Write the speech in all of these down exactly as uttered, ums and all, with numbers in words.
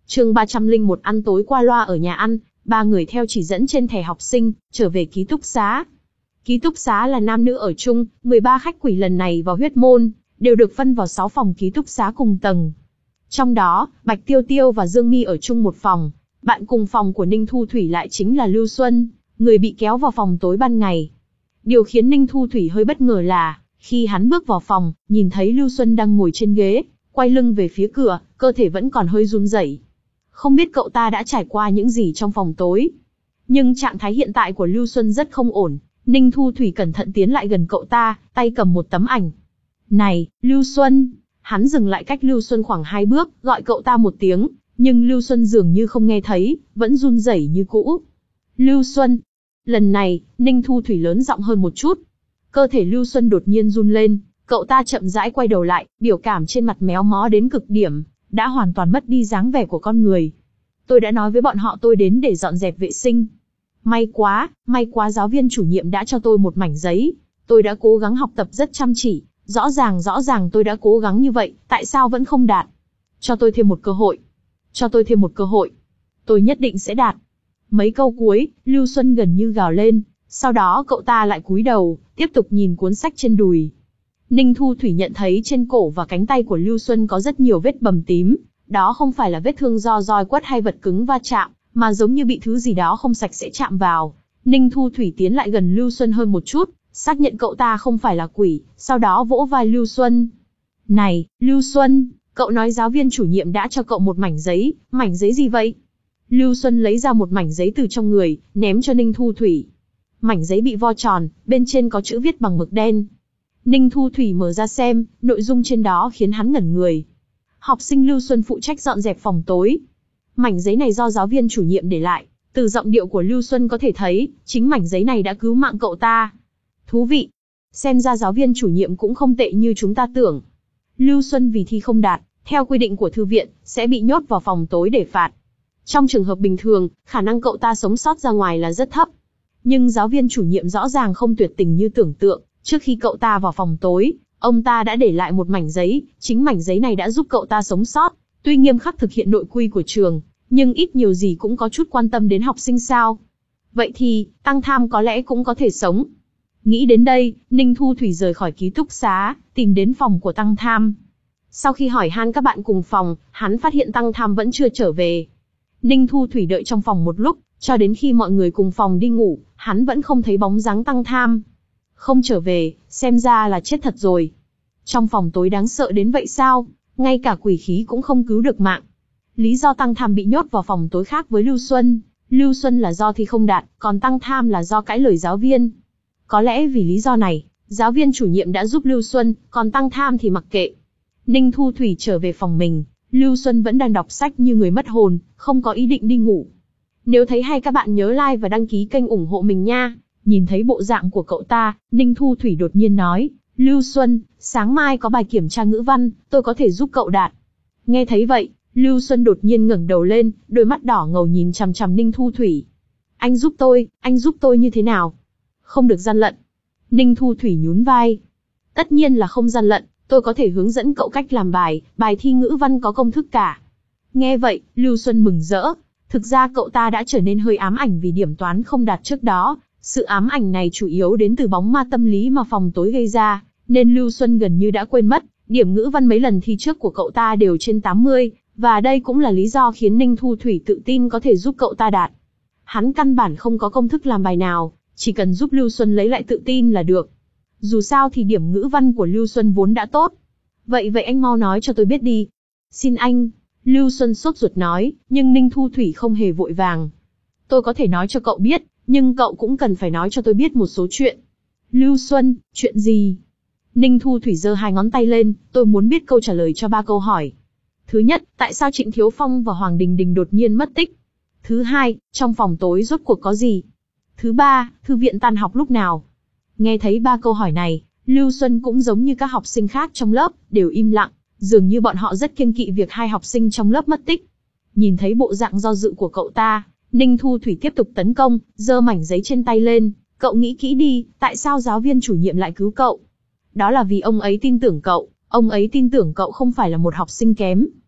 Chương ba trăm lẻ một ăn tối qua loa ở nhà ăn, ba người theo chỉ dẫn trên thẻ học sinh, trở về ký túc xá. Ký túc xá là nam nữ ở chung, mười ba khách quỷ lần này vào huyết môn, đều được phân vào sáu phòng ký túc xá cùng tầng. Trong đó, Bạch Tiêu Tiêu và Dương Mi ở chung một phòng, bạn cùng phòng của Ninh Thu Thủy lại chính là Lưu Xuân, người bị kéo vào phòng tối ban ngày. Điều khiến Ninh Thu Thủy hơi bất ngờ là, khi hắn bước vào phòng, nhìn thấy Lưu Xuân đang ngồi trên ghế, quay lưng về phía cửa, cơ thể vẫn còn hơi run rẩy. Không biết cậu ta đã trải qua những gì trong phòng tối. Nhưng trạng thái hiện tại của Lưu Xuân rất không ổn. Ninh Thu Thủy cẩn thận tiến lại gần cậu ta, tay cầm một tấm ảnh. Này, Lưu Xuân! Hắn dừng lại cách Lưu Xuân khoảng hai bước, gọi cậu ta một tiếng, nhưng Lưu Xuân dường như không nghe thấy, vẫn run rẩy như cũ. Lưu Xuân! Lần này, Ninh Thu Thủy lớn giọng hơn một chút. Cơ thể Lưu Xuân đột nhiên run lên, cậu ta chậm rãi quay đầu lại, biểu cảm trên mặt méo mó đến cực điểm, đã hoàn toàn mất đi dáng vẻ của con người. Tôi đã nói với bọn họ tôi đến để dọn dẹp vệ sinh. May quá, may quá giáo viên chủ nhiệm đã cho tôi một mảnh giấy. Tôi đã cố gắng học tập rất chăm chỉ, rõ ràng rõ ràng tôi đã cố gắng như vậy, tại sao vẫn không đạt? Cho tôi thêm một cơ hội. Cho tôi thêm một cơ hội. Tôi nhất định sẽ đạt. Mấy câu cuối, Lưu Xuân gần như gào lên, sau đó cậu ta lại cúi đầu, tiếp tục nhìn cuốn sách trên đùi. Ninh Thu Thủy nhận thấy trên cổ và cánh tay của Lưu Xuân có rất nhiều vết bầm tím, đó không phải là vết thương do roi quất hay vật cứng va chạm, mà giống như bị thứ gì đó không sạch sẽ chạm vào. Ninh Thu Thủy tiến lại gần Lưu Xuân hơn một chút, xác nhận cậu ta không phải là quỷ, sau đó vỗ vai Lưu Xuân. Này, Lưu Xuân, cậu nói giáo viên chủ nhiệm đã cho cậu một mảnh giấy, mảnh giấy gì vậy? Lưu Xuân lấy ra một mảnh giấy từ trong người, ném cho Ninh Thu Thủy. Mảnh giấy bị vo tròn, bên trên có chữ viết bằng mực đen. Ninh Thu Thủy mở ra xem, nội dung trên đó khiến hắn ngẩn người. Học sinh Lưu Xuân phụ trách dọn dẹp phòng tối. Mảnh giấy này do giáo viên chủ nhiệm để lại, từ giọng điệu của Lưu Xuân có thể thấy, chính mảnh giấy này đã cứu mạng cậu ta. Thú vị. Xem ra giáo viên chủ nhiệm cũng không tệ như chúng ta tưởng. Lưu Xuân vì thi không đạt, theo quy định của thư viện, sẽ bị nhốt vào phòng tối để phạt. Trong trường hợp bình thường, khả năng cậu ta sống sót ra ngoài là rất thấp. Nhưng giáo viên chủ nhiệm rõ ràng không tuyệt tình như tưởng tượng, trước khi cậu ta vào phòng tối, ông ta đã để lại một mảnh giấy, chính mảnh giấy này đã giúp cậu ta sống sót. Tuy nghiêm khắc thực hiện nội quy của trường, nhưng ít nhiều gì cũng có chút quan tâm đến học sinh sao. Vậy thì, Tăng Tham có lẽ cũng có thể sống. Nghĩ đến đây, Ninh Thu Thủy rời khỏi ký túc xá, tìm đến phòng của Tăng Tham. Sau khi hỏi han các bạn cùng phòng, hắn phát hiện Tăng Tham vẫn chưa trở về. Ninh Thu Thủy đợi trong phòng một lúc, cho đến khi mọi người cùng phòng đi ngủ, hắn vẫn không thấy bóng dáng Tăng Tham. Không trở về, xem ra là chết thật rồi. Trong phòng tối đáng sợ đến vậy sao, ngay cả quỷ khí cũng không cứu được mạng. Lý do Tăng Tham bị nhốt vào phòng tối khác với Lưu Xuân. Lưu Xuân là do thi không đạt, còn Tăng Tham là do cãi lời giáo viên. Có lẽ vì lý do này, giáo viên chủ nhiệm đã giúp Lưu Xuân, còn Tăng Tham thì mặc kệ. Ninh Thu Thủy trở về phòng mình, Lưu Xuân vẫn đang đọc sách như người mất hồn, không có ý định đi ngủ. Nếu thấy hay các bạn nhớ like và đăng ký kênh ủng hộ mình nha. Nhìn thấy bộ dạng của cậu ta, Ninh Thu Thủy đột nhiên nói, Lưu Xuân, sáng mai có bài kiểm tra ngữ văn, tôi có thể giúp cậu đạt. Nghe thấy vậy, Lưu Xuân đột nhiên ngẩng đầu lên, đôi mắt đỏ ngầu nhìn chằm chằm Ninh Thu Thủy. Anh giúp tôi, anh giúp tôi như thế nào? Không được gian lận. Ninh Thu Thủy nhún vai. Tất nhiên là không gian lận, tôi có thể hướng dẫn cậu cách làm bài, bài thi ngữ văn có công thức cả. Nghe vậy, Lưu Xuân mừng rỡ. Thực ra cậu ta đã trở nên hơi ám ảnh vì điểm toán không đạt trước đó. Sự ám ảnh này chủ yếu đến từ bóng ma tâm lý mà phòng tối gây ra, nên Lưu Xuân gần như đã quên mất, điểm ngữ văn mấy lần thi trước của cậu ta đều trên tám mươi, và đây cũng là lý do khiến Ninh Thu Thủy tự tin có thể giúp cậu ta đạt. Hắn căn bản không có công thức làm bài nào, chỉ cần giúp Lưu Xuân lấy lại tự tin là được. Dù sao thì điểm ngữ văn của Lưu Xuân vốn đã tốt. Vậy vậy anh mau nói cho tôi biết đi. Xin anh. Lưu Xuân sốt ruột nói, nhưng Ninh Thu Thủy không hề vội vàng. Tôi có thể nói cho cậu biết, nhưng cậu cũng cần phải nói cho tôi biết một số chuyện. Lưu Xuân, chuyện gì? Ninh Thu Thủy giơ hai ngón tay lên, tôi muốn biết câu trả lời cho ba câu hỏi. Thứ nhất, tại sao Trịnh Thiếu Phong và Hoàng Đình Đình đột nhiên mất tích? Thứ hai, trong phòng tối rốt cuộc có gì? Thứ ba, thư viện tan học lúc nào? Nghe thấy ba câu hỏi này, Lưu Xuân cũng giống như các học sinh khác trong lớp, đều im lặng, dường như bọn họ rất kiêng kỵ việc hai học sinh trong lớp mất tích. Nhìn thấy bộ dạng do dự của cậu ta, Ninh Thu Thủy tiếp tục tấn công, giơ mảnh giấy trên tay lên. Cậu nghĩ kỹ đi, tại sao giáo viên chủ nhiệm lại cứu cậu? Đó là vì ông ấy tin tưởng cậu, ông ấy tin tưởng cậu không phải là một học sinh kém.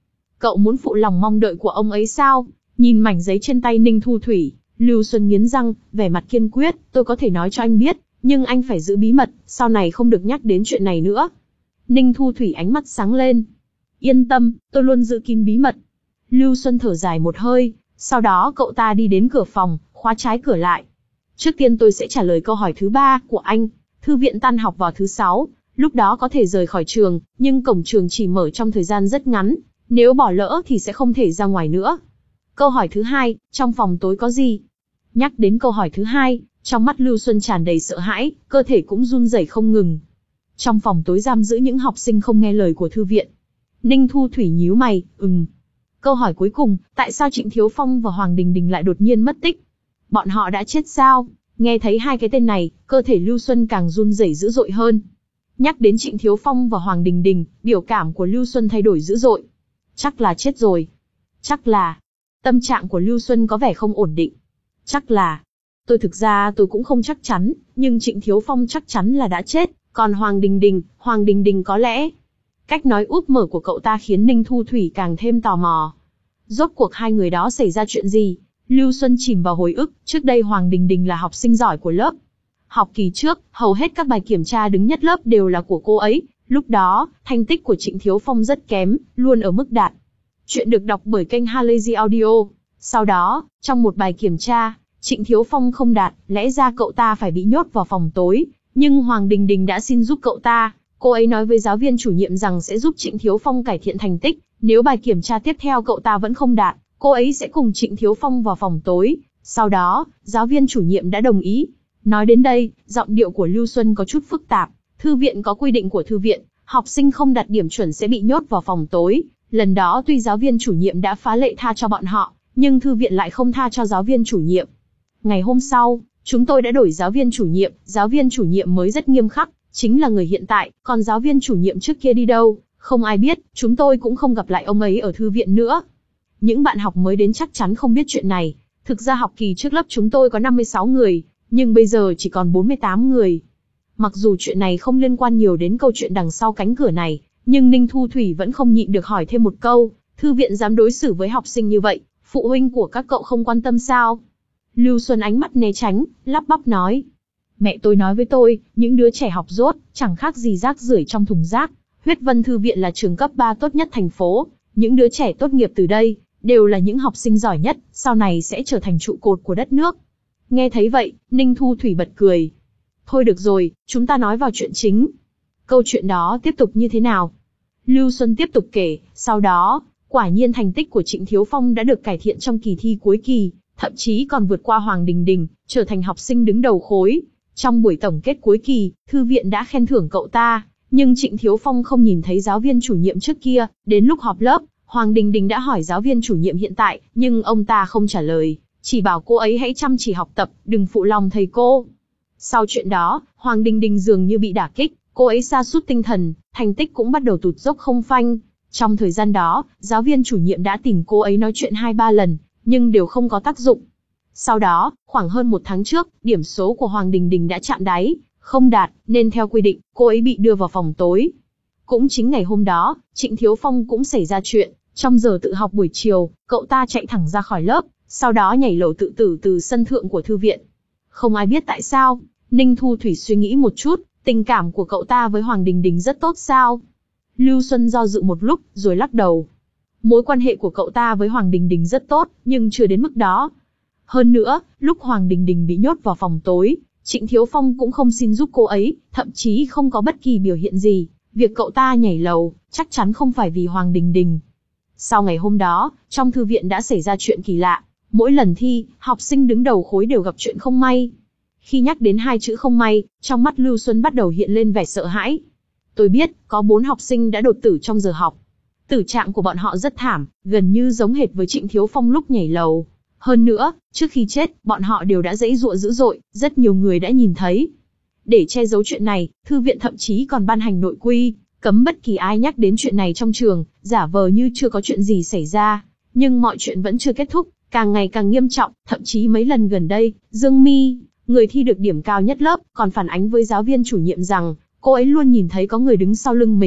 Cậu muốn phụ lòng mong đợi của ông ấy sao? Nhìn mảnh giấy trên tay Ninh Thu Thủy, Lưu Xuân nghiến răng, vẻ mặt kiên quyết, tôi có thể nói cho anh biết, nhưng anh phải giữ bí mật, sau này không được nhắc đến chuyện này nữa. Ninh Thu Thủy ánh mắt sáng lên. Yên tâm, tôi luôn giữ kín bí mật. Lưu Xuân thở dài một hơi, sau đó cậu ta đi đến cửa phòng, khóa trái cửa lại. Trước tiên tôi sẽ trả lời câu hỏi thứ ba của anh. Thư viện tan học vào thứ sáu, lúc đó có thể rời khỏi trường, nhưng cổng trường chỉ mở trong thời gian rất ngắn, nếu bỏ lỡ thì sẽ không thể ra ngoài nữa. Câu hỏi thứ hai, trong phòng tối có gì? Nhắc đến câu hỏi thứ hai, trong mắt Lưu Xuân tràn đầy sợ hãi, cơ thể cũng run rẩy không ngừng. Trong phòng tối giam giữ những học sinh không nghe lời của thư viện. Ninh Thu Thủy nhíu mày, ừm. Câu hỏi cuối cùng, tại sao Trịnh Thiếu Phong và Hoàng Đình Đình lại đột nhiên mất tích? Bọn họ đã chết sao? Nghe thấy hai cái tên này, cơ thể Lưu Xuân càng run rẩy dữ dội hơn. Nhắc đến Trịnh Thiếu Phong và Hoàng Đình Đình, biểu cảm của Lưu Xuân thay đổi dữ dội. Chắc là chết rồi. Chắc là... Tâm trạng của Lưu Xuân có vẻ không ổn định. Chắc là... Tôi thực ra tôi cũng không chắc chắn, nhưng Trịnh Thiếu Phong chắc chắn là đã chết, còn Hoàng Đình Đình, Hoàng Đình Đình có lẽ... Cách nói úp mở của cậu ta khiến Ninh Thu Thủy càng thêm tò mò. Rốt cuộc hai người đó xảy ra chuyện gì? Lưu Xuân chìm vào hồi ức, trước đây Hoàng Đình Đình là học sinh giỏi của lớp. Học kỳ trước, hầu hết các bài kiểm tra đứng nhất lớp đều là của cô ấy. Lúc đó, thành tích của Trịnh Thiếu Phong rất kém, luôn ở mức đạt. Chuyện được đọc bởi kênh Halazy Audio. Sau đó, trong một bài kiểm tra, Trịnh Thiếu Phong không đạt, lẽ ra cậu ta phải bị nhốt vào phòng tối. Nhưng Hoàng Đình Đình đã xin giúp cậu ta. Cô ấy nói với giáo viên chủ nhiệm rằng sẽ giúp Trịnh Thiếu Phong cải thiện thành tích. Nếu bài kiểm tra tiếp theo cậu ta vẫn không đạt, cô ấy sẽ cùng Trịnh Thiếu Phong vào phòng tối. Sau đó, giáo viên chủ nhiệm đã đồng ý. Nói đến đây, giọng điệu của Lưu Xuân có chút phức tạp. Thư viện có quy định của thư viện, học sinh không đạt điểm chuẩn sẽ bị nhốt vào phòng tối. Lần đó tuy giáo viên chủ nhiệm đã phá lệ tha cho bọn họ, nhưng thư viện lại không tha cho giáo viên chủ nhiệm. Ngày hôm sau, chúng tôi đã đổi giáo viên chủ nhiệm, giáo viên chủ nhiệm mới rất nghiêm khắc, chính là người hiện tại, còn giáo viên chủ nhiệm trước kia đi đâu, không ai biết, chúng tôi cũng không gặp lại ông ấy ở thư viện nữa. Những bạn học mới đến chắc chắn không biết chuyện này, thực ra học kỳ trước lớp chúng tôi có năm mươi sáu người, nhưng bây giờ chỉ còn bốn mươi tám người. Mặc dù chuyện này không liên quan nhiều đến câu chuyện đằng sau cánh cửa này, nhưng Ninh Thu Thủy vẫn không nhịn được hỏi thêm một câu, thư viện dám đối xử với học sinh như vậy, phụ huynh của các cậu không quan tâm sao? Lưu Xuân ánh mắt né tránh, lắp bắp nói. Mẹ tôi nói với tôi, những đứa trẻ học dốt, chẳng khác gì rác rưởi trong thùng rác. Huyết Vân Thư viện là trường cấp ba tốt nhất thành phố, những đứa trẻ tốt nghiệp từ đây, đều là những học sinh giỏi nhất, sau này sẽ trở thành trụ cột của đất nước. Nghe thấy vậy, Ninh Thu Thủy bật cười. Thôi được rồi, chúng ta nói vào chuyện chính. Câu chuyện đó tiếp tục như thế nào? Lưu Xuân tiếp tục kể, sau đó, quả nhiên thành tích của Trịnh Thiếu Phong đã được cải thiện trong kỳ thi cuối kỳ, thậm chí còn vượt qua Hoàng Đình Đình, trở thành học sinh đứng đầu khối. Trong buổi tổng kết cuối kỳ, thư viện đã khen thưởng cậu ta, nhưng Trịnh Thiếu Phong không nhìn thấy giáo viên chủ nhiệm trước kia, đến lúc họp lớp, Hoàng Đình Đình đã hỏi giáo viên chủ nhiệm hiện tại, nhưng ông ta không trả lời, chỉ bảo cô ấy hãy chăm chỉ học tập, đừng phụ lòng thầy cô. Sau chuyện đó, Hoàng Đình Đình dường như bị đả kích, cô ấy sa sút tinh thần, thành tích cũng bắt đầu tụt dốc không phanh. Trong thời gian đó, giáo viên chủ nhiệm đã tìm cô ấy nói chuyện hai ba lần, nhưng đều không có tác dụng. Sau đó, khoảng hơn một tháng trước, điểm số của Hoàng Đình Đình đã chạm đáy, không đạt, nên theo quy định, cô ấy bị đưa vào phòng tối. Cũng chính ngày hôm đó, Trịnh Thiếu Phong cũng xảy ra chuyện, trong giờ tự học buổi chiều, cậu ta chạy thẳng ra khỏi lớp, sau đó nhảy lầu tự tử từ sân thượng của thư viện. Không ai biết tại sao, Ninh Thu Thủy suy nghĩ một chút, tình cảm của cậu ta với Hoàng Đình Đình rất tốt sao? Lưu Xuân do dự một lúc, rồi lắc đầu. Mối quan hệ của cậu ta với Hoàng Đình Đình rất tốt, nhưng chưa đến mức đó. Hơn nữa, lúc Hoàng Đình Đình bị nhốt vào phòng tối, Trịnh Thiếu Phong cũng không xin giúp cô ấy, thậm chí không có bất kỳ biểu hiện gì. Việc cậu ta nhảy lầu, chắc chắn không phải vì Hoàng Đình Đình. Sau ngày hôm đó, trong thư viện đã xảy ra chuyện kỳ lạ. Mỗi lần thi, học sinh đứng đầu khối đều gặp chuyện không may. Khi nhắc đến hai chữ không may, trong mắt Lưu Xuân bắt đầu hiện lên vẻ sợ hãi. Tôi biết, có bốn học sinh đã đột tử trong giờ học. Tử trạng của bọn họ rất thảm, gần như giống hệt với Trịnh Thiếu Phong lúc nhảy lầu. Hơn nữa, trước khi chết, bọn họ đều đã giãy giụa dữ dội, rất nhiều người đã nhìn thấy. Để che giấu chuyện này, thư viện thậm chí còn ban hành nội quy, cấm bất kỳ ai nhắc đến chuyện này trong trường, giả vờ như chưa có chuyện gì xảy ra. Nhưng mọi chuyện vẫn chưa kết thúc, càng ngày càng nghiêm trọng, thậm chí mấy lần gần đây, Dương Mi, người thi được điểm cao nhất lớp, còn phản ánh với giáo viên chủ nhiệm rằng, cô ấy luôn nhìn thấy có người đứng sau lưng mình,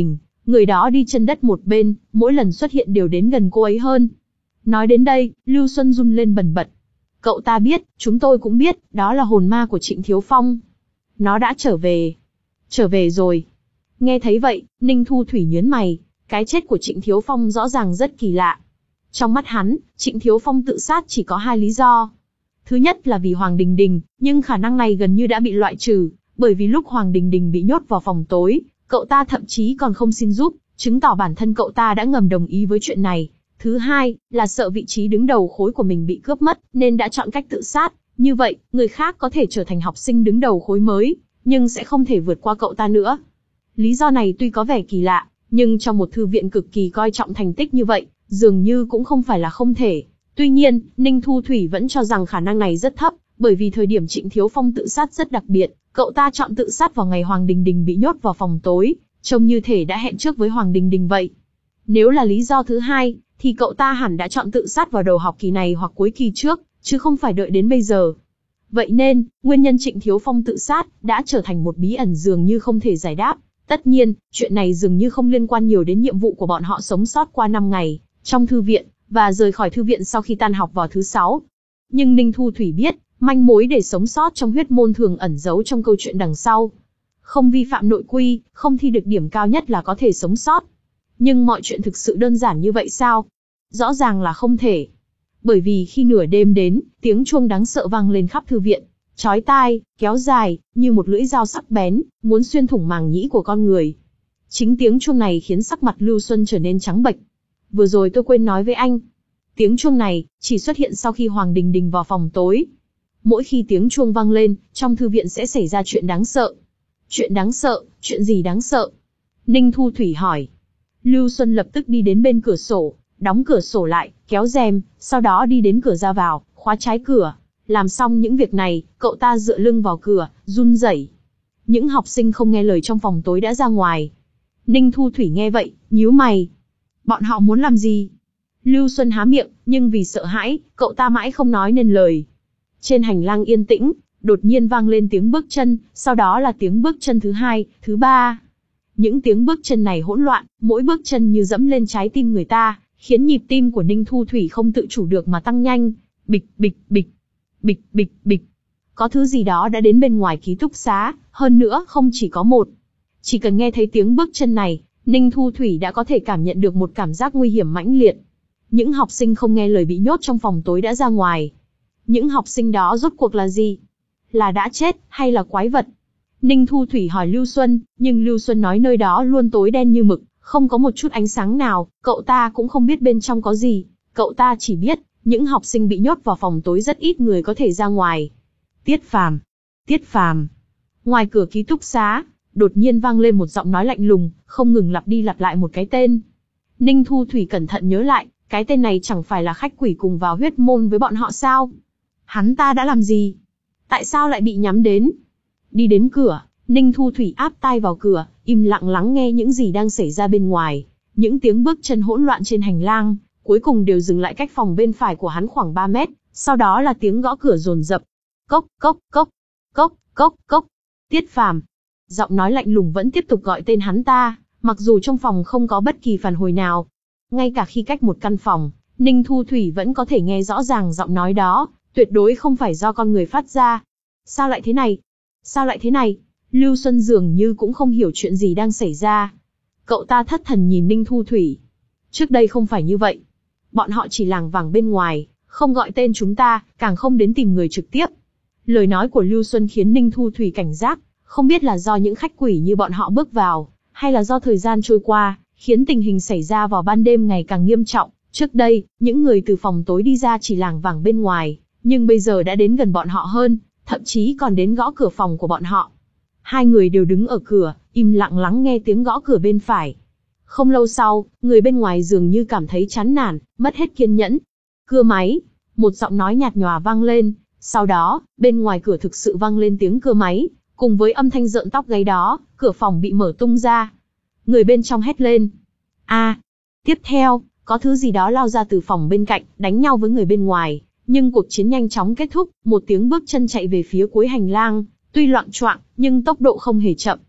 Người đó đi chân đất một bên, mỗi lần xuất hiện đều đến gần cô ấy hơn. Nói đến đây, Lưu Xuân run lên bần bật. Cậu ta biết, chúng tôi cũng biết, đó là hồn ma của Trịnh Thiếu Phong. Nó đã trở về. Trở về rồi. Nghe thấy vậy, Ninh Thu Thủy nhướng mày, cái chết của Trịnh Thiếu Phong rõ ràng rất kỳ lạ. Trong mắt hắn, Trịnh Thiếu Phong tự sát chỉ có hai lý do. Thứ nhất là vì Hoàng Đình Đình, nhưng khả năng này gần như đã bị loại trừ, bởi vì lúc Hoàng Đình Đình bị nhốt vào phòng tối, cậu ta thậm chí còn không xin giúp, chứng tỏ bản thân cậu ta đã ngầm đồng ý với chuyện này. Thứ hai, là sợ vị trí đứng đầu khối của mình bị cướp mất, nên đã chọn cách tự sát. Như vậy, người khác có thể trở thành học sinh đứng đầu khối mới, nhưng sẽ không thể vượt qua cậu ta nữa. Lý do này tuy có vẻ kỳ lạ, nhưng trong một thư viện cực kỳ coi trọng thành tích như vậy, dường như cũng không phải là không thể. Tuy nhiên, Ninh Thu Thủy vẫn cho rằng khả năng này rất thấp, bởi vì thời điểm Trịnh Thiếu Phong tự sát rất đặc biệt, cậu ta chọn tự sát vào ngày Hoàng Đình Đình bị nhốt vào phòng tối, trông như thể đã hẹn trước với Hoàng Đình Đình vậy. Nếu là lý do thứ hai, thì cậu ta hẳn đã chọn tự sát vào đầu học kỳ này hoặc cuối kỳ trước, chứ không phải đợi đến bây giờ. Vậy nên, nguyên nhân Trịnh Thiếu Phong tự sát đã trở thành một bí ẩn dường như không thể giải đáp. Tất nhiên, chuyện này dường như không liên quan nhiều đến nhiệm vụ của bọn họ sống sót qua năm ngày trong thư viện, và rời khỏi thư viện sau khi tan học vào thứ sáu. Nhưng Ninh Thu Thủy biết, manh mối để sống sót trong huyết môn thường ẩn giấu trong câu chuyện đằng sau. Không vi phạm nội quy, không thi được điểm cao nhất là có thể sống sót. Nhưng mọi chuyện thực sự đơn giản như vậy sao? Rõ ràng là không thể. Bởi vì khi nửa đêm đến, tiếng chuông đáng sợ vang lên khắp thư viện, chói tai, kéo dài, như một lưỡi dao sắc bén, muốn xuyên thủng màng nhĩ của con người. Chính tiếng chuông này khiến sắc mặt Lưu Xuân trở nên trắng bệch. Vừa rồi tôi quên nói với anh. Tiếng chuông này chỉ xuất hiện sau khi Hoàng Đình Đình vào phòng tối. Mỗi khi tiếng chuông vang lên, trong thư viện sẽ xảy ra chuyện đáng sợ. Chuyện đáng sợ, chuyện gì đáng sợ? Ninh Thu Thủy hỏi. Lưu Xuân lập tức đi đến bên cửa sổ, đóng cửa sổ lại, kéo rèm, sau đó đi đến cửa ra vào, khóa trái cửa. Làm xong những việc này, cậu ta dựa lưng vào cửa, run rẩy. Những học sinh không nghe lời trong phòng tối đã ra ngoài. Ninh Thu Thủy nghe vậy, nhíu mày. Bọn họ muốn làm gì? Lưu Xuân há miệng, nhưng vì sợ hãi, cậu ta mãi không nói nên lời. Trên hành lang yên tĩnh, đột nhiên vang lên tiếng bước chân, sau đó là tiếng bước chân thứ hai, thứ ba. Những tiếng bước chân này hỗn loạn, mỗi bước chân như dẫm lên trái tim người ta, khiến nhịp tim của Ninh Thu Thủy không tự chủ được mà tăng nhanh. Bịch, bịch, bịch, bịch, bịch, bịch. Có thứ gì đó đã đến bên ngoài ký túc xá, hơn nữa không chỉ có một. Chỉ cần nghe thấy tiếng bước chân này, Ninh Thu Thủy đã có thể cảm nhận được một cảm giác nguy hiểm mãnh liệt. Những học sinh không nghe lời bị nhốt trong phòng tối đã ra ngoài. Những học sinh đó rốt cuộc là gì? Là đã chết, hay là quái vật? Ninh Thu Thủy hỏi Lưu Xuân, nhưng Lưu Xuân nói nơi đó luôn tối đen như mực, không có một chút ánh sáng nào, cậu ta cũng không biết bên trong có gì. Cậu ta chỉ biết, những học sinh bị nhốt vào phòng tối rất ít người có thể ra ngoài. Tiết Phàm, Tiết Phàm. Ngoài cửa ký túc xá, đột nhiên vang lên một giọng nói lạnh lùng, không ngừng lặp đi lặp lại một cái tên. Ninh Thu Thủy cẩn thận nhớ lại, cái tên này chẳng phải là khách quỷ cùng vào huyết môn với bọn họ sao? Hắn ta đã làm gì? Tại sao lại bị nhắm đến? Đi đến cửa, Ninh Thu Thủy áp tai vào cửa, im lặng lắng nghe những gì đang xảy ra bên ngoài. Những tiếng bước chân hỗn loạn trên hành lang, cuối cùng đều dừng lại cách phòng bên phải của hắn khoảng ba mét, sau đó là tiếng gõ cửa dồn dập. Cốc, cốc, cốc, cốc, cốc, cốc. Tiết Phàm. Giọng nói lạnh lùng vẫn tiếp tục gọi tên hắn ta, mặc dù trong phòng không có bất kỳ phản hồi nào. Ngay cả khi cách một căn phòng, Ninh Thu Thủy vẫn có thể nghe rõ ràng giọng nói đó, tuyệt đối không phải do con người phát ra. Sao lại thế này? Sao lại thế này? Lưu Xuân dường như cũng không hiểu chuyện gì đang xảy ra. Cậu ta thất thần nhìn Ninh Thu Thủy. Trước đây không phải như vậy. Bọn họ chỉ lảng vảng bên ngoài, không gọi tên chúng ta, càng không đến tìm người trực tiếp. Lời nói của Lưu Xuân khiến Ninh Thu Thủy cảnh giác, không biết là do những khách quỷ như bọn họ bước vào, hay là do thời gian trôi qua, khiến tình hình xảy ra vào ban đêm ngày càng nghiêm trọng. Trước đây, những người từ phòng tối đi ra chỉ lảng vảng bên ngoài, nhưng bây giờ đã đến gần bọn họ hơn, thậm chí còn đến gõ cửa phòng của bọn họ. Hai người đều đứng ở cửa, im lặng lắng nghe tiếng gõ cửa bên phải. Không lâu sau, người bên ngoài dường như cảm thấy chán nản, mất hết kiên nhẫn. Cưa máy, một giọng nói nhạt nhòa vang lên, sau đó, bên ngoài cửa thực sự vang lên tiếng cưa máy, cùng với âm thanh rợn tóc gáy đó, cửa phòng bị mở tung ra. Người bên trong hét lên. A! Tiếp theo, có thứ gì đó lao ra từ phòng bên cạnh, đánh nhau với người bên ngoài, nhưng cuộc chiến nhanh chóng kết thúc, một tiếng bước chân chạy về phía cuối hành lang, tuy loạng choạng, nhưng tốc độ không hề chậm.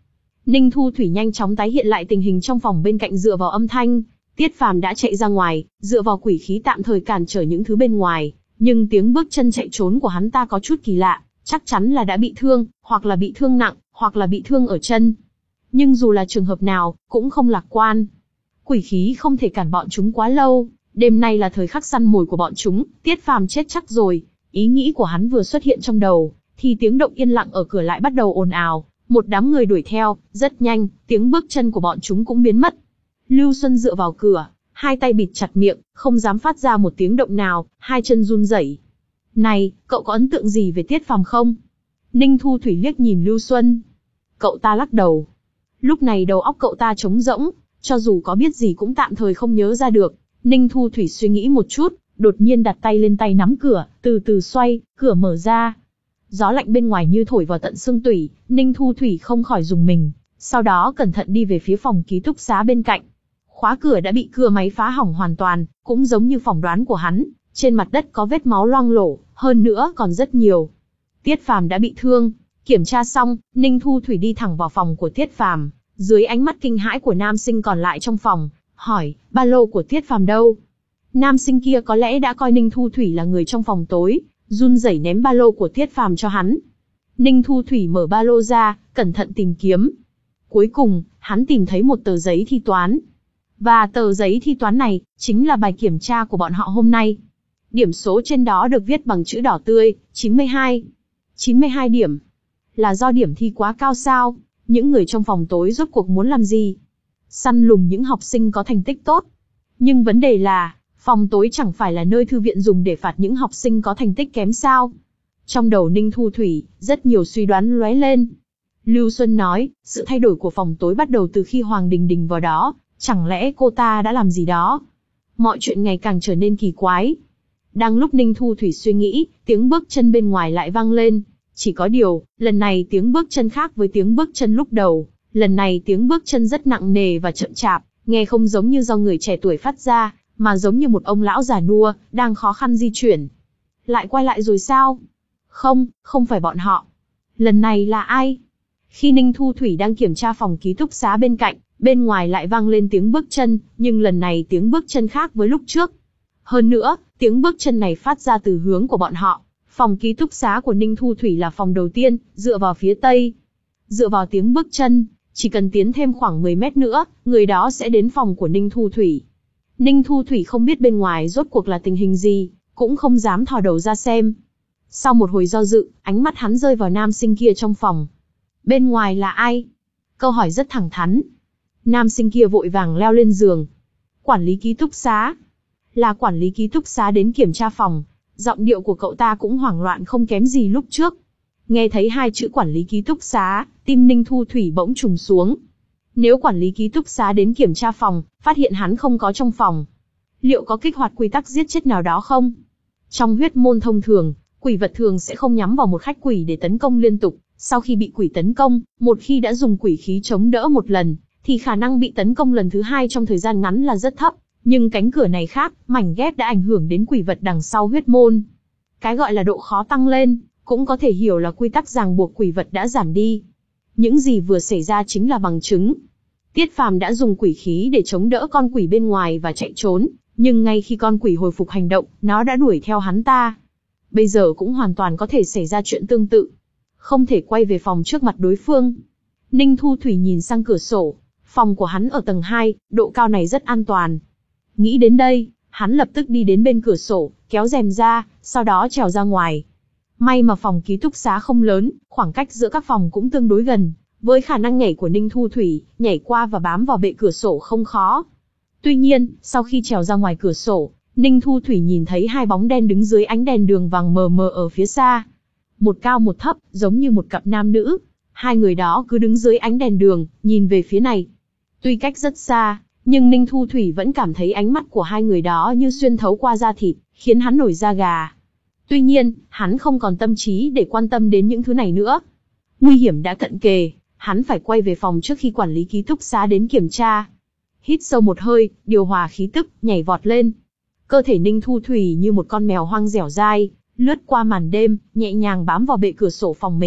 Ninh Thu Thủy nhanh chóng tái hiện lại tình hình trong phòng bên cạnh dựa vào âm thanh. Tiết Phàm đã chạy ra ngoài, dựa vào quỷ khí tạm thời cản trở những thứ bên ngoài, nhưng tiếng bước chân chạy trốn của hắn ta có chút kỳ lạ, chắc chắn là đã bị thương, hoặc là bị thương nặng, hoặc là bị thương ở chân. Nhưng dù là trường hợp nào, cũng không lạc quan. Quỷ khí không thể cản bọn chúng quá lâu, đêm nay là thời khắc săn mồi của bọn chúng, Tiết Phàm chết chắc rồi. Ý nghĩ của hắn vừa xuất hiện trong đầu, thì tiếng động yên lặng ở cửa lại bắt đầu ồn ào, một đám người đuổi theo, rất nhanh, tiếng bước chân của bọn chúng cũng biến mất. Lưu Xuân dựa vào cửa, hai tay bịt chặt miệng, không dám phát ra một tiếng động nào, hai chân run rẩy. Này, cậu có ấn tượng gì về Tiết Phàm không? Ninh Thu Thủy liếc nhìn Lưu Xuân. Cậu ta lắc đầu. Lúc này đầu óc cậu ta trống rỗng, cho dù có biết gì cũng tạm thời không nhớ ra được. Ninh Thu Thủy suy nghĩ một chút, đột nhiên đặt tay lên tay nắm cửa, từ từ xoay, cửa mở ra. Gió lạnh bên ngoài như thổi vào tận xương tủy, Ninh Thu Thủy không khỏi rùng mình, sau đó cẩn thận đi về phía phòng ký túc xá bên cạnh. Khóa cửa đã bị cưa máy phá hỏng hoàn toàn, cũng giống như phỏng đoán của hắn, trên mặt đất có vết máu loang lổ, hơn nữa còn rất nhiều. Tiết Phàm đã bị thương, kiểm tra xong, Ninh Thu Thủy đi thẳng vào phòng của Tiết Phàm, dưới ánh mắt kinh hãi của nam sinh còn lại trong phòng, hỏi, ba lô của Tiết Phàm đâu? Nam sinh kia có lẽ đã coi Ninh Thu Thủy là người trong phòng tối, run rẩy ném ba lô của Tiết Phàm cho hắn. Ninh Thu Thủy mở ba lô ra, cẩn thận tìm kiếm. Cuối cùng, hắn tìm thấy một tờ giấy thi toán. Và tờ giấy thi toán này, chính là bài kiểm tra của bọn họ hôm nay. Điểm số trên đó được viết bằng chữ đỏ tươi, chín mươi hai. chín mươi hai điểm. Là do điểm thi quá cao sao? Những người trong phòng tối rốt cuộc muốn làm gì? Săn lùng những học sinh có thành tích tốt. Nhưng vấn đề là, phòng tối chẳng phải là nơi thư viện dùng để phạt những học sinh có thành tích kém sao? Trong đầu Ninh Thu Thủy, rất nhiều suy đoán lóe lên. Lưu Xuân nói, sự thay đổi của phòng tối bắt đầu từ khi Hoàng Đình Đình vào đó, chẳng lẽ cô ta đã làm gì đó? Mọi chuyện ngày càng trở nên kỳ quái. Đang lúc Ninh Thu Thủy suy nghĩ, tiếng bước chân bên ngoài lại vang lên. Chỉ có điều, lần này tiếng bước chân khác với tiếng bước chân lúc đầu. Lần này tiếng bước chân rất nặng nề và chậm chạp, nghe không giống như do người trẻ tuổi phát ra, mà giống như một ông lão già nua, đang khó khăn di chuyển. Lại quay lại rồi sao? Không, không phải bọn họ. Lần này là ai? Khi Ninh Thu Thủy đang kiểm tra phòng ký túc xá bên cạnh, bên ngoài lại vang lên tiếng bước chân, nhưng lần này tiếng bước chân khác với lúc trước. Hơn nữa, tiếng bước chân này phát ra từ hướng của bọn họ. Phòng ký túc xá của Ninh Thu Thủy là phòng đầu tiên, dựa vào phía tây. Dựa vào tiếng bước chân, chỉ cần tiến thêm khoảng mười mét nữa, người đó sẽ đến phòng của Ninh Thu Thủy. Ninh Thu Thủy không biết bên ngoài rốt cuộc là tình hình gì, cũng không dám thò đầu ra xem. Sau một hồi do dự, ánh mắt hắn rơi vào nam sinh kia trong phòng. Bên ngoài là ai? Câu hỏi rất thẳng thắn. Nam sinh kia vội vàng leo lên giường. Quản lý ký túc xá. Là quản lý ký túc xá đến kiểm tra phòng. Giọng điệu của cậu ta cũng hoảng loạn không kém gì lúc trước. Nghe thấy hai chữ quản lý ký túc xá, tim Ninh Thu Thủy bỗng trùng xuống. Nếu quản lý ký túc xá đến kiểm tra phòng, phát hiện hắn không có trong phòng, liệu có kích hoạt quy tắc giết chết nào đó không? Trong huyết môn thông thường, quỷ vật thường sẽ không nhắm vào một khách quỷ để tấn công liên tục. Sau khi bị quỷ tấn công, một khi đã dùng quỷ khí chống đỡ một lần, thì khả năng bị tấn công lần thứ hai trong thời gian ngắn là rất thấp. Nhưng cánh cửa này khác, mảnh ghép đã ảnh hưởng đến quỷ vật đằng sau huyết môn. Cái gọi là độ khó tăng lên, cũng có thể hiểu là quy tắc ràng buộc quỷ vật đã giảm đi. Những gì vừa xảy ra chính là bằng chứng. Tiết Phàm đã dùng quỷ khí để chống đỡ con quỷ bên ngoài và chạy trốn, nhưng ngay khi con quỷ hồi phục hành động, nó đã đuổi theo hắn ta. Bây giờ cũng hoàn toàn có thể xảy ra chuyện tương tự. Không thể quay về phòng trước mặt đối phương. Ninh Thu Thủy nhìn sang cửa sổ. Phòng của hắn ở tầng hai, độ cao này rất an toàn. Nghĩ đến đây, hắn lập tức đi đến bên cửa sổ, kéo rèm ra, sau đó trèo ra ngoài. May mà phòng ký túc xá không lớn, khoảng cách giữa các phòng cũng tương đối gần. Với khả năng nhảy của Ninh Thu Thủy, nhảy qua và bám vào bệ cửa sổ không khó. Tuy nhiên, sau khi trèo ra ngoài cửa sổ, Ninh Thu Thủy nhìn thấy hai bóng đen đứng dưới ánh đèn đường vàng mờ mờ ở phía xa. Một cao một thấp, giống như một cặp nam nữ. Hai người đó cứ đứng dưới ánh đèn đường, nhìn về phía này. Tuy cách rất xa, nhưng Ninh Thu Thủy vẫn cảm thấy ánh mắt của hai người đó như xuyên thấu qua da thịt, khiến hắn nổi da gà. Tuy nhiên, hắn không còn tâm trí để quan tâm đến những thứ này nữa. Nguy hiểm đã cận kề, hắn phải quay về phòng trước khi quản lý ký túc xá đến kiểm tra. Hít sâu một hơi, điều hòa khí tức, nhảy vọt lên. Cơ thể Ninh Thu Thủy như một con mèo hoang dẻo dai, lướt qua màn đêm, nhẹ nhàng bám vào bệ cửa sổ phòng mình.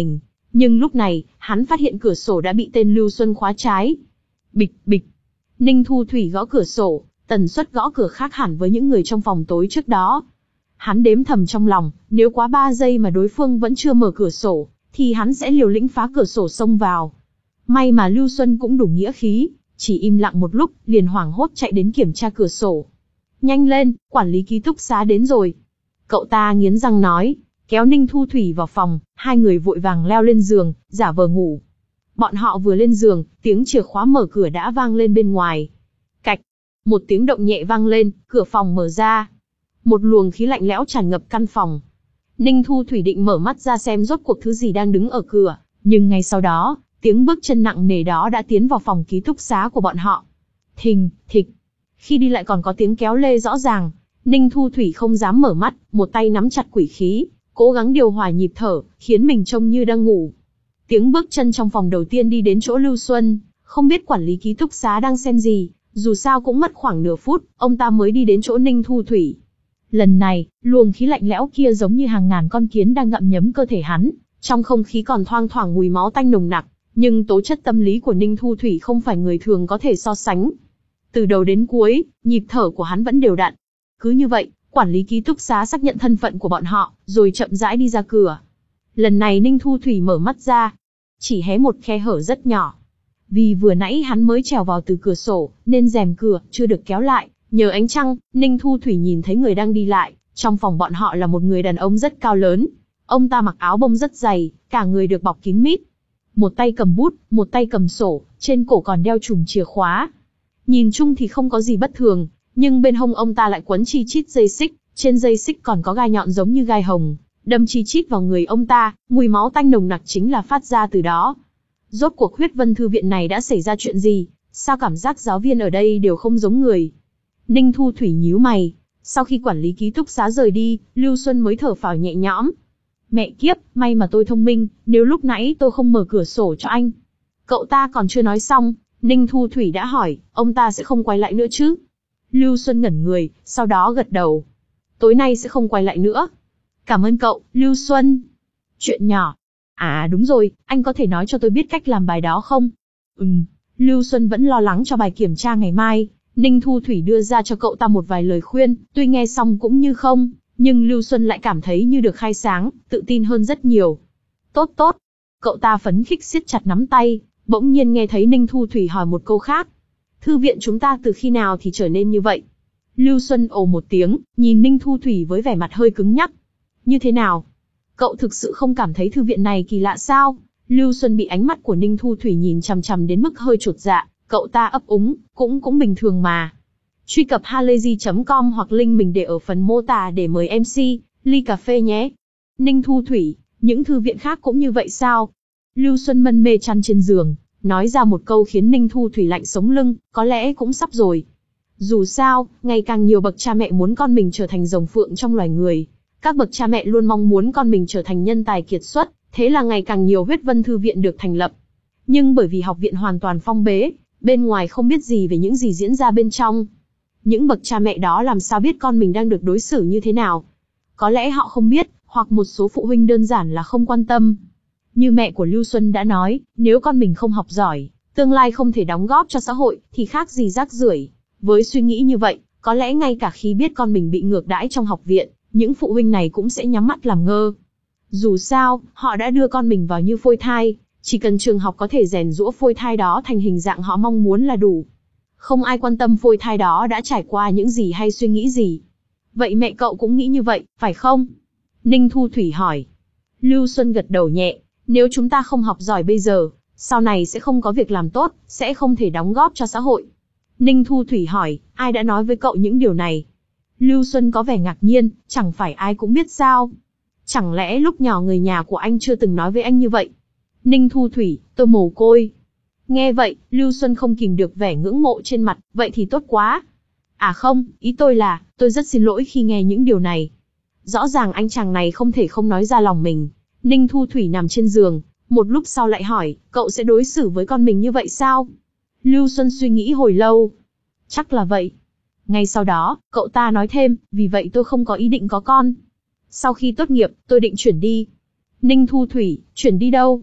Nhưng lúc này, hắn phát hiện cửa sổ đã bị tên Lưu Xuân khóa trái. Bịch, bịch. Ninh Thu Thủy gõ cửa sổ, tần suất gõ cửa khác hẳn với những người trong phòng tối trước đó. Hắn đếm thầm trong lòng, nếu quá ba giây mà đối phương vẫn chưa mở cửa sổ, thì hắn sẽ liều lĩnh phá cửa sổ xông vào. May mà Lưu Xuân cũng đủ nghĩa khí, chỉ im lặng một lúc, liền hoảng hốt chạy đến kiểm tra cửa sổ. Nhanh lên, quản lý ký túc xá đến rồi. Cậu ta nghiến răng nói, kéo Ninh Thu Thủy vào phòng, hai người vội vàng leo lên giường, giả vờ ngủ. Bọn họ vừa lên giường, tiếng chìa khóa mở cửa đã vang lên bên ngoài. Cạch, một tiếng động nhẹ vang lên, cửa phòng mở ra. Một luồng khí lạnh lẽo tràn ngập căn phòng. Ninh Thu Thủy định mở mắt ra xem rốt cuộc thứ gì đang đứng ở cửa, nhưng ngay sau đó, tiếng bước chân nặng nề đó đã tiến vào phòng ký túc xá của bọn họ. Thình, thịch. Khi đi lại còn có tiếng kéo lê rõ ràng. Ninh Thu Thủy không dám mở mắt, một tay nắm chặt quỷ khí, cố gắng điều hòa nhịp thở, khiến mình trông như đang ngủ. Tiếng bước chân trong phòng đầu tiên đi đến chỗ Lưu Xuân, không biết quản lý ký túc xá đang xem gì, dù sao cũng mất khoảng nửa phút, ông ta mới đi đến chỗ Ninh Thu Thủy. Lần này, luồng khí lạnh lẽo kia giống như hàng ngàn con kiến đang ngậm nhấm cơ thể hắn, trong không khí còn thoang thoảng mùi máu tanh nồng nặc, nhưng tố chất tâm lý của Ninh Thu Thủy không phải người thường có thể so sánh. Từ đầu đến cuối, nhịp thở của hắn vẫn đều đặn. Cứ như vậy, quản lý ký túc xá xác nhận thân phận của bọn họ, rồi chậm rãi đi ra cửa. Lần này Ninh Thu Thủy mở mắt ra, chỉ hé một khe hở rất nhỏ. Vì vừa nãy hắn mới trèo vào từ cửa sổ, nên rèm cửa chưa được kéo lại. Nhờ ánh trăng, Ninh Thu Thủy nhìn thấy người đang đi lại. Trong phòng bọn họ là một người đàn ông rất cao lớn. Ông ta mặc áo bông rất dày, cả người được bọc kín mít. Một tay cầm bút, một tay cầm sổ, trên cổ còn đeo chùm chìa khóa. Nhìn chung thì không có gì bất thường, nhưng bên hông ông ta lại quấn chi chít dây xích, trên dây xích còn có gai nhọn giống như gai hồng, đâm chi chít vào người ông ta, mùi máu tanh nồng nặc chính là phát ra từ đó. Rốt cuộc Huyết Vân Thư viện này đã xảy ra chuyện gì? Sao cảm giác giáo viên ở đây đều không giống người? Ninh Thu Thủy nhíu mày. Sau khi quản lý ký túc xá rời đi, Lưu Xuân mới thở phào nhẹ nhõm. Mẹ kiếp, may mà tôi thông minh, nếu lúc nãy tôi không mở cửa sổ cho anh. Cậu ta còn chưa nói xong, Ninh Thu Thủy đã hỏi, ông ta sẽ không quay lại nữa chứ? Lưu Xuân ngẩn người, sau đó gật đầu. Tối nay sẽ không quay lại nữa. Cảm ơn cậu, Lưu Xuân. Chuyện nhỏ. À đúng rồi, anh có thể nói cho tôi biết cách làm bài đó không? Ừm, Lưu Xuân vẫn lo lắng cho bài kiểm tra ngày mai. Ninh Thu Thủy đưa ra cho cậu ta một vài lời khuyên, tuy nghe xong cũng như không, nhưng Lưu Xuân lại cảm thấy như được khai sáng, tự tin hơn rất nhiều. Tốt tốt. Cậu ta phấn khích siết chặt nắm tay, bỗng nhiên nghe thấy Ninh Thu Thủy hỏi một câu khác. Thư viện chúng ta từ khi nào thì trở nên như vậy? Lưu Xuân ồ một tiếng, nhìn Ninh Thu Thủy với vẻ mặt hơi cứng nhắc. Như thế nào? Cậu thực sự không cảm thấy thư viện này kỳ lạ sao? Lưu Xuân bị ánh mắt của Ninh Thu Thủy nhìn chằm chằm đến mức hơi chột dạ, cậu ta ấp úng, cũng cũng bình thường mà. Truy cập halayzi chấm com hoặc link mình để ở phần mô tả để mời em xê, ly cà phê nhé. Ninh Thu Thủy, những thư viện khác cũng như vậy sao? Lưu Xuân mân mê chăn trên giường, nói ra một câu khiến Ninh Thu Thủy lạnh sống lưng, có lẽ cũng sắp rồi. Dù sao, ngày càng nhiều bậc cha mẹ muốn con mình trở thành rồng phượng trong loài người. Các bậc cha mẹ luôn mong muốn con mình trở thành nhân tài kiệt xuất, thế là ngày càng nhiều Huyết Vân Thư viện được thành lập. Nhưng bởi vì học viện hoàn toàn phong bế, bên ngoài không biết gì về những gì diễn ra bên trong. Những bậc cha mẹ đó làm sao biết con mình đang được đối xử như thế nào? Có lẽ họ không biết, hoặc một số phụ huynh đơn giản là không quan tâm. Như mẹ của Lưu Xuân đã nói, nếu con mình không học giỏi, tương lai không thể đóng góp cho xã hội, thì khác gì rác rưởi. Với suy nghĩ như vậy, có lẽ ngay cả khi biết con mình bị ngược đãi trong học viện, những phụ huynh này cũng sẽ nhắm mắt làm ngơ. Dù sao, họ đã đưa con mình vào như phôi thai, chỉ cần trường học có thể rèn giũa phôi thai đó thành hình dạng họ mong muốn là đủ. Không ai quan tâm phôi thai đó đã trải qua những gì hay suy nghĩ gì. Vậy mẹ cậu cũng nghĩ như vậy, phải không? Ninh Thu Thủy hỏi. Lưu Xuân gật đầu nhẹ, nếu chúng ta không học giỏi bây giờ, sau này sẽ không có việc làm tốt, sẽ không thể đóng góp cho xã hội. Ninh Thu Thủy hỏi, ai đã nói với cậu những điều này? Lưu Xuân có vẻ ngạc nhiên, chẳng phải ai cũng biết sao? Chẳng lẽ lúc nhỏ người nhà của anh chưa từng nói với anh như vậy? Ninh Thu Thủy, tôi mồ côi. Nghe vậy, Lưu Xuân không kìm được vẻ ngưỡng mộ trên mặt, vậy thì tốt quá. À không, ý tôi là, tôi rất xin lỗi khi nghe những điều này. Rõ ràng anh chàng này không thể không nói ra lòng mình. Ninh Thu Thủy nằm trên giường, một lúc sau lại hỏi, cậu sẽ đối xử với con mình như vậy sao? Lưu Xuân suy nghĩ hồi lâu. Chắc là vậy. Ngay sau đó, cậu ta nói thêm, vì vậy tôi không có ý định có con. Sau khi tốt nghiệp, tôi định chuyển đi. Ninh Thu Thủy, chuyển đi đâu?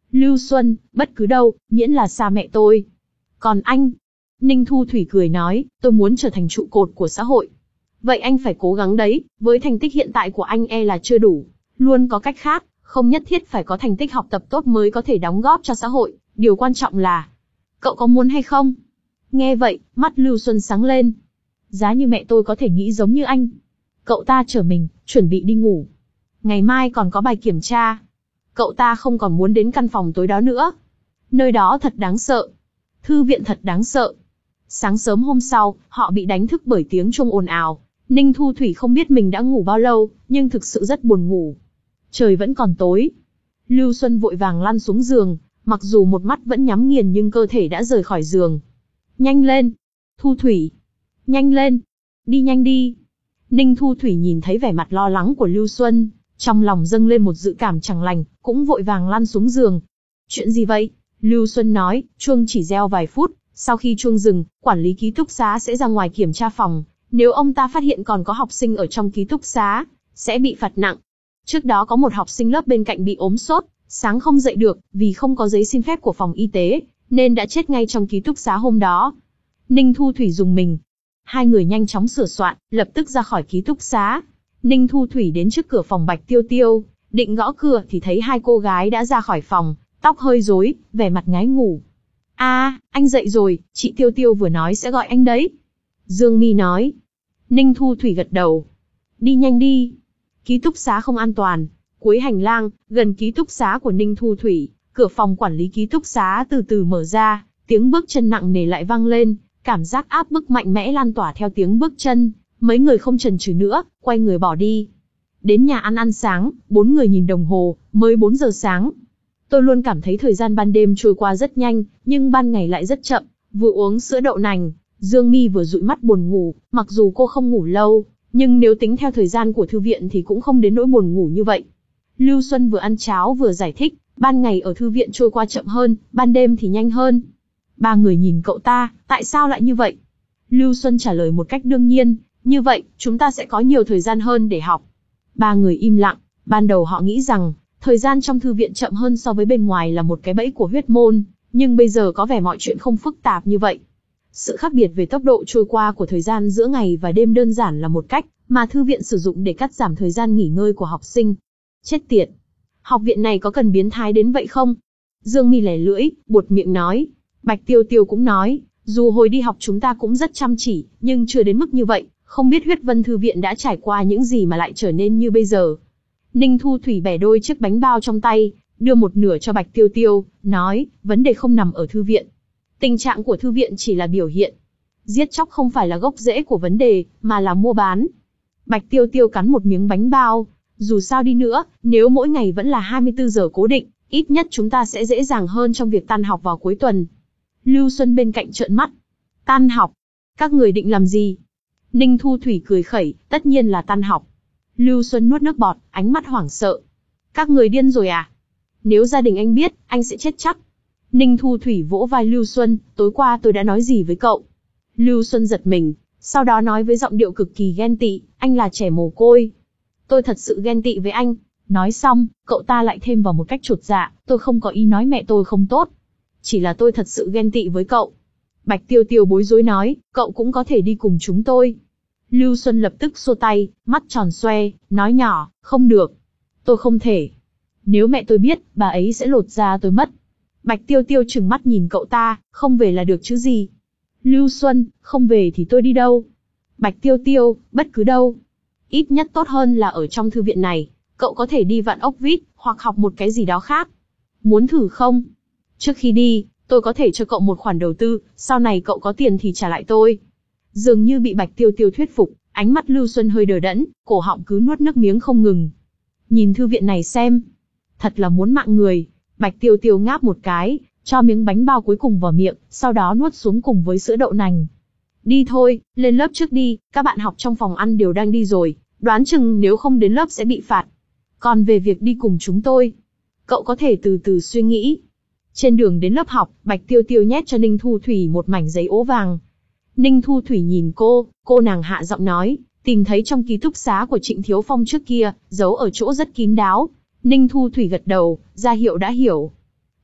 Lưu Xuân, bất cứ đâu, miễn là xa mẹ tôi. Còn anh? Ninh Thu Thủy cười nói, tôi muốn trở thành trụ cột của xã hội. Vậy anh phải cố gắng đấy, với thành tích hiện tại của anh e là chưa đủ. Luôn có cách khác, không nhất thiết phải có thành tích học tập tốt mới có thể đóng góp cho xã hội. Điều quan trọng là, cậu có muốn hay không? Nghe vậy, mắt Lưu Xuân sáng lên. Giá như mẹ tôi có thể nghĩ giống như anh. Cậu ta trở mình, chuẩn bị đi ngủ. Ngày mai còn có bài kiểm tra. Cậu ta không còn muốn đến căn phòng tối đó nữa. Nơi đó thật đáng sợ. Thư viện thật đáng sợ. Sáng sớm hôm sau, họ bị đánh thức bởi tiếng chuông ồn ào. Ninh Thu Thủy không biết mình đã ngủ bao lâu, nhưng thực sự rất buồn ngủ. Trời vẫn còn tối. Lưu Xuân vội vàng lăn xuống giường, mặc dù một mắt vẫn nhắm nghiền nhưng cơ thể đã rời khỏi giường. Nhanh lên! Thu Thủy! Nhanh lên! Đi nhanh đi! Ninh Thu Thủy nhìn thấy vẻ mặt lo lắng của Lưu Xuân, trong lòng dâng lên một dự cảm chẳng lành, cũng vội vàng lăn xuống giường. Chuyện gì vậy? Lưu Xuân nói, chuông chỉ reo vài phút, sau khi chuông dừng, quản lý ký túc xá sẽ ra ngoài kiểm tra phòng. Nếu ông ta phát hiện còn có học sinh ở trong ký túc xá, sẽ bị phạt nặng. Trước đó có một học sinh lớp bên cạnh bị ốm sốt, sáng không dậy được, vì không có giấy xin phép của phòng y tế, nên đã chết ngay trong ký túc xá hôm đó. Ninh Thu Thủy rùng mình. Hai người nhanh chóng sửa soạn, lập tức ra khỏi ký túc xá. Ninh Thu Thủy đến trước cửa phòng Bạch Tiêu Tiêu, định gõ cửa thì thấy hai cô gái đã ra khỏi phòng, tóc hơi rối, vẻ mặt ngái ngủ. A, à, anh dậy rồi, chị Tiêu Tiêu vừa nói sẽ gọi anh đấy. Dương Mi nói. Ninh Thu Thủy gật đầu. Đi nhanh đi. Ký túc xá không an toàn. Cuối hành lang, gần ký túc xá của Ninh Thu Thủy, cửa phòng quản lý ký túc xá từ từ mở ra, tiếng bước chân nặng nề lại vang lên, cảm giác áp bức mạnh mẽ lan tỏa theo tiếng bước chân. Mấy người không chần chừ nữa, quay người bỏ đi. Đến nhà ăn ăn sáng, bốn người nhìn đồng hồ, mới bốn giờ sáng. Tôi luôn cảm thấy thời gian ban đêm trôi qua rất nhanh, nhưng ban ngày lại rất chậm. Vừa uống sữa đậu nành, Dương Mi vừa dụi mắt buồn ngủ, mặc dù cô không ngủ lâu, nhưng nếu tính theo thời gian của thư viện thì cũng không đến nỗi buồn ngủ như vậy. Lưu Xuân vừa ăn cháo vừa giải thích, ban ngày ở thư viện trôi qua chậm hơn, ban đêm thì nhanh hơn. Ba người nhìn cậu ta, tại sao lại như vậy? Lưu Xuân trả lời một cách đương nhiên, như vậy, chúng ta sẽ có nhiều thời gian hơn để học. Ba người im lặng, ban đầu họ nghĩ rằng, thời gian trong thư viện chậm hơn so với bên ngoài là một cái bẫy của huyết môn, nhưng bây giờ có vẻ mọi chuyện không phức tạp như vậy. Sự khác biệt về tốc độ trôi qua của thời gian giữa ngày và đêm đơn giản là một cách mà thư viện sử dụng để cắt giảm thời gian nghỉ ngơi của học sinh. Chết tiệt! Học viện này có cần biến thái đến vậy không? Dương Mi lẻ lưỡi, buột miệng nói. Bạch Tiêu Tiêu cũng nói, dù hồi đi học chúng ta cũng rất chăm chỉ, nhưng chưa đến mức như vậy, không biết huyết vân thư viện đã trải qua những gì mà lại trở nên như bây giờ. Ninh Thu Thủy bẻ đôi chiếc bánh bao trong tay, đưa một nửa cho Bạch Tiêu Tiêu, nói, vấn đề không nằm ở thư viện. Tình trạng của thư viện chỉ là biểu hiện. Giết chóc không phải là gốc rễ của vấn đề, mà là mua bán. Bạch Tiêu Tiêu cắn một miếng bánh bao, dù sao đi nữa, nếu mỗi ngày vẫn là hai mươi tư giờ cố định, ít nhất chúng ta sẽ dễ dàng hơn trong việc tan học vào cuối tuần. Lưu Xuân bên cạnh trợn mắt. Tan học? Các người định làm gì? Ninh Thu Thủy cười khẩy, tất nhiên là tan học. Lưu Xuân nuốt nước bọt, ánh mắt hoảng sợ. Các người điên rồi à? Nếu gia đình anh biết, anh sẽ chết chắc. Ninh Thu Thủy vỗ vai Lưu Xuân, tối qua tôi đã nói gì với cậu? Lưu Xuân giật mình, sau đó nói với giọng điệu cực kỳ ghen tị, anh là trẻ mồ côi. Tôi thật sự ghen tị với anh. Nói xong, cậu ta lại thêm vào một cách chột dạ, tôi không có ý nói mẹ tôi không tốt. Chỉ là tôi thật sự ghen tị với cậu. Bạch Tiêu Tiêu bối rối nói, cậu cũng có thể đi cùng chúng tôi. Lưu Xuân lập tức xua tay, mắt tròn xoe, nói nhỏ, không được. Tôi không thể. Nếu mẹ tôi biết, bà ấy sẽ lột da tôi mất. Bạch Tiêu Tiêu trừng mắt nhìn cậu ta, không về là được chứ gì. Lưu Xuân, không về thì tôi đi đâu? Bạch Tiêu Tiêu, bất cứ đâu. Ít nhất tốt hơn là ở trong thư viện này, cậu có thể đi vạn ốc vít, hoặc học một cái gì đó khác. Muốn thử không? Trước khi đi, tôi có thể cho cậu một khoản đầu tư, sau này cậu có tiền thì trả lại tôi. Dường như bị Bạch Tiêu Tiêu thuyết phục, ánh mắt Lưu Xuân hơi đờ đẫn, cổ họng cứ nuốt nước miếng không ngừng. Nhìn thư viện này xem. Thật là muốn mạng người. Bạch Tiêu Tiêu ngáp một cái, cho miếng bánh bao cuối cùng vào miệng, sau đó nuốt xuống cùng với sữa đậu nành. Đi thôi, lên lớp trước đi, các bạn học trong phòng ăn đều đang đi rồi, đoán chừng nếu không đến lớp sẽ bị phạt. Còn về việc đi cùng chúng tôi, cậu có thể từ từ suy nghĩ. Trên đường đến lớp học, Bạch Tiêu Tiêu nhét cho Ninh Thu Thủy một mảnh giấy ố vàng. Ninh Thu Thủy nhìn cô, cô nàng hạ giọng nói, tìm thấy trong ký túc xá của Trịnh Thiếu Phong trước kia, giấu ở chỗ rất kín đáo. Ninh Thu Thủy gật đầu, ra hiệu đã hiểu.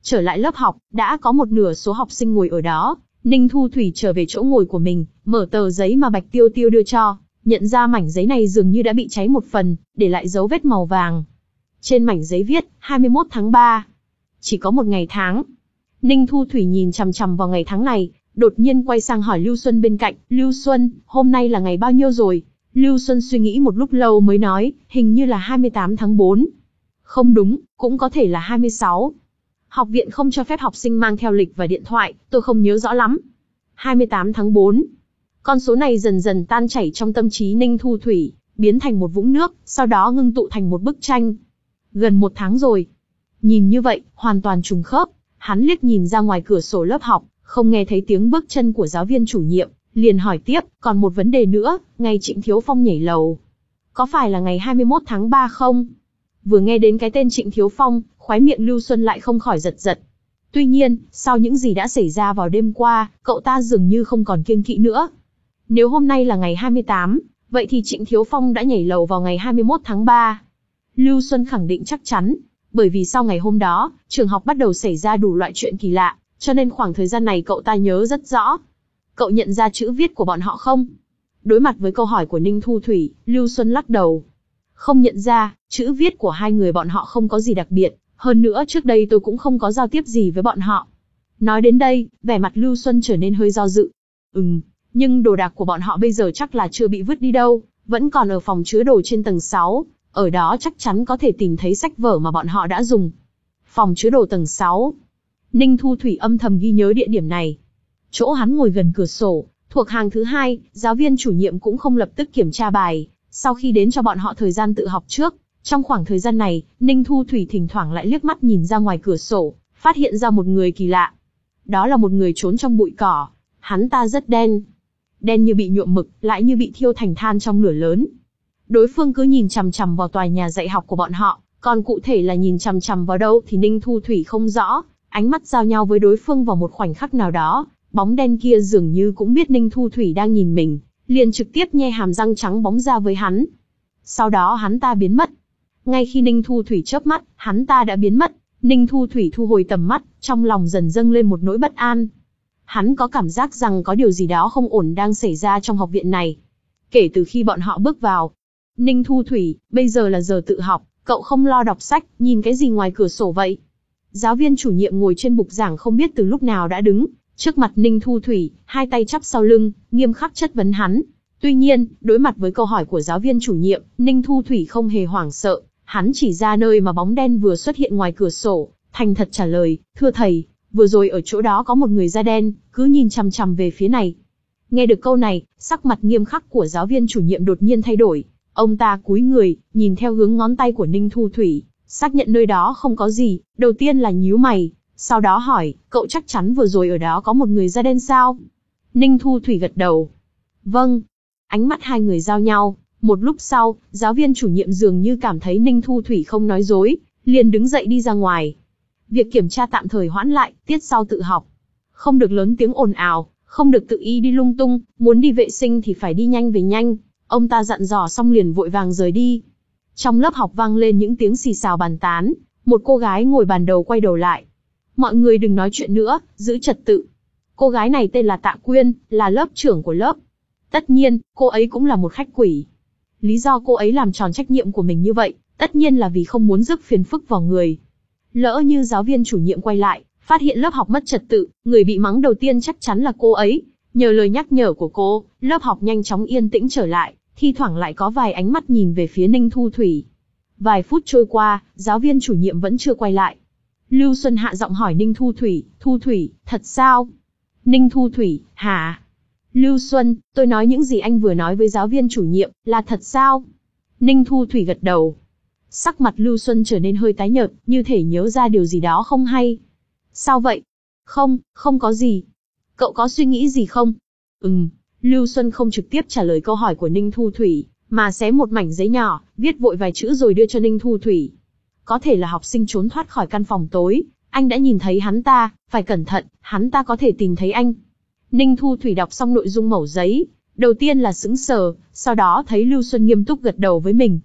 Trở lại lớp học, đã có một nửa số học sinh ngồi ở đó. Ninh Thu Thủy trở về chỗ ngồi của mình, mở tờ giấy mà Bạch Tiêu Tiêu đưa cho, nhận ra mảnh giấy này dường như đã bị cháy một phần, để lại dấu vết màu vàng. Trên mảnh giấy viết, hai mươi mốt tháng ba. Chỉ có một ngày tháng. Ninh Thu Thủy nhìn chằm chằm vào ngày tháng này, đột nhiên quay sang hỏi Lưu Xuân bên cạnh, Lưu Xuân, hôm nay là ngày bao nhiêu rồi? Lưu Xuân suy nghĩ một lúc lâu mới nói, hình như là hai mươi tám tháng tư. Không đúng, cũng có thể là hai mươi sáu. Học viện không cho phép học sinh mang theo lịch và điện thoại, tôi không nhớ rõ lắm. hai mươi tám tháng tư. Con số này dần dần tan chảy trong tâm trí Ninh Thu Thủy, biến thành một vũng nước, sau đó ngưng tụ thành một bức tranh. Gần một tháng rồi. Nhìn như vậy, hoàn toàn trùng khớp. Hắn liếc nhìn ra ngoài cửa sổ lớp học, không nghe thấy tiếng bước chân của giáo viên chủ nhiệm, liền hỏi tiếp, còn một vấn đề nữa, ngày Trịnh Thiếu Phong nhảy lầu. Có phải là ngày hai mươi mốt tháng ba không? Vừa nghe đến cái tên Trịnh Thiếu Phong, khóe miệng Lưu Xuân lại không khỏi giật giật. Tuy nhiên, sau những gì đã xảy ra vào đêm qua, cậu ta dường như không còn kiêng kỵ nữa. Nếu hôm nay là ngày hai mươi tám, vậy thì Trịnh Thiếu Phong đã nhảy lầu vào ngày hai mươi mốt tháng ba. Lưu Xuân khẳng định chắc chắn, bởi vì sau ngày hôm đó, trường học bắt đầu xảy ra đủ loại chuyện kỳ lạ, cho nên khoảng thời gian này cậu ta nhớ rất rõ. Cậu nhận ra chữ viết của bọn họ không? Đối mặt với câu hỏi của Ninh Thu Thủy, Lưu Xuân lắc đầu. Không nhận ra, chữ viết của hai người bọn họ không có gì đặc biệt, hơn nữa trước đây tôi cũng không có giao tiếp gì với bọn họ. Nói đến đây, vẻ mặt Lưu Xuân trở nên hơi do dự. Ừm, nhưng đồ đạc của bọn họ bây giờ chắc là chưa bị vứt đi đâu, vẫn còn ở phòng chứa đồ trên tầng sáu, ở đó chắc chắn có thể tìm thấy sách vở mà bọn họ đã dùng. Phòng chứa đồ tầng sáu. Ninh Thu Thủy âm thầm ghi nhớ địa điểm này. Chỗ hắn ngồi gần cửa sổ, thuộc hàng thứ hai, giáo viên chủ nhiệm cũng không lập tức kiểm tra bài, sau khi đến cho bọn họ thời gian tự học trước. Trong khoảng thời gian này, Ninh Thu Thủy thỉnh thoảng lại liếc mắt nhìn ra ngoài cửa sổ, phát hiện ra một người kỳ lạ. Đó là một người trốn trong bụi cỏ. Hắn ta rất đen. Đen như bị nhuộm mực, lại như bị thiêu thành than trong lửa lớn. Đối phương cứ nhìn chằm chằm vào tòa nhà dạy học của bọn họ, còn cụ thể là nhìn chằm chằm vào đâu thì Ninh Thu Thủy không rõ. Ánh mắt giao nhau với đối phương vào một khoảnh khắc nào đó, bóng đen kia dường như cũng biết Ninh Thu Thủy đang nhìn mình, liền trực tiếp nhe hàm răng trắng bóng ra với hắn. Sau đó hắn ta biến mất. Ngay khi Ninh Thu Thủy chớp mắt, hắn ta đã biến mất. Ninh Thu Thủy thu hồi tầm mắt, trong lòng dần dâng lên một nỗi bất an. Hắn có cảm giác rằng có điều gì đó không ổn đang xảy ra trong học viện này. Kể từ khi bọn họ bước vào, Ninh Thu Thủy, bây giờ là giờ tự học, cậu không lo đọc sách, nhìn cái gì ngoài cửa sổ vậy? Giáo viên chủ nhiệm ngồi trên bục giảng không biết từ lúc nào đã đứng trước mặt Ninh Thu Thủy, hai tay chắp sau lưng, nghiêm khắc chất vấn hắn. Tuy nhiên, đối mặt với câu hỏi của giáo viên chủ nhiệm, Ninh Thu Thủy không hề hoảng sợ, hắn chỉ ra nơi mà bóng đen vừa xuất hiện ngoài cửa sổ, thành thật trả lời, thưa thầy, vừa rồi ở chỗ đó có một người da đen, cứ nhìn chằm chằm về phía này. Nghe được câu này, sắc mặt nghiêm khắc của giáo viên chủ nhiệm đột nhiên thay đổi, ông ta cúi người, nhìn theo hướng ngón tay của Ninh Thu Thủy, xác nhận nơi đó không có gì, đầu tiên là nhíu mày, sau đó hỏi, cậu chắc chắn vừa rồi ở đó có một người da đen sao? Ninh Thu Thủy gật đầu. Vâng. Ánh mắt hai người giao nhau, một lúc sau, giáo viên chủ nhiệm dường như cảm thấy Ninh Thu Thủy không nói dối, liền đứng dậy đi ra ngoài. Việc kiểm tra tạm thời hoãn lại, tiết sau tự học. Không được lớn tiếng ồn ào, không được tự ý đi lung tung, muốn đi vệ sinh thì phải đi nhanh về nhanh. Ông ta dặn dò xong liền vội vàng rời đi. Trong lớp học vang lên những tiếng xì xào bàn tán, một cô gái ngồi bàn đầu quay đầu lại. Mọi người đừng nói chuyện nữa, giữ trật tự. Cô gái này tên là Tạ Quyên, là lớp trưởng của lớp. Tất nhiên, cô ấy cũng là một khách quỷ. Lý do cô ấy làm tròn trách nhiệm của mình như vậy, tất nhiên là vì không muốn rước phiền phức vào người. Lỡ như giáo viên chủ nhiệm quay lại, phát hiện lớp học mất trật tự, người bị mắng đầu tiên chắc chắn là cô ấy. Nhờ lời nhắc nhở của cô, lớp học nhanh chóng yên tĩnh trở lại, thi thoảng lại có vài ánh mắt nhìn về phía Ninh Thu Thủy. Vài phút trôi qua, giáo viên chủ nhiệm vẫn chưa quay lại. Lưu Xuân hạ giọng hỏi Ninh Thu Thủy, Thu Thủy, thật sao? Ninh Thu Thủy, hả? Lưu Xuân, tôi nói những gì anh vừa nói với giáo viên chủ nhiệm, là thật sao? Ninh Thu Thủy gật đầu. Sắc mặt Lưu Xuân trở nên hơi tái nhợt, như thể nhớ ra điều gì đó không hay. Sao vậy? Không, không có gì. Cậu có suy nghĩ gì không? Ừm, Lưu Xuân không trực tiếp trả lời câu hỏi của Ninh Thu Thủy, mà xé một mảnh giấy nhỏ, viết vội vài chữ rồi đưa cho Ninh Thu Thủy. Có thể là học sinh trốn thoát khỏi căn phòng tối, anh đã nhìn thấy hắn ta, phải cẩn thận, hắn ta có thể tìm thấy anh. Ninh Thu Thủy đọc xong nội dung mẩu giấy, đầu tiên là sững sờ, sau đó thấy Lưu Xuân nghiêm túc gật đầu với mình.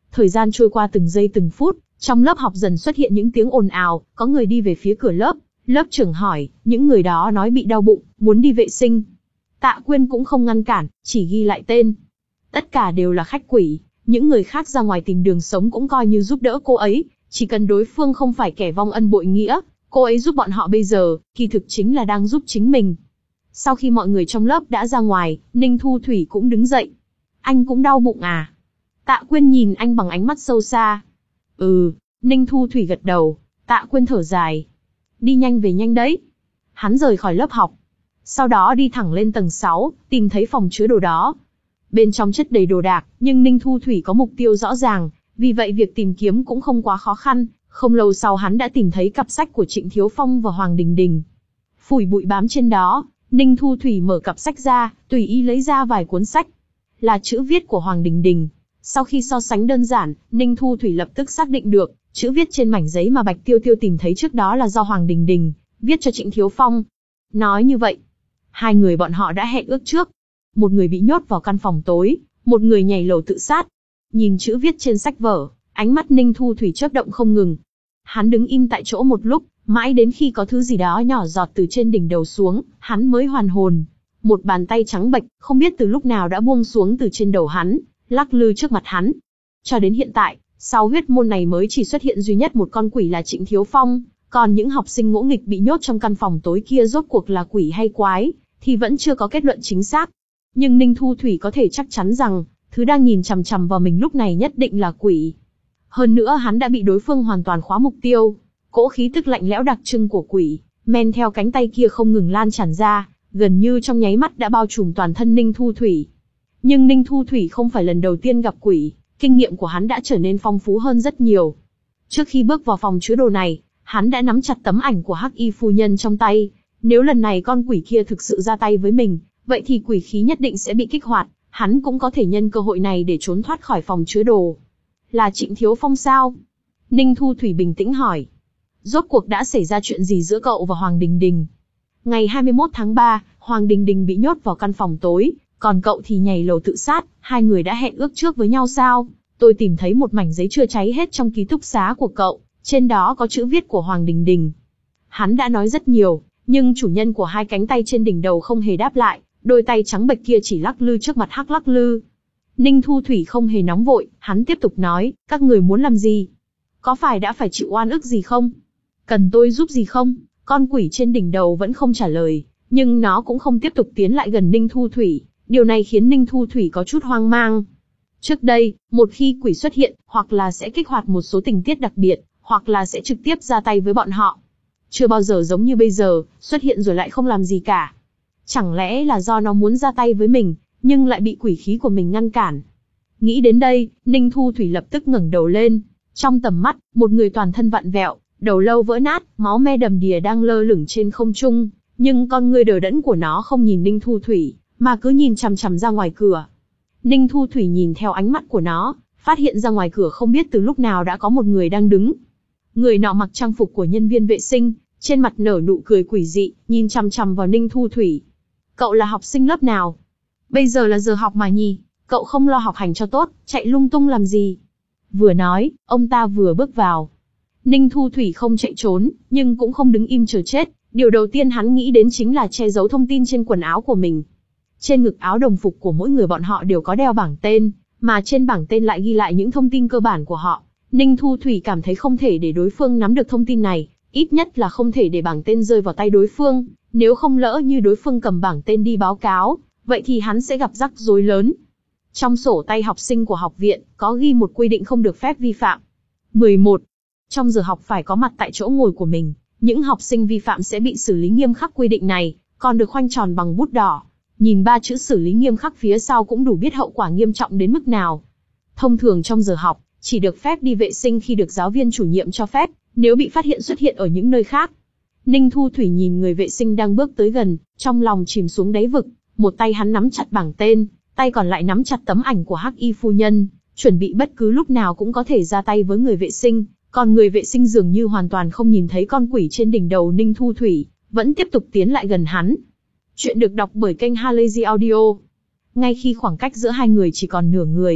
Thời gian trôi qua từng giây từng phút, trong lớp học dần xuất hiện những tiếng ồn ào, có người đi về phía cửa lớp. Lớp trưởng hỏi, những người đó nói bị đau bụng, muốn đi vệ sinh. Tạ Quyên cũng không ngăn cản, chỉ ghi lại tên. Tất cả đều là khách quỷ, những người khác ra ngoài tìm đường sống cũng coi như giúp đỡ cô ấy, chỉ cần đối phương không phải kẻ vong ân bội nghĩa, cô ấy giúp bọn họ bây giờ, kỳ thực chính là đang giúp chính mình. Sau khi mọi người trong lớp đã ra ngoài, Ninh Thu Thủy cũng đứng dậy. Anh cũng đau bụng à? Tạ Quyên nhìn anh bằng ánh mắt sâu xa. Ừ, Ninh Thu Thủy gật đầu. Tạ Quyên thở dài. Đi nhanh về nhanh đấy. Hắn rời khỏi lớp học. Sau đó đi thẳng lên tầng sáu, tìm thấy phòng chứa đồ đó. Bên trong chất đầy đồ đạc, nhưng Ninh Thu Thủy có mục tiêu rõ ràng, vì vậy việc tìm kiếm cũng không quá khó khăn. Không lâu sau hắn đã tìm thấy cặp sách của Trịnh Thiếu Phong và Hoàng Đình Đình. Phủi bụi bám trên đó, Ninh Thu Thủy mở cặp sách ra, tùy ý lấy ra vài cuốn sách. Là chữ viết của Hoàng Đình Đình. Sau khi so sánh đơn giản, Ninh Thu Thủy lập tức xác định được, chữ viết trên mảnh giấy mà Bạch Tiêu Tiêu tìm thấy trước đó là do Hoàng Đình Đình viết cho Trịnh Thiếu Phong. Nói như vậy, hai người bọn họ đã hẹn ước trước. Một người bị nhốt vào căn phòng tối, một người nhảy lầu tự sát. Nhìn chữ viết trên sách vở, ánh mắt Ninh Thu Thủy chớp động không ngừng. Hắn đứng im tại chỗ một lúc, mãi đến khi có thứ gì đó nhỏ giọt từ trên đỉnh đầu xuống, hắn mới hoàn hồn. Một bàn tay trắng bệch, không biết từ lúc nào đã buông xuống từ trên đầu hắn, lắc lư trước mặt hắn. Cho đến hiện tại, sau huyết môn này mới chỉ xuất hiện duy nhất một con quỷ là Trịnh Thiếu Phong, còn những học sinh ngỗ nghịch bị nhốt trong căn phòng tối kia rốt cuộc là quỷ hay quái, thì vẫn chưa có kết luận chính xác. Nhưng Ninh Thu Thủy có thể chắc chắn rằng, thứ đang nhìn chằm chằm vào mình lúc này nhất định là quỷ. Hơn nữa hắn đã bị đối phương hoàn toàn khóa mục tiêu. Cỗ khí tức lạnh lẽo đặc trưng của quỷ, men theo cánh tay kia không ngừng lan tràn ra, gần như trong nháy mắt đã bao trùm toàn thân Ninh Thu Thủy. Nhưng Ninh Thu Thủy không phải lần đầu tiên gặp quỷ, kinh nghiệm của hắn đã trở nên phong phú hơn rất nhiều. Trước khi bước vào phòng chứa đồ này, hắn đã nắm chặt tấm ảnh của Hắc Y phu nhân trong tay. Nếu lần này con quỷ kia thực sự ra tay với mình, vậy thì quỷ khí nhất định sẽ bị kích hoạt, hắn cũng có thể nhân cơ hội này để trốn thoát khỏi phòng chứa đồ. Là Trịnh Thiếu Phong sao? Ninh Thu Thủy bình tĩnh hỏi. Rốt cuộc đã xảy ra chuyện gì giữa cậu và Hoàng Đình Đình? Ngày hai mươi mốt tháng ba, Hoàng Đình Đình bị nhốt vào căn phòng tối, còn cậu thì nhảy lầu tự sát, hai người đã hẹn ước trước với nhau sao? Tôi tìm thấy một mảnh giấy chưa cháy hết trong ký túc xá của cậu, trên đó có chữ viết của Hoàng Đình Đình. Hắn đã nói rất nhiều, nhưng chủ nhân của hai cánh tay trên đỉnh đầu không hề đáp lại, đôi tay trắng bệch kia chỉ lắc lư trước mặt Hắc lắc lư. Ninh Thu Thủy không hề nóng vội, hắn tiếp tục nói, các người muốn làm gì? Có phải đã phải chịu oan ức gì không? Cần tôi giúp gì không? Con quỷ trên đỉnh đầu vẫn không trả lời, nhưng nó cũng không tiếp tục tiến lại gần Ninh Thu Thủy, điều này khiến Ninh Thu Thủy có chút hoang mang. Trước đây, một khi quỷ xuất hiện, hoặc là sẽ kích hoạt một số tình tiết đặc biệt, hoặc là sẽ trực tiếp ra tay với bọn họ. Chưa bao giờ giống như bây giờ, xuất hiện rồi lại không làm gì cả. Chẳng lẽ là do nó muốn ra tay với mình, nhưng lại bị quỷ khí của mình ngăn cản. Nghĩ đến đây, Ninh Thu Thủy lập tức ngẩng đầu lên. Trong tầm mắt, một người toàn thân vặn vẹo, đầu lâu vỡ nát, máu me đầm đìa đang lơ lửng trên không trung, nhưng con người đờ đẫn của nó không nhìn Ninh Thu Thủy, mà cứ nhìn chằm chằm ra ngoài cửa. Ninh Thu Thủy nhìn theo ánh mắt của nó, phát hiện ra ngoài cửa không biết từ lúc nào đã có một người đang đứng. Người nọ mặc trang phục của nhân viên vệ sinh, trên mặt nở nụ cười quỷ dị, nhìn chằm chằm vào Ninh Thu Thủy. Cậu là học sinh lớp nào? Bây giờ là giờ học mà nhỉ, cậu không lo học hành cho tốt, chạy lung tung làm gì? Vừa nói, ông ta vừa bước vào. Ninh Thu Thủy không chạy trốn, nhưng cũng không đứng im chờ chết. Điều đầu tiên hắn nghĩ đến chính là che giấu thông tin trên quần áo của mình. Trên ngực áo đồng phục của mỗi người bọn họ đều có đeo bảng tên, mà trên bảng tên lại ghi lại những thông tin cơ bản của họ. Ninh Thu Thủy cảm thấy không thể để đối phương nắm được thông tin này, ít nhất là không thể để bảng tên rơi vào tay đối phương. Nếu không lỡ như đối phương cầm bảng tên đi báo cáo, vậy thì hắn sẽ gặp rắc rối lớn. Trong sổ tay học sinh của học viện, có ghi một quy định không được phép vi phạm. mười một. Trong giờ học phải có mặt tại chỗ ngồi của mình. Những học sinh vi phạm sẽ bị xử lý nghiêm khắc quy định này, còn được khoanh tròn bằng bút đỏ. Nhìn ba chữ xử lý nghiêm khắc phía sau cũng đủ biết hậu quả nghiêm trọng đến mức nào. Thông thường trong giờ học, chỉ được phép đi vệ sinh khi được giáo viên chủ nhiệm cho phép, nếu bị phát hiện xuất hiện ở những nơi khác. Ninh Thu Thủy nhìn người vệ sinh đang bước tới gần, trong lòng chìm xuống đáy vực, một tay hắn nắm chặt bảng tên, tay còn lại nắm chặt tấm ảnh của Hắc Y phu nhân, chuẩn bị bất cứ lúc nào cũng có thể ra tay với người vệ sinh, còn người vệ sinh dường như hoàn toàn không nhìn thấy con quỷ trên đỉnh đầu Ninh Thu Thủy, vẫn tiếp tục tiến lại gần hắn. Chuyện được đọc bởi kênh Halazy Audio. Ngay khi khoảng cách giữa hai người chỉ còn nửa người,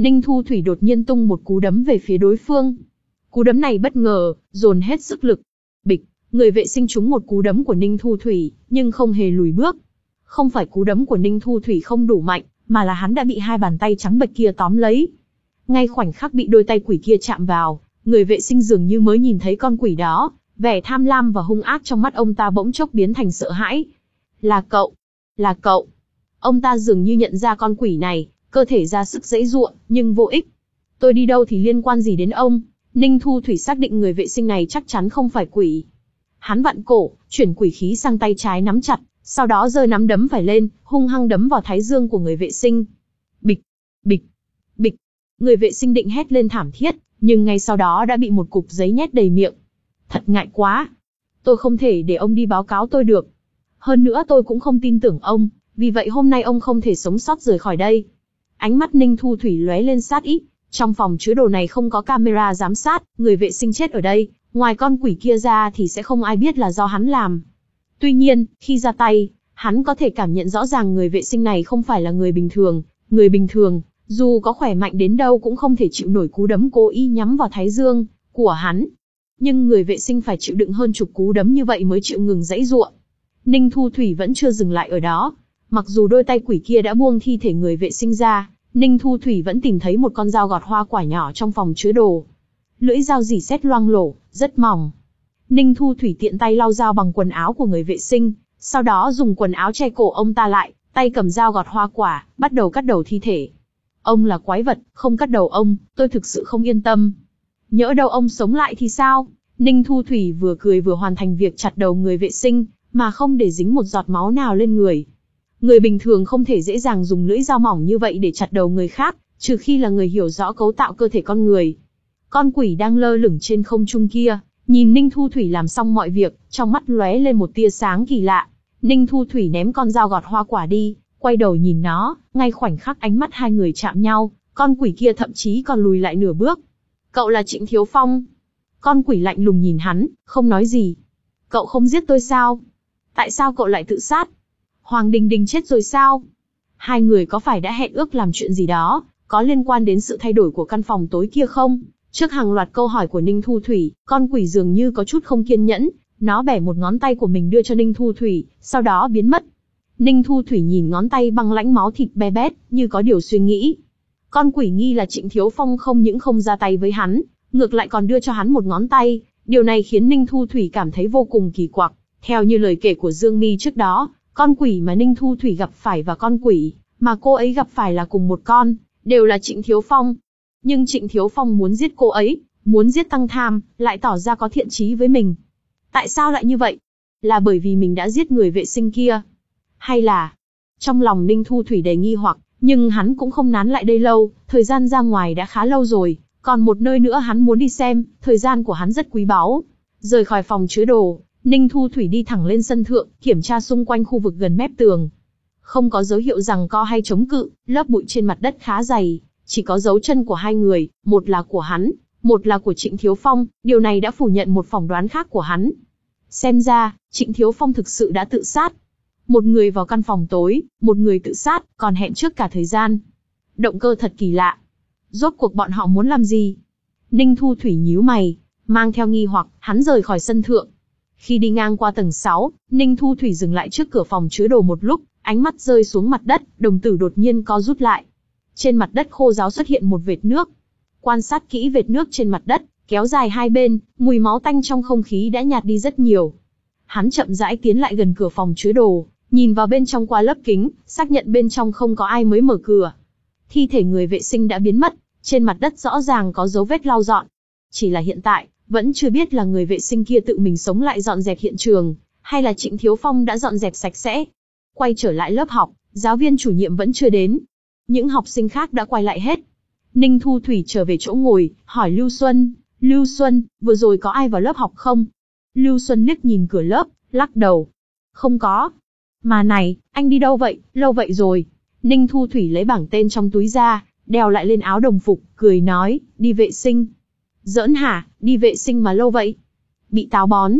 Ninh Thu Thủy đột nhiên tung một cú đấm về phía đối phương. Cú đấm này bất ngờ, dồn hết sức lực. Bịch, người vệ sinh trúng một cú đấm của Ninh Thu Thủy, nhưng không hề lùi bước. Không phải cú đấm của Ninh Thu Thủy không đủ mạnh, mà là hắn đã bị hai bàn tay trắng bệch kia tóm lấy. Ngay khoảnh khắc bị đôi tay quỷ kia chạm vào, người vệ sinh dường như mới nhìn thấy con quỷ đó, vẻ tham lam và hung ác trong mắt ông ta bỗng chốc biến thành sợ hãi. Là cậu, là cậu. Ông ta dường như nhận ra con quỷ này, cơ thể ra sức giãy giụa, nhưng vô ích. Tôi đi đâu thì liên quan gì đến ông? Ninh Thu Thủy xác định người vệ sinh này chắc chắn không phải quỷ. Hắn vặn cổ, chuyển quỷ khí sang tay trái nắm chặt, sau đó giơ nắm đấm phải lên, hung hăng đấm vào thái dương của người vệ sinh. Bịch, bịch, bịch. Người vệ sinh định hét lên thảm thiết, nhưng ngay sau đó đã bị một cục giấy nhét đầy miệng. Thật ngại quá. Tôi không thể để ông đi báo cáo tôi được. Hơn nữa tôi cũng không tin tưởng ông, vì vậy hôm nay ông không thể sống sót rời khỏi đây. Ánh mắt Ninh Thu Thủy lóe lên sát ý. Trong phòng chứa đồ này không có camera giám sát, người vệ sinh chết ở đây, ngoài con quỷ kia ra thì sẽ không ai biết là do hắn làm. Tuy nhiên, khi ra tay, hắn có thể cảm nhận rõ ràng người vệ sinh này không phải là người bình thường. Người bình thường, dù có khỏe mạnh đến đâu cũng không thể chịu nổi cú đấm cố ý nhắm vào thái dương của hắn. Nhưng người vệ sinh phải chịu đựng hơn chục cú đấm như vậy mới chịu ngừng giãy giụa. Ninh Thu Thủy vẫn chưa dừng lại ở đó. Mặc dù đôi tay quỷ kia đã buông thi thể người vệ sinh ra, Ninh Thu Thủy vẫn tìm thấy một con dao gọt hoa quả nhỏ trong phòng chứa đồ. Lưỡi dao rỉ sét loang lổ, rất mỏng. Ninh Thu Thủy tiện tay lau dao bằng quần áo của người vệ sinh, sau đó dùng quần áo che cổ ông ta lại, tay cầm dao gọt hoa quả, bắt đầu cắt đầu thi thể. Ông là quái vật, không cắt đầu ông, tôi thực sự không yên tâm. Nhỡ đâu ông sống lại thì sao? Ninh Thu Thủy vừa cười vừa hoàn thành việc chặt đầu người vệ sinh, mà không để dính một giọt máu nào lên người. Người bình thường không thể dễ dàng dùng lưỡi dao mỏng như vậy để chặt đầu người khác, trừ khi là người hiểu rõ cấu tạo cơ thể con người. Con quỷ đang lơ lửng trên không trung kia, nhìn Ninh Thu Thủy làm xong mọi việc, trong mắt lóe lên một tia sáng kỳ lạ. Ninh Thu Thủy ném con dao gọt hoa quả đi, quay đầu nhìn nó, ngay khoảnh khắc ánh mắt hai người chạm nhau, con quỷ kia thậm chí còn lùi lại nửa bước. Cậu là Trịnh Thiếu Phong. Con quỷ lạnh lùng nhìn hắn, không nói gì. Cậu không giết tôi sao? Tại sao cậu lại tự sát? Hoàng Đình Đình chết rồi sao? Hai người có phải đã hẹn ước làm chuyện gì đó, có liên quan đến sự thay đổi của căn phòng tối kia không? Trước hàng loạt câu hỏi của Ninh Thu Thủy, con quỷ dường như có chút không kiên nhẫn, nó bẻ một ngón tay của mình đưa cho Ninh Thu Thủy, sau đó biến mất. Ninh Thu Thủy nhìn ngón tay băng lãnh máu thịt be bét, như có điều suy nghĩ. Con quỷ nghi là Trịnh Thiếu Phong không những không ra tay với hắn, ngược lại còn đưa cho hắn một ngón tay, điều này khiến Ninh Thu Thủy cảm thấy vô cùng kỳ quặc. Theo như lời kể của Dương Mi trước đó, con quỷ mà Ninh Thu Thủy gặp phải và con quỷ mà cô ấy gặp phải là cùng một con, đều là Trịnh Thiếu Phong. Nhưng Trịnh Thiếu Phong muốn giết cô ấy, muốn giết Tăng Tham, lại tỏ ra có thiện chí với mình. Tại sao lại như vậy? Là bởi vì mình đã giết người vệ sinh kia? Hay là... Trong lòng Ninh Thu Thủy đầy nghi hoặc, nhưng hắn cũng không nán lại đây lâu, thời gian ra ngoài đã khá lâu rồi, còn một nơi nữa hắn muốn đi xem, thời gian của hắn rất quý báu. Rời khỏi phòng chứa đồ, Ninh Thu Thủy đi thẳng lên sân thượng, kiểm tra xung quanh khu vực gần mép tường. Không có dấu hiệu giằng co hay chống cự, lớp bụi trên mặt đất khá dày, chỉ có dấu chân của hai người, một là của hắn, một là của Trịnh Thiếu Phong, điều này đã phủ nhận một phỏng đoán khác của hắn. Xem ra, Trịnh Thiếu Phong thực sự đã tự sát. Một người vào căn phòng tối, một người tự sát, còn hẹn trước cả thời gian. Động cơ thật kỳ lạ. Rốt cuộc bọn họ muốn làm gì? Ninh Thu Thủy nhíu mày, mang theo nghi hoặc, hắn rời khỏi sân thượng. Khi đi ngang qua tầng sáu, Ninh Thu Thủy dừng lại trước cửa phòng chứa đồ một lúc, ánh mắt rơi xuống mặt đất, đồng tử đột nhiên co rút lại. Trên mặt đất khô ráo xuất hiện một vệt nước. Quan sát kỹ vệt nước trên mặt đất, kéo dài hai bên, mùi máu tanh trong không khí đã nhạt đi rất nhiều. Hắn chậm rãi tiến lại gần cửa phòng chứa đồ, nhìn vào bên trong qua lớp kính, xác nhận bên trong không có ai mới mở cửa. Thi thể người vệ sinh đã biến mất, trên mặt đất rõ ràng có dấu vết lau dọn. Chỉ là hiện tại, vẫn chưa biết là người vệ sinh kia tự mình sống lại dọn dẹp hiện trường, hay là Trịnh Thiếu Phong đã dọn dẹp sạch sẽ. Quay trở lại lớp học, giáo viên chủ nhiệm vẫn chưa đến. Những học sinh khác đã quay lại hết. Ninh Thu Thủy trở về chỗ ngồi, hỏi Lưu Xuân, Lưu Xuân, vừa rồi có ai vào lớp học không? Lưu Xuân liếc nhìn cửa lớp, lắc đầu. Không có. Mà này, anh đi đâu vậy, lâu vậy rồi. Ninh Thu Thủy lấy bảng tên trong túi ra, đeo lại lên áo đồng phục, cười nói, đi vệ sinh. Giỡn hả, đi vệ sinh mà lâu vậy? Bị táo bón.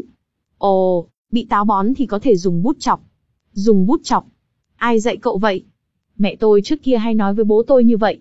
Ồ, bị táo bón thì có thể dùng bút chọc. Dùng bút chọc? Ai dạy cậu vậy? Mẹ tôi trước kia hay nói với bố tôi như vậy.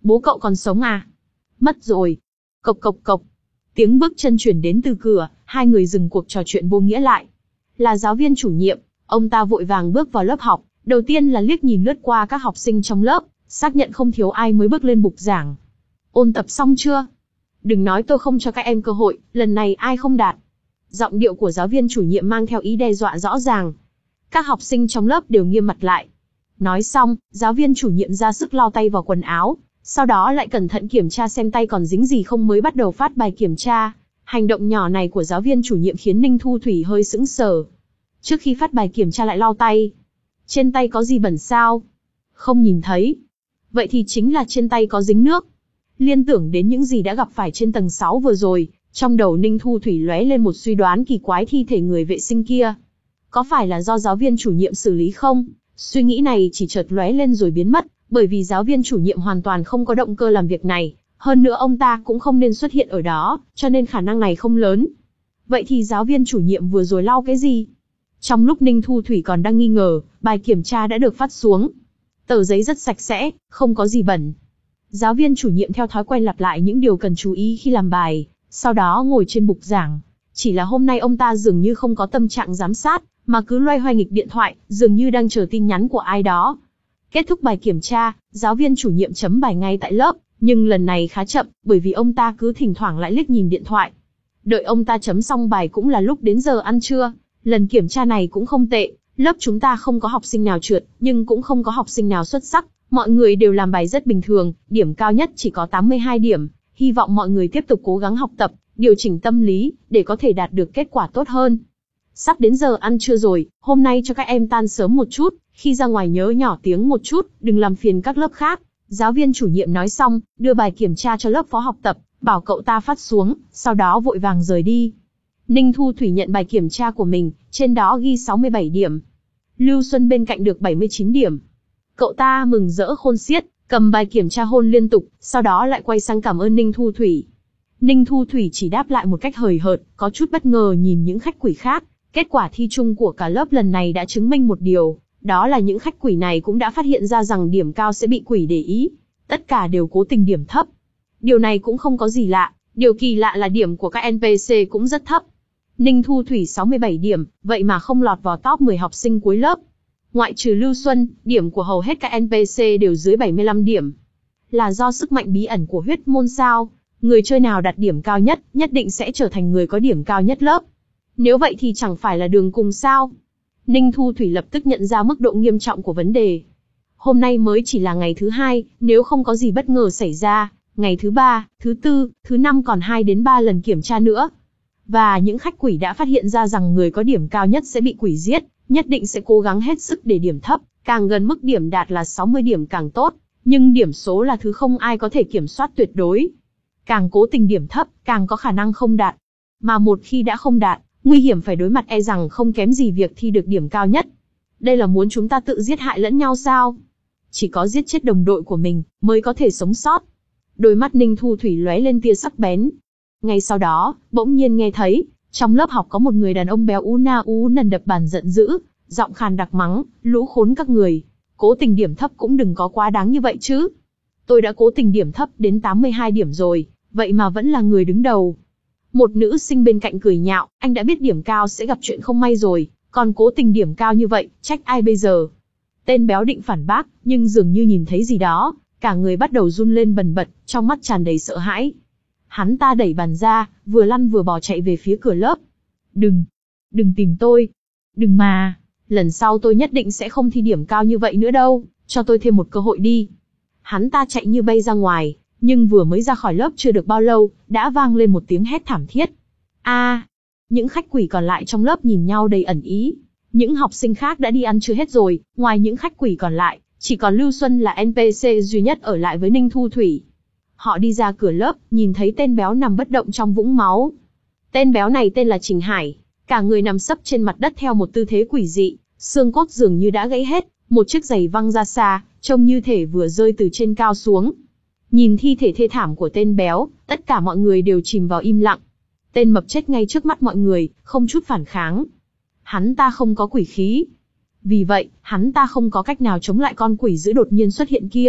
Bố cậu còn sống à? Mất rồi. Cộc cộc cộc. Tiếng bước chân chuyển đến từ cửa, hai người dừng cuộc trò chuyện vô nghĩa lại. Là giáo viên chủ nhiệm, ông ta vội vàng bước vào lớp học, đầu tiên là liếc nhìn lướt qua các học sinh trong lớp, xác nhận không thiếu ai mới bước lên bục giảng. Ôn tập xong chưa? Đừng nói tôi không cho các em cơ hội, lần này ai không đạt. Giọng điệu của giáo viên chủ nhiệm mang theo ý đe dọa rõ ràng. Các học sinh trong lớp đều nghiêm mặt lại. Nói xong, giáo viên chủ nhiệm ra sức lau tay vào quần áo, sau đó lại cẩn thận kiểm tra xem tay còn dính gì không mới bắt đầu phát bài kiểm tra. Hành động nhỏ này của giáo viên chủ nhiệm khiến Ninh Thu Thủy hơi sững sờ. Trước khi phát bài kiểm tra lại lau tay. Trên tay có gì bẩn sao? Không nhìn thấy. Vậy thì chính là trên tay có dính nước. Liên tưởng đến những gì đã gặp phải trên tầng sáu vừa rồi, trong đầu Ninh Thu Thủy lóe lên một suy đoán kỳ quái, thi thể người vệ sinh kia. Có phải là do giáo viên chủ nhiệm xử lý không? Suy nghĩ này chỉ chợt lóe lên rồi biến mất, bởi vì giáo viên chủ nhiệm hoàn toàn không có động cơ làm việc này. Hơn nữa ông ta cũng không nên xuất hiện ở đó, cho nên khả năng này không lớn. Vậy thì giáo viên chủ nhiệm vừa rồi lau cái gì? Trong lúc Ninh Thu Thủy còn đang nghi ngờ, bài kiểm tra đã được phát xuống. Tờ giấy rất sạch sẽ, không có gì bẩn. Giáo viên chủ nhiệm theo thói quen lặp lại những điều cần chú ý khi làm bài, sau đó ngồi trên bục giảng. Chỉ là hôm nay ông ta dường như không có tâm trạng giám sát, mà cứ loay hoay nghịch điện thoại, dường như đang chờ tin nhắn của ai đó. Kết thúc bài kiểm tra, giáo viên chủ nhiệm chấm bài ngay tại lớp, nhưng lần này khá chậm, bởi vì ông ta cứ thỉnh thoảng lại liếc nhìn điện thoại. Đợi ông ta chấm xong bài cũng là lúc đến giờ ăn trưa. Lần kiểm tra này cũng không tệ, lớp chúng ta không có học sinh nào trượt, nhưng cũng không có học sinh nào xuất sắc. Mọi người đều làm bài rất bình thường, điểm cao nhất chỉ có tám mươi hai điểm. Hy vọng mọi người tiếp tục cố gắng học tập, điều chỉnh tâm lý, để có thể đạt được kết quả tốt hơn. Sắp đến giờ ăn trưa rồi, hôm nay cho các em tan sớm một chút, khi ra ngoài nhớ nhỏ tiếng một chút, đừng làm phiền các lớp khác. Giáo viên chủ nhiệm nói xong, đưa bài kiểm tra cho lớp phó học tập, bảo cậu ta phát xuống, sau đó vội vàng rời đi. Ninh Thu Thủy nhận bài kiểm tra của mình, trên đó ghi sáu mươi bảy điểm. Lưu Xuân bên cạnh được bảy mươi chín điểm. Cậu ta mừng rỡ khôn xiết, cầm bài kiểm tra hôn liên tục, sau đó lại quay sang cảm ơn Ninh Thu Thủy. Ninh Thu Thủy chỉ đáp lại một cách hời hợt, có chút bất ngờ nhìn những khách quỷ khác. Kết quả thi chung của cả lớp lần này đã chứng minh một điều, đó là những khách quỷ này cũng đã phát hiện ra rằng điểm cao sẽ bị quỷ để ý. Tất cả đều cố tình điểm thấp. Điều này cũng không có gì lạ, điều kỳ lạ là điểm của các en pê xê cũng rất thấp. Ninh Thu Thủy sáu mươi bảy điểm, vậy mà không lọt vào top mười học sinh cuối lớp. Ngoại trừ Lưu Xuân, điểm của hầu hết các en pê xê đều dưới bảy mươi lăm điểm. Là do sức mạnh bí ẩn của huyết môn sao? Người chơi nào đạt điểm cao nhất, nhất định sẽ trở thành người có điểm cao nhất lớp. Nếu vậy thì chẳng phải là đường cùng sao? Ninh Thu Thủy lập tức nhận ra mức độ nghiêm trọng của vấn đề. Hôm nay mới chỉ là ngày thứ hai, nếu không có gì bất ngờ xảy ra, ngày thứ ba, thứ tư, thứ năm còn hai đến ba lần kiểm tra nữa. Và những khách quỷ đã phát hiện ra rằng người có điểm cao nhất sẽ bị quỷ giết, nhất định sẽ cố gắng hết sức để điểm thấp, càng gần mức điểm đạt là sáu mươi điểm càng tốt, nhưng điểm số là thứ không ai có thể kiểm soát tuyệt đối. Càng cố tình điểm thấp, càng có khả năng không đạt. Mà một khi đã không đạt, nguy hiểm phải đối mặt e rằng không kém gì việc thi được điểm cao nhất. Đây là muốn chúng ta tự giết hại lẫn nhau sao? Chỉ có giết chết đồng đội của mình, mới có thể sống sót. Đôi mắt Ninh Thu Thủy lóe lên tia sắc bén. Ngay sau đó, bỗng nhiên nghe thấy, trong lớp học có một người đàn ông béo ú na ú nần đập bàn giận dữ, giọng khàn đặc mắng, lũ khốn các người. Cố tình điểm thấp cũng đừng có quá đáng như vậy chứ. Tôi đã cố tình điểm thấp đến tám mươi hai điểm rồi, vậy mà vẫn là người đứng đầu. Một nữ sinh bên cạnh cười nhạo, anh đã biết điểm cao sẽ gặp chuyện không may rồi, còn cố tình điểm cao như vậy, trách ai bây giờ? Tên béo định phản bác, nhưng dường như nhìn thấy gì đó, cả người bắt đầu run lên bần bật, trong mắt tràn đầy sợ hãi. Hắn ta đẩy bàn ra, vừa lăn vừa bò chạy về phía cửa lớp. Đừng, đừng tìm tôi. Đừng mà, lần sau tôi nhất định sẽ không thi điểm cao như vậy nữa đâu, cho tôi thêm một cơ hội đi. Hắn ta chạy như bay ra ngoài, nhưng vừa mới ra khỏi lớp chưa được bao lâu, đã vang lên một tiếng hét thảm thiết. A! À, những khách quỷ còn lại trong lớp nhìn nhau đầy ẩn ý. Những học sinh khác đã đi ăn trưa hết rồi, ngoài những khách quỷ còn lại, chỉ còn Lưu Xuân là en pê xê duy nhất ở lại với Ninh Thu Thủy. Họ đi ra cửa lớp, nhìn thấy tên béo nằm bất động trong vũng máu. Tên béo này tên là Trình Hải, cả người nằm sấp trên mặt đất theo một tư thế quỷ dị, xương cốt dường như đã gãy hết, một chiếc giày văng ra xa, trông như thể vừa rơi từ trên cao xuống. Nhìn thi thể thê thảm của tên béo, tất cả mọi người đều chìm vào im lặng. Tên mập chết ngay trước mắt mọi người, không chút phản kháng. Hắn ta không có quỷ khí. Vì vậy, hắn ta không có cách nào chống lại con quỷ dữ đột nhiên xuất hiện kia.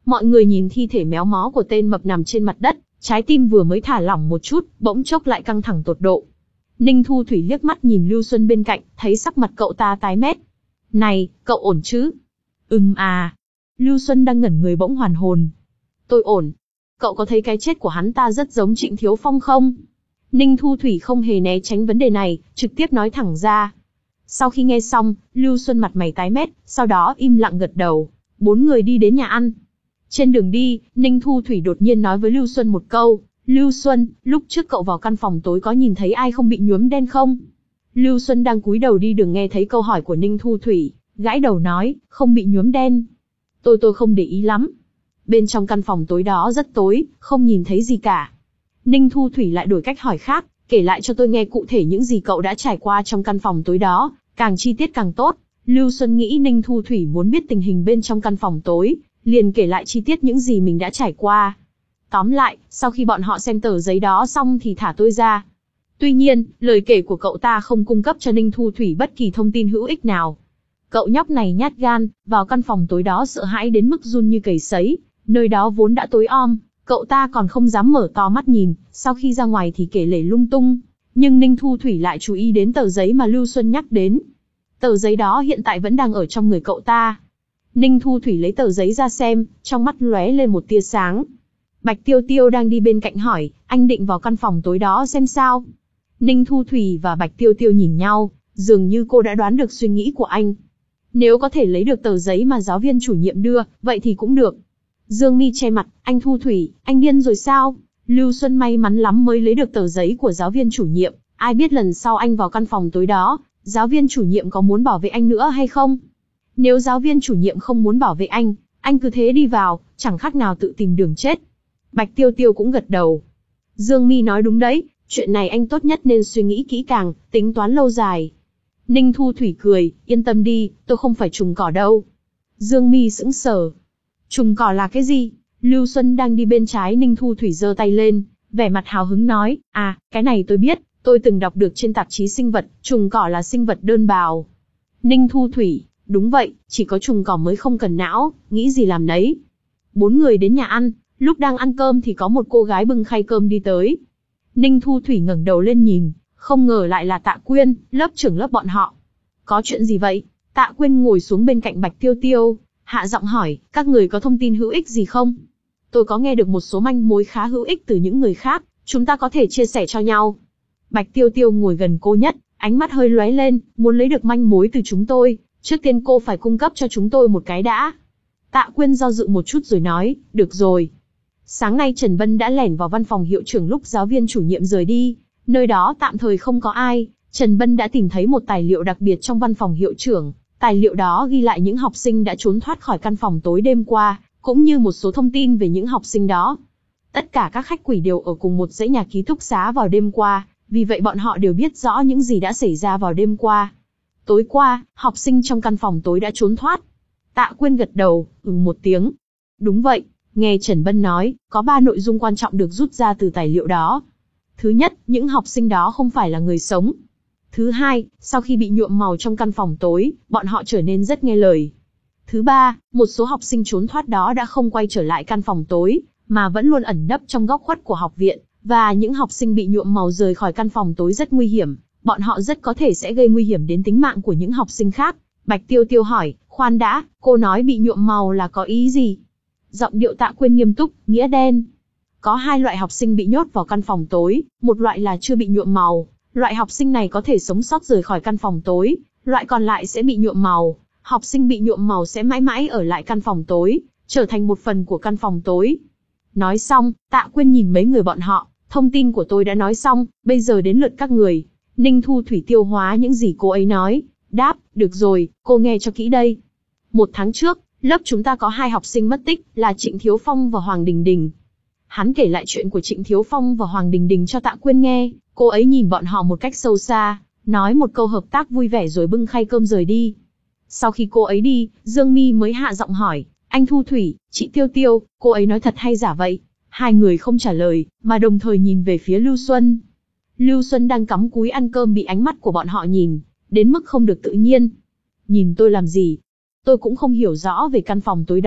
Mọi người nhìn thi thể méo mó của tên mập nằm trên mặt đất, trái tim vừa mới thả lỏng một chút, bỗng chốc lại căng thẳng tột độ. Ninh Thu Thủy liếc mắt nhìn Lưu Xuân bên cạnh, thấy sắc mặt cậu ta tái mét. Này, cậu ổn chứ? Ừm à. Lưu Xuân đang ngẩn người bỗng hoàn hồn. Tôi ổn. Cậu có thấy cái chết của hắn ta rất giống Trịnh Thiếu Phong không? Ninh Thu Thủy không hề né tránh vấn đề này, trực tiếp nói thẳng ra. Sau khi nghe xong, Lưu Xuân mặt mày tái mét, sau đó im lặng gật đầu. Bốn người đi đến nhà ăn. Trên đường đi, Ninh Thu Thủy đột nhiên nói với Lưu Xuân một câu. Lưu Xuân, lúc trước cậu vào căn phòng tối có nhìn thấy ai không bị nhuốm đen không? Lưu Xuân đang cúi đầu đi đường nghe thấy câu hỏi của Ninh Thu Thủy, gãi đầu nói, không bị nhuốm đen. Tôi tôi không để ý lắm. Bên trong căn phòng tối đó rất tối, không nhìn thấy gì cả. Ninh Thu Thủy lại đổi cách hỏi khác, kể lại cho tôi nghe cụ thể những gì cậu đã trải qua trong căn phòng tối đó, càng chi tiết càng tốt. Lưu Xuân nghĩ Ninh Thu Thủy muốn biết tình hình bên trong căn phòng tối, liền kể lại chi tiết những gì mình đã trải qua. Tóm lại, sau khi bọn họ xem tờ giấy đó xong thì thả tôi ra. Tuy nhiên, lời kể của cậu ta không cung cấp cho Ninh Thu Thủy bất kỳ thông tin hữu ích nào. Cậu nhóc này nhát gan, vào căn phòng tối đó sợ hãi đến mức run như cầy sấy, nơi đó vốn đã tối om, cậu ta còn không dám mở to mắt nhìn, sau khi ra ngoài thì kể lể lung tung. Nhưng Ninh Thu Thủy lại chú ý đến tờ giấy mà Lưu Xuân nhắc đến. Tờ giấy đó hiện tại vẫn đang ở trong người cậu ta. Ninh Thu Thủy lấy tờ giấy ra xem, trong mắt lóe lên một tia sáng. Bạch Tiêu Tiêu đang đi bên cạnh hỏi, anh định vào căn phòng tối đó xem sao? Ninh Thu Thủy và Bạch Tiêu Tiêu nhìn nhau, dường như cô đã đoán được suy nghĩ của anh. Nếu có thể lấy được tờ giấy mà giáo viên chủ nhiệm đưa, vậy thì cũng được. Dương Mi che mặt, anh Thu Thủy, anh điên rồi sao? Lưu Xuân may mắn lắm mới lấy được tờ giấy của giáo viên chủ nhiệm, ai biết lần sau anh vào căn phòng tối đó, giáo viên chủ nhiệm có muốn bảo vệ anh nữa hay không? Nếu giáo viên chủ nhiệm không muốn bảo vệ anh, anh cứ thế đi vào, chẳng khác nào tự tìm đường chết. Bạch Tiêu Tiêu cũng gật đầu. Dương Mi nói đúng đấy, chuyện này anh tốt nhất nên suy nghĩ kỹ càng, tính toán lâu dài. Ninh Thu Thủy cười, yên tâm đi, tôi không phải trùng cỏ đâu. Dương Mi sững sờ. Trùng cỏ là cái gì? Lưu Xuân đang đi bên trái Ninh Thu Thủy giơ tay lên, vẻ mặt hào hứng nói, à, cái này tôi biết, tôi từng đọc được trên tạp chí sinh vật, trùng cỏ là sinh vật đơn bào. Ninh Thu Thủy, đúng vậy, chỉ có trùng cỏ mới không cần não, nghĩ gì làm nấy. Bốn người đến nhà ăn, lúc đang ăn cơm thì có một cô gái bưng khay cơm đi tới. Ninh Thu Thủy ngẩng đầu lên nhìn, không ngờ lại là Tạ Quyên, lớp trưởng lớp bọn họ. Có chuyện gì vậy? Tạ Quyên ngồi xuống bên cạnh Bạch Tiêu Tiêu, hạ giọng hỏi, các người có thông tin hữu ích gì không? Tôi có nghe được một số manh mối khá hữu ích từ những người khác, chúng ta có thể chia sẻ cho nhau. Bạch Tiêu Tiêu ngồi gần cô nhất, ánh mắt hơi lóe lên, muốn lấy được manh mối từ chúng tôi, trước tiên cô phải cung cấp cho chúng tôi một cái đã. Tạ Quyên do dự một chút rồi nói, được rồi. Sáng nay Trần Bân đã lẻn vào văn phòng hiệu trưởng lúc giáo viên chủ nhiệm rời đi, nơi đó tạm thời không có ai. Trần Bân đã tìm thấy một tài liệu đặc biệt trong văn phòng hiệu trưởng, tài liệu đó ghi lại những học sinh đã trốn thoát khỏi căn phòng tối đêm qua, cũng như một số thông tin về những học sinh đó. Tất cả các khách quỷ đều ở cùng một dãy nhà ký túc xá vào đêm qua, vì vậy bọn họ đều biết rõ những gì đã xảy ra vào đêm qua. Tối qua, học sinh trong căn phòng tối đã trốn thoát. Tạ Quyên gật đầu, ừm một tiếng. Đúng vậy, nghe Trần Bân nói, có ba nội dung quan trọng được rút ra từ tài liệu đó. Thứ nhất, những học sinh đó không phải là người sống. Thứ hai, sau khi bị nhuộm màu trong căn phòng tối, bọn họ trở nên rất nghe lời. Thứ ba, một số học sinh trốn thoát đó đã không quay trở lại căn phòng tối, mà vẫn luôn ẩn nấp trong góc khuất của học viện, và những học sinh bị nhuộm màu rời khỏi căn phòng tối rất nguy hiểm, bọn họ rất có thể sẽ gây nguy hiểm đến tính mạng của những học sinh khác. Bạch Tiêu Tiêu hỏi, khoan đã, cô nói bị nhuộm màu là có ý gì? Giọng điệu Tạ Quyên nghiêm túc, nghĩa đen. Có hai loại học sinh bị nhốt vào căn phòng tối, một loại là chưa bị nhuộm màu, loại học sinh này có thể sống sót rời khỏi căn phòng tối, loại còn lại sẽ bị nhuộm màu. Học sinh bị nhuộm màu sẽ mãi mãi ở lại căn phòng tối, trở thành một phần của căn phòng tối. Nói xong, Tạ Quyên nhìn mấy người bọn họ, thông tin của tôi đã nói xong, bây giờ đến lượt các người. Ninh Thu Thủy tiêu hóa những gì cô ấy nói, đáp, được rồi, cô nghe cho kỹ đây. Một tháng trước, lớp chúng ta có hai học sinh mất tích, là Trịnh Thiếu Phong và Hoàng Đình Đình. Hắn kể lại chuyện của Trịnh Thiếu Phong và Hoàng Đình Đình cho Tạ Quyên nghe, cô ấy nhìn bọn họ một cách sâu xa, nói một câu hợp tác vui vẻ rồi bưng khay cơm rời đi. Sau khi cô ấy đi, Dương Mi mới hạ giọng hỏi, anh Thu Thủy, chị Tiêu Tiêu, cô ấy nói thật hay giả vậy? Hai người không trả lời, mà đồng thời nhìn về phía Lưu Xuân. Lưu Xuân đang cắm cúi ăn cơm bị ánh mắt của bọn họ nhìn, đến mức không được tự nhiên. Nhìn tôi làm gì? Tôi cũng không hiểu rõ về căn phòng tối đó,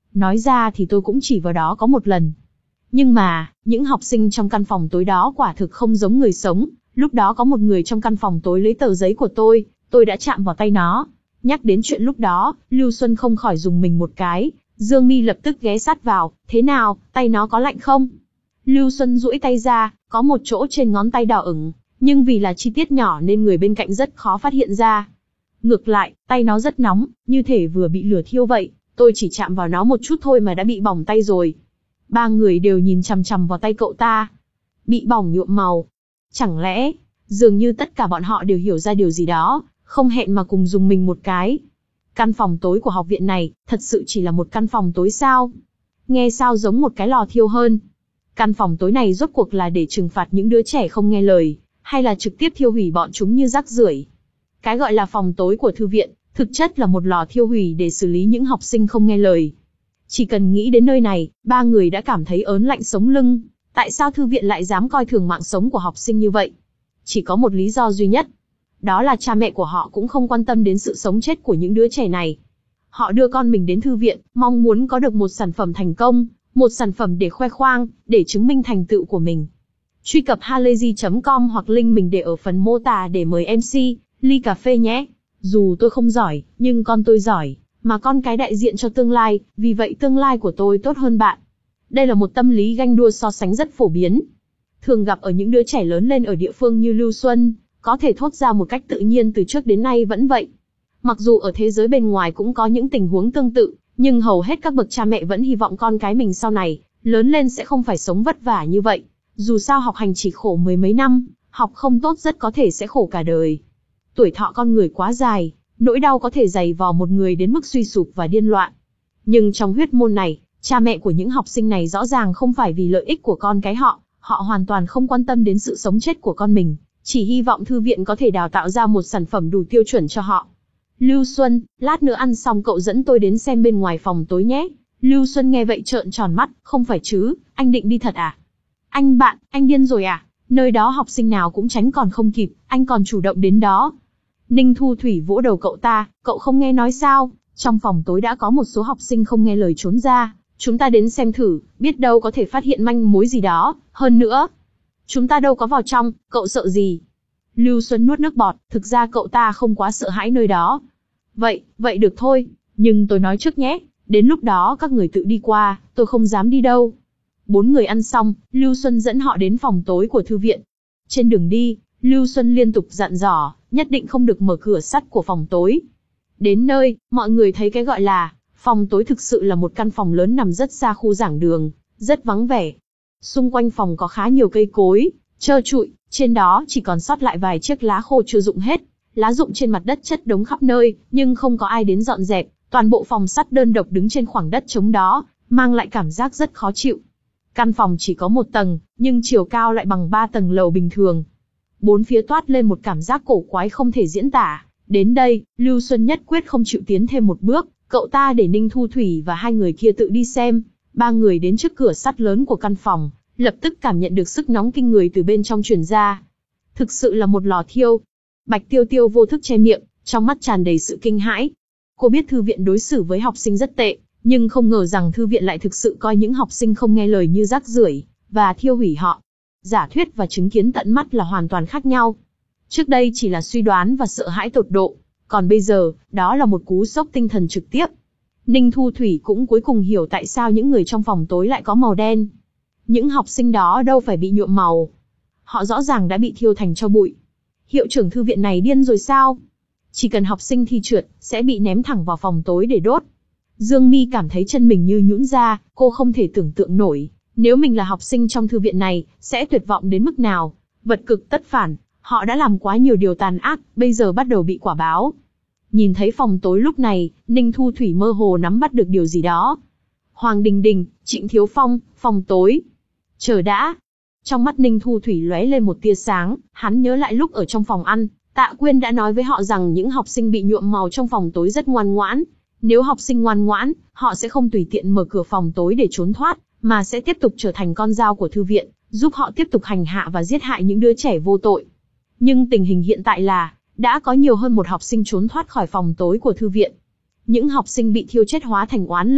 Nói ra thì tôi cũng chỉ vào đó có một lần. Nhưng mà, những học sinh trong căn phòng tối đó quả thực không giống người sống. Lúc đó có một người trong căn phòng tối lấy tờ giấy của tôi, tôi đã chạm vào tay nó. Nhắc đến chuyện lúc đó, Lưu Xuân không khỏi rùng mình một cái. Dương Mi lập tức ghé sát vào, thế nào, tay nó có lạnh không? Lưu Xuân duỗi tay ra, có một chỗ trên ngón tay đỏ ửng, nhưng vì là chi tiết nhỏ nên người bên cạnh rất khó phát hiện ra. Ngược lại, tay nó rất nóng, như thể vừa bị lửa thiêu vậy, tôi chỉ chạm vào nó một chút thôi mà đã bị bỏng tay rồi. Ba người đều nhìn chằm chằm vào tay cậu ta. Bị bỏng nhuộm màu. Chẳng lẽ, dường như tất cả bọn họ đều hiểu ra điều gì đó, không hẹn mà cùng dùng mình một cái. Căn phòng tối của học viện này, thật sự chỉ là một căn phòng tối sao? Nghe sao giống một cái lò thiêu hơn. Căn phòng tối này rốt cuộc là để trừng phạt những đứa trẻ không nghe lời, hay là trực tiếp thiêu hủy bọn chúng như rác rưởi? Cái gọi là phòng tối của thư viện, thực chất là một lò thiêu hủy để xử lý những học sinh không nghe lời. Chỉ cần nghĩ đến nơi này, ba người đã cảm thấy ớn lạnh sống lưng. Tại sao thư viện lại dám coi thường mạng sống của học sinh như vậy? Chỉ có một lý do duy nhất. Đó là cha mẹ của họ cũng không quan tâm đến sự sống chết của những đứa trẻ này. Họ đưa con mình đến thư viện, mong muốn có được một sản phẩm thành công, một sản phẩm để khoe khoang, để chứng minh thành tựu của mình. Truy cập halayzi chấm com hoặc link mình để ở phần mô tả để mời em xê, ly cà phê nhé. Dù tôi không giỏi, nhưng con tôi giỏi, mà con cái đại diện cho tương lai, vì vậy tương lai của tôi tốt hơn bạn. Đây là một tâm lý ganh đua so sánh rất phổ biến. Thường gặp ở những đứa trẻ lớn lên ở địa phương như Lưu Xuân, có thể thốt ra một cách tự nhiên từ trước đến nay vẫn vậy. Mặc dù ở thế giới bên ngoài cũng có những tình huống tương tự, nhưng hầu hết các bậc cha mẹ vẫn hy vọng con cái mình sau này, lớn lên sẽ không phải sống vất vả như vậy. Dù sao học hành chỉ khổ mười mấy năm, học không tốt rất có thể sẽ khổ cả đời. Tuổi thọ con người quá dài, nỗi đau có thể dày vò một người đến mức suy sụp và điên loạn. Nhưng trong huyết môn này, cha mẹ của những học sinh này rõ ràng không phải vì lợi ích của con cái họ, họ hoàn toàn không quan tâm đến sự sống chết của con mình, chỉ hy vọng thư viện có thể đào tạo ra một sản phẩm đủ tiêu chuẩn cho họ. Lưu Xuân, lát nữa ăn xong cậu dẫn tôi đến xem bên ngoài phòng tối nhé. Lưu Xuân nghe vậy trợn tròn mắt, không phải chứ, anh định đi thật à? Anh bạn, anh điên rồi à? Nơi đó học sinh nào cũng tránh còn không kịp, anh còn chủ động đến đó. Ninh Thu Thủy vỗ đầu cậu ta, cậu không nghe nói sao, trong phòng tối đã có một số học sinh không nghe lời trốn ra, chúng ta đến xem thử, biết đâu có thể phát hiện manh mối gì đó, hơn nữa. Chúng ta đâu có vào trong, cậu sợ gì? Lưu Xuân nuốt nước bọt, thực ra cậu ta không quá sợ hãi nơi đó. Vậy, vậy được thôi, nhưng tôi nói trước nhé, đến lúc đó các người tự đi qua, tôi không dám đi đâu. Bốn người ăn xong, Lưu Xuân dẫn họ đến phòng tối của thư viện. Trên đường đi, Lưu Xuân liên tục dặn dò, nhất định không được mở cửa sắt của phòng tối. Đến nơi, mọi người thấy cái gọi là phòng tối thực sự là một căn phòng lớn nằm rất xa khu giảng đường, rất vắng vẻ. Xung quanh phòng có khá nhiều cây cối, trơ trụi, trên đó chỉ còn sót lại vài chiếc lá khô chưa rụng hết. Lá rụng trên mặt đất chất đống khắp nơi, nhưng không có ai đến dọn dẹp, toàn bộ phòng sắt đơn độc đứng trên khoảng đất trống đó, mang lại cảm giác rất khó chịu. Căn phòng chỉ có một tầng, nhưng chiều cao lại bằng ba tầng lầu bình thường. Bốn phía toát lên một cảm giác cổ quái không thể diễn tả. Đến đây, Lưu Xuân nhất quyết không chịu tiến thêm một bước, cậu ta để Ninh Thu Thủy và hai người kia tự đi xem. Ba người đến trước cửa sắt lớn của căn phòng, lập tức cảm nhận được sức nóng kinh người từ bên trong truyền ra. Thực sự là một lò thiêu. Bạch Tiêu Tiêu vô thức che miệng, trong mắt tràn đầy sự kinh hãi. Cô biết thư viện đối xử với học sinh rất tệ, nhưng không ngờ rằng thư viện lại thực sự coi những học sinh không nghe lời như rác rưởi và thiêu hủy họ. Giả thuyết và chứng kiến tận mắt là hoàn toàn khác nhau. Trước đây chỉ là suy đoán và sợ hãi tột độ, còn bây giờ, đó là một cú sốc tinh thần trực tiếp. Ninh Thu Thủy cũng cuối cùng hiểu tại sao những người trong phòng tối lại có màu đen. Những học sinh đó đâu phải bị nhuộm màu. Họ rõ ràng đã bị thiêu thành tro bụi. Hiệu trưởng thư viện này điên rồi sao? Chỉ cần học sinh thi trượt, sẽ bị ném thẳng vào phòng tối để đốt. Dương Mi cảm thấy chân mình như nhũn ra, cô không thể tưởng tượng nổi, nếu mình là học sinh trong thư viện này, sẽ tuyệt vọng đến mức nào. Vật cực tất phản, họ đã làm quá nhiều điều tàn ác, bây giờ bắt đầu bị quả báo. Nhìn thấy phòng tối lúc này, Ninh Thu Thủy mơ hồ nắm bắt được điều gì đó. Hoàng Đình Đình, Trịnh Thiếu Phong, phòng tối. Chờ đã. Trong mắt Ninh Thu Thủy lóe lên một tia sáng, hắn nhớ lại lúc ở trong phòng ăn, Tạ Quyên đã nói với họ rằng những học sinh bị nhuộm màu trong phòng tối rất ngoan ngoãn. Nếu học sinh ngoan ngoãn, họ sẽ không tùy tiện mở cửa phòng tối để trốn thoát, mà sẽ tiếp tục trở thành con dao của thư viện, giúp họ tiếp tục hành hạ và giết hại những đứa trẻ vô tội. Nhưng tình hình hiện tại là, đã có nhiều hơn một học sinh trốn thoát khỏi phòng tối của thư viện. Những học sinh bị thiêu chết hóa thành oán linh,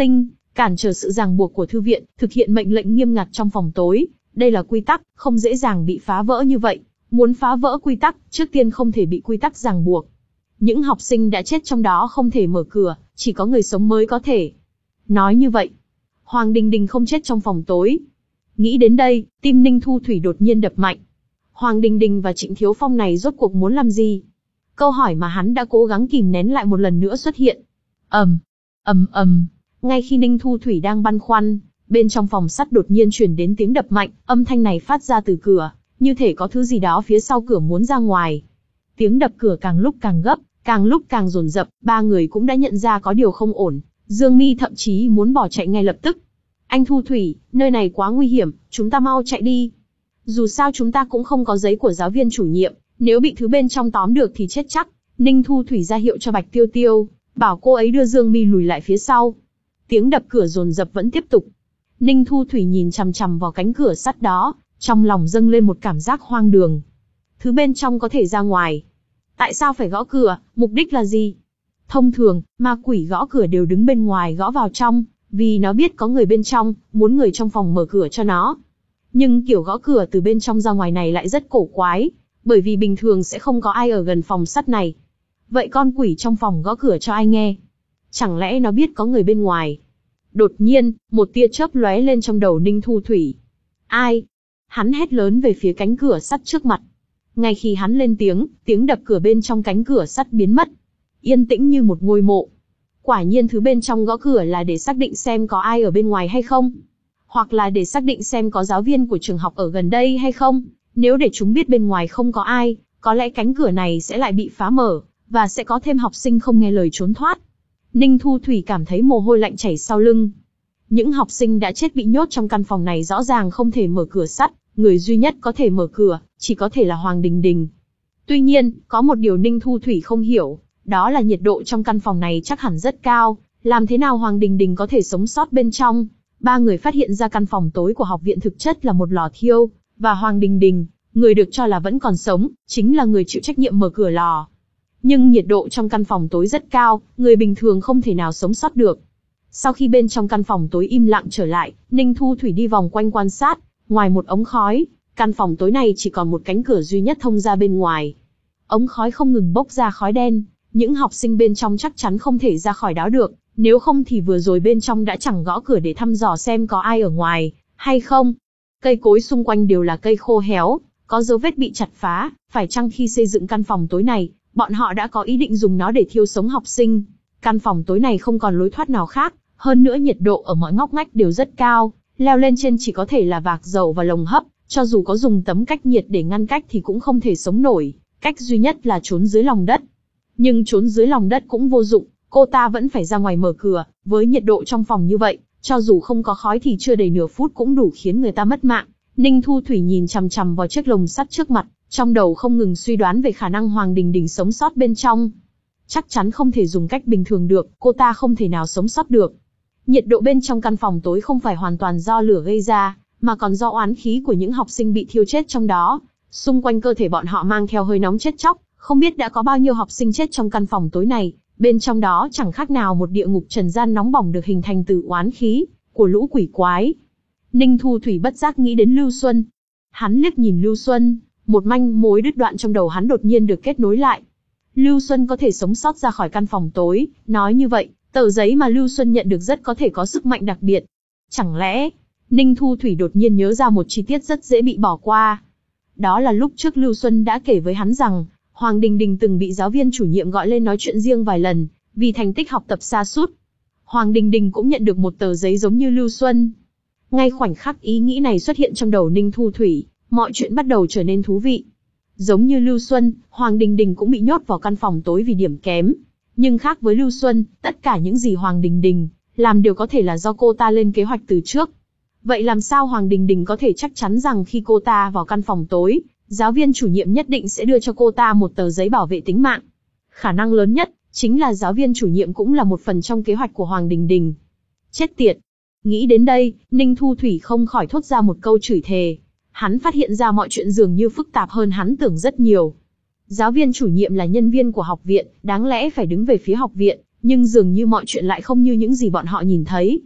cản trở sự ràng buộc của thư viện, thực hiện mệnh lệnh nghiêm ngặt trong phòng tối. Đây là quy tắc, không dễ dàng bị phá vỡ như vậy. Muốn phá vỡ quy tắc, trước tiên không thể bị quy tắc ràng buộc. Những học sinh đã chết trong đó không thể mở cửa, chỉ có người sống mới có thể. Nói như vậy, Hoàng Đình Đình không chết trong phòng tối. Nghĩ đến đây, tim Ninh Thu Thủy đột nhiên đập mạnh. Hoàng Đình Đình và Trịnh Thiếu Phong này rốt cuộc muốn làm gì? Câu hỏi mà hắn đã cố gắng kìm nén lại một lần nữa xuất hiện. ầm, ầm ầm. Ngay khi Ninh Thu Thủy đang băn khoăn, bên trong phòng sắt đột nhiên truyền đến tiếng đập mạnh, âm thanh này phát ra từ cửa, như thể có thứ gì đó phía sau cửa muốn ra ngoài. Tiếng đập cửa càng lúc càng gấp, càng lúc càng dồn dập, ba người cũng đã nhận ra có điều không ổn. Dương Mi thậm chí muốn bỏ chạy ngay lập tức. Anh Thu Thủy, nơi này quá nguy hiểm, chúng ta mau chạy đi. Dù sao chúng ta cũng không có giấy của giáo viên chủ nhiệm, nếu bị thứ bên trong tóm được thì chết chắc. Ninh Thu Thủy ra hiệu cho Bạch Tiêu Tiêu, bảo cô ấy đưa Dương Mi lùi lại phía sau. Tiếng đập cửa dồn dập vẫn tiếp tục. Ninh Thu Thủy nhìn chằm chằm vào cánh cửa sắt đó, trong lòng dâng lên một cảm giác hoang đường. Thứ bên trong có thể ra ngoài. Tại sao phải gõ cửa, mục đích là gì? Thông thường, ma quỷ gõ cửa đều đứng bên ngoài gõ vào trong, vì nó biết có người bên trong, muốn người trong phòng mở cửa cho nó. Nhưng kiểu gõ cửa từ bên trong ra ngoài này lại rất cổ quái, bởi vì bình thường sẽ không có ai ở gần phòng sắt này. Vậy con quỷ trong phòng gõ cửa cho ai nghe? Chẳng lẽ nó biết có người bên ngoài? Đột nhiên, một tia chớp lóe lên trong đầu Ninh Thu Thủy. Ai? Hắn hét lớn về phía cánh cửa sắt trước mặt. Ngay khi hắn lên tiếng, tiếng đập cửa bên trong cánh cửa sắt biến mất. Yên tĩnh như một ngôi mộ. Quả nhiên thứ bên trong gõ cửa là để xác định xem có ai ở bên ngoài hay không. Hoặc là để xác định xem có giáo viên của trường học ở gần đây hay không. Nếu để chúng biết bên ngoài không có ai, có lẽ cánh cửa này sẽ lại bị phá mở, và sẽ có thêm học sinh không nghe lời trốn thoát. Ninh Thu Thủy cảm thấy mồ hôi lạnh chảy sau lưng. Những học sinh đã chết bị nhốt trong căn phòng này rõ ràng không thể mở cửa sắt, người duy nhất có thể mở cửa, chỉ có thể là Hoàng Đình Đình. Tuy nhiên, có một điều Ninh Thu Thủy không hiểu, đó là nhiệt độ trong căn phòng này chắc hẳn rất cao, làm thế nào Hoàng Đình Đình có thể sống sót bên trong? Ba người phát hiện ra căn phòng tối của học viện thực chất là một lò thiêu, và Hoàng Đình Đình, người được cho là vẫn còn sống, chính là người chịu trách nhiệm mở cửa lò. Nhưng nhiệt độ trong căn phòng tối rất cao, người bình thường không thể nào sống sót được. Sau khi bên trong căn phòng tối im lặng trở lại, Ninh Thu Thủy đi vòng quanh quan sát, ngoài một ống khói, căn phòng tối này chỉ còn một cánh cửa duy nhất thông ra bên ngoài. Ống khói không ngừng bốc ra khói đen, những học sinh bên trong chắc chắn không thể ra khỏi đó được, nếu không thì vừa rồi bên trong đã chẳng gõ cửa để thăm dò xem có ai ở ngoài, hay không. Cây cối xung quanh đều là cây khô héo, có dấu vết bị chặt phá, phải chăng khi xây dựng căn phòng tối này, bọn họ đã có ý định dùng nó để thiêu sống học sinh. Căn phòng tối này không còn lối thoát nào khác, hơn nữa nhiệt độ ở mọi ngóc ngách đều rất cao, leo lên trên chỉ có thể là vạc dầu và lồng hấp, cho dù có dùng tấm cách nhiệt để ngăn cách thì cũng không thể sống nổi, cách duy nhất là trốn dưới lòng đất. Nhưng trốn dưới lòng đất cũng vô dụng, cô ta vẫn phải ra ngoài mở cửa, với nhiệt độ trong phòng như vậy, cho dù không có khói thì chưa đầy nửa phút cũng đủ khiến người ta mất mạng. Ninh Thu Thủy nhìn chằm chằm vào chiếc lồng sắt trước mặt, trong đầu không ngừng suy đoán về khả năng Hoàng Đình Đình sống sót bên trong. Chắc chắn không thể dùng cách bình thường được, cô ta không thể nào sống sót được. Nhiệt độ bên trong căn phòng tối không phải hoàn toàn do lửa gây ra, mà còn do oán khí của những học sinh bị thiêu chết trong đó. Xung quanh cơ thể bọn họ mang theo hơi nóng chết chóc, không biết đã có bao nhiêu học sinh chết trong căn phòng tối này, bên trong đó chẳng khác nào một địa ngục trần gian nóng bỏng được hình thành từ oán khí của lũ quỷ quái. Ninh Thu Thủy bất giác nghĩ đến Lưu Xuân. Hắn liếc nhìn Lưu Xuân, một manh mối đứt đoạn trong đầu hắn đột nhiên được kết nối lại. Lưu Xuân có thể sống sót ra khỏi căn phòng tối, nói như vậy, tờ giấy mà Lưu Xuân nhận được rất có thể có sức mạnh đặc biệt. Chẳng lẽ, Ninh Thu Thủy đột nhiên nhớ ra một chi tiết rất dễ bị bỏ qua. Đó là lúc trước Lưu Xuân đã kể với hắn rằng, Hoàng Đình Đình từng bị giáo viên chủ nhiệm gọi lên nói chuyện riêng vài lần, vì thành tích học tập sa sút. Hoàng Đình Đình cũng nhận được một tờ giấy giống như Lưu Xuân. Ngay khoảnh khắc ý nghĩ này xuất hiện trong đầu Ninh Thu Thủy, mọi chuyện bắt đầu trở nên thú vị. Giống như Lưu Xuân, Hoàng Đình Đình cũng bị nhốt vào căn phòng tối vì điểm kém. Nhưng khác với Lưu Xuân, tất cả những gì Hoàng Đình Đình làm đều có thể là do cô ta lên kế hoạch từ trước. Vậy làm sao Hoàng Đình Đình có thể chắc chắn rằng khi cô ta vào căn phòng tối, giáo viên chủ nhiệm nhất định sẽ đưa cho cô ta một tờ giấy bảo vệ tính mạng? Khả năng lớn nhất chính là giáo viên chủ nhiệm cũng là một phần trong kế hoạch của Hoàng Đình Đình. Chết tiệt! Nghĩ đến đây, Ninh Thu Thủy không khỏi thốt ra một câu chửi thề. Hắn phát hiện ra mọi chuyện dường như phức tạp hơn hắn tưởng rất nhiều. Giáo viên chủ nhiệm là nhân viên của học viện, đáng lẽ phải đứng về phía học viện, nhưng dường như mọi chuyện lại không như những gì bọn họ nhìn thấy.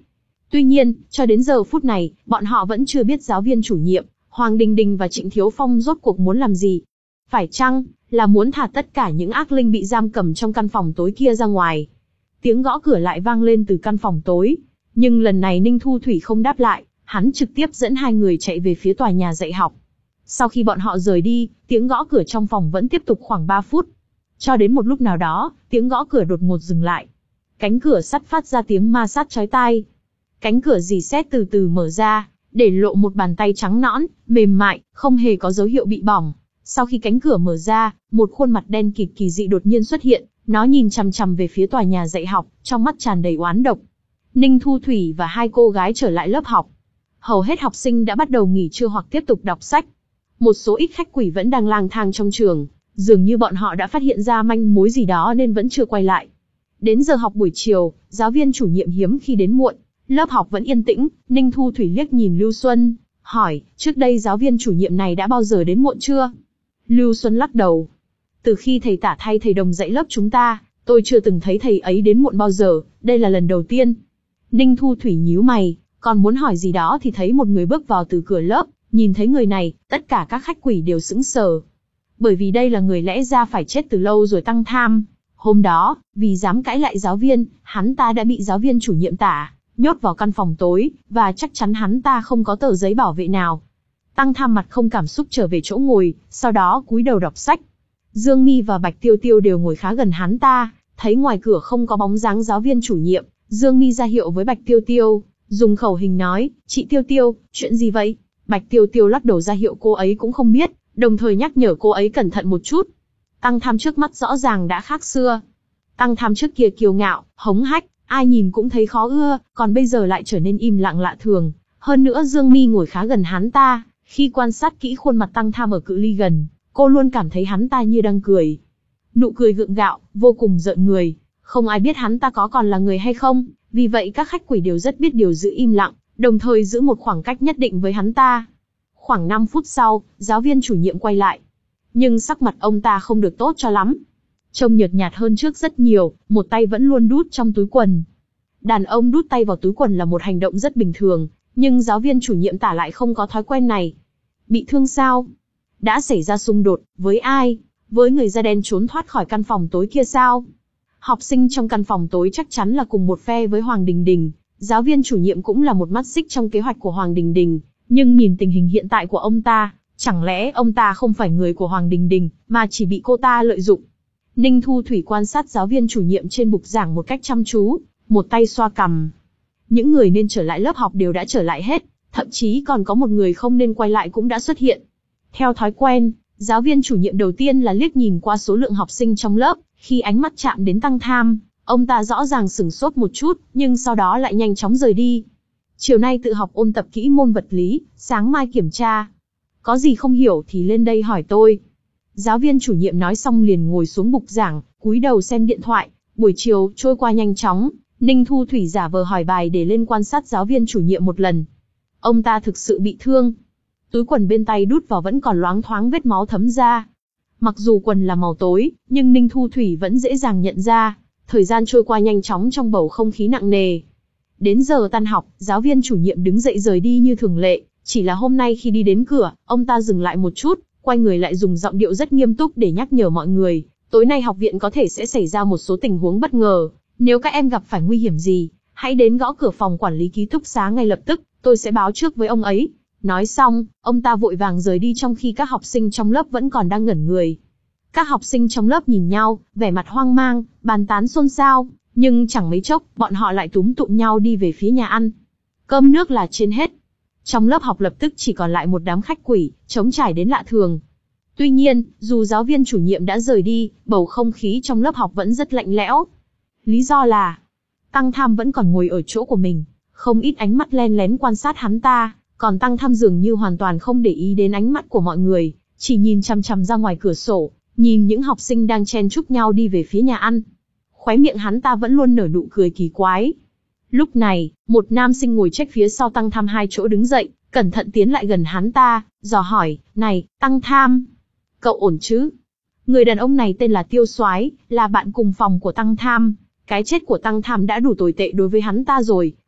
Tuy nhiên, cho đến giờ phút này, bọn họ vẫn chưa biết giáo viên chủ nhiệm, Hoàng Đình Đình và Trịnh Thiếu Phong rốt cuộc muốn làm gì. Phải chăng là muốn thả tất cả những ác linh bị giam cầm trong căn phòng tối kia ra ngoài? Tiếng gõ cửa lại vang lên từ căn phòng tối, nhưng lần này Ninh Thu Thủy không đáp lại, hắn trực tiếp dẫn hai người chạy về phía tòa nhà dạy học. Sau khi bọn họ rời đi, tiếng gõ cửa trong phòng vẫn tiếp tục khoảng ba phút. Cho đến một lúc nào đó, tiếng gõ cửa đột ngột dừng lại. Cánh cửa sắt phát ra tiếng ma sát chói tai. Cánh cửa rì sét từ từ mở ra, để lộ một bàn tay trắng nõn, mềm mại, không hề có dấu hiệu bị bỏng. Sau khi cánh cửa mở ra, một khuôn mặt đen kịt kỳ dị đột nhiên xuất hiện, nó nhìn chằm chằm về phía tòa nhà dạy học, trong mắt tràn đầy oán độc. Ninh Thu Thủy và hai cô gái trở lại lớp học. Hầu hết học sinh đã bắt đầu nghỉ trưa hoặc tiếp tục đọc sách. Một số ít khách quỷ vẫn đang lang thang trong trường, dường như bọn họ đã phát hiện ra manh mối gì đó nên vẫn chưa quay lại. Đến giờ học buổi chiều, giáo viên chủ nhiệm hiếm khi đến muộn, lớp học vẫn yên tĩnh. Ninh Thu Thủy liếc nhìn Lưu Xuân, hỏi, trước đây giáo viên chủ nhiệm này đã bao giờ đến muộn chưa? Lưu Xuân lắc đầu. Từ khi thầy Tả thay thầy Đồng dạy lớp chúng ta, tôi chưa từng thấy thầy ấy đến muộn bao giờ, đây là lần đầu tiên. Ninh Thu Thủy nhíu mày, còn muốn hỏi gì đó thì thấy một người bước vào từ cửa lớp. Nhìn thấy người này, tất cả các khách quỷ đều sững sờ. Bởi vì đây là người lẽ ra phải chết từ lâu rồi. Tăng Tham. Hôm đó, vì dám cãi lại giáo viên, hắn ta đã bị giáo viên chủ nhiệm Tả nhốt vào căn phòng tối, và chắc chắn hắn ta không có tờ giấy bảo vệ nào. Tăng Tham mặt không cảm xúc trở về chỗ ngồi, sau đó cúi đầu đọc sách. Dương Mi và Bạch Tiêu Tiêu đều ngồi khá gần hắn ta, thấy ngoài cửa không có bóng dáng giáo viên chủ nhiệm, Dương Mi ra hiệu với Bạch Tiêu Tiêu, dùng khẩu hình nói, chị Tiêu Tiêu, chuyện gì vậy? Bạch Tiêu Tiêu lắc đầu ra hiệu cô ấy cũng không biết, đồng thời nhắc nhở cô ấy cẩn thận một chút. Tăng Tham trước mắt rõ ràng đã khác xưa. Tăng Tham trước kia kiêu ngạo, hống hách, ai nhìn cũng thấy khó ưa, còn bây giờ lại trở nên im lặng lạ thường. Hơn nữa Dương Mi ngồi khá gần hắn ta, khi quan sát kỹ khuôn mặt Tăng Tham ở cự ly gần, cô luôn cảm thấy hắn ta như đang cười. Nụ cười gượng gạo, vô cùng rợn người, không ai biết hắn ta có còn là người hay không, vì vậy các khách quỷ đều rất biết điều giữ im lặng, đồng thời giữ một khoảng cách nhất định với hắn ta. Khoảng năm phút sau, giáo viên chủ nhiệm quay lại. Nhưng sắc mặt ông ta không được tốt cho lắm. Trông nhợt nhạt hơn trước rất nhiều, một tay vẫn luôn đút trong túi quần. Đàn ông đút tay vào túi quần là một hành động rất bình thường, nhưng giáo viên chủ nhiệm Tả lại không có thói quen này. Bị thương sao? Đã xảy ra xung đột, với ai? Với người da đen trốn thoát khỏi căn phòng tối kia sao? Học sinh trong căn phòng tối chắc chắn là cùng một phe với Hoàng Đình Đình. Giáo viên chủ nhiệm cũng là một mắt xích trong kế hoạch của Hoàng Đình Đình. Nhưng nhìn tình hình hiện tại của ông ta, chẳng lẽ ông ta không phải người của Hoàng Đình Đình, mà chỉ bị cô ta lợi dụng? Ninh Thu Thủy quan sát giáo viên chủ nhiệm trên bục giảng một cách chăm chú, một tay xoa cằm. Những người nên trở lại lớp học đều đã trở lại hết, thậm chí còn có một người không nên quay lại cũng đã xuất hiện. Theo thói quen, giáo viên chủ nhiệm đầu tiên là liếc nhìn qua số lượng học sinh trong lớp, khi ánh mắt chạm đến Tăng Tham, ông ta rõ ràng sửng sốt một chút, nhưng sau đó lại nhanh chóng rời đi. Chiều nay tự học ôn tập kỹ môn vật lý, sáng mai kiểm tra. Có gì không hiểu thì lên đây hỏi tôi. Giáo viên chủ nhiệm nói xong liền ngồi xuống bục giảng, cúi đầu xem điện thoại. Buổi chiều trôi qua nhanh chóng, Ninh Thu Thủy giả vờ hỏi bài để lên quan sát giáo viên chủ nhiệm một lần. Ông ta thực sự bị thương. Túi quần bên tay đút vào vẫn còn loáng thoáng vết máu thấm ra. Mặc dù quần là màu tối, nhưng Ninh Thu Thủy vẫn dễ dàng nhận ra. Thời gian trôi qua nhanh chóng trong bầu không khí nặng nề. Đến giờ tan học, giáo viên chủ nhiệm đứng dậy rời đi như thường lệ. Chỉ là hôm nay khi đi đến cửa, ông ta dừng lại một chút, quay người lại dùng giọng điệu rất nghiêm túc để nhắc nhở mọi người. Tối nay học viện có thể sẽ xảy ra một số tình huống bất ngờ. Nếu các em gặp phải nguy hiểm gì, hãy đến gõ cửa phòng quản lý ký túc xá ngay lập tức, tôi sẽ báo trước với ông ấy. Nói xong, ông ta vội vàng rời đi trong khi các học sinh trong lớp vẫn còn đang ngẩn người. Các học sinh trong lớp nhìn nhau, vẻ mặt hoang mang, bàn tán xôn xao, nhưng chẳng mấy chốc, bọn họ lại túm tụm nhau đi về phía nhà ăn. Cơm nước là trên hết. Trong lớp học lập tức chỉ còn lại một đám khách quỷ, trống trải đến lạ thường. Tuy nhiên, dù giáo viên chủ nhiệm đã rời đi, bầu không khí trong lớp học vẫn rất lạnh lẽo. Lý do là, Tăng Tham vẫn còn ngồi ở chỗ của mình, không ít ánh mắt len lén quan sát hắn ta, còn Tăng Tham dường như hoàn toàn không để ý đến ánh mắt của mọi người, chỉ nhìn chằm chằm ra ngoài cửa sổ, nhìn những học sinh đang chen chúc nhau đi về phía nhà ăn. Khóe miệng hắn ta vẫn luôn nở nụ cười kỳ quái. Lúc này, một nam sinh ngồi chếch phía sau Tăng Tham hai chỗ đứng dậy, cẩn thận tiến lại gần hắn ta, dò hỏi, này, Tăng Tham, cậu ổn chứ? Người đàn ông này tên là Tiêu Soái, là bạn cùng phòng của Tăng Tham. Cái chết của Tăng Tham đã đủ tồi tệ đối với hắn ta rồi,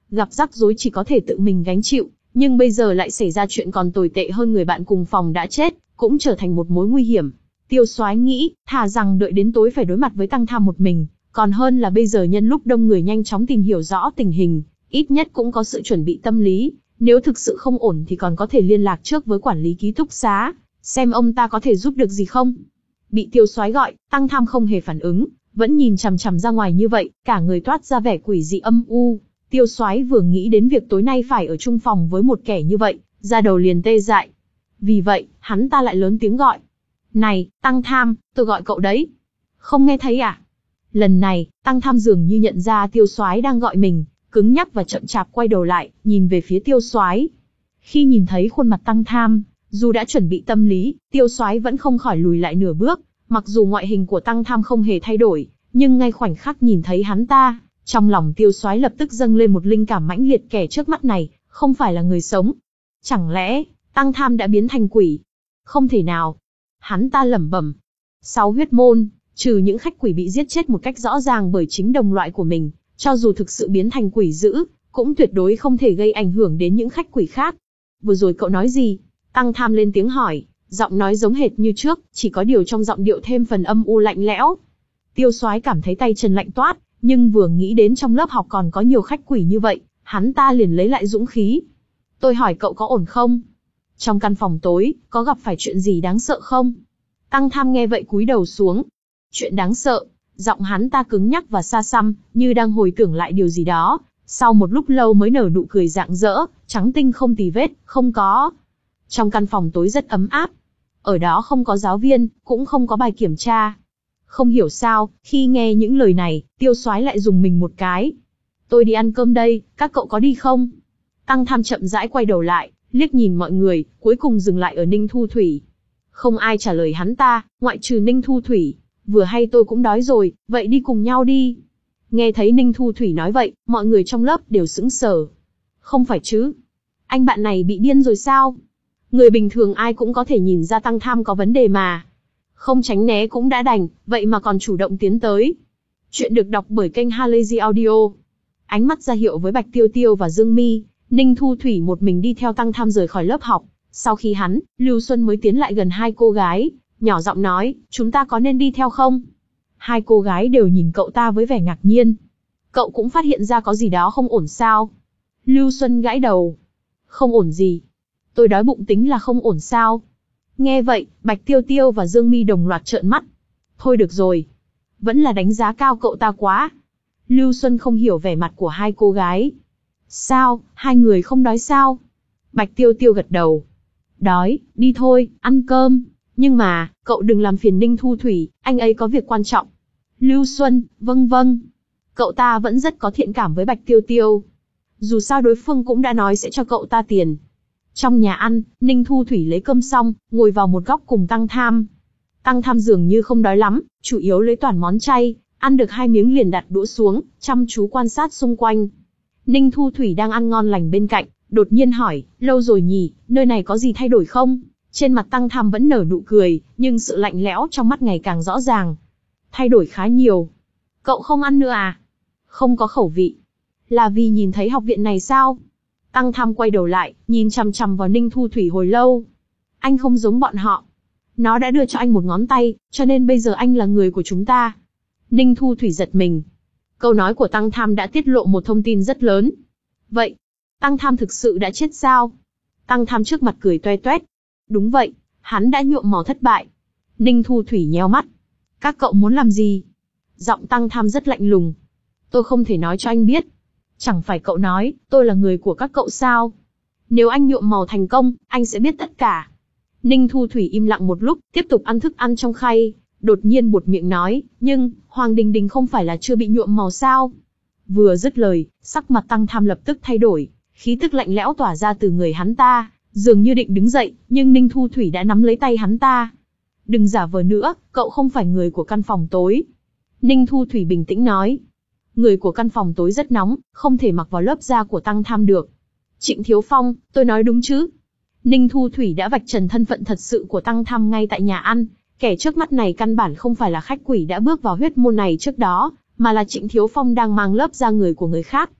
gặp rắc rối chỉ có thể tự mình gánh chịu, nhưng bây giờ lại xảy ra chuyện còn tồi tệ hơn, người bạn cùng phòng đã chết, cũng trở thành một mối nguy hiểm. Tiêu Soái nghĩ, thà rằng đợi đến tối phải đối mặt với Tăng Tham một mình, còn hơn là bây giờ nhân lúc đông người nhanh chóng tìm hiểu rõ tình hình, ít nhất cũng có sự chuẩn bị tâm lý, nếu thực sự không ổn thì còn có thể liên lạc trước với quản lý ký túc xá, xem ông ta có thể giúp được gì không. Bị Tiêu Soái gọi, Tăng Tham không hề phản ứng, vẫn nhìn chằm chằm ra ngoài như vậy, cả người toát ra vẻ quỷ dị âm u. Tiêu Soái vừa nghĩ đến việc tối nay phải ở chung phòng với một kẻ như vậy, da đầu liền tê dại. Vì vậy, hắn ta lại lớn tiếng gọi. Này, Tăng Tham, tôi gọi cậu đấy. Không nghe thấy à? Lần này, Tăng Tham dường như nhận ra Tiêu Soái đang gọi mình, cứng nhắc và chậm chạp quay đầu lại, nhìn về phía Tiêu Soái. Khi nhìn thấy khuôn mặt Tăng Tham, dù đã chuẩn bị tâm lý, Tiêu Soái vẫn không khỏi lùi lại nửa bước. Mặc dù ngoại hình của Tăng Tham không hề thay đổi, nhưng ngay khoảnh khắc nhìn thấy hắn ta, trong lòng Tiêu Soái lập tức dâng lên một linh cảm mãnh liệt, kẻ trước mắt này không phải là người sống. Chẳng lẽ Tăng Tham đã biến thành quỷ? Không thể nào. Hắn ta lẩm bẩm. Sáu huyết môn, trừ những khách quỷ bị giết chết một cách rõ ràng bởi chính đồng loại của mình, cho dù thực sự biến thành quỷ dữ, cũng tuyệt đối không thể gây ảnh hưởng đến những khách quỷ khác. Vừa rồi cậu nói gì? Tăng Tham lên tiếng hỏi, giọng nói giống hệt như trước, chỉ có điều trong giọng điệu thêm phần âm u lạnh lẽo. Tiêu Soái cảm thấy tay chân lạnh toát, nhưng vừa nghĩ đến trong lớp học còn có nhiều khách quỷ như vậy, hắn ta liền lấy lại dũng khí. Tôi hỏi cậu có ổn không? Trong căn phòng tối, có gặp phải chuyện gì đáng sợ không? Tăng Tham nghe vậy cúi đầu xuống. Chuyện đáng sợ, giọng hắn ta cứng nhắc và xa xăm, như đang hồi tưởng lại điều gì đó, sau một lúc lâu mới nở nụ cười rạng rỡ, trắng tinh không tì vết, không có. Trong căn phòng tối rất ấm áp. Ở đó không có giáo viên, cũng không có bài kiểm tra. Không hiểu sao, khi nghe những lời này, Tiêu Soái lại rùng mình một cái. Tôi đi ăn cơm đây, các cậu có đi không? Tăng Tham chậm rãi quay đầu lại, liếc nhìn mọi người, cuối cùng dừng lại ở Ninh Thu Thủy. Không ai trả lời hắn ta, ngoại trừ Ninh Thu Thủy. Vừa hay tôi cũng đói rồi, vậy đi cùng nhau đi. Nghe thấy Ninh Thu Thủy nói vậy, mọi người trong lớp đều sững sờ. Không phải chứ? Anh bạn này bị điên rồi sao? Người bình thường ai cũng có thể nhìn ra Tăng Tham có vấn đề mà. Không tránh né cũng đã đành, vậy mà còn chủ động tiến tới. Chuyện được đọc bởi kênh Halazy Audio. Ánh mắt ra hiệu với Bạch Tiêu Tiêu và Dương Mi, Ninh Thu Thủy một mình đi theo Tăng Tham rời khỏi lớp học. Sau khi hắn, Lưu Xuân mới tiến lại gần hai cô gái, nhỏ giọng nói, chúng ta có nên đi theo không? Hai cô gái đều nhìn cậu ta với vẻ ngạc nhiên. Cậu cũng phát hiện ra có gì đó không ổn sao? Lưu Xuân gãi đầu. Không ổn gì? Tôi đói bụng tính là không ổn sao? Nghe vậy, Bạch Tiêu Tiêu và Dương Mi đồng loạt trợn mắt. Thôi được rồi. Vẫn là đánh giá cao cậu ta quá. Lưu Xuân không hiểu vẻ mặt của hai cô gái. Sao, hai người không đói sao? Bạch Tiêu Tiêu gật đầu. Đói, đi thôi, ăn cơm. Nhưng mà, cậu đừng làm phiền Ninh Thu Thủy, anh ấy có việc quan trọng. Lưu Xuân, vâng vâng. Cậu ta vẫn rất có thiện cảm với Bạch Tiêu Tiêu. Dù sao đối phương cũng đã nói sẽ cho cậu ta tiền. Trong nhà ăn, Ninh Thu Thủy lấy cơm xong, ngồi vào một góc cùng Tăng Tham. Tăng Tham dường như không đói lắm, chủ yếu lấy toàn món chay, ăn được hai miếng liền đặt đũa xuống, chăm chú quan sát xung quanh. Ninh Thu Thủy đang ăn ngon lành bên cạnh, đột nhiên hỏi, lâu rồi nhỉ, nơi này có gì thay đổi không? Trên mặt Tăng Tham vẫn nở nụ cười, nhưng sự lạnh lẽo trong mắt ngày càng rõ ràng. Thay đổi khá nhiều. Cậu không ăn nữa à? Không có khẩu vị. Là vì nhìn thấy học viện này sao? Tăng Tham quay đầu lại, nhìn chằm chằm vào Ninh Thu Thủy hồi lâu. Anh không giống bọn họ. Nó đã đưa cho anh một ngón tay, cho nên bây giờ anh là người của chúng ta. Ninh Thu Thủy giật mình. Câu nói của Tăng Tham đã tiết lộ một thông tin rất lớn. Vậy, Tăng Tham thực sự đã chết sao? Tăng Tham trước mặt cười toe toét. Đúng vậy, hắn đã nhuộm màu thất bại. Ninh Thu Thủy nhéo mắt. Các cậu muốn làm gì? Giọng Tăng Tham rất lạnh lùng. Tôi không thể nói cho anh biết. Chẳng phải cậu nói, tôi là người của các cậu sao? Nếu anh nhuộm màu thành công, anh sẽ biết tất cả. Ninh Thu Thủy im lặng một lúc, tiếp tục ăn thức ăn trong khay. Đột nhiên buột miệng nói, nhưng, Hoàng Đình Đình không phải là chưa bị nhuộm màu sao? Vừa dứt lời, sắc mặt Tăng Tham lập tức thay đổi, khí tức lạnh lẽo tỏa ra từ người hắn ta, dường như định đứng dậy, nhưng Ninh Thu Thủy đã nắm lấy tay hắn ta. Đừng giả vờ nữa, cậu không phải người của căn phòng tối. Ninh Thu Thủy bình tĩnh nói. Người của căn phòng tối rất nóng, không thể mặc vào lớp da của Tăng Tham được. Trịnh Thiếu Phong, tôi nói đúng chứ? Ninh Thu Thủy đã vạch trần thân phận thật sự của Tăng Tham ngay tại nhà ăn. Kẻ trước mắt này căn bản không phải là khách quỷ đã bước vào huyết môn này trước đó, mà là Trịnh Thiếu Phong đang mang lớp da người của người khác.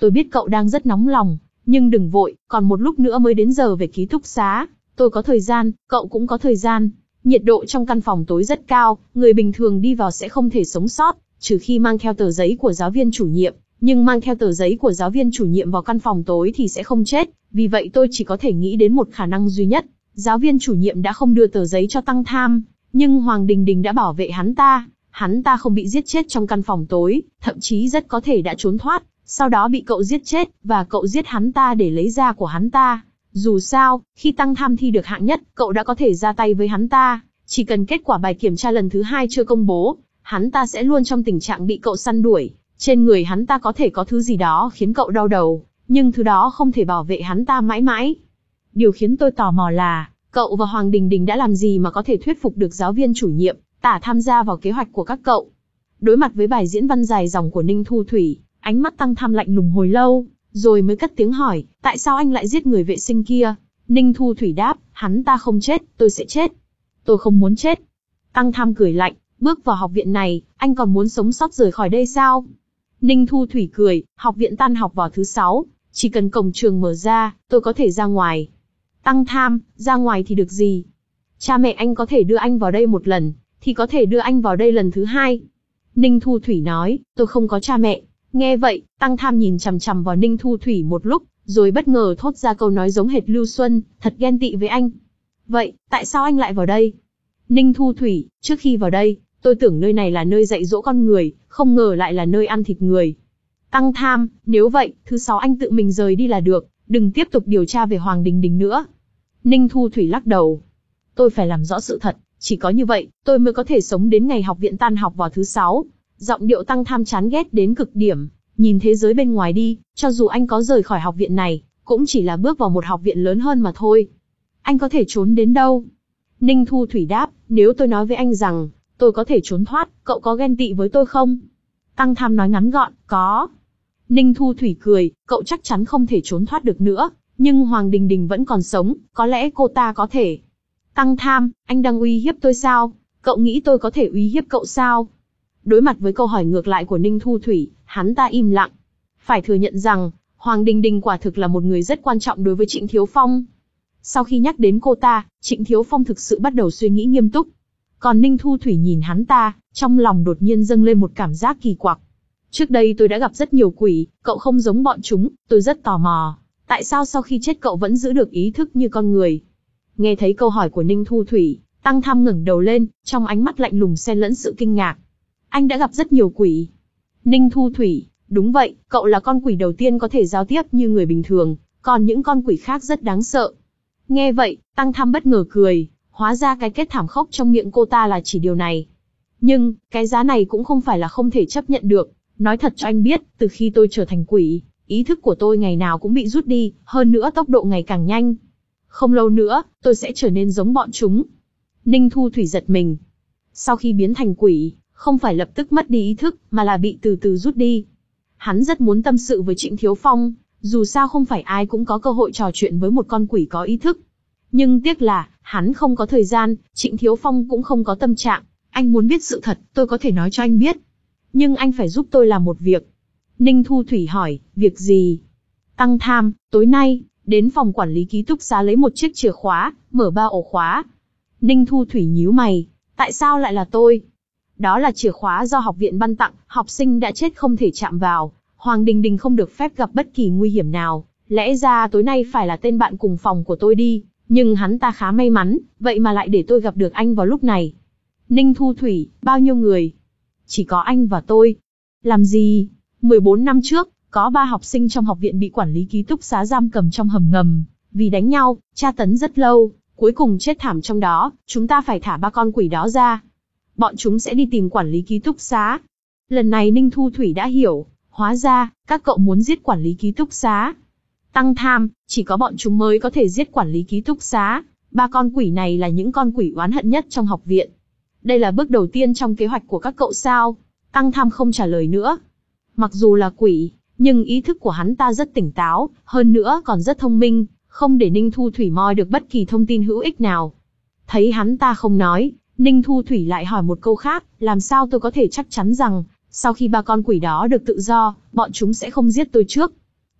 tôi biết cậu đang rất nóng lòng, nhưng đừng vội, còn một lúc nữa mới đến giờ về ký túc xá. Tôi có thời gian, cậu cũng có thời gian. Nhiệt độ trong căn phòng tối rất cao, người bình thường đi vào sẽ không thể sống sót, trừ khi mang theo tờ giấy của giáo viên chủ nhiệm. Nhưng mang theo tờ giấy của giáo viên chủ nhiệm vào căn phòng tối thì sẽ không chết, vì vậy tôi chỉ có thể nghĩ đến một khả năng duy nhất. Giáo viên chủ nhiệm đã không đưa tờ giấy cho Tăng Tham, nhưng Hoàng Đình Đình đã bảo vệ hắn ta. Hắn ta không bị giết chết trong căn phòng tối, thậm chí rất có thể đã trốn thoát, sau đó bị cậu giết chết, và cậu giết hắn ta để lấy da của hắn ta. Dù sao, khi Tăng Tham thi được hạng nhất, cậu đã có thể ra tay với hắn ta. Chỉ cần kết quả bài kiểm tra lần thứ hai chưa công bố, hắn ta sẽ luôn trong tình trạng bị cậu săn đuổi. Trên người hắn ta có thể có thứ gì đó khiến cậu đau đầu, nhưng thứ đó không thể bảo vệ hắn ta mãi mãi. Điều khiến tôi tò mò là, cậu và Hoàng Đình Đình đã làm gì mà có thể thuyết phục được giáo viên chủ nhiệm Tả tham gia vào kế hoạch của các cậu. Đối mặt với bài diễn văn dài dòng của Ninh Thu Thủy, ánh mắt Tăng Tham lạnh lùng hồi lâu, rồi mới cất tiếng hỏi, tại sao anh lại giết người vệ sinh kia? Ninh Thu Thủy đáp, hắn ta không chết, tôi sẽ chết. Tôi không muốn chết. Tăng Tham cười lạnh, bước vào học viện này, anh còn muốn sống sót rời khỏi đây sao? Ninh Thu Thủy cười, học viện tan học vào thứ sáu, chỉ cần cổng trường mở ra, tôi có thể ra ngoài. Tăng Tham, ra ngoài thì được gì? Cha mẹ anh có thể đưa anh vào đây một lần, thì có thể đưa anh vào đây lần thứ hai. Ninh Thu Thủy nói, tôi không có cha mẹ. Nghe vậy, Tăng Tham nhìn chằm chằm vào Ninh Thu Thủy một lúc, rồi bất ngờ thốt ra câu nói giống hệt Lưu Xuân, thật ghen tị với anh. Vậy, tại sao anh lại vào đây? Ninh Thu Thủy, trước khi vào đây, tôi tưởng nơi này là nơi dạy dỗ con người, không ngờ lại là nơi ăn thịt người. Tăng Tham, nếu vậy, thứ sáu anh tự mình rời đi là được, đừng tiếp tục điều tra về Hoàng Đình Đình nữa. Ninh Thu Thủy lắc đầu. Tôi phải làm rõ sự thật, chỉ có như vậy, tôi mới có thể sống đến ngày học viện tan học vào thứ sáu. Giọng điệu Tăng Tham chán ghét đến cực điểm, nhìn thế giới bên ngoài đi, cho dù anh có rời khỏi học viện này, cũng chỉ là bước vào một học viện lớn hơn mà thôi. Anh có thể trốn đến đâu? Ninh Thu Thủy đáp, nếu tôi nói với anh rằng, tôi có thể trốn thoát, cậu có ghen tị với tôi không? Tăng Tham nói ngắn gọn, có. Ninh Thu Thủy cười, cậu chắc chắn không thể trốn thoát được nữa, nhưng Hoàng Đình Đình vẫn còn sống, có lẽ cô ta có thể. Tăng Tham, anh đang uy hiếp tôi sao? Cậu nghĩ tôi có thể uy hiếp cậu sao? Đối mặt với câu hỏi ngược lại của Ninh Thu Thủy, hắn ta im lặng. Phải thừa nhận rằng, Hoàng Đình Đình quả thực là một người rất quan trọng đối với Trịnh Thiếu Phong. Sau khi nhắc đến cô ta, Trịnh Thiếu Phong thực sự bắt đầu suy nghĩ nghiêm túc. Còn Ninh Thu Thủy nhìn hắn ta, trong lòng đột nhiên dâng lên một cảm giác kỳ quặc. Trước đây tôi đã gặp rất nhiều quỷ, cậu không giống bọn chúng, tôi rất tò mò. Tại sao sau khi chết cậu vẫn giữ được ý thức như con người? Nghe thấy câu hỏi của Ninh Thu Thủy, Tăng Tham ngẩng đầu lên, trong ánh mắt lạnh lùng xen lẫn sự kinh ngạc. Anh đã gặp rất nhiều quỷ. Ninh Thu Thủy, đúng vậy, cậu là con quỷ đầu tiên có thể giao tiếp như người bình thường, còn những con quỷ khác rất đáng sợ. Nghe vậy, Tăng Tham bất ngờ cười, hóa ra cái kết thảm khốc trong miệng cô ta là chỉ điều này. Nhưng, cái giá này cũng không phải là không thể chấp nhận được. Nói thật cho anh biết, từ khi tôi trở thành quỷ, ý thức của tôi ngày nào cũng bị rút đi, hơn nữa tốc độ ngày càng nhanh. Không lâu nữa, tôi sẽ trở nên giống bọn chúng. Ninh Thu Thủy giật mình. Sau khi biến thành quỷ, không phải lập tức mất đi ý thức, mà là bị từ từ rút đi. Hắn rất muốn tâm sự với Trịnh Thiếu Phong, dù sao không phải ai cũng có cơ hội trò chuyện với một con quỷ có ý thức. Nhưng tiếc là, hắn không có thời gian, Trịnh Thiếu Phong cũng không có tâm trạng. Anh muốn biết sự thật, tôi có thể nói cho anh biết. Nhưng anh phải giúp tôi làm một việc. Ninh Thu Thủy hỏi, việc gì? Tăng Tham, tối nay, đến phòng quản lý ký túc xá lấy một chiếc chìa khóa, mở ba ổ khóa. Ninh Thu Thủy nhíu mày, tại sao lại là tôi? Đó là chìa khóa do học viện ban tặng, học sinh đã chết không thể chạm vào. Hoàng Đình Đình không được phép gặp bất kỳ nguy hiểm nào. Lẽ ra tối nay phải là tên bạn cùng phòng của tôi đi, nhưng hắn ta khá may mắn, vậy mà lại để tôi gặp được anh vào lúc này. Ninh Thu Thủy, bao nhiêu người? Chỉ có anh và tôi. Làm gì? mười bốn năm trước, có ba học sinh trong học viện bị quản lý ký túc xá giam cầm trong hầm ngầm, vì đánh nhau, tra tấn rất lâu, cuối cùng chết thảm trong đó, chúng ta phải thả ba con quỷ đó ra. Bọn chúng sẽ đi tìm quản lý ký túc xá. Lần này Ninh Thu Thủy đã hiểu, hóa ra, các cậu muốn giết quản lý ký túc xá. Tăng Tham, chỉ có bọn chúng mới có thể giết quản lý ký túc xá, ba con quỷ này là những con quỷ oán hận nhất trong học viện. Đây là bước đầu tiên trong kế hoạch của các cậu sao? Tăng Tham không trả lời nữa. Mặc dù là quỷ, nhưng ý thức của hắn ta rất tỉnh táo, hơn nữa còn rất thông minh, không để Ninh Thu Thủy moi được bất kỳ thông tin hữu ích nào. Thấy hắn ta không nói, Ninh Thu Thủy lại hỏi một câu khác, làm sao tôi có thể chắc chắn rằng, sau khi ba con quỷ đó được tự do, bọn chúng sẽ không giết tôi trước?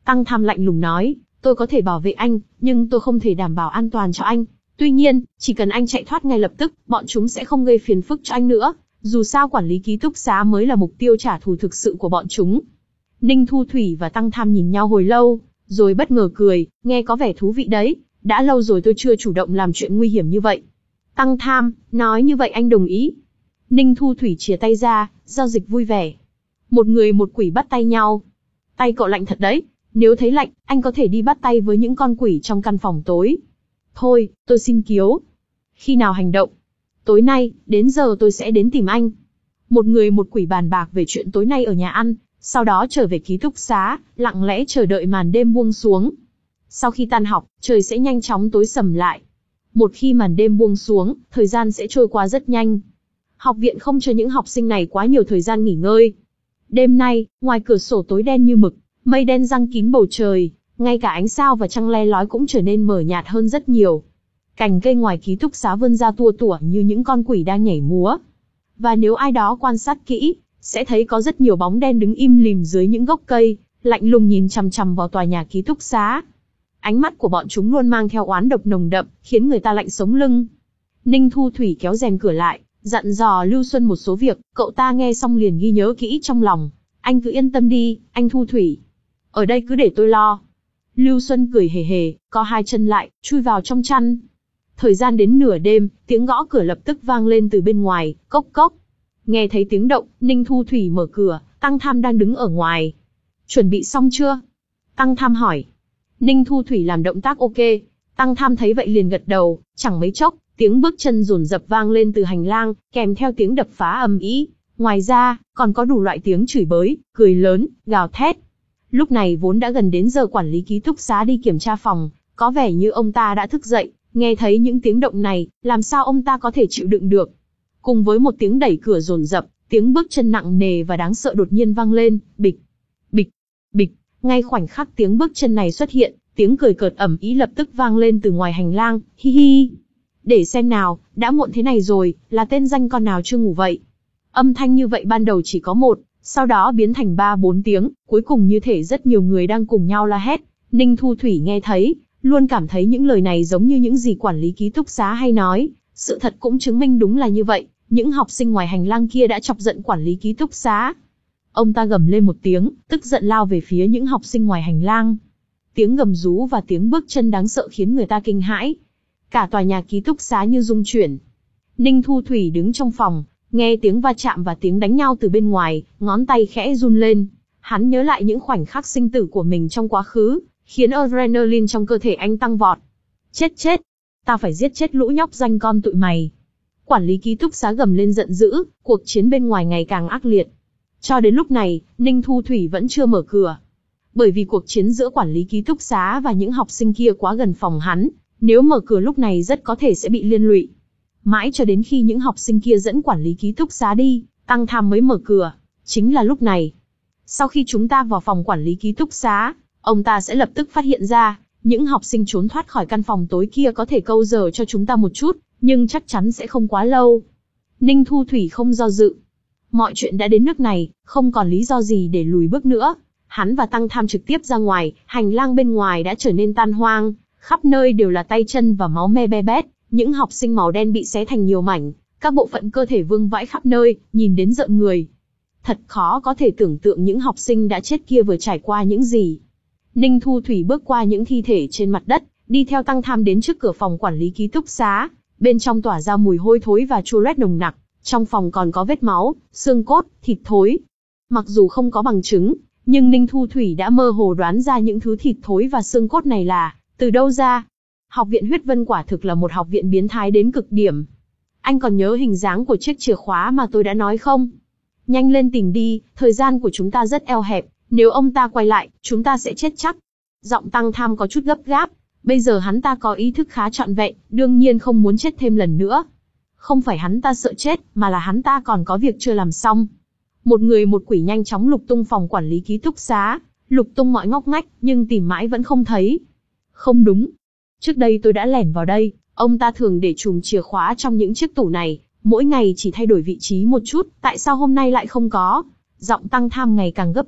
Tăng Tham lạnh lùng nói, tôi có thể bảo vệ anh, nhưng tôi không thể đảm bảo an toàn cho anh. Tuy nhiên, chỉ cần anh chạy thoát ngay lập tức, bọn chúng sẽ không gây phiền phức cho anh nữa. Dù sao quản lý ký túc xá mới là mục tiêu trả thù thực sự của bọn chúng. Ninh Thu Thủy và Tăng Tham nhìn nhau hồi lâu, rồi bất ngờ cười, nghe có vẻ thú vị đấy. Đã lâu rồi tôi chưa chủ động làm chuyện nguy hiểm như vậy. Tăng Tham, nói như vậy anh đồng ý. Ninh Thu Thủy chìa tay ra, giao dịch vui vẻ. Một người một quỷ bắt tay nhau. Tay cậu lạnh thật đấy. Nếu thấy lạnh, anh có thể đi bắt tay với những con quỷ trong căn phòng tối. Thôi, tôi xin kiếu. Khi nào hành động? Tối nay, đến giờ tôi sẽ đến tìm anh. Một người một quỷ bàn bạc về chuyện tối nay ở nhà ăn, sau đó trở về ký túc xá, lặng lẽ chờ đợi màn đêm buông xuống. Sau khi tan học, trời sẽ nhanh chóng tối sầm lại. Một khi màn đêm buông xuống, thời gian sẽ trôi qua rất nhanh. Học viện không cho những học sinh này quá nhiều thời gian nghỉ ngơi. Đêm nay, ngoài cửa sổ tối đen như mực, mây đen giăng kín bầu trời, ngay cả ánh sao và trăng le lói cũng trở nên mờ nhạt hơn rất nhiều. Cành cây ngoài ký túc xá vươn ra tua tủa như những con quỷ đang nhảy múa. Và nếu ai đó quan sát kỹ, sẽ thấy có rất nhiều bóng đen đứng im lìm dưới những gốc cây, lạnh lùng nhìn chằm chằm vào tòa nhà ký túc xá. Ánh mắt của bọn chúng luôn mang theo oán độc nồng đậm, khiến người ta lạnh sống lưng. Ninh Thu Thủy kéo rèm cửa lại, dặn dò Lưu Xuân một số việc, cậu ta nghe xong liền ghi nhớ kỹ trong lòng. Anh cứ yên tâm đi, anh Thu Thủy. Ở đây cứ để tôi lo. Lưu Xuân cười hề hề, co hai chân lại, chui vào trong chăn. Thời gian đến nửa đêm, tiếng gõ cửa lập tức vang lên từ bên ngoài, cốc cốc. Nghe thấy tiếng động, Ninh Thu Thủy mở cửa, Tăng Tham đang đứng ở ngoài. Chuẩn bị xong chưa? Tăng Tham hỏi. Ninh Thu Thủy làm động tác ok. Tăng Tham thấy vậy liền gật đầu, chẳng mấy chốc, tiếng bước chân dồn dập vang lên từ hành lang, kèm theo tiếng đập phá ầm ĩ. Ngoài ra, còn có đủ loại tiếng chửi bới, cười lớn, gào thét. Lúc này vốn đã gần đến giờ quản lý ký túc xá đi kiểm tra phòng, có vẻ như ông ta đã thức dậy, nghe thấy những tiếng động này, làm sao ông ta có thể chịu đựng được. Cùng với một tiếng đẩy cửa dồn dập, tiếng bước chân nặng nề và đáng sợ đột nhiên vang lên, bịch, bịch, bịch. Ngay khoảnh khắc tiếng bước chân này xuất hiện, tiếng cười cợt ầm ĩ lập tức vang lên từ ngoài hành lang, hi hi. Để xem nào, đã muộn thế này rồi, là tên danh con nào chưa ngủ vậy? Âm thanh như vậy ban đầu chỉ có một, sau đó biến thành ba bốn tiếng, cuối cùng như thể rất nhiều người đang cùng nhau la hét. Ninh Thu Thủy nghe thấy, luôn cảm thấy những lời này giống như những gì quản lý ký túc xá hay nói. Sự thật cũng chứng minh đúng là như vậy, những học sinh ngoài hành lang kia đã chọc giận quản lý ký túc xá. Ông ta gầm lên một tiếng, tức giận lao về phía những học sinh ngoài hành lang. Tiếng gầm rú và tiếng bước chân đáng sợ khiến người ta kinh hãi. Cả tòa nhà ký túc xá như rung chuyển. Ninh Thu Thủy đứng trong phòng, nghe tiếng va chạm và tiếng đánh nhau từ bên ngoài, ngón tay khẽ run lên. Hắn nhớ lại những khoảnh khắc sinh tử của mình trong quá khứ, khiến adrenaline trong cơ thể anh tăng vọt. Chết chết! Tao phải giết chết lũ nhóc danh con tụi mày. Quản lý ký túc xá gầm lên giận dữ, cuộc chiến bên ngoài ngày càng ác liệt. Cho đến lúc này, Ninh Thu Thủy vẫn chưa mở cửa. Bởi vì cuộc chiến giữa quản lý ký túc xá và những học sinh kia quá gần phòng hắn, nếu mở cửa lúc này rất có thể sẽ bị liên lụy. Mãi cho đến khi những học sinh kia dẫn quản lý ký túc xá đi, Tăng Tham mới mở cửa. Chính là lúc này. Sau khi chúng ta vào phòng quản lý ký túc xá, ông ta sẽ lập tức phát hiện ra, những học sinh trốn thoát khỏi căn phòng tối kia có thể câu giờ cho chúng ta một chút, nhưng chắc chắn sẽ không quá lâu. Ninh Thu Thủy không do dự. Mọi chuyện đã đến nước này, không còn lý do gì để lùi bước nữa. Hắn và Tăng Tham trực tiếp ra ngoài, hành lang bên ngoài đã trở nên tan hoang, khắp nơi đều là tay chân và máu me be bét, những học sinh màu đen bị xé thành nhiều mảnh, các bộ phận cơ thể vương vãi khắp nơi, nhìn đến rợn người. Thật khó có thể tưởng tượng những học sinh đã chết kia vừa trải qua những gì. Ninh Thu Thủy bước qua những thi thể trên mặt đất, đi theo Tăng Tham đến trước cửa phòng quản lý ký túc xá, bên trong tỏa ra mùi hôi thối và chua loét nồng nặc, trong phòng còn có vết máu, xương cốt, thịt thối. Mặc dù không có bằng chứng, nhưng Ninh Thu Thủy đã mơ hồ đoán ra những thứ thịt thối và xương cốt này là từ đâu ra. Học viện Huyết Vân quả thực là một học viện biến thái đến cực điểm. Anh còn nhớ hình dáng của chiếc chìa khóa mà tôi đã nói không? Nhanh lên tìm đi, thời gian của chúng ta rất eo hẹp, nếu ông ta quay lại, chúng ta sẽ chết chắc. Giọng Tăng Tham có chút gấp gáp, bây giờ hắn ta có ý thức khá trọn vẹn, đương nhiên không muốn chết thêm lần nữa. Không phải hắn ta sợ chết, mà là hắn ta còn có việc chưa làm xong. Một người một quỷ nhanh chóng lục tung phòng quản lý ký túc xá, lục tung mọi ngóc ngách, nhưng tìm mãi vẫn không thấy. Không đúng. Trước đây tôi đã lẻn vào đây, ông ta thường để chùm chìa khóa trong những chiếc tủ này, mỗi ngày chỉ thay đổi vị trí một chút, tại sao hôm nay lại không có? Giọng Tăng Tham ngày càng gấp gáp,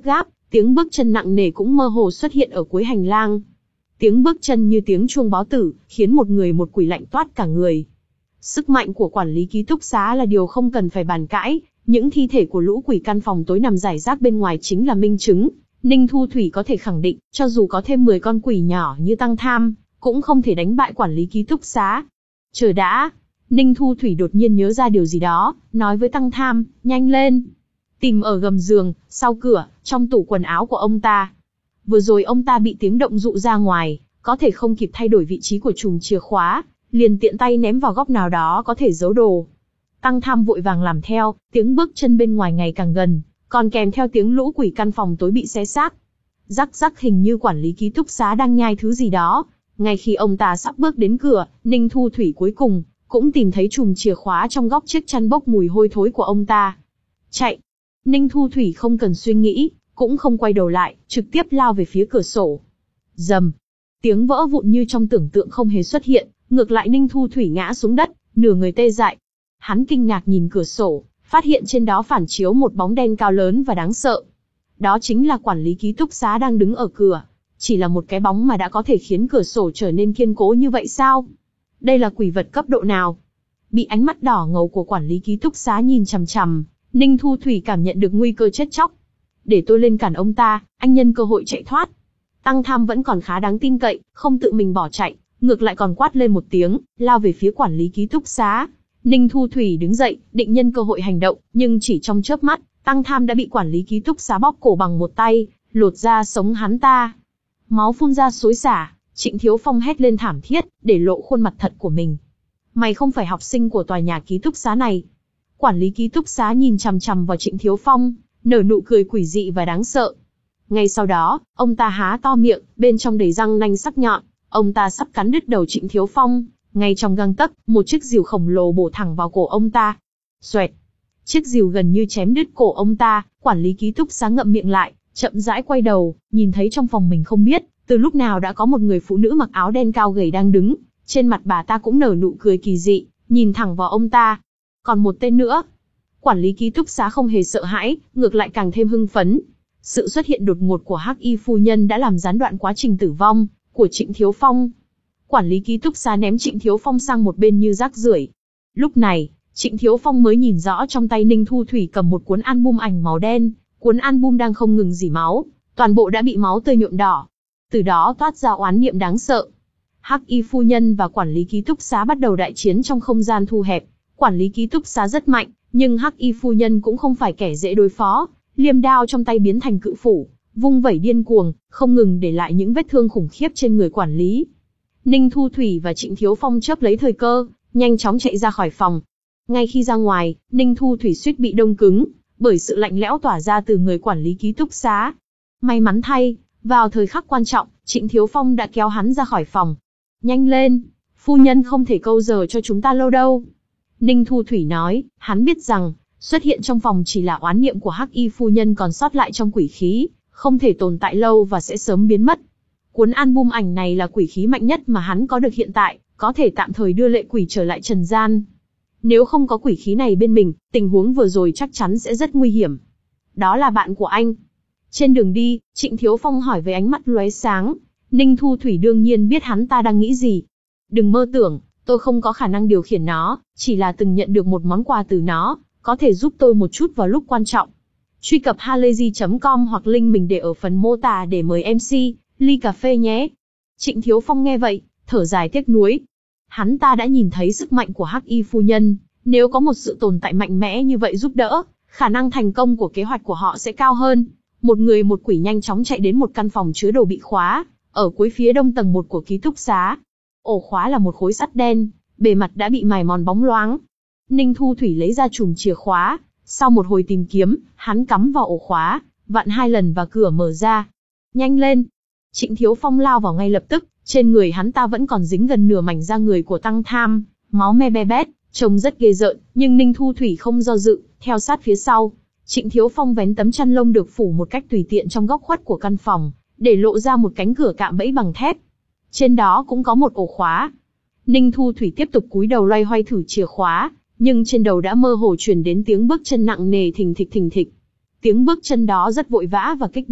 Tiếng bước chân nặng nề cũng mơ hồ xuất hiện ở cuối hành lang. Tiếng bước chân như tiếng chuông báo tử, khiến một người một quỷ lạnh toát cả người. Sức mạnh của quản lý ký túc xá là điều không cần phải bàn cãi, những thi thể của lũ quỷ căn phòng tối nằm rải rác bên ngoài chính là minh chứng. Ninh Thu Thủy có thể khẳng định, cho dù có thêm mười con quỷ nhỏ như Tăng Tham, cũng không thể đánh bại quản lý ký túc xá. Chờ đã, Ninh Thu Thủy đột nhiên nhớ ra điều gì đó, nói với Tăng Tham, nhanh lên. Tìm ở gầm giường, sau cửa, trong tủ quần áo của ông ta. Vừa rồi ông ta bị tiếng động dụ ra ngoài, có thể không kịp thay đổi vị trí của chùm chìa khóa, liền tiện tay ném vào góc nào đó có thể giấu đồ. Tăng Tham vội vàng làm theo, tiếng bước chân bên ngoài ngày càng gần, còn kèm theo tiếng lũ quỷ căn phòng tối bị xé xác. Rắc rắc, hình như quản lý ký túc xá đang nhai thứ gì đó. Ngay khi ông ta sắp bước đến cửa, Ninh Thu Thủy cuối cùng cũng tìm thấy chùm chìa khóa trong góc chiếc chăn bốc mùi hôi thối của ông ta. Chạy! Ninh Thu Thủy không cần suy nghĩ, cũng không quay đầu lại, trực tiếp lao về phía cửa sổ. Rầm! Tiếng vỡ vụn như trong tưởng tượng không hề xuất hiện, ngược lại Ninh Thu Thủy ngã xuống đất, nửa người tê dại. Hắn kinh ngạc nhìn cửa sổ, phát hiện trên đó phản chiếu một bóng đen cao lớn và đáng sợ. Đó chính là quản lý ký túc xá đang đứng ở cửa. Chỉ là một cái bóng mà đã có thể khiến cửa sổ trở nên kiên cố như vậy sao? Đây là quỷ vật cấp độ nào? Bị ánh mắt đỏ ngầu của quản lý ký túc xá nhìn chằm chằm, Ninh Thu Thủy cảm nhận được nguy cơ chết chóc. Để tôi lên cản ông ta, anh nhân cơ hội chạy thoát. Tăng Tham vẫn còn khá đáng tin cậy, không tự mình bỏ chạy, ngược lại còn quát lên một tiếng, lao về phía quản lý ký túc xá. Ninh Thu Thủy đứng dậy, định nhân cơ hội hành động, nhưng chỉ trong chớp mắt, Tăng Tham đã bị quản lý ký túc xá bóp cổ bằng một tay, lột ra sống hắn ta. Máu phun ra xối xả, Trịnh Thiếu Phong hét lên thảm thiết, để lộ khuôn mặt thật của mình. Mày không phải học sinh của tòa nhà ký túc xá này. Quản lý ký túc xá nhìn chằm chằm vào Trịnh Thiếu Phong, nở nụ cười quỷ dị và đáng sợ. Ngay sau đó, ông ta há to miệng, bên trong đầy răng nanh sắc nhọn, ông ta sắp cắn đứt đầu Trịnh Thiếu Phong. Ngay trong gang tấc, một chiếc rìu khổng lồ bổ thẳng vào cổ ông ta. Xoẹt! Chiếc rìu gần như chém đứt cổ ông ta, quản lý ký túc xá ngậm miệng lại, chậm rãi quay đầu, nhìn thấy trong phòng mình không biết, từ lúc nào đã có một người phụ nữ mặc áo đen cao gầy đang đứng, trên mặt bà ta cũng nở nụ cười kỳ dị, nhìn thẳng vào ông ta. Còn một tên nữa. Quản lý ký túc xá không hề sợ hãi, ngược lại càng thêm hưng phấn. Sự xuất hiện đột ngột của Hắc Y phu nhân đã làm gián đoạn quá trình tử vong của Trịnh Thiếu Phong. Quản lý ký túc xá ném Trịnh Thiếu Phong sang một bên như rác rưởi. Lúc này, Trịnh Thiếu Phong mới nhìn rõ trong tay Ninh Thu Thủy cầm một cuốn album ảnh màu đen, cuốn album đang không ngừng rỉ máu, toàn bộ đã bị máu tươi nhuộm đỏ. Từ đó toát ra oán niệm đáng sợ. Hắc Y phu nhân và quản lý ký túc xá bắt đầu đại chiến trong không gian thu hẹp. Quản lý ký túc xá rất mạnh, nhưng Hắc Y phu nhân cũng không phải kẻ dễ đối phó. Liêm đao trong tay biến thành cự phủ, vung vẩy điên cuồng, không ngừng để lại những vết thương khủng khiếp trên người quản lý. Ninh Thu Thủy và Trịnh Thiếu Phong chớp lấy thời cơ, nhanh chóng chạy ra khỏi phòng. Ngay khi ra ngoài, Ninh Thu Thủy suýt bị đông cứng, bởi sự lạnh lẽo tỏa ra từ người quản lý ký túc xá. May mắn thay, vào thời khắc quan trọng, Trịnh Thiếu Phong đã kéo hắn ra khỏi phòng. Nhanh lên, phu nhân không thể câu giờ cho chúng ta lâu đâu. Ninh Thu Thủy nói, hắn biết rằng, xuất hiện trong phòng chỉ là oán niệm của Hắc Y phu nhân còn sót lại trong quỷ khí, không thể tồn tại lâu và sẽ sớm biến mất. Cuốn album ảnh này là quỷ khí mạnh nhất mà hắn có được hiện tại, có thể tạm thời đưa lệ quỷ trở lại trần gian. Nếu không có quỷ khí này bên mình, tình huống vừa rồi chắc chắn sẽ rất nguy hiểm. Đó là bạn của anh. Trên đường đi, Trịnh Thiếu Phong hỏi với ánh mắt lóe sáng. Ninh Thu Thủy đương nhiên biết hắn ta đang nghĩ gì. Đừng mơ tưởng, tôi không có khả năng điều khiển nó, chỉ là từng nhận được một món quà từ nó, có thể giúp tôi một chút vào lúc quan trọng. Truy cập halayzi chấm com hoặc link mình để ở phần mô tả để mời em xê, ly cà phê nhé. Trịnh Thiếu Phong nghe vậy, thở dài tiếc nuối. Hắn ta đã nhìn thấy sức mạnh của Hắc Y phu nhân, nếu có một sự tồn tại mạnh mẽ như vậy giúp đỡ, khả năng thành công của kế hoạch của họ sẽ cao hơn. Một người một quỷ nhanh chóng chạy đến một căn phòng chứa đồ bị khóa, ở cuối phía đông tầng một của ký túc xá. Ổ khóa là một khối sắt đen, bề mặt đã bị mài mòn bóng loáng. Ninh Thu Thủy lấy ra chùm chìa khóa, sau một hồi tìm kiếm, hắn cắm vào ổ khóa, vặn hai lần và cửa mở ra. Nhanh lên! Trịnh Thiếu Phong lao vào ngay lập tức, trên người hắn ta vẫn còn dính gần nửa mảnh da người của Tăng Tham, máu me be bét, trông rất ghê rợn, nhưng Ninh Thu Thủy không do dự, theo sát phía sau. Trịnh Thiếu Phong vén tấm chăn lông được phủ một cách tùy tiện trong góc khuất của căn phòng, để lộ ra một cánh cửa cạm bẫy bằng thép. Trên đó cũng có một ổ khóa. Ninh Thu Thủy tiếp tục cúi đầu loay hoay thử chìa khóa, nhưng trên đầu đã mơ hồ truyền đến tiếng bước chân nặng nề thình thịch thình thịch. Tiếng bước chân đó rất vội vã và kích động,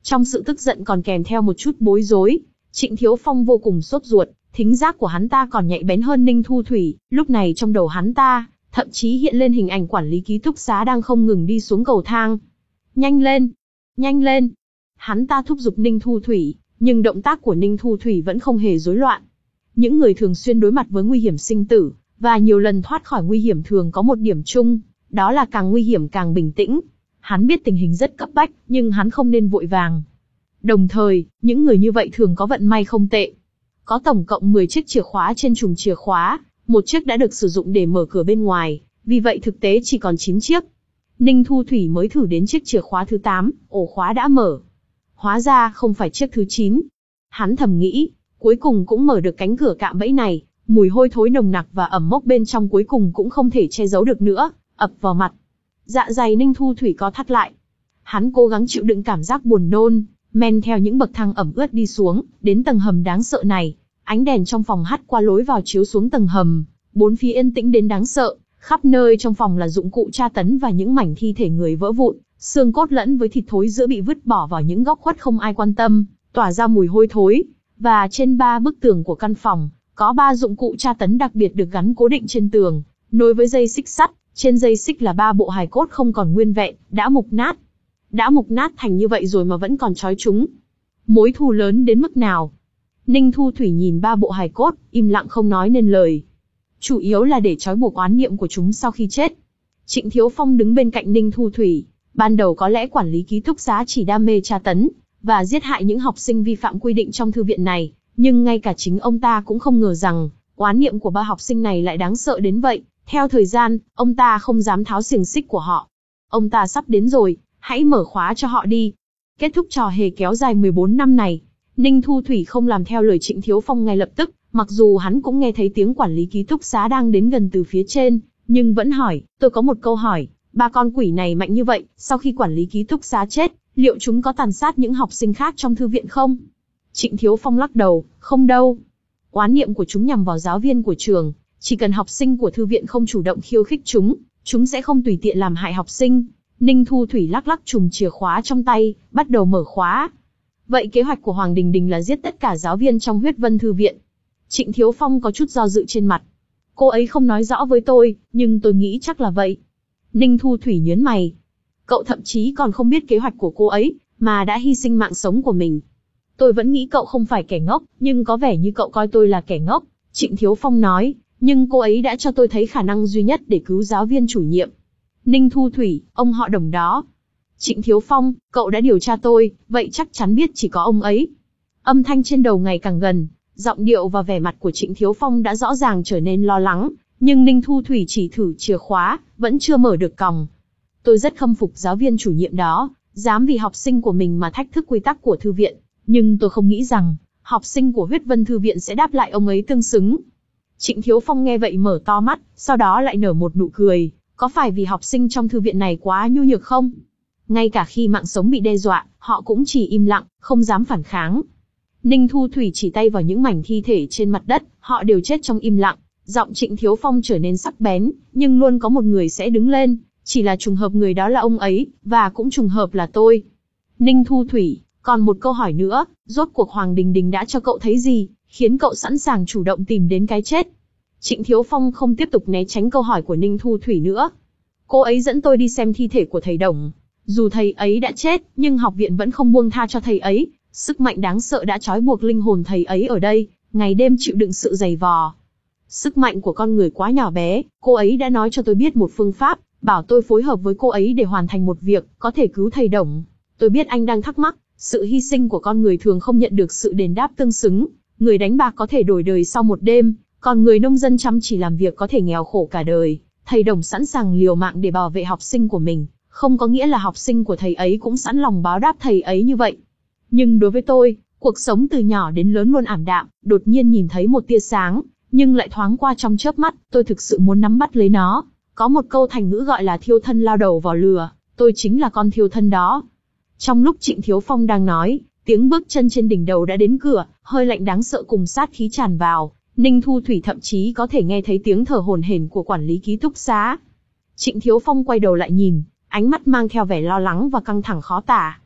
Trong sự tức giận còn kèm theo một chút bối rối. Trịnh Thiếu Phong vô cùng sốt ruột, thính giác của hắn ta còn nhạy bén hơn Ninh Thu Thủy, lúc này trong đầu hắn ta, thậm chí hiện lên hình ảnh quản lý ký túc xá đang không ngừng đi xuống cầu thang. Nhanh lên! Nhanh lên! Hắn ta thúc giục Ninh Thu Thủy, nhưng động tác của Ninh Thu Thủy vẫn không hề rối loạn. Những người thường xuyên đối mặt với nguy hiểm sinh tử, và nhiều lần thoát khỏi nguy hiểm thường có một điểm chung, đó là càng nguy hiểm càng bình tĩnh. Hắn biết tình hình rất cấp bách, nhưng hắn không nên vội vàng. Đồng thời, những người như vậy thường có vận may không tệ. Có tổng cộng mười chiếc chìa khóa trên chùm chìa khóa, một chiếc đã được sử dụng để mở cửa bên ngoài, vì vậy thực tế chỉ còn chín chiếc. Ninh Thu Thủy mới thử đến chiếc chìa khóa thứ tám, ổ khóa đã mở. Hóa ra không phải chiếc thứ chín. Hắn thầm nghĩ, cuối cùng cũng mở được cánh cửa cạm bẫy này, mùi hôi thối nồng nặc và ẩm mốc bên trong cuối cùng cũng không thể che giấu được nữa, ập vào mặt. Dạ dày Ninh Thu Thủy co thắt lại. Hắn cố gắng chịu đựng cảm giác buồn nôn, men theo những bậc thang ẩm ướt đi xuống, đến tầng hầm đáng sợ này. Ánh đèn trong phòng hắt qua lối vào chiếu xuống tầng hầm, bốn phía yên tĩnh đến đáng sợ, khắp nơi trong phòng là dụng cụ tra tấn và những mảnh thi thể người vỡ vụn, xương cốt lẫn với thịt thối giữa bị vứt bỏ vào những góc khuất không ai quan tâm, tỏa ra mùi hôi thối. Và trên ba bức tường của căn phòng, có ba dụng cụ tra tấn đặc biệt được gắn cố định trên tường, nối với dây xích sắt. Trên dây xích là ba bộ hài cốt không còn nguyên vẹn, đã mục nát. Đã mục nát thành như vậy rồi mà vẫn còn trói chúng. Mối thù lớn đến mức nào? Ninh Thu Thủy nhìn ba bộ hài cốt, im lặng không nói nên lời. Chủ yếu là để trói buộc oán niệm của chúng sau khi chết. Trịnh Thiếu Phong đứng bên cạnh Ninh Thu Thủy. Ban đầu có lẽ quản lý ký túc xá chỉ đam mê tra tấn và giết hại những học sinh vi phạm quy định trong thư viện này, nhưng ngay cả chính ông ta cũng không ngờ rằng oán niệm của ba học sinh này lại đáng sợ đến vậy. Theo thời gian, ông ta không dám tháo xiềng xích của họ. Ông ta sắp đến rồi, hãy mở khóa cho họ đi. Kết thúc trò hề kéo dài mười bốn năm này, Ninh Thu Thủy không làm theo lời Trịnh Thiếu Phong ngay lập tức, mặc dù hắn cũng nghe thấy tiếng quản lý ký túc xá đang đến gần từ phía trên, nhưng vẫn hỏi, tôi có một câu hỏi, ba con quỷ này mạnh như vậy, sau khi quản lý ký túc xá chết, liệu chúng có tàn sát những học sinh khác trong thư viện không? Trịnh Thiếu Phong lắc đầu, không đâu. Oán niệm của chúng nhằm vào giáo viên của trường, chỉ cần học sinh của thư viện không chủ động khiêu khích chúng, chúng sẽ không tùy tiện làm hại học sinh. Ninh Thu Thủy lắc lắc chùm chìa khóa trong tay, bắt đầu mở khóa. Vậy kế hoạch của Hoàng Đình Đình là giết tất cả giáo viên trong Huyết Vân Thư viện. Trịnh Thiếu Phong có chút do dự trên mặt. Cô ấy không nói rõ với tôi, nhưng tôi nghĩ chắc là vậy. Ninh Thu Thủy nhớn mày. Cậu thậm chí còn không biết kế hoạch của cô ấy, mà đã hy sinh mạng sống của mình. Tôi vẫn nghĩ cậu không phải kẻ ngốc, nhưng có vẻ như cậu coi tôi là kẻ ngốc. Trịnh Thiếu Phong nói, nhưng cô ấy đã cho tôi thấy khả năng duy nhất để cứu giáo viên chủ nhiệm. Ninh Thu Thủy, ông họ Đồng đó. Trịnh Thiếu Phong, cậu đã điều tra tôi, vậy chắc chắn biết chỉ có ông ấy. Âm thanh trên đầu ngày càng gần, giọng điệu và vẻ mặt của Trịnh Thiếu Phong đã rõ ràng trở nên lo lắng, nhưng Ninh Thu Thủy chỉ thử chìa khóa, vẫn chưa mở được còng. Tôi rất khâm phục giáo viên chủ nhiệm đó, dám vì học sinh của mình mà thách thức quy tắc của thư viện, nhưng tôi không nghĩ rằng, học sinh của Huyết Vân Thư viện sẽ đáp lại ông ấy tương xứng. Trịnh Thiếu Phong nghe vậy mở to mắt, sau đó lại nở một nụ cười, có phải vì học sinh trong thư viện này quá nhu nhược không? Ngay cả khi mạng sống bị đe dọa, họ cũng chỉ im lặng, không dám phản kháng. Ninh Thu Thủy chỉ tay vào những mảnh thi thể trên mặt đất, họ đều chết trong im lặng. Giọng Trịnh Thiếu Phong trở nên sắc bén, nhưng luôn có một người sẽ đứng lên, chỉ là trùng hợp người đó là ông ấy, và cũng trùng hợp là tôi. Ninh Thu Thủy, còn một câu hỏi nữa, rốt cuộc Hoàng Đình Đình đã cho cậu thấy gì, khiến cậu sẵn sàng chủ động tìm đến cái chết? Trịnh Thiếu Phong không tiếp tục né tránh câu hỏi của Ninh Thu Thủy nữa. Cô ấy dẫn tôi đi xem thi thể của thầy Đồng. Dù thầy ấy đã chết, nhưng học viện vẫn không buông tha cho thầy ấy. Sức mạnh đáng sợ đã trói buộc linh hồn thầy ấy ở đây, ngày đêm chịu đựng sự dày vò. Sức mạnh của con người quá nhỏ bé, cô ấy đã nói cho tôi biết một phương pháp, bảo tôi phối hợp với cô ấy để hoàn thành một việc, có thể cứu thầy Đồng. Tôi biết anh đang thắc mắc, sự hy sinh của con người thường không nhận được sự đền đáp tương xứng. Người đánh bạc có thể đổi đời sau một đêm, còn người nông dân chăm chỉ làm việc có thể nghèo khổ cả đời. Thầy Đồng sẵn sàng liều mạng để bảo vệ học sinh của mình, không có nghĩa là học sinh của thầy ấy cũng sẵn lòng báo đáp thầy ấy như vậy. Nhưng đối với tôi, cuộc sống từ nhỏ đến lớn luôn ảm đạm, đột nhiên nhìn thấy một tia sáng, nhưng lại thoáng qua trong chớp mắt, tôi thực sự muốn nắm bắt lấy nó. Có một câu thành ngữ gọi là thiêu thân lao đầu vào lửa, tôi chính là con thiêu thân đó. Trong lúc Trịnh Thiếu Phong đang nói, tiếng bước chân trên đỉnh đầu đã đến cửa, hơi lạnh đáng sợ cùng sát khí tràn vào. Ninh Thu Thủy thậm chí có thể nghe thấy tiếng thở hổn hển của quản lý ký túc xá. Trịnh Thiếu Phong quay đầu lại nhìn, ánh mắt mang theo vẻ lo lắng và căng thẳng khó tả.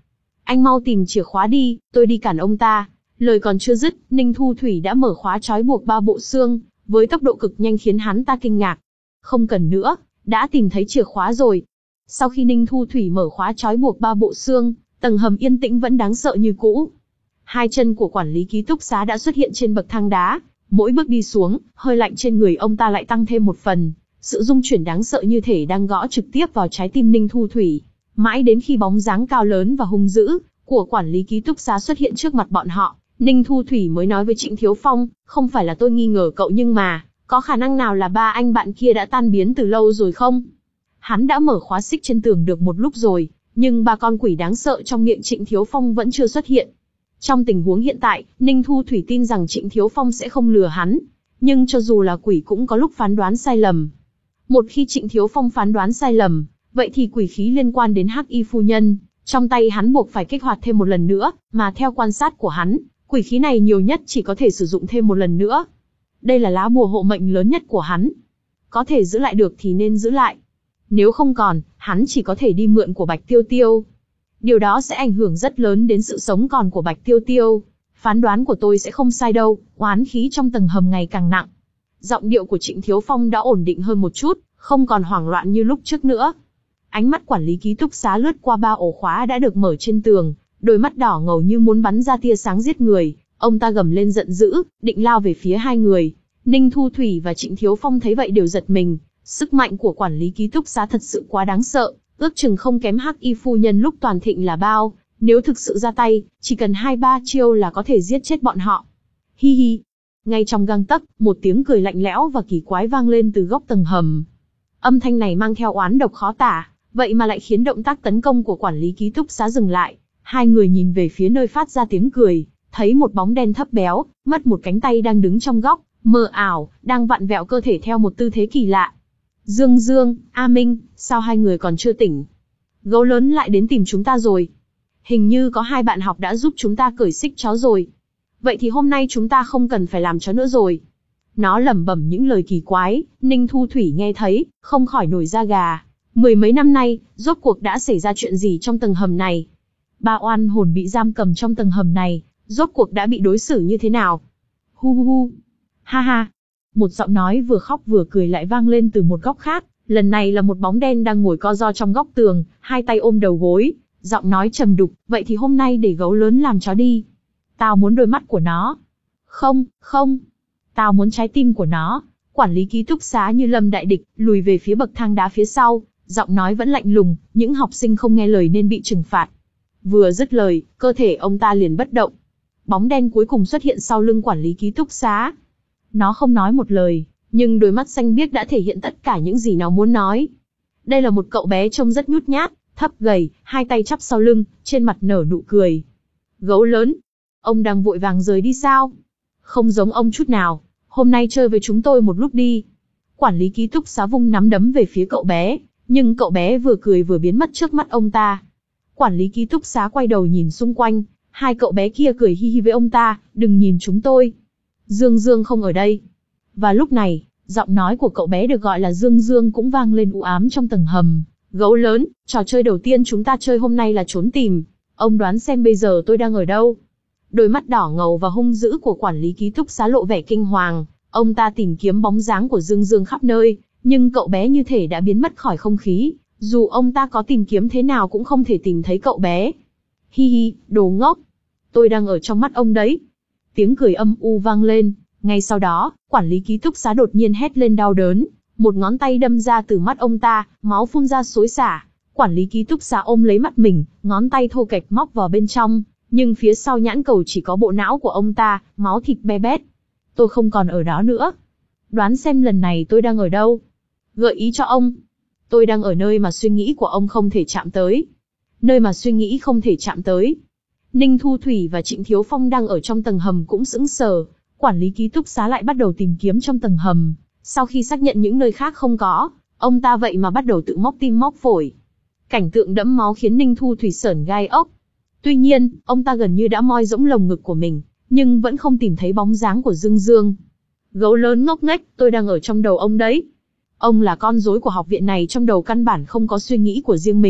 Anh mau tìm chìa khóa đi, tôi đi cản ông ta. Lời còn chưa dứt, Ninh Thu Thủy đã mở khóa trói buộc ba bộ xương, với tốc độ cực nhanh khiến hắn ta kinh ngạc. Không cần nữa, đã tìm thấy chìa khóa rồi. Sau khi Ninh Thu Thủy mở khóa trói buộc ba bộ xương, tầng hầm yên tĩnh vẫn đáng sợ như cũ. Hai chân của quản lý ký túc xá đã xuất hiện trên bậc thang đá, mỗi bước đi xuống, hơi lạnh trên người ông ta lại tăng thêm một phần. Sự rung chuyển đáng sợ như thể đang gõ trực tiếp vào trái tim Ninh Thu Thủy. Mãi đến khi bóng dáng cao lớn và hung dữ của quản lý ký túc xá xuất hiện trước mặt bọn họ, Ninh Thu Thủy mới nói với Trịnh Thiếu Phong, không phải là tôi nghi ngờ cậu nhưng mà, có khả năng nào là ba anh bạn kia đã tan biến từ lâu rồi không? Hắn đã mở khóa xích trên tường được một lúc rồi, nhưng ba con quỷ đáng sợ trong miệng Trịnh Thiếu Phong vẫn chưa xuất hiện. Trong tình huống hiện tại, Ninh Thu Thủy tin rằng Trịnh Thiếu Phong sẽ không lừa hắn. Nhưng cho dù là quỷ cũng có lúc phán đoán sai lầm. Một khi Trịnh Thiếu Phong phán đoán sai lầm, vậy thì quỷ khí liên quan đến Hắc Y phu nhân, trong tay hắn buộc phải kích hoạt thêm một lần nữa, mà theo quan sát của hắn, quỷ khí này nhiều nhất chỉ có thể sử dụng thêm một lần nữa. Đây là lá bùa hộ mệnh lớn nhất của hắn. Có thể giữ lại được thì nên giữ lại. Nếu không còn, hắn chỉ có thể đi mượn của Bạch Tiêu Tiêu. Điều đó sẽ ảnh hưởng rất lớn đến sự sống còn của Bạch Tiêu Tiêu. Phán đoán của tôi sẽ không sai đâu, oán khí trong tầng hầm ngày càng nặng. Giọng điệu của Trịnh Thiếu Phong đã ổn định hơn một chút, không còn hoảng loạn như lúc trước nữa. Ánh mắt quản lý ký túc xá lướt qua ba ổ khóa đã được mở trên tường, đôi mắt đỏ ngầu như muốn bắn ra tia sáng giết người. Ông ta gầm lên giận dữ, định lao về phía hai người. Ninh Thu Thủy và Trịnh Thiếu Phong thấy vậy đều giật mình. Sức mạnh của quản lý ký túc xá thật sự quá đáng sợ, ước chừng không kém Hắc Y phu nhân lúc toàn thịnh là bao. Nếu thực sự ra tay, chỉ cần hai ba chiêu là có thể giết chết bọn họ. Hi hi. Ngay trong gang tấc, một tiếng cười lạnh lẽo và kỳ quái vang lên từ góc tầng hầm. Âm thanh này mang theo oán độc khó tả, vậy mà lại khiến động tác tấn công của quản lý ký túc xá dừng lại. Hai người nhìn về phía nơi phát ra tiếng cười, thấy một bóng đen thấp béo, mất một cánh tay đang đứng trong góc, mờ ảo, đang vặn vẹo cơ thể theo một tư thế kỳ lạ. Dương Dương, A Minh, sao hai người còn chưa tỉnh? Gấu lớn lại đến tìm chúng ta rồi. Hình như có hai bạn học đã giúp chúng ta cởi xích chó rồi. Vậy thì hôm nay chúng ta không cần phải làm chó nữa rồi. Nó lẩm bẩm những lời kỳ quái, Ninh Thu Thủy nghe thấy, không khỏi nổi da gà. Mười mấy năm nay, rốt cuộc đã xảy ra chuyện gì trong tầng hầm này? Ba oan hồn bị giam cầm trong tầng hầm này, rốt cuộc đã bị đối xử như thế nào? Hu hu hu. Ha ha. Một giọng nói vừa khóc vừa cười lại vang lên từ một góc khác, lần này là một bóng đen đang ngồi co ro trong góc tường, hai tay ôm đầu gối, giọng nói trầm đục, vậy thì hôm nay để gấu lớn làm chó đi. Tao muốn đôi mắt của nó. Không, không. Tao muốn trái tim của nó. Quản lý ký túc xá như lâm đại địch, lùi về phía bậc thang đá phía sau, giọng nói vẫn lạnh lùng, những học sinh không nghe lời nên bị trừng phạt. Vừa dứt lời, cơ thể ông ta liền bất động. Bóng đen cuối cùng xuất hiện sau lưng quản lý ký túc xá. Nó không nói một lời, nhưng đôi mắt xanh biếc đã thể hiện tất cả những gì nó muốn nói. Đây là một cậu bé trông rất nhút nhát, thấp gầy, hai tay chắp sau lưng, trên mặt nở nụ cười. Gấu lớn, ông đang vội vàng rời đi sao? Không giống ông chút nào, hôm nay chơi với chúng tôi một lúc đi. Quản lý ký túc xá vung nắm đấm về phía cậu bé, nhưng cậu bé vừa cười vừa biến mất trước mắt ông ta. Quản lý ký túc xá quay đầu nhìn xung quanh, hai cậu bé kia cười hi hi với ông ta, đừng nhìn chúng tôi. Dương Dương không ở đây. Và lúc này, giọng nói của cậu bé được gọi là Dương Dương cũng vang lên u ám trong tầng hầm. Gấu lớn, trò chơi đầu tiên chúng ta chơi hôm nay là trốn tìm. Ông đoán xem bây giờ tôi đang ở đâu? Đôi mắt đỏ ngầu và hung dữ của quản lý ký túc xá lộ vẻ kinh hoàng. Ông ta tìm kiếm bóng dáng của Dương Dương khắp nơi, nhưng cậu bé như thể đã biến mất khỏi không khí. Dù ông ta có tìm kiếm thế nào cũng không thể tìm thấy cậu bé. Hi hi, đồ ngốc. Tôi đang ở trong mắt ông đấy. Tiếng cười âm u vang lên. Ngay sau đó, quản lý ký túc xá đột nhiên hét lên đau đớn. Một ngón tay đâm ra từ mắt ông ta, máu phun ra xối xả. Quản lý ký túc xá ôm lấy mắt mình, ngón tay thô kệch móc vào bên trong. Nhưng phía sau nhãn cầu chỉ có bộ não của ông ta, máu thịt be bét. Tôi không còn ở đó nữa. Đoán xem lần này tôi đang ở đâu? Gợi ý cho ông. Tôi đang ở nơi mà suy nghĩ của ông không thể chạm tới. Nơi mà suy nghĩ không thể chạm tới. Ninh Thu Thủy và Trịnh Thiếu Phong đang ở trong tầng hầm cũng sững sờ. Quản lý ký túc xá lại bắt đầu tìm kiếm trong tầng hầm. Sau khi xác nhận những nơi khác không có, ông ta vậy mà bắt đầu tự móc tim móc phổi. Cảnh tượng đẫm máu khiến Ninh Thu Thủy sởn gai ốc. Tuy nhiên, ông ta gần như đã moi rỗng lồng ngực của mình, nhưng vẫn không tìm thấy bóng dáng của Dương Dương. Gấu lớn ngốc nghếch, tôi đang ở trong đầu ông đấy. Ông là con rối của học viện này, trong đầu căn bản không có suy nghĩ của riêng mình.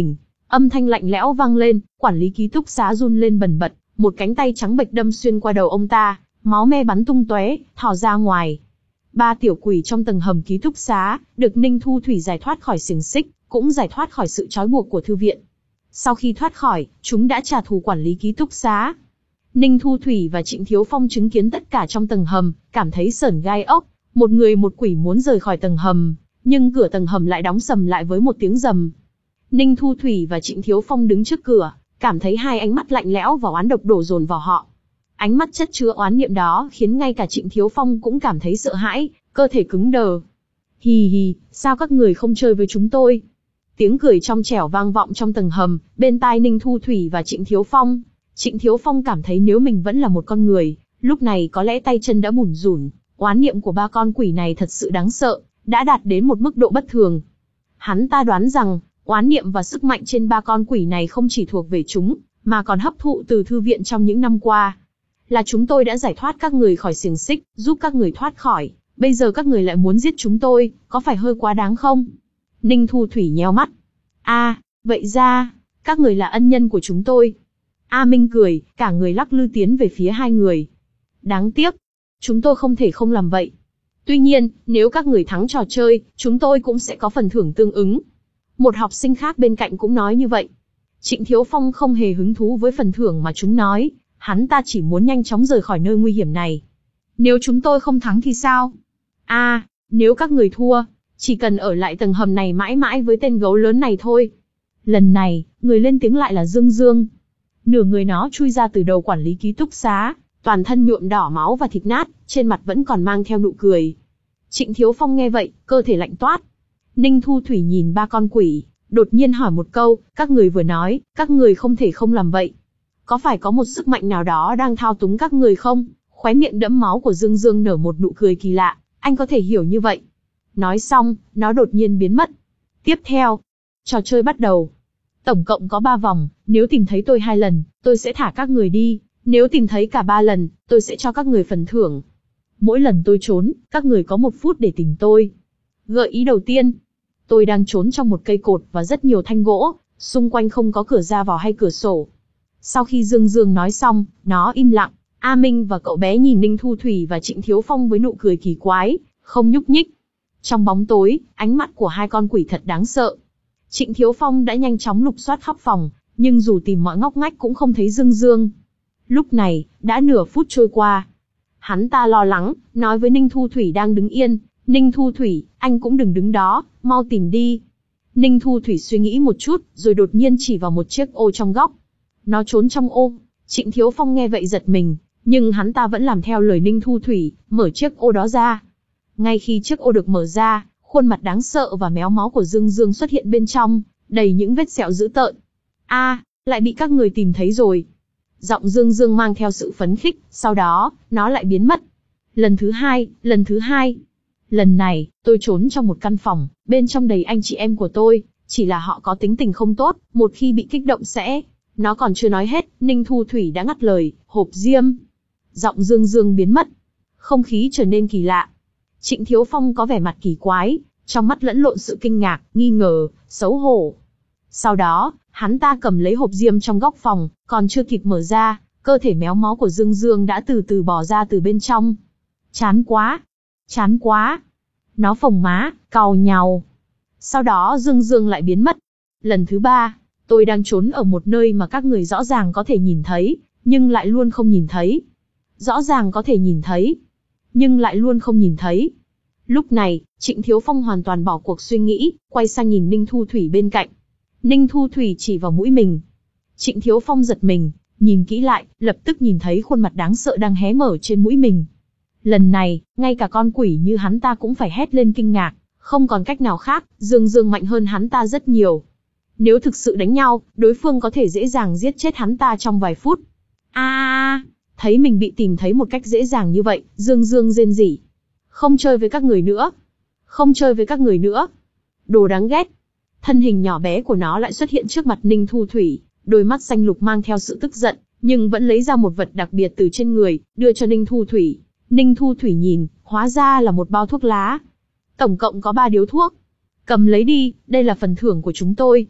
Âm thanh lạnh lẽo vang lên, quản lý ký túc xá run lên bần bật, một cánh tay trắng bệch đâm xuyên qua đầu ông ta, máu me bắn tung tóe, thò ra ngoài. Ba tiểu quỷ trong tầng hầm ký túc xá, được Ninh Thu Thủy giải thoát khỏi xiềng xích, cũng giải thoát khỏi sự trói buộc của thư viện. Sau khi thoát khỏi, chúng đã trả thù quản lý ký túc xá. Ninh Thu Thủy và Trịnh Thiếu Phong chứng kiến tất cả trong tầng hầm, cảm thấy sởn gai ốc. Một người một quỷ muốn rời khỏi tầng hầm, nhưng cửa tầng hầm lại đóng sầm lại với một tiếng rầm. Ninh Thu Thủy và Trịnh Thiếu Phong đứng trước cửa, cảm thấy hai ánh mắt lạnh lẽo và oán độc đổ dồn vào họ. Ánh mắt chất chứa oán niệm đó khiến ngay cả Trịnh Thiếu Phong cũng cảm thấy sợ hãi, cơ thể cứng đờ. Hì hì, sao các người không chơi với chúng tôi? Tiếng cười trong trẻo vang vọng trong tầng hầm, bên tai Ninh Thu Thủy và Trịnh Thiếu Phong. Trịnh Thiếu Phong cảm thấy nếu mình vẫn là một con người, lúc này có lẽ tay chân đã bủn rủn. Oán niệm của ba con quỷ này thật sự đáng sợ, đã đạt đến một mức độ bất thường. Hắn ta đoán rằng, oán niệm và sức mạnh trên ba con quỷ này không chỉ thuộc về chúng, mà còn hấp thụ từ thư viện trong những năm qua. Là chúng tôi đã giải thoát các người khỏi xiềng xích, giúp các người thoát khỏi, bây giờ các người lại muốn giết chúng tôi, có phải hơi quá đáng không? Ninh Thu Thủy nheo mắt. A, à, vậy ra, các người là ân nhân của chúng tôi. A Minh cười, cả người lắc lư tiến về phía hai người. Đáng tiếc, chúng tôi không thể không làm vậy. Tuy nhiên, nếu các người thắng trò chơi, chúng tôi cũng sẽ có phần thưởng tương ứng. Một học sinh khác bên cạnh cũng nói như vậy. Trịnh Thiếu Phong không hề hứng thú với phần thưởng mà chúng nói, hắn ta chỉ muốn nhanh chóng rời khỏi nơi nguy hiểm này. Nếu chúng tôi không thắng thì sao? A, à, nếu các người thua, chỉ cần ở lại tầng hầm này mãi mãi với tên gấu lớn này thôi. Lần này, người lên tiếng lại là Dương Dương. Nửa người nó chui ra từ đầu quản lý ký túc xá, toàn thân nhuộm đỏ máu và thịt nát, trên mặt vẫn còn mang theo nụ cười. Trịnh Thiếu Phong nghe vậy, cơ thể lạnh toát. Ninh Thu Thủy nhìn ba con quỷ, đột nhiên hỏi một câu, các người vừa nói, các người không thể không làm vậy. Có phải có một sức mạnh nào đó đang thao túng các người không? Khóe miệng đẫm máu của Dương Dương nở một nụ cười kỳ lạ, anh có thể hiểu như vậy. Nói xong, nó đột nhiên biến mất. Tiếp theo, trò chơi bắt đầu. Tổng cộng có ba vòng, nếu tìm thấy tôi hai lần, tôi sẽ thả các người đi. Nếu tìm thấy cả ba lần, tôi sẽ cho các người phần thưởng. Mỗi lần tôi trốn, các người có một phút để tìm tôi. Gợi ý đầu tiên. Tôi đang trốn trong một cây cột và rất nhiều thanh gỗ, xung quanh không có cửa ra vào hay cửa sổ. Sau khi Dương Dương nói xong, nó im lặng. A Minh và cậu bé nhìn Ninh Thu Thủy và Trịnh Thiếu Phong với nụ cười kỳ quái, không nhúc nhích. Trong bóng tối, ánh mắt của hai con quỷ thật đáng sợ. Trịnh Thiếu Phong đã nhanh chóng lục soát khắp phòng, nhưng dù tìm mọi ngóc ngách cũng không thấy Dương Dương. Lúc này, đã nửa phút trôi qua. Hắn ta lo lắng, nói với Ninh Thu Thủy đang đứng yên, Ninh Thu Thủy, anh cũng đừng đứng đó, mau tìm đi. Ninh Thu Thủy suy nghĩ một chút, rồi đột nhiên chỉ vào một chiếc ô trong góc. Nó trốn trong ô. Trịnh Thiếu Phong nghe vậy giật mình, nhưng hắn ta vẫn làm theo lời Ninh Thu Thủy, mở chiếc ô đó ra. Ngay khi chiếc ô được mở ra, khuôn mặt đáng sợ và méo mó của Dương Dương xuất hiện bên trong, đầy những vết sẹo dữ tợn. A, à, lại bị các người tìm thấy rồi. Giọng Dương Dương mang theo sự phấn khích, sau đó, nó lại biến mất. Lần thứ hai, lần thứ hai. Lần này, tôi trốn trong một căn phòng, bên trong đầy anh chị em của tôi, chỉ là họ có tính tình không tốt, một khi bị kích động sẽ... Nó còn chưa nói hết, Ninh Thu Thủy đã ngắt lời, hộp diêm. Giọng Dương Dương biến mất. Không khí trở nên kỳ lạ. Trịnh Thiếu Phong có vẻ mặt kỳ quái, trong mắt lẫn lộn sự kinh ngạc, nghi ngờ, xấu hổ. Sau đó, hắn ta cầm lấy hộp diêm trong góc phòng, còn chưa kịp mở ra, cơ thể méo mó của Dương Dương đã từ từ bò ra từ bên trong. Chán quá! Chán quá! Nó phồng má, cau nhàu. Sau đó Dương Dương lại biến mất. Lần thứ ba, tôi đang trốn ở một nơi mà các người rõ ràng có thể nhìn thấy, nhưng lại luôn không nhìn thấy. Rõ ràng có thể nhìn thấy, nhưng lại luôn không nhìn thấy. Lúc này, Trịnh Thiếu Phong hoàn toàn bỏ cuộc suy nghĩ, quay sang nhìn Ninh Thu Thủy bên cạnh. Ninh Thu Thủy chỉ vào mũi mình. Trịnh Thiếu Phong giật mình, nhìn kỹ lại, lập tức nhìn thấy khuôn mặt đáng sợ đang hé mở trên mũi mình. Lần này, ngay cả con quỷ như hắn ta cũng phải hét lên kinh ngạc, không còn cách nào khác, Dương Dương mạnh hơn hắn ta rất nhiều. Nếu thực sự đánh nhau, đối phương có thể dễ dàng giết chết hắn ta trong vài phút. A, à, thấy mình bị tìm thấy một cách dễ dàng như vậy, Dương Dương rên rỉ. Không chơi với các người nữa. Không chơi với các người nữa. Đồ đáng ghét. Thân hình nhỏ bé của nó lại xuất hiện trước mặt Ninh Thu Thủy, đôi mắt xanh lục mang theo sự tức giận, nhưng vẫn lấy ra một vật đặc biệt từ trên người, đưa cho Ninh Thu Thủy. Ninh Thu Thủy nhìn, hóa ra là một bao thuốc lá. Tổng cộng có ba điếu thuốc. Cầm lấy đi, đây là phần thưởng của chúng tôi.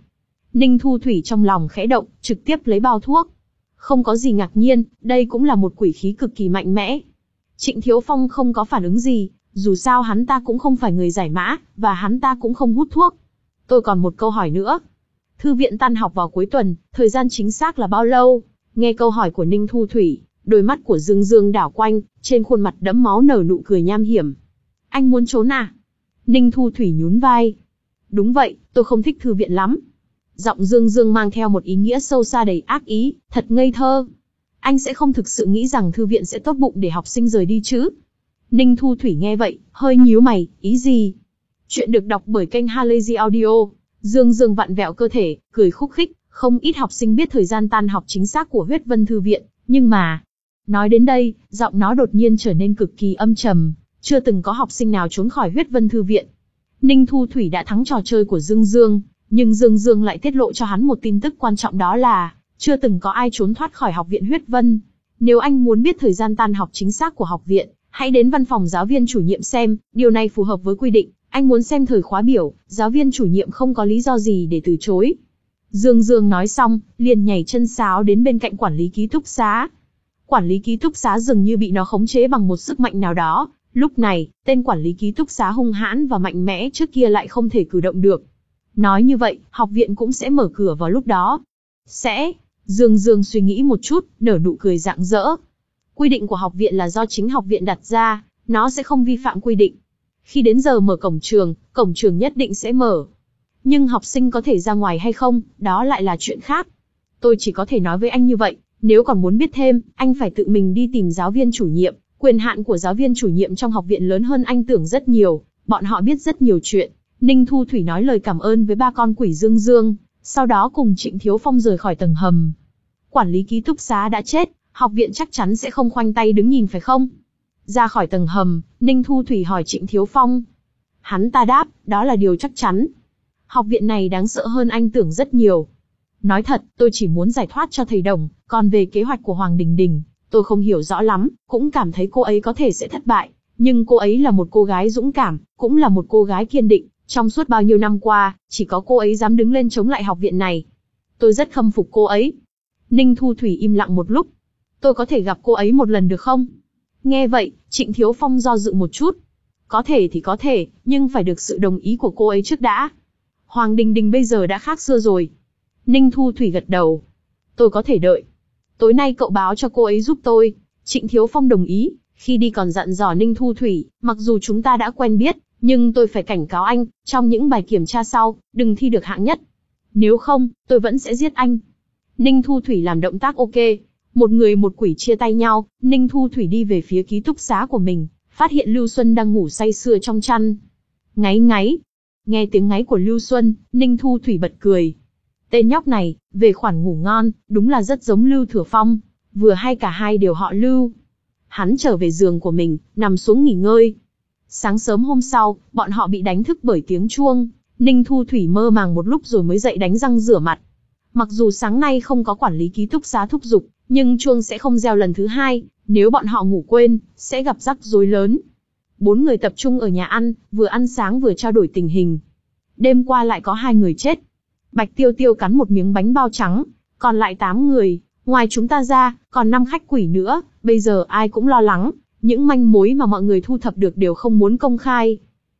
Ninh Thu Thủy trong lòng khẽ động, trực tiếp lấy bao thuốc. Không có gì ngạc nhiên, đây cũng là một quỷ khí cực kỳ mạnh mẽ. Trịnh Thiếu Phong không có phản ứng gì, dù sao hắn ta cũng không phải người giải mã, và hắn ta cũng không hút thuốc. Tôi còn một câu hỏi nữa. Thư viện tan học vào cuối tuần, thời gian chính xác là bao lâu? Nghe câu hỏi của Ninh Thu Thủy, đôi mắt của Dương Dương đảo quanh, trên khuôn mặt đẫm máu nở nụ cười nham hiểm. Anh muốn trốn à? Ninh Thu Thủy nhún vai. Đúng vậy, tôi không thích thư viện lắm. Giọng Dương Dương mang theo một ý nghĩa sâu xa đầy ác ý, thật ngây thơ. Anh sẽ không thực sự nghĩ rằng thư viện sẽ tốt bụng để học sinh rời đi chứ? Ninh Thu Thủy nghe vậy, hơi nhíu mày, ý gì? Chuyện được đọc bởi kênh Halazy Audio. Dương Dương vặn vẹo cơ thể, cười khúc khích, không ít học sinh biết thời gian tan học chính xác của Huyết Vân Thư viện, nhưng mà... Nói đến đây, giọng nó đột nhiên trở nên cực kỳ âm trầm, chưa từng có học sinh nào trốn khỏi Huyết Vân Thư viện. Ninh Thu Thủy đã thắng trò chơi của Dương Dương, nhưng Dương Dương lại tiết lộ cho hắn một tin tức quan trọng, đó là chưa từng có ai trốn thoát khỏi học viện Huyết Vân. Nếu anh muốn biết thời gian tan học chính xác của học viện, hãy đến văn phòng giáo viên chủ nhiệm xem, điều này phù hợp với quy định. Anh muốn xem thời khóa biểu, giáo viên chủ nhiệm không có lý do gì để từ chối. Dương Dương nói xong, liền nhảy chân sáo đến bên cạnh quản lý ký túc xá. Quản lý ký túc xá dường như bị nó khống chế bằng một sức mạnh nào đó. Lúc này, tên quản lý ký túc xá hung hãn và mạnh mẽ trước kia lại không thể cử động được. Nói như vậy, học viện cũng sẽ mở cửa vào lúc đó. Sẽ, Dương Dương suy nghĩ một chút, nở nụ cười rạng rỡ. Quy định của học viện là do chính học viện đặt ra, nó sẽ không vi phạm quy định. Khi đến giờ mở cổng trường, cổng trường nhất định sẽ mở. Nhưng học sinh có thể ra ngoài hay không, đó lại là chuyện khác. Tôi chỉ có thể nói với anh như vậy, nếu còn muốn biết thêm, anh phải tự mình đi tìm giáo viên chủ nhiệm. Quyền hạn của giáo viên chủ nhiệm trong học viện lớn hơn anh tưởng rất nhiều, bọn họ biết rất nhiều chuyện. Ninh Thu Thủy nói lời cảm ơn với ba con quỷ Dương Dương, sau đó cùng Trịnh Thiếu Phong rời khỏi tầng hầm. Quản lý ký túc xá đã chết, học viện chắc chắn sẽ không khoanh tay đứng nhìn phải không? Ra khỏi tầng hầm, Ninh Thu Thủy hỏi Trịnh Thiếu Phong. Hắn ta đáp, đó là điều chắc chắn. Học viện này đáng sợ hơn anh tưởng rất nhiều. Nói thật, tôi chỉ muốn giải thoát cho thầy Đồng, còn về kế hoạch của Hoàng Đình Đình, tôi không hiểu rõ lắm, cũng cảm thấy cô ấy có thể sẽ thất bại. Nhưng cô ấy là một cô gái dũng cảm, cũng là một cô gái kiên định. Trong suốt bao nhiêu năm qua, chỉ có cô ấy dám đứng lên chống lại học viện này. Tôi rất khâm phục cô ấy. Ninh Thu Thủy im lặng một lúc. Tôi có thể gặp cô ấy một lần được không? Nghe vậy, Trịnh Thiếu Phong do dự một chút. Có thể thì có thể, nhưng phải được sự đồng ý của cô ấy trước đã. Hoàng Đình Đình bây giờ đã khác xưa rồi. Ninh Thu Thủy gật đầu. Tôi có thể đợi. Tối nay cậu báo cho cô ấy giúp tôi. Trịnh Thiếu Phong đồng ý, khi đi còn dặn dò Ninh Thu Thủy, mặc dù chúng ta đã quen biết, nhưng tôi phải cảnh cáo anh, trong những bài kiểm tra sau, đừng thi được hạng nhất. Nếu không, tôi vẫn sẽ giết anh. Ninh Thu Thủy làm động tác ok. Một người một quỷ chia tay nhau, Ninh Thu Thủy đi về phía ký túc xá của mình, phát hiện Lưu Xuân đang ngủ say sưa trong chăn. Ngáy ngáy. Nghe tiếng ngáy của Lưu Xuân, Ninh Thu Thủy bật cười. Tên nhóc này, về khoản ngủ ngon, đúng là rất giống Lưu Thừa Phong. Vừa hay cả hai đều họ Lưu. Hắn trở về giường của mình, nằm xuống nghỉ ngơi. Sáng sớm hôm sau, bọn họ bị đánh thức bởi tiếng chuông. Ninh Thu Thủy mơ màng một lúc rồi mới dậy đánh răng rửa mặt. Mặc dù sáng nay không có quản lý ký túc xá thúc giục, nhưng chuông sẽ không reo lần thứ hai. Nếu bọn họ ngủ quên, sẽ gặp rắc rối lớn. Bốn người tập trung ở nhà ăn, vừa ăn sáng vừa trao đổi tình hình. Đêm qua lại có hai người chết. Bạch Tiêu Tiêu cắn một miếng bánh bao trắng. Còn lại tám người, ngoài chúng ta ra, còn năm khách quỷ nữa. Bây giờ ai cũng lo lắng. Những manh mối mà mọi người thu thập được đều không muốn công khai.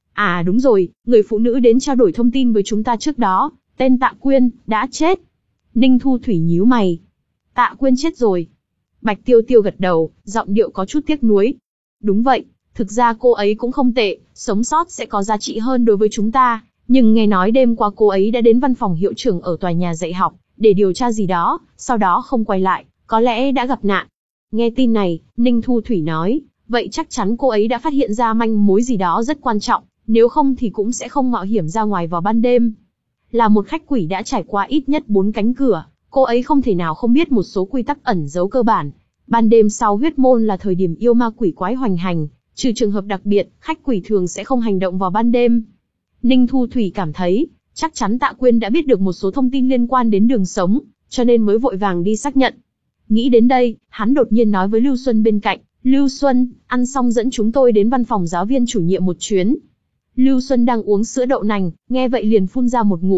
À đúng rồi, người phụ nữ đến trao đổi thông tin với chúng ta trước đó, tên Tạ Quyên, đã chết. Ninh Thu Thủy nhíu mày. Tạ Quyên chết rồi. Bạch Tiêu Tiêu gật đầu, giọng điệu có chút tiếc nuối. Đúng vậy, thực ra cô ấy cũng không tệ, sống sót sẽ có giá trị hơn đối với chúng ta. Nhưng nghe nói đêm qua cô ấy đã đến văn phòng hiệu trưởng ở tòa nhà dạy học, để điều tra gì đó, sau đó không quay lại, có lẽ đã gặp nạn. Nghe tin này, Ninh Thu Thủy nói, vậy chắc chắn cô ấy đã phát hiện ra manh mối gì đó rất quan trọng, nếu không thì cũng sẽ không mạo hiểm ra ngoài vào ban đêm. Là một khách quỷ đã trải qua ít nhất bốn cánh cửa, cô ấy không thể nào không biết một số quy tắc ẩn giấu cơ bản. Ban đêm sau huyết môn là thời điểm yêu ma quỷ quái hoành hành, trừ trường hợp đặc biệt, khách quỷ thường sẽ không hành động vào ban đêm. Ninh Thu Thủy cảm thấy, chắc chắn Tạ Quyên đã biết được một số thông tin liên quan đến đường sống, cho nên mới vội vàng đi xác nhận. Nghĩ đến đây, hắn đột nhiên nói với Lưu Xuân bên cạnh, Lưu Xuân, ăn xong dẫn chúng tôi đến văn phòng giáo viên chủ nhiệm một chuyến. Lưu Xuân đang uống sữa đậu nành, nghe vậy liền phun ra một ngụm,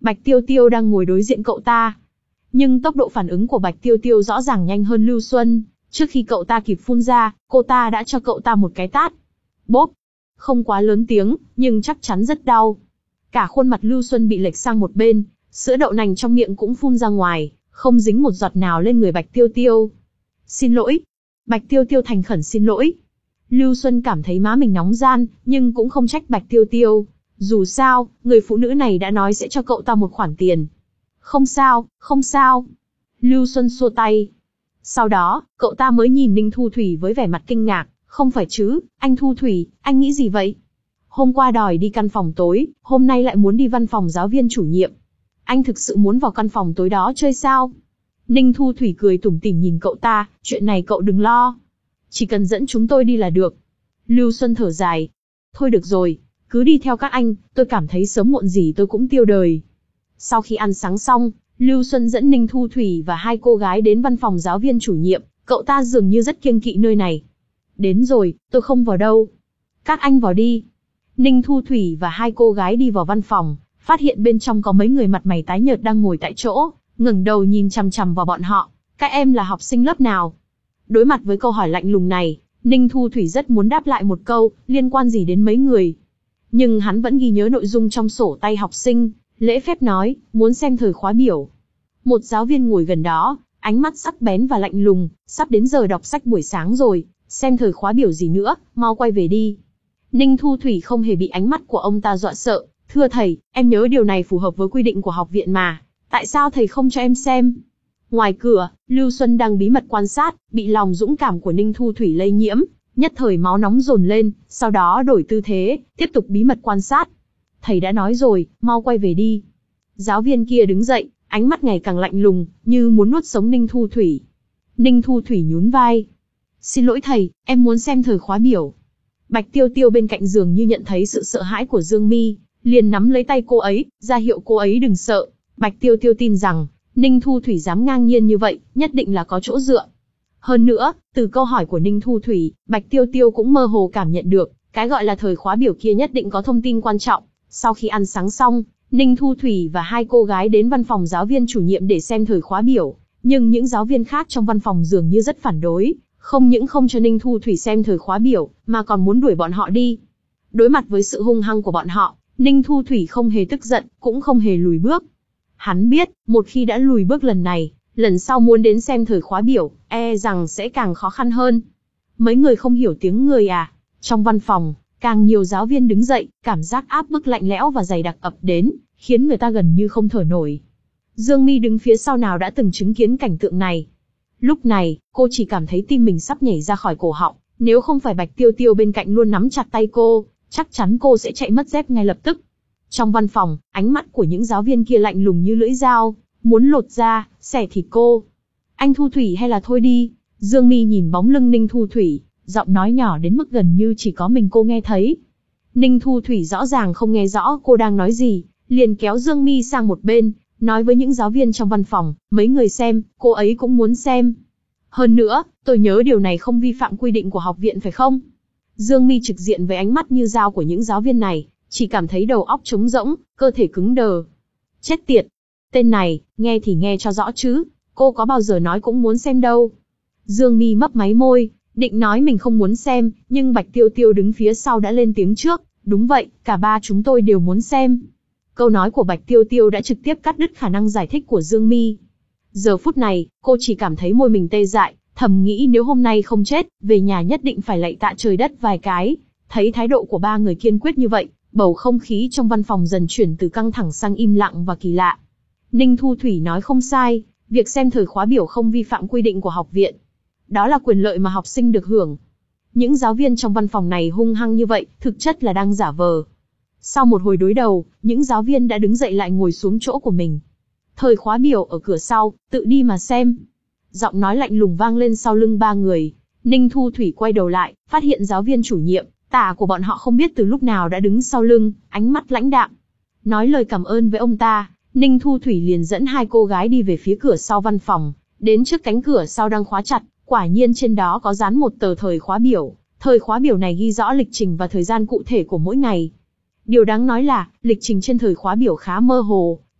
Bạch Tiêu Tiêu đang ngồi đối diện cậu ta. Nhưng tốc độ phản ứng của Bạch Tiêu Tiêu rõ ràng nhanh hơn Lưu Xuân. Trước khi cậu ta kịp phun ra, cô ta đã cho cậu ta một cái tát. Bốp! Không quá lớn tiếng, nhưng chắc chắn rất đau. Cả khuôn mặt Lưu Xuân bị lệch sang một bên, sữa đậu nành trong miệng cũng phun ra ngoài, không dính một giọt nào lên người Bạch Tiêu Tiêu. Xin lỗi. Bạch Tiêu Tiêu thành khẩn xin lỗi. Lưu Xuân cảm thấy má mình nóng ran, nhưng cũng không trách Bạch Tiêu Tiêu. Dù sao, người phụ nữ này đã nói sẽ cho cậu ta một khoản tiền. Không sao, không sao. Lưu Xuân xua tay. Sau đó, cậu ta mới nhìn Ninh Thu Thủy với vẻ mặt kinh ngạc. Không phải chứ, anh Thu Thủy, anh nghĩ gì vậy? Hôm qua đòi đi căn phòng tối, hôm nay lại muốn đi văn phòng giáo viên chủ nhiệm. Anh thực sự muốn vào căn phòng tối đó chơi sao? Ninh Thu Thủy cười tủm tỉm nhìn cậu ta, chuyện này cậu đừng lo. Chỉ cần dẫn chúng tôi đi là được. Lưu Xuân thở dài. Thôi được rồi, cứ đi theo các anh, tôi cảm thấy sớm muộn gì tôi cũng tiêu đời. Sau khi ăn sáng xong, Lưu Xuân dẫn Ninh Thu Thủy và hai cô gái đến văn phòng giáo viên chủ nhiệm, cậu ta dường như rất kiêng kỵ nơi này. Đến rồi, tôi không vào đâu. Các anh vào đi. Ninh Thu Thủy và hai cô gái đi vào văn phòng, phát hiện bên trong có mấy người mặt mày tái nhợt đang ngồi tại chỗ, ngẩng đầu nhìn chằm chằm vào bọn họ. Các em là học sinh lớp nào? Đối mặt với câu hỏi lạnh lùng này, Ninh Thu Thủy rất muốn đáp lại một câu, liên quan gì đến mấy người. Nhưng hắn vẫn ghi nhớ nội dung trong sổ tay học sinh, lễ phép nói, muốn xem thời khóa biểu. Một giáo viên ngồi gần đó, ánh mắt sắc bén và lạnh lùng, sắp đến giờ đọc sách buổi sáng rồi, xem thời khóa biểu gì nữa, mau quay về đi. Ninh Thu Thủy không hề bị ánh mắt của ông ta dọa sợ, thưa thầy, em nhớ điều này phù hợp với quy định của học viện mà, tại sao thầy không cho em xem? Ngoài cửa, Lưu Xuân đang bí mật quan sát, bị lòng dũng cảm của Ninh Thu Thủy lây nhiễm, nhất thời máu nóng dồn lên, sau đó đổi tư thế, tiếp tục bí mật quan sát. Thầy đã nói rồi, mau quay về đi. Giáo viên kia đứng dậy, ánh mắt ngày càng lạnh lùng, như muốn nuốt sống Ninh Thu Thủy. Ninh Thu Thủy nhún vai. Xin lỗi thầy, em muốn xem thời khóa biểu. Bạch Tiêu Tiêu bên cạnh giường như nhận thấy sự sợ hãi của Dương Mi, liền nắm lấy tay cô ấy, ra hiệu cô ấy đừng sợ. Bạch Tiêu Tiêu tin rằng, Ninh Thu Thủy dám ngang nhiên như vậy, nhất định là có chỗ dựa. Hơn nữa, từ câu hỏi của Ninh Thu Thủy, Bạch Tiêu Tiêu cũng mơ hồ cảm nhận được, cái gọi là thời khóa biểu kia nhất định có thông tin quan trọng. Sau khi ăn sáng xong, Ninh Thu Thủy và hai cô gái đến văn phòng giáo viên chủ nhiệm để xem thời khóa biểu, nhưng những giáo viên khác trong văn phòng dường như rất phản đối, không những không cho Ninh Thu Thủy xem thời khóa biểu, mà còn muốn đuổi bọn họ đi. Đối mặt với sự hung hăng của bọn họ, Ninh Thu Thủy không hề tức giận, cũng không hề lùi bước. Hắn biết, một khi đã lùi bước lần này, lần sau muốn đến xem thời khóa biểu, e rằng sẽ càng khó khăn hơn. Mấy người không hiểu tiếng người à? Trong văn phòng, càng nhiều giáo viên đứng dậy, cảm giác áp bức lạnh lẽo và dày đặc ập đến, khiến người ta gần như không thở nổi. Dương Mi đứng phía sau nào đã từng chứng kiến cảnh tượng này. Lúc này, cô chỉ cảm thấy tim mình sắp nhảy ra khỏi cổ họng, nếu không phải Bạch Tiêu Tiêu bên cạnh luôn nắm chặt tay cô, chắc chắn cô sẽ chạy mất dép ngay lập tức. Trong văn phòng, ánh mắt của những giáo viên kia lạnh lùng như lưỡi dao, muốn lột da, xẻ thịt cô. Anh Thu Thủy hay là thôi đi. Dương Mi nhìn bóng lưng Ninh Thu Thủy, giọng nói nhỏ đến mức gần như chỉ có mình cô nghe thấy. Ninh Thu Thủy rõ ràng không nghe rõ cô đang nói gì, liền kéo Dương Mi sang một bên, nói với những giáo viên trong văn phòng, mấy người xem, cô ấy cũng muốn xem. Hơn nữa, tôi nhớ điều này không vi phạm quy định của học viện phải không? Dương Mi trực diện với ánh mắt như dao của những giáo viên này, chỉ cảm thấy đầu óc trống rỗng, cơ thể cứng đờ. Chết tiệt! Tên này, nghe thì nghe cho rõ chứ, cô có bao giờ nói cũng muốn xem đâu. Dương Mi mấp máy môi, định nói mình không muốn xem, nhưng Bạch Tiêu Tiêu đứng phía sau đã lên tiếng trước, đúng vậy, cả ba chúng tôi đều muốn xem. Câu nói của Bạch Tiêu Tiêu đã trực tiếp cắt đứt khả năng giải thích của Dương Mi. Giờ phút này, cô chỉ cảm thấy môi mình tê dại, thầm nghĩ nếu hôm nay không chết, về nhà nhất định phải lạy tạ trời đất vài cái. Thấy thái độ của ba người kiên quyết như vậy, bầu không khí trong văn phòng dần chuyển từ căng thẳng sang im lặng và kỳ lạ. Ninh Thu Thủy nói không sai, việc xem thời khóa biểu không vi phạm quy định của học viện. Đó là quyền lợi mà học sinh được hưởng. Những giáo viên trong văn phòng này hung hăng như vậy, thực chất là đang giả vờ. Sau một hồi đối đầu, những giáo viên đã đứng dậy lại ngồi xuống chỗ của mình. Thời khóa biểu ở cửa sau, tự đi mà xem. Giọng nói lạnh lùng vang lên sau lưng ba người. Ninh Thu Thủy quay đầu lại, phát hiện giáo viên chủ nhiệm, tả của bọn họ không biết từ lúc nào đã đứng sau lưng, ánh mắt lãnh đạm. Nói lời cảm ơn với ông ta, Ninh Thu Thủy liền dẫn hai cô gái đi về phía cửa sau văn phòng, đến trước cánh cửa sau đang khóa chặt, quả nhiên trên đó có dán một tờ thời khóa biểu. Thời khóa biểu này ghi rõ lịch trình và thời gian cụ thể của mỗi ngày. Điều đáng nói là, lịch trình trên thời khóa biểu khá mơ hồ,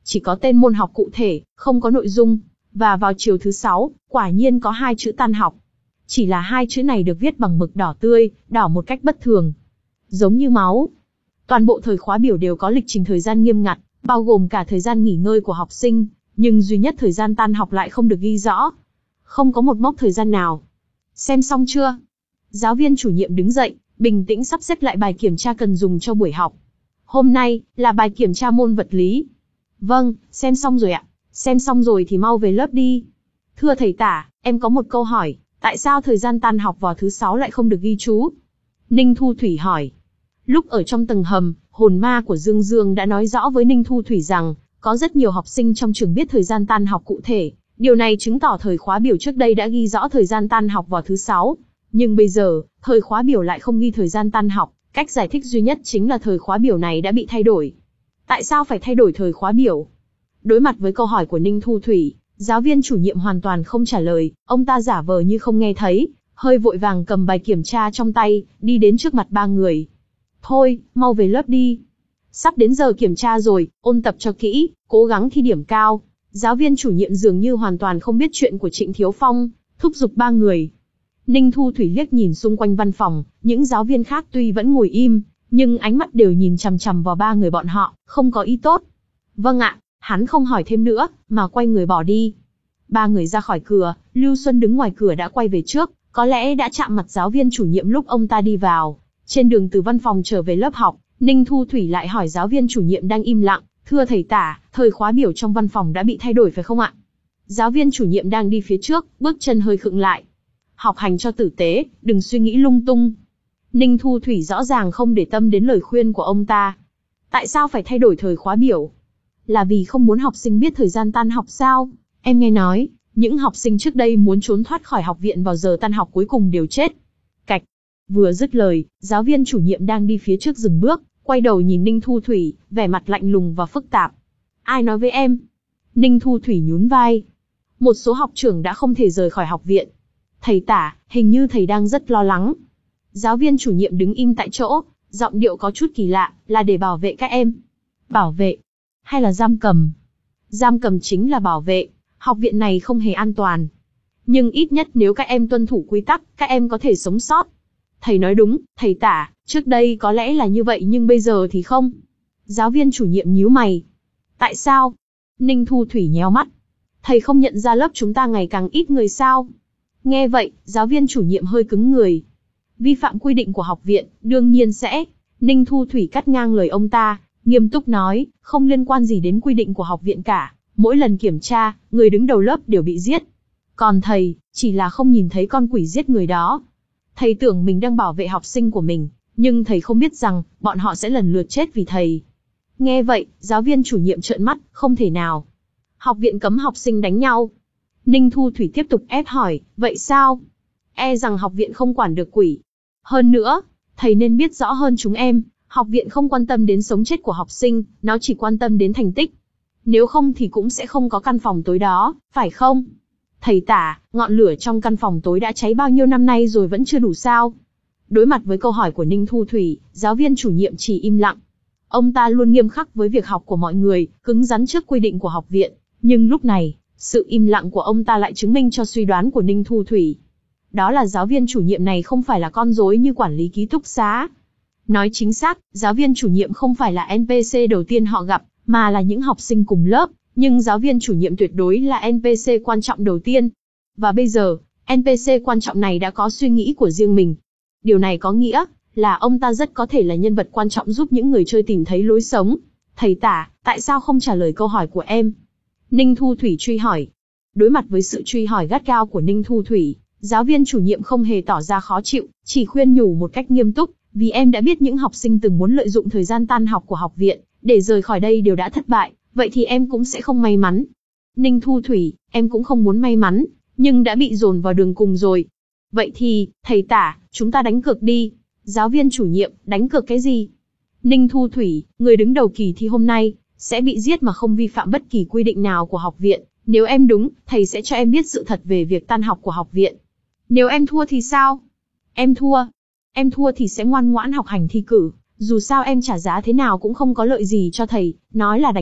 chỉ có tên môn học cụ thể, không có nội dung. Và vào chiều thứ sáu, quả nhiên có hai chữ tan học. Chỉ là hai chữ này được viết bằng mực đỏ tươi, đỏ một cách bất thường, giống như máu. Toàn bộ thời khóa biểu đều có lịch trình thời gian nghiêm ngặt, bao gồm cả thời gian nghỉ ngơi của học sinh, nhưng duy nhất thời gian tan học lại không được ghi rõ. Không có một mốc thời gian nào. Xem xong chưa? Giáo viên chủ nhiệm đứng dậy, bình tĩnh sắp xếp lại bài kiểm tra cần dùng cho buổi học. Hôm nay, là bài kiểm tra môn vật lý. Vâng, xem xong rồi ạ. Xem xong rồi thì mau về lớp đi. Thưa thầy Tả, em có một câu hỏi, tại sao thời gian tan học vào thứ sáu lại không được ghi chú? Ninh Thu Thủy hỏi. Lúc ở trong tầng hầm, hồn ma của Dương Dương đã nói rõ với Ninh Thu Thủy rằng, có rất nhiều học sinh trong trường biết thời gian tan học cụ thể. Điều này chứng tỏ thời khóa biểu trước đây đã ghi rõ thời gian tan học vào thứ sáu. Nhưng bây giờ, thời khóa biểu lại không ghi thời gian tan học. Cách giải thích duy nhất chính là thời khóa biểu này đã bị thay đổi. Tại sao phải thay đổi thời khóa biểu? Đối mặt với câu hỏi của Ninh Thu Thủy, giáo viên chủ nhiệm hoàn toàn không trả lời, ông ta giả vờ như không nghe thấy, hơi vội vàng cầm bài kiểm tra trong tay, đi đến trước mặt ba người. Thôi, mau về lớp đi. Sắp đến giờ kiểm tra rồi, ôn tập cho kỹ, cố gắng thi điểm cao. Giáo viên chủ nhiệm dường như hoàn toàn không biết chuyện của Trịnh Thiếu Phong, thúc giục ba người. Ninh Thu Thủy liếc nhìn xung quanh văn phòng, những giáo viên khác tuy vẫn ngồi im, nhưng ánh mắt đều nhìn chằm chằm vào ba người bọn họ, không có ý tốt. Vâng ạ, hắn không hỏi thêm nữa, mà quay người bỏ đi. Ba người ra khỏi cửa, Lưu Xuân đứng ngoài cửa đã quay về trước, có lẽ đã chạm mặt giáo viên chủ nhiệm lúc ông ta đi vào. Trên đường từ văn phòng trở về lớp học, Ninh Thu Thủy lại hỏi giáo viên chủ nhiệm đang im lặng, thưa thầy Tả, thời khóa biểu trong văn phòng đã bị thay đổi phải không ạ? Giáo viên chủ nhiệm đang đi phía trước, bước chân hơi khựng lại. Học hành cho tử tế, đừng suy nghĩ lung tung. Ninh Thu Thủy rõ ràng không để tâm đến lời khuyên của ông ta. Tại sao phải thay đổi thời khóa biểu? Là vì không muốn học sinh biết thời gian tan học sao? Em nghe nói, những học sinh trước đây muốn trốn thoát khỏi học viện vào giờ tan học cuối cùng đều chết. Cạch. Vừa dứt lời, giáo viên chủ nhiệm đang đi phía trước dừng bước, quay đầu nhìn Ninh Thu Thủy, vẻ mặt lạnh lùng và phức tạp. Ai nói với em? Ninh Thu Thủy nhún vai. Một số học trưởng đã không thể rời khỏi học viện. Thầy Tả, hình như thầy đang rất lo lắng. Giáo viên chủ nhiệm đứng im tại chỗ, giọng điệu có chút kỳ lạ, là để bảo vệ các em. Bảo vệ? Hay là giam cầm? Giam cầm chính là bảo vệ, học viện này không hề an toàn. Nhưng ít nhất nếu các em tuân thủ quy tắc, các em có thể sống sót. Thầy nói đúng, thầy Tả, trước đây có lẽ là như vậy nhưng bây giờ thì không. Giáo viên chủ nhiệm nhíu mày. Tại sao? Ninh Thu Thủy nhéo mắt. Thầy không nhận ra lớp chúng ta ngày càng ít người sao? Nghe vậy, giáo viên chủ nhiệm hơi cứng người. Vi phạm quy định của học viện, đương nhiên sẽ. Ninh Thu Thủy cắt ngang lời ông ta, nghiêm túc nói, không liên quan gì đến quy định của học viện cả. Mỗi lần kiểm tra, người đứng đầu lớp đều bị giết. Còn thầy, chỉ là không nhìn thấy con quỷ giết người đó. Thầy tưởng mình đang bảo vệ học sinh của mình, nhưng thầy không biết rằng, bọn họ sẽ lần lượt chết vì thầy. Nghe vậy, giáo viên chủ nhiệm trợn mắt, không thể nào. Học viện cấm học sinh đánh nhau. Ninh Thu Thủy tiếp tục ép hỏi, vậy sao? E rằng học viện không quản được quỷ. Hơn nữa, thầy nên biết rõ hơn chúng em, học viện không quan tâm đến sống chết của học sinh, nó chỉ quan tâm đến thành tích. Nếu không thì cũng sẽ không có căn phòng tối đó, phải không? Thầy Tả, ngọn lửa trong căn phòng tối đã cháy bao nhiêu năm nay rồi vẫn chưa đủ sao? Đối mặt với câu hỏi của Ninh Thu Thủy, giáo viên chủ nhiệm chỉ im lặng. Ông ta luôn nghiêm khắc với việc học của mọi người, cứng rắn trước quy định của học viện. Nhưng lúc này, sự im lặng của ông ta lại chứng minh cho suy đoán của Ninh Thu Thủy. Đó là giáo viên chủ nhiệm này không phải là con rối như quản lý ký túc xá. Nói chính xác, giáo viên chủ nhiệm không phải là en pê xê đầu tiên họ gặp, mà là những học sinh cùng lớp. Nhưng giáo viên chủ nhiệm tuyệt đối là en pê xê quan trọng đầu tiên. Và bây giờ, en pê xê quan trọng này đã có suy nghĩ của riêng mình. Điều này có nghĩa là ông ta rất có thể là nhân vật quan trọng giúp những người chơi tìm thấy lối sống. Thầy Tả, tại sao không trả lời câu hỏi của em? Ninh Thu Thủy truy hỏi. Đối mặt với sự truy hỏi gắt gao của Ninh Thu Thủy, giáo viên chủ nhiệm không hề tỏ ra khó chịu, chỉ khuyên nhủ một cách nghiêm túc, vì em đã biết những học sinh từng muốn lợi dụng thời gian tan học của học viện, để rời khỏi đây đều đã thất bại, vậy thì em cũng sẽ không may mắn. Ninh Thu Thủy, em cũng không muốn may mắn, nhưng đã bị dồn vào đường cùng rồi. Vậy thì, thầy Tả, chúng ta đánh cược đi. Giáo viên chủ nhiệm, đánh cược cái gì? Ninh Thu Thủy, người đứng đầu kỳ thi hôm nay, sẽ bị giết mà không vi phạm bất kỳ quy định nào của học viện. Nếu em đúng, thầy sẽ cho em biết sự thật về việc tan học của học viện. Nếu em thua thì sao? Em thua. Em thua thì sẽ ngoan ngoãn học hành thi cử. Dù sao em trả giá thế nào cũng không có lợi gì cho thầy. Nói là đánh cược,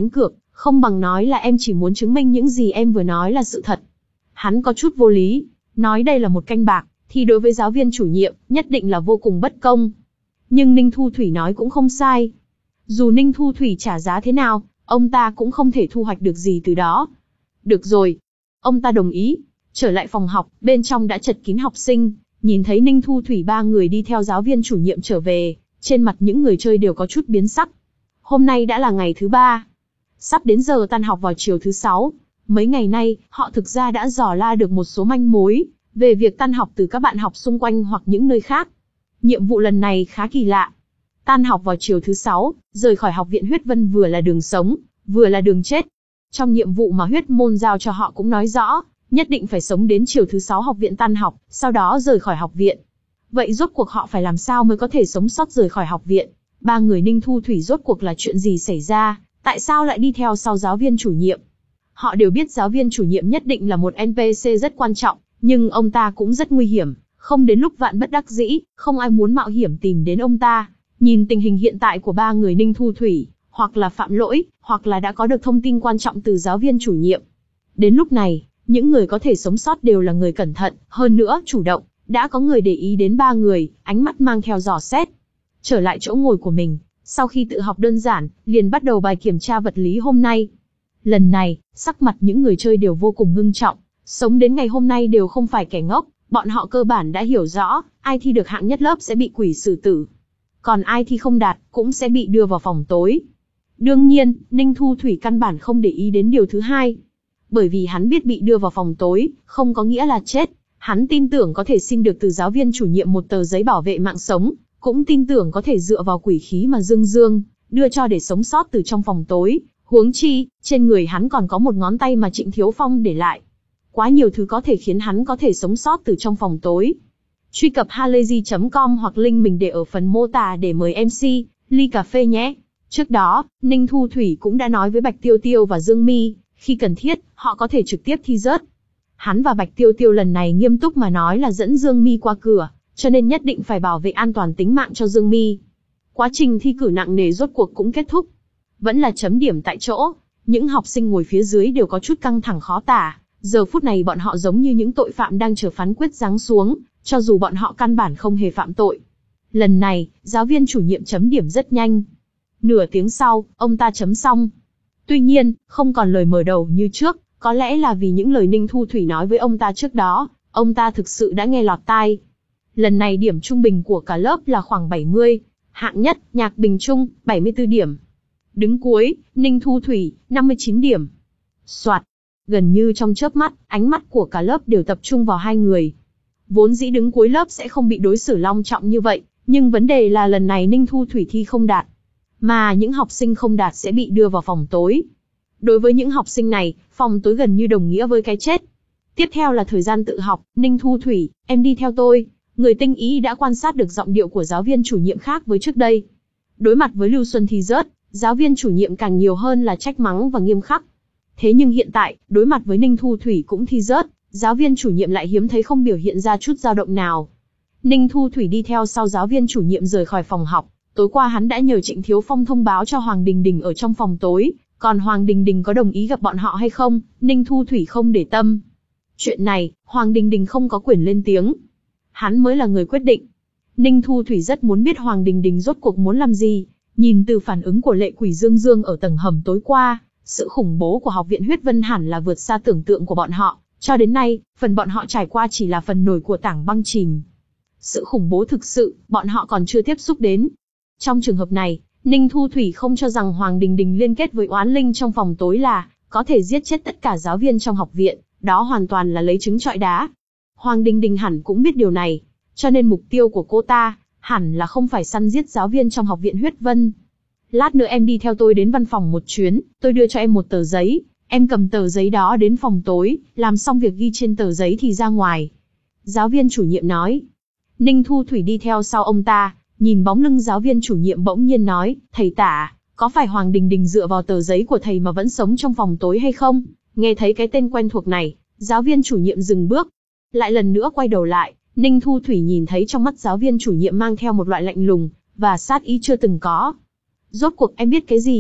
Không bằng nói là em chỉ muốn chứng minh những gì em vừa nói là sự thật. Hắn có chút vô lý, nói đây là một canh bạc, thì đối với giáo viên chủ nhiệm, nhất định là vô cùng bất công. Nhưng Ninh Thu Thủy nói cũng không sai. Dù Ninh Thu Thủy trả giá thế nào, ông ta cũng không thể thu hoạch được gì từ đó. Được rồi. Ông ta đồng ý. Trở lại phòng học, bên trong đã chật kín học sinh, nhìn thấy Ninh Thu Thủy ba người đi theo giáo viên chủ nhiệm trở về, trên mặt những người chơi đều có chút biến sắc. Hôm nay đã là ngày thứ ba. Sắp đến giờ tan học vào chiều thứ sáu. Mấy ngày nay, họ thực ra đã dò la được một số manh mối về việc tan học từ các bạn học xung quanh hoặc những nơi khác. Nhiệm vụ lần này khá kỳ lạ. Tan học vào chiều thứ sáu, rời khỏi học viện Huyết Vân vừa là đường sống, vừa là đường chết. Trong nhiệm vụ mà Huyết Môn giao cho họ cũng nói rõ, nhất định phải sống đến chiều thứ sáu học viện tan học, sau đó rời khỏi học viện. Vậy rốt cuộc họ phải làm sao mới có thể sống sót rời khỏi học viện? Ba người Ninh Thu Thủy rốt cuộc là chuyện gì xảy ra? Tại sao lại đi theo sau giáo viên chủ nhiệm? Họ đều biết giáo viên chủ nhiệm nhất định là một en pê xê rất quan trọng, nhưng ông ta cũng rất nguy hiểm, không đến lúc vạn bất đắc dĩ, không ai muốn mạo hiểm tìm đến ông ta. Nhìn tình hình hiện tại của ba người Ninh Thu Thủy, hoặc là phạm lỗi, hoặc là đã có được thông tin quan trọng từ giáo viên chủ nhiệm. Đến lúc này, những người có thể sống sót đều là người cẩn thận, hơn nữa chủ động, đã có người để ý đến ba người, ánh mắt mang theo dò xét. Trở lại chỗ ngồi của mình, sau khi tự học đơn giản, liền bắt đầu bài kiểm tra vật lý hôm nay. Lần này, sắc mặt những người chơi đều vô cùng ngưng trọng, sống đến ngày hôm nay đều không phải kẻ ngốc, bọn họ cơ bản đã hiểu rõ, ai thi được hạng nhất lớp sẽ bị quỷ xử tử. Còn ai thi không đạt, cũng sẽ bị đưa vào phòng tối. Đương nhiên, Ninh Thu Thủy căn bản không để ý đến điều thứ hai. Bởi vì hắn biết bị đưa vào phòng tối, không có nghĩa là chết. Hắn tin tưởng có thể xin được từ giáo viên chủ nhiệm một tờ giấy bảo vệ mạng sống, cũng tin tưởng có thể dựa vào quỷ khí mà Dương Dương đưa cho để sống sót từ trong phòng tối. Huống chi, trên người hắn còn có một ngón tay mà Trịnh Thiếu Phong để lại. Quá nhiều thứ có thể khiến hắn có thể sống sót từ trong phòng tối. Truy cập halayzi chấm com hoặc link mình để ở phần mô tả để mời em xê, ly cà phê nhé. Trước đó, Ninh Thu Thủy cũng đã nói với Bạch Tiêu Tiêu và Dương Mi, khi cần thiết, họ có thể trực tiếp thi rớt. Hắn và Bạch Tiêu Tiêu lần này nghiêm túc mà nói là dẫn Dương Mi qua cửa, cho nên nhất định phải bảo vệ an toàn tính mạng cho Dương Mi. Quá trình thi cử nặng nề rốt cuộc cũng kết thúc. Vẫn là chấm điểm tại chỗ, những học sinh ngồi phía dưới đều có chút căng thẳng khó tả. Giờ phút này bọn họ giống như những tội phạm đang chờ phán quyết giáng xuống, cho dù bọn họ căn bản không hề phạm tội. Lần này, giáo viên chủ nhiệm chấm điểm rất nhanh. Nửa tiếng sau, ông ta chấm xong. Tuy nhiên, không còn lời mở đầu như trước, có lẽ là vì những lời Ninh Thu Thủy nói với ông ta trước đó, ông ta thực sự đã nghe lọt tai. Lần này điểm trung bình của cả lớp là khoảng bảy mươi, hạng nhất, Nhạc Bình Trung, bảy mươi tư điểm. Đứng cuối, Ninh Thu Thủy, năm mươi chín điểm. Soạt. Gần như trong chớp mắt, ánh mắt của cả lớp đều tập trung vào hai người. Vốn dĩ đứng cuối lớp sẽ không bị đối xử long trọng như vậy, nhưng vấn đề là lần này Ninh Thu Thủy thi không đạt. Mà những học sinh không đạt sẽ bị đưa vào phòng tối. Đối với những học sinh này, phòng tối gần như đồng nghĩa với cái chết. Tiếp theo là thời gian tự học, Ninh Thu Thủy, em đi theo tôi. Người tinh ý đã quan sát được giọng điệu của giáo viên chủ nhiệm khác với trước đây. Đối mặt với Lưu Xuân thi rớt, giáo viên chủ nhiệm càng nhiều hơn là trách mắng và nghiêm khắc. Thế nhưng hiện tại, đối mặt với Ninh Thu Thủy cũng thi rớt, giáo viên chủ nhiệm lại hiếm thấy không biểu hiện ra chút dao động nào. Ninh Thu Thủy đi theo sau giáo viên chủ nhiệm rời khỏi phòng học. Tối qua hắn đã nhờ Trịnh Thiếu Phong thông báo cho Hoàng Đình Đình ở trong phòng tối, còn Hoàng Đình Đình có đồng ý gặp bọn họ hay không, Ninh Thu Thủy không để tâm. Chuyện này, Hoàng Đình Đình không có quyền lên tiếng. Hắn mới là người quyết định. Ninh Thu Thủy rất muốn biết Hoàng Đình Đình rốt cuộc muốn làm gì. Nhìn từ phản ứng của Lệ Quỷ Dương Dương ở tầng hầm tối qua, sự khủng bố của học viện Huyết Vân hẳn là vượt xa tưởng tượng của bọn họ. Cho đến nay, phần bọn họ trải qua chỉ là phần nổi của tảng băng chìm. Sự khủng bố thực sự, bọn họ còn chưa tiếp xúc đến. Trong trường hợp này, Ninh Thu Thủy không cho rằng Hoàng Đình Đình liên kết với oán linh trong phòng tối là có thể giết chết tất cả giáo viên trong học viện, đó hoàn toàn là lấy trứng trọi đá. Hoàng Đình Đình hẳn cũng biết điều này, cho nên mục tiêu của cô ta hẳn là không phải săn giết giáo viên trong học viện Huyết Vân. Lát nữa em đi theo tôi đến văn phòng một chuyến, tôi đưa cho em một tờ giấy, em cầm tờ giấy đó đến phòng tối, làm xong việc ghi trên tờ giấy thì ra ngoài. Giáo viên chủ nhiệm nói. Ninh Thu Thủy đi theo sau ông ta, nhìn bóng lưng giáo viên chủ nhiệm bỗng nhiên nói, thầy Tả, có phải Hoàng Đình Đình dựa vào tờ giấy của thầy mà vẫn sống trong phòng tối hay không? Nghe thấy cái tên quen thuộc này, giáo viên chủ nhiệm dừng bước. Lại lần nữa quay đầu lại, Ninh Thu Thủy nhìn thấy trong mắt giáo viên chủ nhiệm mang theo một loại lạnh lùng, và sát ý chưa từng có. Rốt cuộc em biết cái gì?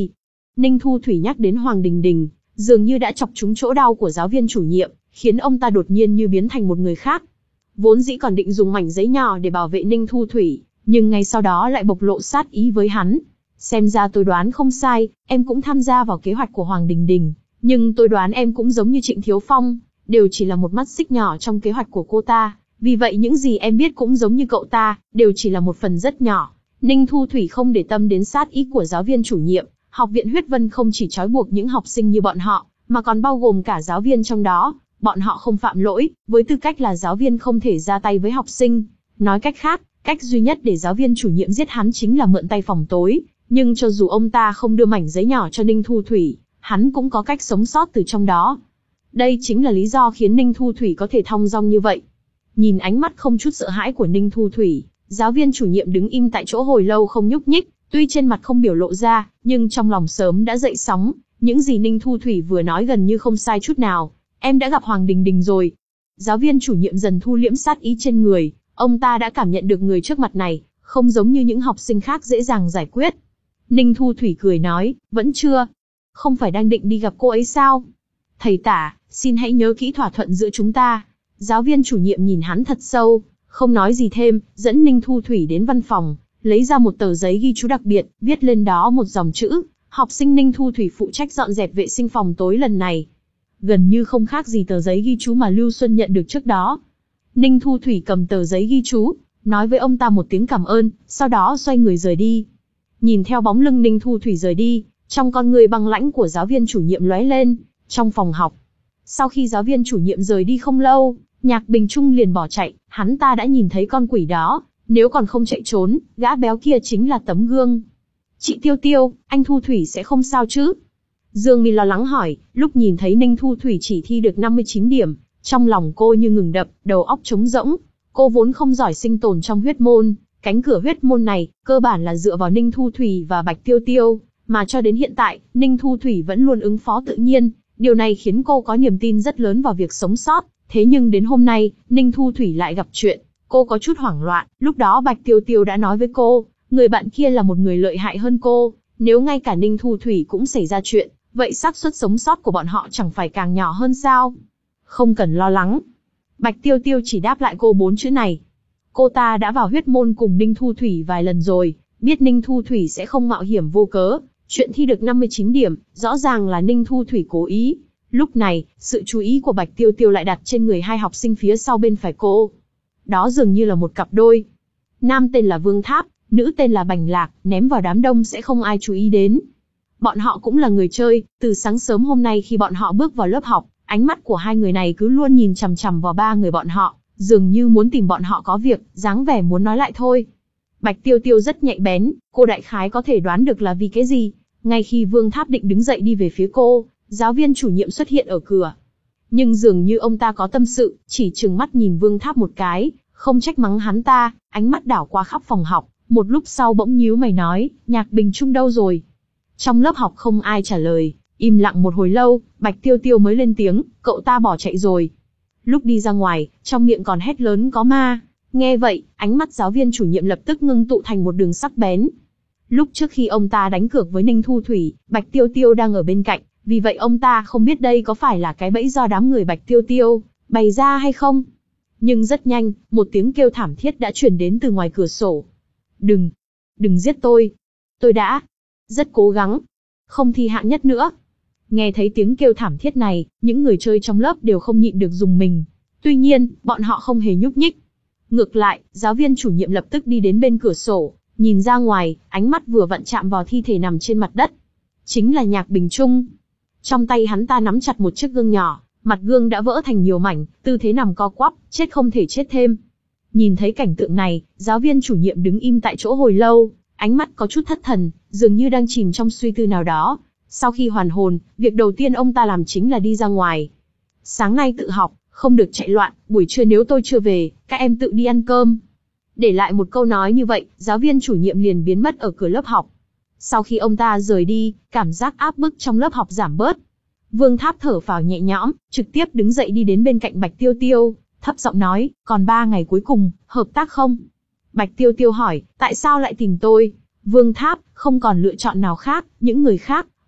Ninh Thu Thủy nhắc đến Hoàng Đình Đình, dường như đã chọc trúng chỗ đau của giáo viên chủ nhiệm, khiến ông ta đột nhiên như biến thành một người khác. Vốn dĩ còn định dùng mảnh giấy nhỏ để bảo vệ Ninh Thu Thủy, nhưng ngay sau đó lại bộc lộ sát ý với hắn. Xem ra tôi đoán không sai, em cũng tham gia vào kế hoạch của Hoàng Đình Đình, nhưng tôi đoán em cũng giống như Trịnh Thiếu Phong, đều chỉ là một mắt xích nhỏ trong kế hoạch của cô ta. Vì vậy những gì em biết cũng giống như cậu ta, đều chỉ là một phần rất nhỏ. Ninh Thu Thủy không để tâm đến sát ý của giáo viên chủ nhiệm. Học viện Huyết Vân không chỉ trói buộc những học sinh như bọn họ, mà còn bao gồm cả giáo viên trong đó. Bọn họ không phạm lỗi, với tư cách là giáo viên không thể ra tay với học sinh. Nói cách khác, cách duy nhất để giáo viên chủ nhiệm giết hắn chính là mượn tay phòng tối. Nhưng cho dù ông ta không đưa mảnh giấy nhỏ cho Ninh Thu Thủy, hắn cũng có cách sống sót từ trong đó. Đây chính là lý do khiến Ninh Thu Thủy có thể thong dong như vậy. Nhìn ánh mắt không chút sợ hãi của Ninh Thu Thủy, giáo viên chủ nhiệm đứng im tại chỗ hồi lâu không nhúc nhích, tuy trên mặt không biểu lộ ra, nhưng trong lòng sớm đã dậy sóng. Những gì Ninh Thu Thủy vừa nói gần như không sai chút nào. Em đã gặp Hoàng Đình Đình rồi. Giáo viên chủ nhiệm dần thu liễm sát ý trên người, ông ta đã cảm nhận được người trước mặt này, không giống như những học sinh khác dễ dàng giải quyết. Ninh Thu Thủy cười nói, vẫn chưa. Không phải đang định đi gặp cô ấy sao? Thầy Tả, xin hãy nhớ kỹ thỏa thuận giữa chúng ta. Giáo viên chủ nhiệm nhìn hắn thật sâu, không nói gì thêm, dẫn Ninh Thu Thủy đến văn phòng, lấy ra một tờ giấy ghi chú đặc biệt, viết lên đó một dòng chữ, học sinh Ninh Thu Thủy phụ trách dọn dẹp vệ sinh phòng tối lần này. Gần như không khác gì tờ giấy ghi chú mà Lưu Xuân nhận được trước đó. Ninh Thu Thủy cầm tờ giấy ghi chú, nói với ông ta một tiếng cảm ơn, sau đó xoay người rời đi. Nhìn theo bóng lưng Ninh Thu Thủy rời đi, trong con người băng lãnh của giáo viên chủ nhiệm lóe lên, trong phòng học. Sau khi giáo viên chủ nhiệm rời đi không lâu, Nhạc Bình Trung liền bỏ chạy, hắn ta đã nhìn thấy con quỷ đó, nếu còn không chạy trốn, gã béo kia chính là tấm gương. Chị Tiêu Tiêu, anh Thu Thủy sẽ không sao chứ? Dương Mi lo lắng hỏi, lúc nhìn thấy Ninh Thu Thủy chỉ thi được năm mươi chín điểm, trong lòng cô như ngừng đập, đầu óc trống rỗng. Cô vốn không giỏi sinh tồn trong huyết môn, cánh cửa huyết môn này, cơ bản là dựa vào Ninh Thu Thủy và Bạch Tiêu Tiêu, mà cho đến hiện tại, Ninh Thu Thủy vẫn luôn ứng phó tự nhiên, điều này khiến cô có niềm tin rất lớn vào việc sống sót. Thế nhưng đến hôm nay, Ninh Thu Thủy lại gặp chuyện, cô có chút hoảng loạn, lúc đó Bạch Tiêu Tiêu đã nói với cô, người bạn kia là một người lợi hại hơn cô, nếu ngay cả Ninh Thu Thủy cũng xảy ra chuyện, vậy xác suất sống sót của bọn họ chẳng phải càng nhỏ hơn sao? Không cần lo lắng. Bạch Tiêu Tiêu chỉ đáp lại cô bốn chữ này. Cô ta đã vào huyết môn cùng Ninh Thu Thủy vài lần rồi, biết Ninh Thu Thủy sẽ không mạo hiểm vô cớ, chuyện thi được năm mươi chín điểm, rõ ràng là Ninh Thu Thủy cố ý. Lúc này, sự chú ý của Bạch Tiêu Tiêu lại đặt trên người hai học sinh phía sau bên phải cô. Đó dường như là một cặp đôi. Nam tên là Vương Tháp, nữ tên là Bành Lạc, ném vào đám đông sẽ không ai chú ý đến. Bọn họ cũng là người chơi, từ sáng sớm hôm nay khi bọn họ bước vào lớp học, ánh mắt của hai người này cứ luôn nhìn chằm chằm vào ba người bọn họ, dường như muốn tìm bọn họ có việc, dáng vẻ muốn nói lại thôi. Bạch Tiêu Tiêu rất nhạy bén, cô đại khái có thể đoán được là vì cái gì. Ngay khi Vương Tháp định đứng dậy đi về phía cô, giáo viên chủ nhiệm xuất hiện ở cửa. Nhưng dường như ông ta có tâm sự, chỉ trừng mắt nhìn Vương Tháp một cái, không trách mắng hắn ta, ánh mắt đảo qua khắp phòng học, một lúc sau bỗng nhíu mày nói, Nhạc Bình Trung đâu rồi? Trong lớp học không ai trả lời, im lặng một hồi lâu, Bạch Tiêu Tiêu mới lên tiếng, cậu ta bỏ chạy rồi. Lúc đi ra ngoài, trong miệng còn hét lớn có ma. Nghe vậy, ánh mắt giáo viên chủ nhiệm lập tức ngưng tụ thành một đường sắc bén. Lúc trước khi ông ta đánh cược với Ninh Thu Thủy, Bạch Tiêu Tiêu đang ở bên cạnh, vì vậy ông ta không biết đây có phải là cái bẫy do đám người Bạch Tiêu Tiêu bày ra hay không. Nhưng rất nhanh, một tiếng kêu thảm thiết đã truyền đến từ ngoài cửa sổ. Đừng, đừng giết tôi. Tôi đã rất cố gắng, không thi hạng nhất nữa. Nghe thấy tiếng kêu thảm thiết này, những người chơi trong lớp đều không nhịn được rùng mình. Tuy nhiên, bọn họ không hề nhúc nhích. Ngược lại, giáo viên chủ nhiệm lập tức đi đến bên cửa sổ, nhìn ra ngoài, ánh mắt vừa vặn chạm vào thi thể nằm trên mặt đất. Chính là Nhạc Bình Trung. Trong tay hắn ta nắm chặt một chiếc gương nhỏ, mặt gương đã vỡ thành nhiều mảnh, tư thế nằm co quắp, chết không thể chết thêm. Nhìn thấy cảnh tượng này, giáo viên chủ nhiệm đứng im tại chỗ hồi lâu, ánh mắt có chút thất thần, dường như đang chìm trong suy tư nào đó. Sau khi hoàn hồn, việc đầu tiên ông ta làm chính là đi ra ngoài. Sáng nay tự học, không được chạy loạn, buổi trưa nếu tôi chưa về, các em tự đi ăn cơm. Để lại một câu nói như vậy, giáo viên chủ nhiệm liền biến mất ở cửa lớp học. Sau khi ông ta rời đi, cảm giác áp bức trong lớp học giảm bớt. Vương Tháp thở phào nhẹ nhõm, trực tiếp đứng dậy đi đến bên cạnh Bạch Tiêu Tiêu, thấp giọng nói, còn ba ngày cuối cùng, hợp tác không? Bạch Tiêu Tiêu hỏi, tại sao lại tìm tôi? Vương Tháp, không còn lựa chọn nào khác, những người khác,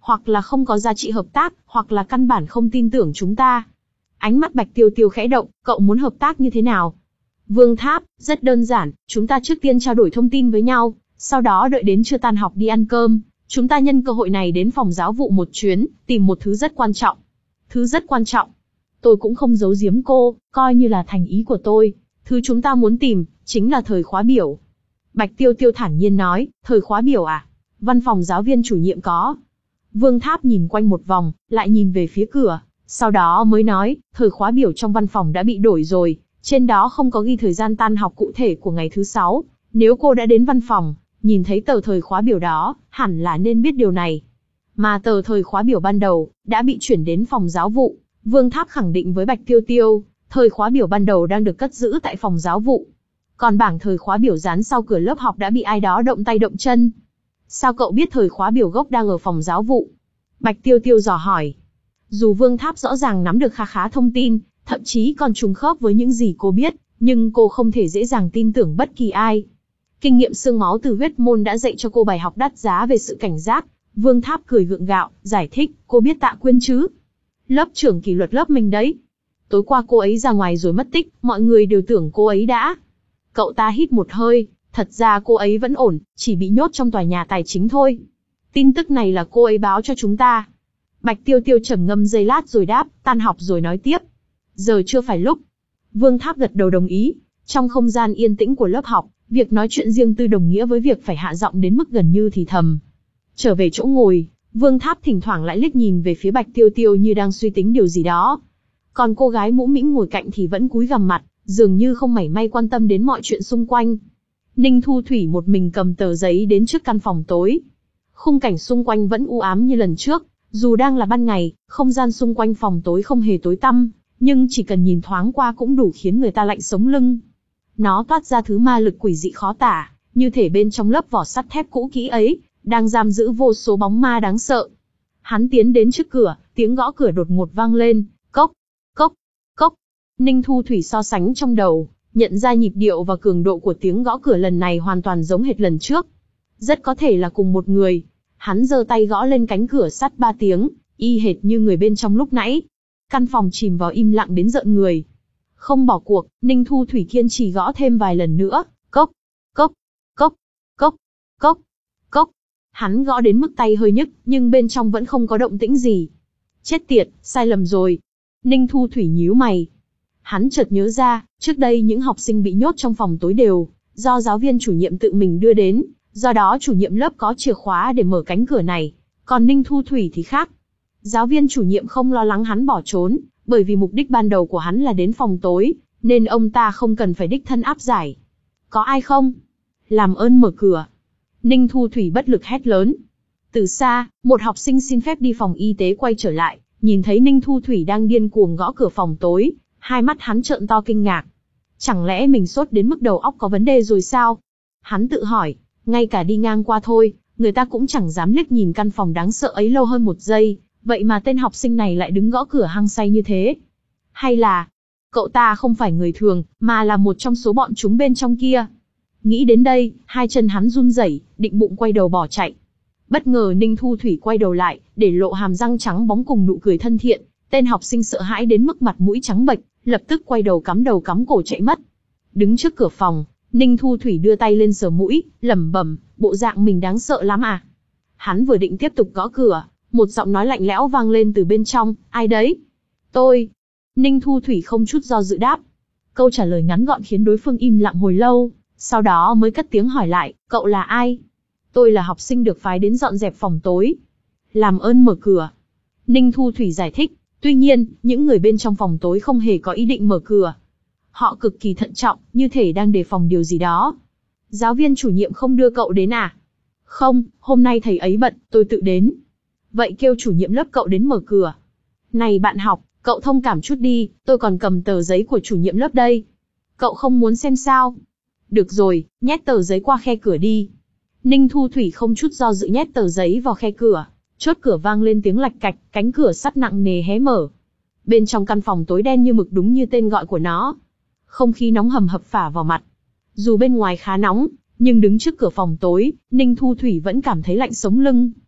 hoặc là không có giá trị hợp tác, hoặc là căn bản không tin tưởng chúng ta. Ánh mắt Bạch Tiêu Tiêu khẽ động, cậu muốn hợp tác như thế nào? Vương Tháp, rất đơn giản, chúng ta trước tiên trao đổi thông tin với nhau, sau đó đợi đến trưa tan học đi ăn cơm, chúng ta nhân cơ hội này đến phòng giáo vụ một chuyến, tìm một thứ rất quan trọng. Thứ rất quan trọng. Tôi cũng không giấu giếm cô, coi như là thành ý của tôi. Thứ chúng ta muốn tìm, chính là thời khóa biểu. Bạch Tiêu Tiêu thản nhiên nói, thời khóa biểu à? Văn phòng giáo viên chủ nhiệm có. Vương Tháp nhìn quanh một vòng, lại nhìn về phía cửa, sau đó mới nói, thời khóa biểu trong văn phòng đã bị đổi rồi, trên đó không có ghi thời gian tan học cụ thể của ngày thứ sáu. Nếu cô đã đến văn phòng, nhìn thấy tờ thời khóa biểu đó, hẳn là nên biết điều này. Mà tờ thời khóa biểu ban đầu, đã bị chuyển đến phòng giáo vụ. Vương Tháp khẳng định với Bạch Tiêu Tiêu, thời khóa biểu ban đầu đang được cất giữ tại phòng giáo vụ. Còn bảng thời khóa biểu dán sau cửa lớp học đã bị ai đó động tay động chân. Sao cậu biết thời khóa biểu gốc đang ở phòng giáo vụ? Bạch Tiêu Tiêu dò hỏi. Dù Vương Tháp rõ ràng nắm được khá khá thông tin, thậm chí còn trùng khớp với những gì cô biết, nhưng cô không thể dễ dàng tin tưởng bất kỳ ai. Kinh nghiệm xương máu từ huyết môn đã dạy cho cô bài học đắt giá về sự cảnh giác. Vương Tháp cười gượng gạo, giải thích, cô biết Tạ Quyên chứ? Lớp trưởng kỷ luật lớp mình đấy. Tối qua cô ấy ra ngoài rồi mất tích, mọi người đều tưởng cô ấy đã. Cậu ta hít một hơi, thật ra cô ấy vẫn ổn, chỉ bị nhốt trong tòa nhà tài chính thôi. Tin tức này là cô ấy báo cho chúng ta. Bạch Tiêu Tiêu trầm ngâm giây lát rồi đáp, tan học rồi nói tiếp. Giờ chưa phải lúc. Vương Tháp gật đầu đồng ý. Trong không gian yên tĩnh của lớp học, việc nói chuyện riêng tư đồng nghĩa với việc phải hạ giọng đến mức gần như thì thầm. Trở về chỗ ngồi, Vương Tháp thỉnh thoảng lại liếc nhìn về phía Bạch Tiêu Tiêu như đang suy tính điều gì đó. Còn cô gái mũm mĩm ngồi cạnh thì vẫn cúi gằm mặt, dường như không mảy may quan tâm đến mọi chuyện xung quanh. Ninh Thu Thủy một mình cầm tờ giấy đến trước căn phòng tối. Khung cảnh xung quanh vẫn u ám như lần trước, dù đang là ban ngày, không gian xung quanh phòng tối không hề tối tăm, nhưng chỉ cần nhìn thoáng qua cũng đủ khiến người ta lạnh sống lưng. Nó toát ra thứ ma lực quỷ dị khó tả, như thể bên trong lớp vỏ sắt thép cũ kỹ ấy, đang giam giữ vô số bóng ma đáng sợ. Hắn tiến đến trước cửa, tiếng gõ cửa đột ngột vang lên, cốc, cốc, cốc. Ninh Thu Thủy so sánh trong đầu, nhận ra nhịp điệu và cường độ của tiếng gõ cửa lần này hoàn toàn giống hệt lần trước. Rất có thể là cùng một người. Hắn giơ tay gõ lên cánh cửa sắt ba tiếng, y hệt như người bên trong lúc nãy. Căn phòng chìm vào im lặng đến rợn người. Không bỏ cuộc, Ninh Thu Thủy kiên trì gõ thêm vài lần nữa, cốc, cốc, cốc, cốc, cốc, cốc. Hắn gõ đến mức tay hơi nhức, nhưng bên trong vẫn không có động tĩnh gì. Chết tiệt, sai lầm rồi. Ninh Thu Thủy nhíu mày. Hắn chợt nhớ ra, trước đây những học sinh bị nhốt trong phòng tối đều do giáo viên chủ nhiệm tự mình đưa đến, do đó chủ nhiệm lớp có chìa khóa để mở cánh cửa này. Còn Ninh Thu Thủy thì khác. Giáo viên chủ nhiệm không lo lắng hắn bỏ trốn, bởi vì mục đích ban đầu của hắn là đến phòng tối, nên ông ta không cần phải đích thân áp giải. Có ai không? Làm ơn mở cửa. Ninh Thu Thủy bất lực hét lớn. Từ xa, một học sinh xin phép đi phòng y tế quay trở lại, nhìn thấy Ninh Thu Thủy đang điên cuồng gõ cửa phòng tối, hai mắt hắn trợn to kinh ngạc. Chẳng lẽ mình sốt đến mức đầu óc có vấn đề rồi sao? Hắn tự hỏi, ngay cả đi ngang qua thôi, người ta cũng chẳng dám liếc nhìn căn phòng đáng sợ ấy lâu hơn một giây, vậy mà tên học sinh này lại đứng gõ cửa hăng say như thế. Hay là, cậu ta không phải người thường, mà là một trong số bọn chúng bên trong kia. Nghĩ đến đây, hai chân hắn run rẩy, định bụng quay đầu bỏ chạy. Bất ngờ Ninh Thu Thủy quay đầu lại, để lộ hàm răng trắng bóng cùng nụ cười thân thiện. Tên học sinh sợ hãi đến mức mặt mũi trắng bệch, lập tức quay đầu cắm đầu cắm cổ chạy mất. Đứng trước cửa phòng, Ninh Thu Thủy đưa tay lên sờ mũi, lẩm bẩm, bộ dạng mình đáng sợ lắm à. Hắn vừa định tiếp tục gõ cửa, một giọng nói lạnh lẽo vang lên từ bên trong, ai đấy? Tôi. Ninh Thu Thủy không chút do dự đáp. Câu trả lời ngắn gọn khiến đối phương im lặng hồi lâu, sau đó mới cất tiếng hỏi lại, cậu là ai? Tôi là học sinh được phái đến dọn dẹp phòng tối. Làm ơn mở cửa. Ninh Thu Thủy giải thích, tuy nhiên, những người bên trong phòng tối không hề có ý định mở cửa. Họ cực kỳ thận trọng, như thể đang đề phòng điều gì đó. Giáo viên chủ nhiệm không đưa cậu đến à? Không, hôm nay thầy ấy bận, tôi tự đến. Vậy kêu chủ nhiệm lớp cậu đến mở cửa. Này bạn học, cậu thông cảm chút đi, tôi còn cầm tờ giấy của chủ nhiệm lớp đây. Cậu không muốn xem sao? Được rồi, nhét tờ giấy qua khe cửa đi. Ninh Thu Thủy không chút do dự nhét tờ giấy vào khe cửa. Chốt cửa vang lên tiếng lạch cạch, cánh cửa sắt nặng nề hé mở. Bên trong căn phòng tối đen như mực đúng như tên gọi của nó. Không khí nóng hầm hập phả vào mặt. Dù bên ngoài khá nóng, nhưng đứng trước cửa phòng tối, Ninh Thu Thủy vẫn cảm thấy lạnh sống lưng.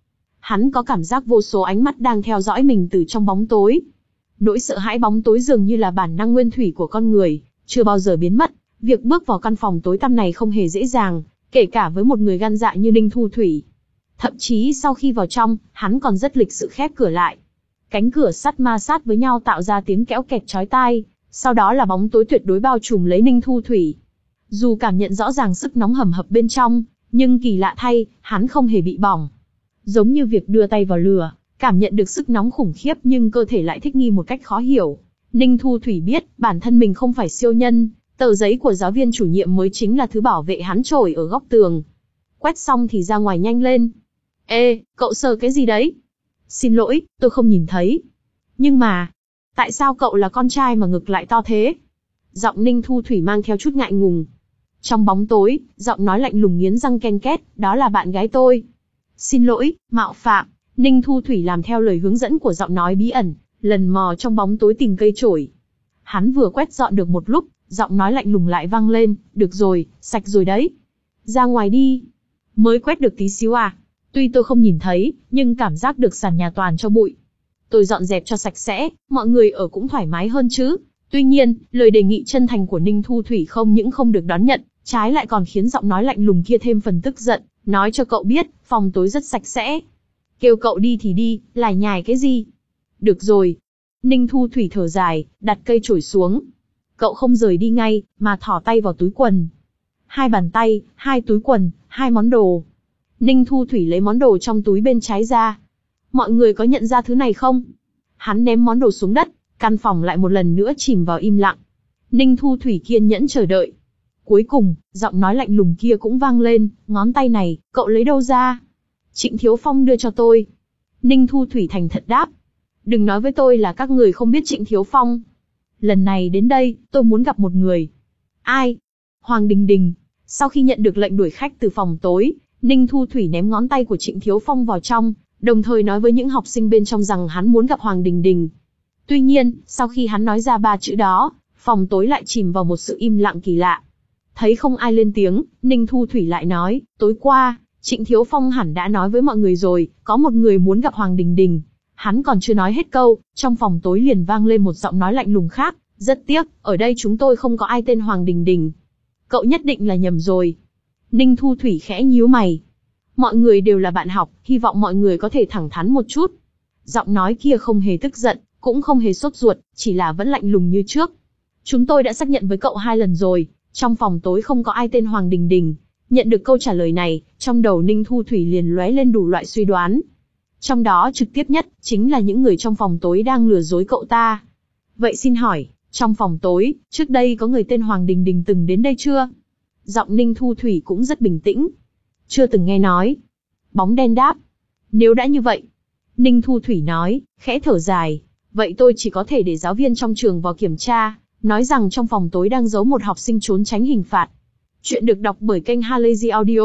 hắn có cảm giác vô số ánh mắt đang theo dõi mình từ trong bóng tối. Nỗi sợ hãi bóng tối dường như là bản năng nguyên thủy của con người, chưa bao giờ biến mất. Việc bước vào căn phòng tối tăm này không hề dễ dàng, kể cả với một người gan dạ như Ninh Thu Thủy. Thậm chí sau khi vào trong, hắn còn rất lịch sự khép cửa lại. Cánh cửa sắt ma sát với nhau tạo ra tiếng kéo kẹt chói tai, sau đó là bóng tối tuyệt đối bao trùm lấy Ninh Thu Thủy. Dù cảm nhận rõ ràng sức nóng hầm hập bên trong, nhưng kỳ lạ thay, hắn không hề bị bỏng. Giống như việc đưa tay vào lửa, cảm nhận được sức nóng khủng khiếp nhưng cơ thể lại thích nghi một cách khó hiểu. Ninh Thu Thủy biết, bản thân mình không phải siêu nhân, tờ giấy của giáo viên chủ nhiệm mới chính là thứ bảo vệ hắn trổi ở góc tường. Quét xong thì ra ngoài nhanh lên. Ê, cậu sờ cái gì đấy? Xin lỗi, tôi không nhìn thấy. Nhưng mà, tại sao cậu là con trai mà ngực lại to thế? Giọng Ninh Thu Thủy mang theo chút ngại ngùng. Trong bóng tối, giọng nói lạnh lùng nghiến răng ken két, đó là bạn gái tôi. Xin lỗi, mạo phạm. Ninh Thu Thủy làm theo lời hướng dẫn của giọng nói bí ẩn, lần mò trong bóng tối tìm cây chổi. Hắn vừa quét dọn được một lúc, giọng nói lạnh lùng lại vang lên, được rồi, sạch rồi đấy. Ra ngoài đi. Mới quét được tí xíu à? Tuy tôi không nhìn thấy, nhưng cảm giác được sàn nhà toàn cho bụi. Tôi dọn dẹp cho sạch sẽ, mọi người ở cũng thoải mái hơn chứ. Tuy nhiên, lời đề nghị chân thành của Ninh Thu Thủy không những không được đón nhận, trái lại còn khiến giọng nói lạnh lùng kia thêm phần tức giận, nói cho cậu biết, phòng tối rất sạch sẽ. Kêu cậu đi thì đi, lải nhải cái gì? Được rồi. Ninh Thu Thủy thở dài, đặt cây chổi xuống. Cậu không rời đi ngay, mà thỏ tay vào túi quần. Hai bàn tay, hai túi quần, hai món đồ. Ninh Thu Thủy lấy món đồ trong túi bên trái ra. Mọi người có nhận ra thứ này không? Hắn ném món đồ xuống đất, căn phòng lại một lần nữa chìm vào im lặng. Ninh Thu Thủy kiên nhẫn chờ đợi. Cuối cùng, giọng nói lạnh lùng kia cũng vang lên, ngón tay này, cậu lấy đâu ra? Trịnh Thiếu Phong đưa cho tôi. Ninh Thu Thủy thành thật đáp. Đừng nói với tôi là các người không biết Trịnh Thiếu Phong. Lần này đến đây, tôi muốn gặp một người. Ai? Hoàng Đình Đình. Sau khi nhận được lệnh đuổi khách từ phòng tối, Ninh Thu Thủy ném ngón tay của Trịnh Thiếu Phong vào trong, đồng thời nói với những học sinh bên trong rằng hắn muốn gặp Hoàng Đình Đình. Tuy nhiên, sau khi hắn nói ra ba chữ đó, phòng tối lại chìm vào một sự im lặng kỳ lạ. Thấy không ai lên tiếng, Ninh Thu Thủy lại nói, tối qua, Trịnh Thiếu Phong hẳn đã nói với mọi người rồi, có một người muốn gặp Hoàng Đình Đình. Hắn còn chưa nói hết câu, trong phòng tối liền vang lên một giọng nói lạnh lùng khác, rất tiếc, ở đây chúng tôi không có ai tên Hoàng Đình Đình. Cậu nhất định là nhầm rồi. Ninh Thu Thủy khẽ nhíu mày. Mọi người đều là bạn học, hy vọng mọi người có thể thẳng thắn một chút. Giọng nói kia không hề tức giận, cũng không hề sốt ruột, chỉ là vẫn lạnh lùng như trước. Chúng tôi đã xác nhận với cậu hai lần rồi, trong phòng tối không có ai tên Hoàng Đình Đình. Nhận được câu trả lời này, trong đầu Ninh Thu Thủy liền lóe lên đủ loại suy đoán. Trong đó trực tiếp nhất, chính là những người trong phòng tối đang lừa dối cậu ta. Vậy xin hỏi, trong phòng tối, trước đây có người tên Hoàng Đình Đình từng đến đây chưa? Giọng Ninh Thu Thủy cũng rất bình tĩnh. Chưa từng nghe nói. Bóng đen đáp. Nếu đã như vậy, Ninh Thu Thủy nói, khẽ thở dài. Vậy tôi chỉ có thể để giáo viên trong trường vào kiểm tra, nói rằng trong phòng tối đang giấu một học sinh trốn tránh hình phạt. Chuyện được đọc bởi kênh Halazy Audio.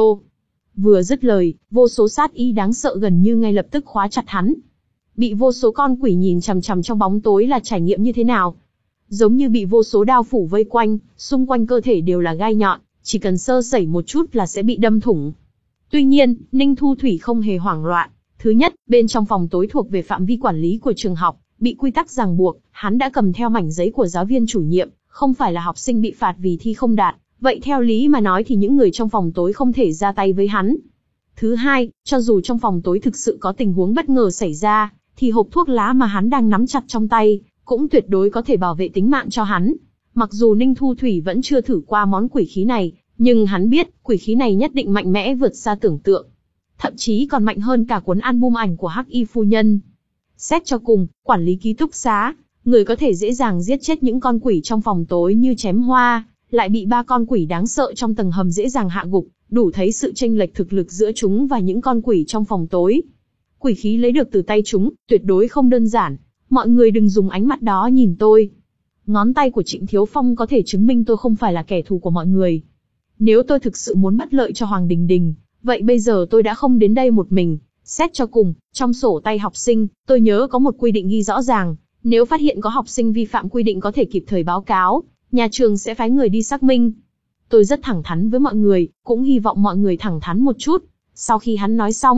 Vừa dứt lời, vô số sát ý đáng sợ gần như ngay lập tức khóa chặt hắn. Bị vô số con quỷ nhìn chằm chằm trong bóng tối là trải nghiệm như thế nào? Giống như bị vô số đao phủ vây quanh, xung quanh cơ thể đều là gai nhọn, chỉ cần sơ sẩy một chút là sẽ bị đâm thủng. Tuy nhiên, Ninh Thu Thủy không hề hoảng loạn. Thứ nhất, bên trong phòng tối thuộc về phạm vi quản lý của trường học, bị quy tắc ràng buộc, hắn đã cầm theo mảnh giấy của giáo viên chủ nhiệm, không phải là học sinh bị phạt vì thi không đạt. Vậy theo lý mà nói thì những người trong phòng tối không thể ra tay với hắn. Thứ hai, cho dù trong phòng tối thực sự có tình huống bất ngờ xảy ra, thì hộp thuốc lá mà hắn đang nắm chặt trong tay, cũng tuyệt đối có thể bảo vệ tính mạng cho hắn. Mặc dù Ninh Thu Thủy vẫn chưa thử qua món quỷ khí này, nhưng hắn biết, quỷ khí này nhất định mạnh mẽ vượt xa tưởng tượng. Thậm chí còn mạnh hơn cả cuốn album ảnh của Hắc Y Phu Nhân. Xét cho cùng, quản lý ký túc xá, người có thể dễ dàng giết chết những con quỷ trong phòng tối như chém hoa, lại bị ba con quỷ đáng sợ trong tầng hầm dễ dàng hạ gục, đủ thấy sự chênh lệch thực lực giữa chúng và những con quỷ trong phòng tối. Quỷ khí lấy được từ tay chúng, tuyệt đối không đơn giản. Mọi người đừng dùng ánh mắt đó nhìn tôi. Ngón tay của Trịnh Thiếu Phong có thể chứng minh tôi không phải là kẻ thù của mọi người. Nếu tôi thực sự muốn bất lợi cho Hoàng Đình Đình, vậy bây giờ tôi đã không đến đây một mình. Xét cho cùng, trong sổ tay học sinh, tôi nhớ có một quy định ghi rõ ràng, nếu phát hiện có học sinh vi phạm quy định có thể kịp thời báo cáo, nhà trường sẽ phái người đi xác minh. Tôi rất thẳng thắn với mọi người, cũng hy vọng mọi người thẳng thắn một chút. Sau khi hắn nói xong,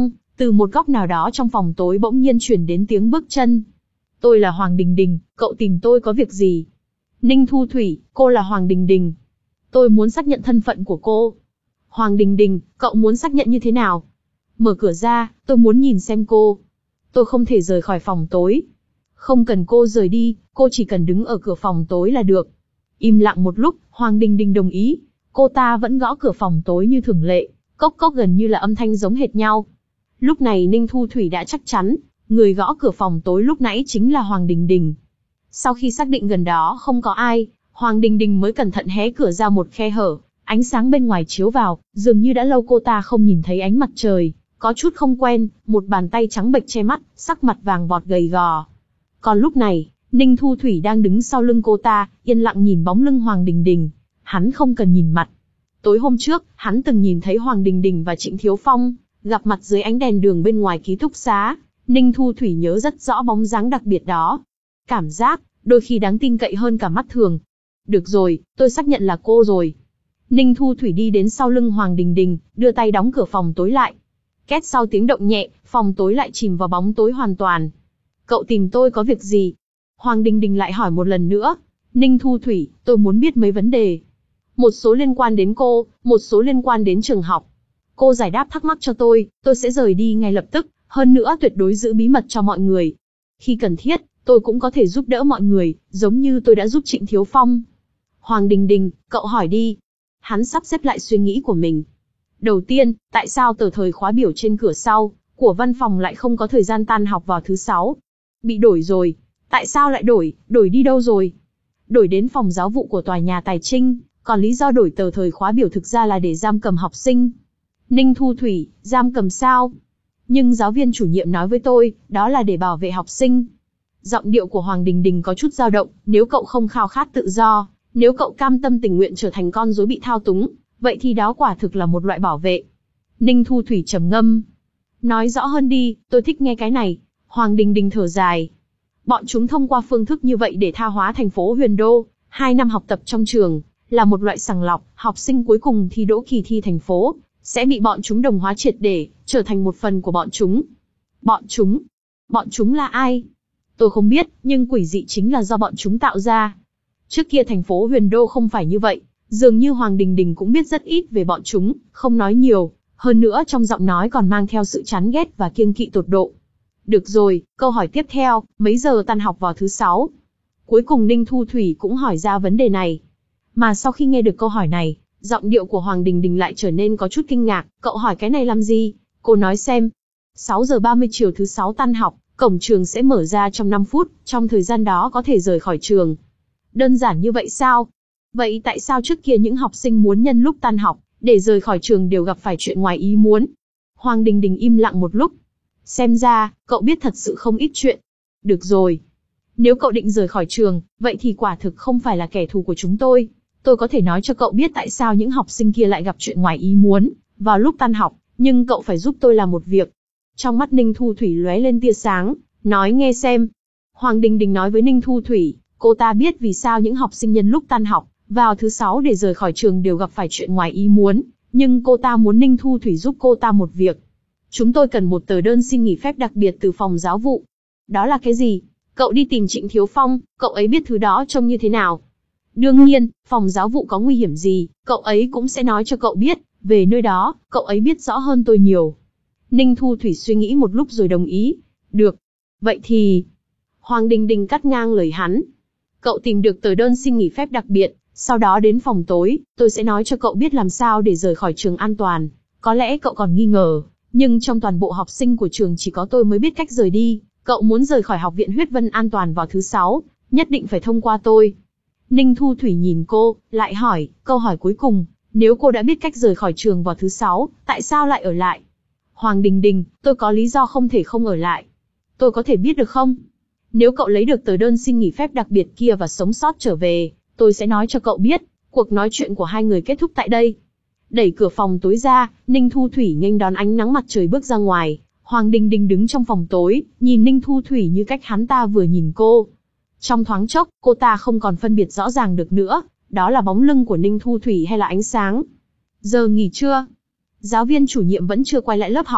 Từ một góc nào đó trong phòng tối bỗng nhiên truyền đến tiếng bước chân. Tôi là Hoàng Đình Đình, cậu tìm tôi có việc gì? Ninh Thu Thủy, cô là Hoàng Đình Đình. Tôi muốn xác nhận thân phận của cô. Hoàng Đình Đình, cậu muốn xác nhận như thế nào? Mở cửa ra, tôi muốn nhìn xem cô. Tôi không thể rời khỏi phòng tối. Không cần cô rời đi, cô chỉ cần đứng ở cửa phòng tối là được. Im lặng một lúc, Hoàng Đình Đình đồng ý. Cô ta vẫn gõ cửa phòng tối như thường lệ, cốc cốc gần như là âm thanh giống hệt nhau. Lúc này Ninh Thu Thủy đã chắc chắn, người gõ cửa phòng tối lúc nãy chính là Hoàng Đình Đình. Sau khi xác định gần đó không có ai, Hoàng Đình Đình mới cẩn thận hé cửa ra một khe hở, ánh sáng bên ngoài chiếu vào, dường như đã lâu cô ta không nhìn thấy ánh mặt trời, có chút không quen, một bàn tay trắng bệch che mắt, sắc mặt vàng bọt gầy gò. Còn lúc này, Ninh Thu Thủy đang đứng sau lưng cô ta, yên lặng nhìn bóng lưng Hoàng Đình Đình. Hắn không cần nhìn mặt. Tối hôm trước, hắn từng nhìn thấy Hoàng Đình Đình và Trịnh Thiếu Phong gặp mặt dưới ánh đèn đường bên ngoài ký túc xá. Ninh Thu Thủy nhớ rất rõ bóng dáng đặc biệt đó. Cảm giác, đôi khi đáng tin cậy hơn cả mắt thường. Được rồi, tôi xác nhận là cô rồi. Ninh Thu Thủy đi đến sau lưng Hoàng Đình Đình, đưa tay đóng cửa phòng tối lại. Két sau tiếng động nhẹ, phòng tối lại chìm vào bóng tối hoàn toàn. Cậu tìm tôi có việc gì? Hoàng Đình Đình lại hỏi một lần nữa. Ninh Thu Thủy, tôi muốn biết mấy vấn đề. Một số liên quan đến cô, một số liên quan đến trường học. Cô giải đáp thắc mắc cho tôi, tôi sẽ rời đi ngay lập tức, hơn nữa tuyệt đối giữ bí mật cho mọi người. Khi cần thiết, tôi cũng có thể giúp đỡ mọi người, giống như tôi đã giúp Trịnh Thiếu Phong. Hoàng Đình Đình, cậu hỏi đi. Hắn sắp xếp lại suy nghĩ của mình. Đầu tiên, tại sao tờ thời khóa biểu trên cửa sau của văn phòng lại không có thời gian tan học vào thứ sáu? Bị đổi rồi. Tại sao lại đổi, đổi đi đâu rồi? Đổi đến phòng giáo vụ của tòa nhà tài trinh, còn lý do đổi tờ thời khóa biểu thực ra là để giam cầm học sinh. Ninh Thu Thủy, giam cầm sao? Nhưng giáo viên chủ nhiệm nói với tôi, đó là để bảo vệ học sinh. Giọng điệu của Hoàng Đình Đình có chút dao động, nếu cậu không khao khát tự do, nếu cậu cam tâm tình nguyện trở thành con rối bị thao túng, vậy thì đó quả thực là một loại bảo vệ. Ninh Thu Thủy trầm ngâm. Nói rõ hơn đi, tôi thích nghe cái này. Hoàng Đình Đình thở dài. Bọn chúng thông qua phương thức như vậy để tha hóa thành phố Huyền Đô, hai năm học tập trong trường, là một loại sàng lọc, học sinh cuối cùng thi đỗ kỳ thi thành phố, sẽ bị bọn chúng đồng hóa triệt để, trở thành một phần của bọn chúng. Bọn chúng? Bọn chúng là ai? Tôi không biết, nhưng quỷ dị chính là do bọn chúng tạo ra. Trước kia thành phố Huyền Đô không phải như vậy, dường như Hoàng Đình Đình cũng biết rất ít về bọn chúng, không nói nhiều, hơn nữa trong giọng nói còn mang theo sự chán ghét và kiêng kỵ tột độ. Được rồi, câu hỏi tiếp theo, mấy giờ tan học vào thứ sáu? Cuối cùng Ninh Thu Thủy cũng hỏi ra vấn đề này. Mà sau khi nghe được câu hỏi này, giọng điệu của Hoàng Đình Đình lại trở nên có chút kinh ngạc. Cậu hỏi cái này làm gì? Cô nói xem. sáu giờ ba mươi chiều thứ sáu tan học, cổng trường sẽ mở ra trong năm phút, trong thời gian đó có thể rời khỏi trường. Đơn giản như vậy sao? Vậy tại sao trước kia những học sinh muốn nhân lúc tan học, để rời khỏi trường đều gặp phải chuyện ngoài ý muốn? Hoàng Đình Đình im lặng một lúc. Xem ra, cậu biết thật sự không ít chuyện. Được rồi. Nếu cậu định rời khỏi trường, vậy thì quả thực không phải là kẻ thù của chúng tôi. Tôi có thể nói cho cậu biết tại sao những học sinh kia lại gặp chuyện ngoài ý muốn vào lúc tan học, nhưng cậu phải giúp tôi làm một việc. Trong mắt Ninh Thu Thủy lóe lên tia sáng, nói nghe xem. Hoàng Đình Đình nói với Ninh Thu Thủy, cô ta biết vì sao những học sinh nhân lúc tan học, vào thứ sáu để rời khỏi trường đều gặp phải chuyện ngoài ý muốn, nhưng cô ta muốn Ninh Thu Thủy giúp cô ta một việc. Chúng tôi cần một tờ đơn xin nghỉ phép đặc biệt từ phòng giáo vụ. Đó là cái gì? Cậu đi tìm Trịnh Thiếu Phong, cậu ấy biết thứ đó trông như thế nào. Đương nhiên, phòng giáo vụ có nguy hiểm gì, cậu ấy cũng sẽ nói cho cậu biết, về nơi đó, cậu ấy biết rõ hơn tôi nhiều. Ninh Thu Thủy suy nghĩ một lúc rồi đồng ý. Được. Vậy thì... Hoàng Đình Đình cắt ngang lời hắn. Cậu tìm được tờ đơn xin nghỉ phép đặc biệt, sau đó đến phòng tối, tôi sẽ nói cho cậu biết làm sao để rời khỏi trường an toàn. Có lẽ cậu còn nghi ngờ, nhưng trong toàn bộ học sinh của trường chỉ có tôi mới biết cách rời đi. Cậu muốn rời khỏi học viện Huyết Vân an toàn vào thứ sáu, nhất định phải thông qua tôi. Ninh Thu Thủy nhìn cô, lại hỏi, câu hỏi cuối cùng, nếu cô đã biết cách rời khỏi trường vào thứ sáu, tại sao lại ở lại? Hoàng Đình Đình, tôi có lý do không thể không ở lại. Tôi có thể biết được không? Nếu cậu lấy được tờ đơn xin nghỉ phép đặc biệt kia và sống sót trở về, tôi sẽ nói cho cậu biết, cuộc nói chuyện của hai người kết thúc tại đây. Đẩy cửa phòng tối ra, Ninh Thu Thủy nghênh đón ánh nắng mặt trời bước ra ngoài. Hoàng Đình Đình đứng trong phòng tối, nhìn Ninh Thu Thủy như cách hắn ta vừa nhìn cô. Trong thoáng chốc, cô ta không còn phân biệt rõ ràng được nữa, đó là bóng lưng của Ninh Thu Thủy hay là ánh sáng. Giờ nghỉ trưa. Giáo viên chủ nhiệm vẫn chưa quay lại lớp học,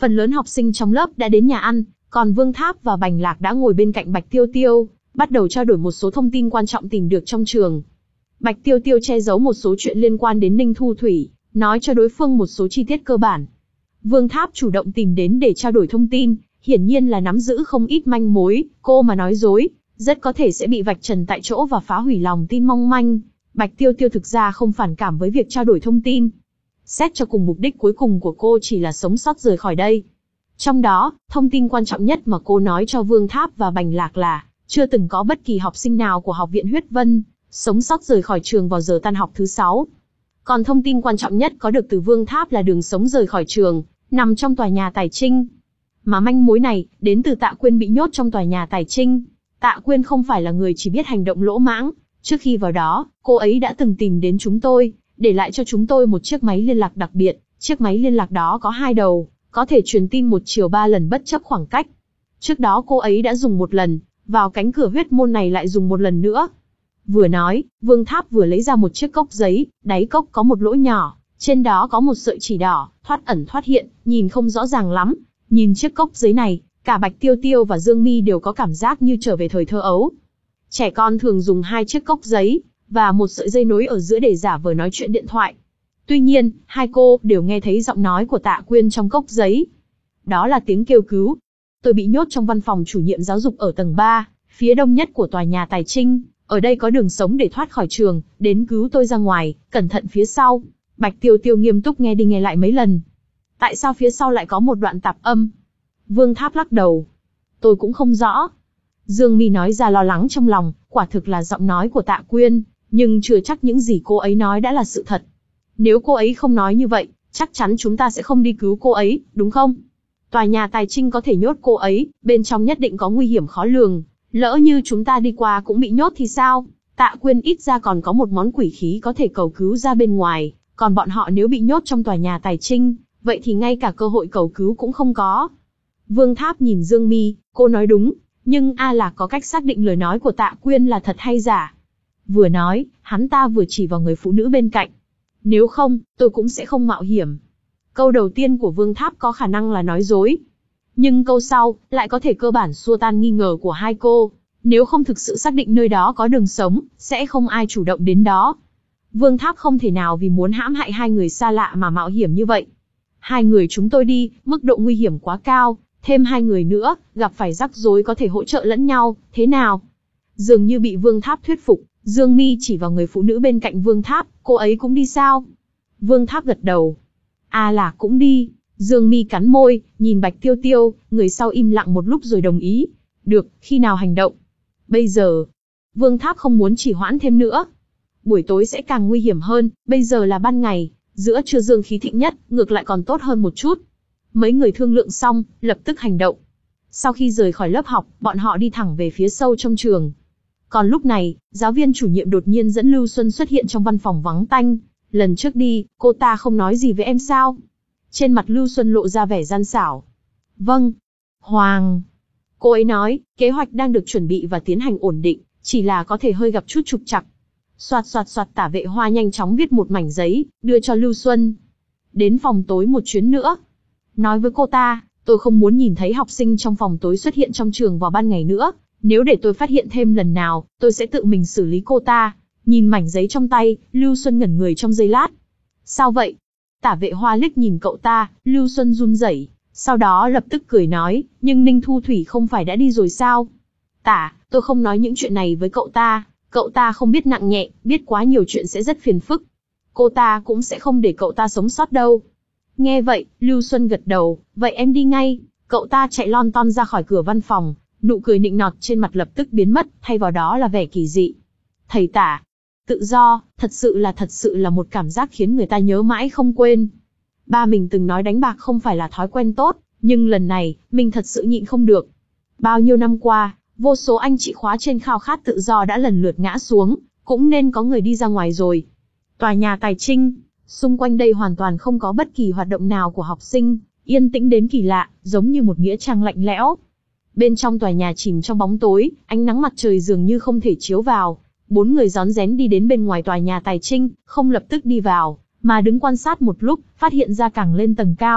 Phần lớn học sinh trong lớp đã đến nhà ăn, còn Vương Tháp và Bành Lạc đã ngồi bên cạnh Bạch Tiêu Tiêu, bắt đầu trao đổi một số thông tin quan trọng tìm được trong trường. Bạch Tiêu Tiêu che giấu một số chuyện liên quan đến Ninh Thu Thủy, nói cho đối phương một số chi tiết cơ bản. Vương Tháp chủ động tìm đến để trao đổi thông tin, hiển nhiên là nắm giữ không ít manh mối, cô mà nói dối, rất có thể sẽ bị vạch trần tại chỗ và phá hủy lòng tin mong manh. Bạch Tiêu Tiêu thực ra không phản cảm với việc trao đổi thông tin. Xét cho cùng mục đích cuối cùng của cô chỉ là sống sót rời khỏi đây. Trong đó, thông tin quan trọng nhất mà cô nói cho Vương Tháp và Bành Lạc là, chưa từng có bất kỳ học sinh nào của Học viện Huyết Vân sống sót rời khỏi trường vào giờ tan học thứ sáu. Còn thông tin quan trọng nhất có được từ Vương Tháp là đường sống rời khỏi trường, nằm trong tòa nhà Tài Trinh. Mà manh mối này, đến từ Tạ Quyên bị nhốt trong tòa nhà Tài Trinh. Tạ Quyên không phải là người chỉ biết hành động lỗ mãng. Trước khi vào đó, cô ấy đã từng tìm đến chúng tôi, để lại cho chúng tôi một chiếc máy liên lạc đặc biệt. Chiếc máy liên lạc đó có hai đầu, có thể truyền tin một chiều ba lần bất chấp khoảng cách. Trước đó cô ấy đã dùng một lần, vào cánh cửa huyết môn này lại dùng một lần nữa. Vừa nói, Vương Tháp vừa lấy ra một chiếc cốc giấy, đáy cốc có một lỗ nhỏ, trên đó có một sợi chỉ đỏ, thoát ẩn thoát hiện, nhìn không rõ ràng lắm. Nhìn chiếc cốc giấy này, cả Bạch Tiêu Tiêu và Dương Mi đều có cảm giác như trở về thời thơ ấu. Trẻ con thường dùng hai chiếc cốc giấy, và một sợi dây nối ở giữa để giả vờ nói chuyện điện thoại. Tuy nhiên, hai cô đều nghe thấy giọng nói của Tạ Quyên trong cốc giấy. Đó là tiếng kêu cứu. Tôi bị nhốt trong văn phòng chủ nhiệm giáo dục ở tầng ba, phía đông nhất của tòa nhà Tài Trinh. Ở đây có đường sống để thoát khỏi trường, đến cứu tôi ra ngoài, cẩn thận phía sau. Bạch Tiêu Tiêu nghiêm túc nghe đi nghe lại mấy lần. Tại sao phía sau lại có một đoạn tạp âm? Vương Tháp lắc đầu. Tôi cũng không rõ. Dương Mi nói ra lo lắng trong lòng, quả thực là giọng nói của Tạ Quyên, nhưng chưa chắc những gì cô ấy nói đã là sự thật. Nếu cô ấy không nói như vậy, chắc chắn chúng ta sẽ không đi cứu cô ấy, đúng không? Tòa nhà Tài Trinh có thể nhốt cô ấy, bên trong nhất định có nguy hiểm khó lường. Lỡ như chúng ta đi qua cũng bị nhốt thì sao? Tạ Quyên ít ra còn có một món quỷ khí có thể cầu cứu ra bên ngoài, còn bọn họ nếu bị nhốt trong tòa nhà Tài Trinh, vậy thì ngay cả cơ hội cầu cứu cũng không có. Vương Tháp nhìn Dương Mi, cô nói đúng, nhưng A Lạc có cách xác định lời nói của Tạ Quyên là thật hay giả. Vừa nói, hắn ta vừa chỉ vào người phụ nữ bên cạnh. Nếu không, tôi cũng sẽ không mạo hiểm. Câu đầu tiên của Vương Tháp có khả năng là nói dối. Nhưng câu sau, lại có thể cơ bản xua tan nghi ngờ của hai cô. Nếu không thực sự xác định nơi đó có đường sống, sẽ không ai chủ động đến đó. Vương Tháp không thể nào vì muốn hãm hại hai người xa lạ mà mạo hiểm như vậy. Hai người chúng tôi đi, mức độ nguy hiểm quá cao, thêm hai người nữa, gặp phải rắc rối có thể hỗ trợ lẫn nhau, thế nào? Dường như bị Vương Tháp thuyết phục, Dương Mi chỉ vào người phụ nữ bên cạnh Vương Tháp, cô ấy cũng đi sao? Vương Tháp gật đầu. A Lạc cũng đi. Dương Mi cắn môi, nhìn Bạch Tiêu Tiêu, người sau im lặng một lúc rồi đồng ý. Được, khi nào hành động? Bây giờ. Vương Tháp không muốn trì hoãn thêm nữa. Buổi tối sẽ càng nguy hiểm hơn, bây giờ là ban ngày, giữa trưa dương khí thịnh nhất, ngược lại còn tốt hơn một chút. Mấy người thương lượng xong, lập tức hành động. Sau khi rời khỏi lớp học, bọn họ đi thẳng về phía sâu trong trường. Còn lúc này, giáo viên chủ nhiệm đột nhiên dẫn Lưu Xuân xuất hiện trong văn phòng vắng tanh. Lần trước đi, cô ta không nói gì với em sao? Trên mặt Lưu Xuân lộ ra vẻ gian xảo. Vâng. Hoàng. Cô ấy nói, kế hoạch đang được chuẩn bị và tiến hành ổn định, chỉ là có thể hơi gặp chút trục trặc. Soạt soạt soạt Tả Vệ Hoa nhanh chóng viết một mảnh giấy, đưa cho Lưu Xuân. Đến phòng tối một chuyến nữa. Nói với cô ta, tôi không muốn nhìn thấy học sinh trong phòng tối xuất hiện trong trường vào ban ngày nữa. Nếu để tôi phát hiện thêm lần nào, tôi sẽ tự mình xử lý cô ta. Nhìn mảnh giấy trong tay, Lưu Xuân ngẩn người trong giây lát. Sao vậy? Tả Vệ Hoa liếc nhìn cậu ta, Lưu Xuân run rẩy, sau đó lập tức cười nói, nhưng Ninh Thu Thủy không phải đã đi rồi sao? Tả, tôi không nói những chuyện này với cậu ta, cậu ta không biết nặng nhẹ, biết quá nhiều chuyện sẽ rất phiền phức. Cô ta cũng sẽ không để cậu ta sống sót đâu. Nghe vậy, Lưu Xuân gật đầu, vậy em đi ngay. Cậu ta chạy lon ton ra khỏi cửa văn phòng, nụ cười nịnh nọt trên mặt lập tức biến mất, thay vào đó là vẻ kỳ dị. Thầy Tả, tự do, thật sự là thật sự là một cảm giác khiến người ta nhớ mãi không quên. Ba mình từng nói đánh bạc không phải là thói quen tốt, nhưng lần này, mình thật sự nhịn không được. Bao nhiêu năm qua, vô số anh chị khóa trên khao khát tự do đã lần lượt ngã xuống, cũng nên có người đi ra ngoài rồi. Tòa nhà Tài Trinh, xung quanh đây hoàn toàn không có bất kỳ hoạt động nào của học sinh, yên tĩnh đến kỳ lạ, giống như một nghĩa trang lạnh lẽo. Bên trong tòa nhà chìm trong bóng tối, ánh nắng mặt trời dường như không thể chiếu vào. Bốn người rón rén đi đến bên ngoài tòa nhà Tài Trinh, không lập tức đi vào, mà đứng quan sát một lúc, phát hiện ra càng lên tầng cao,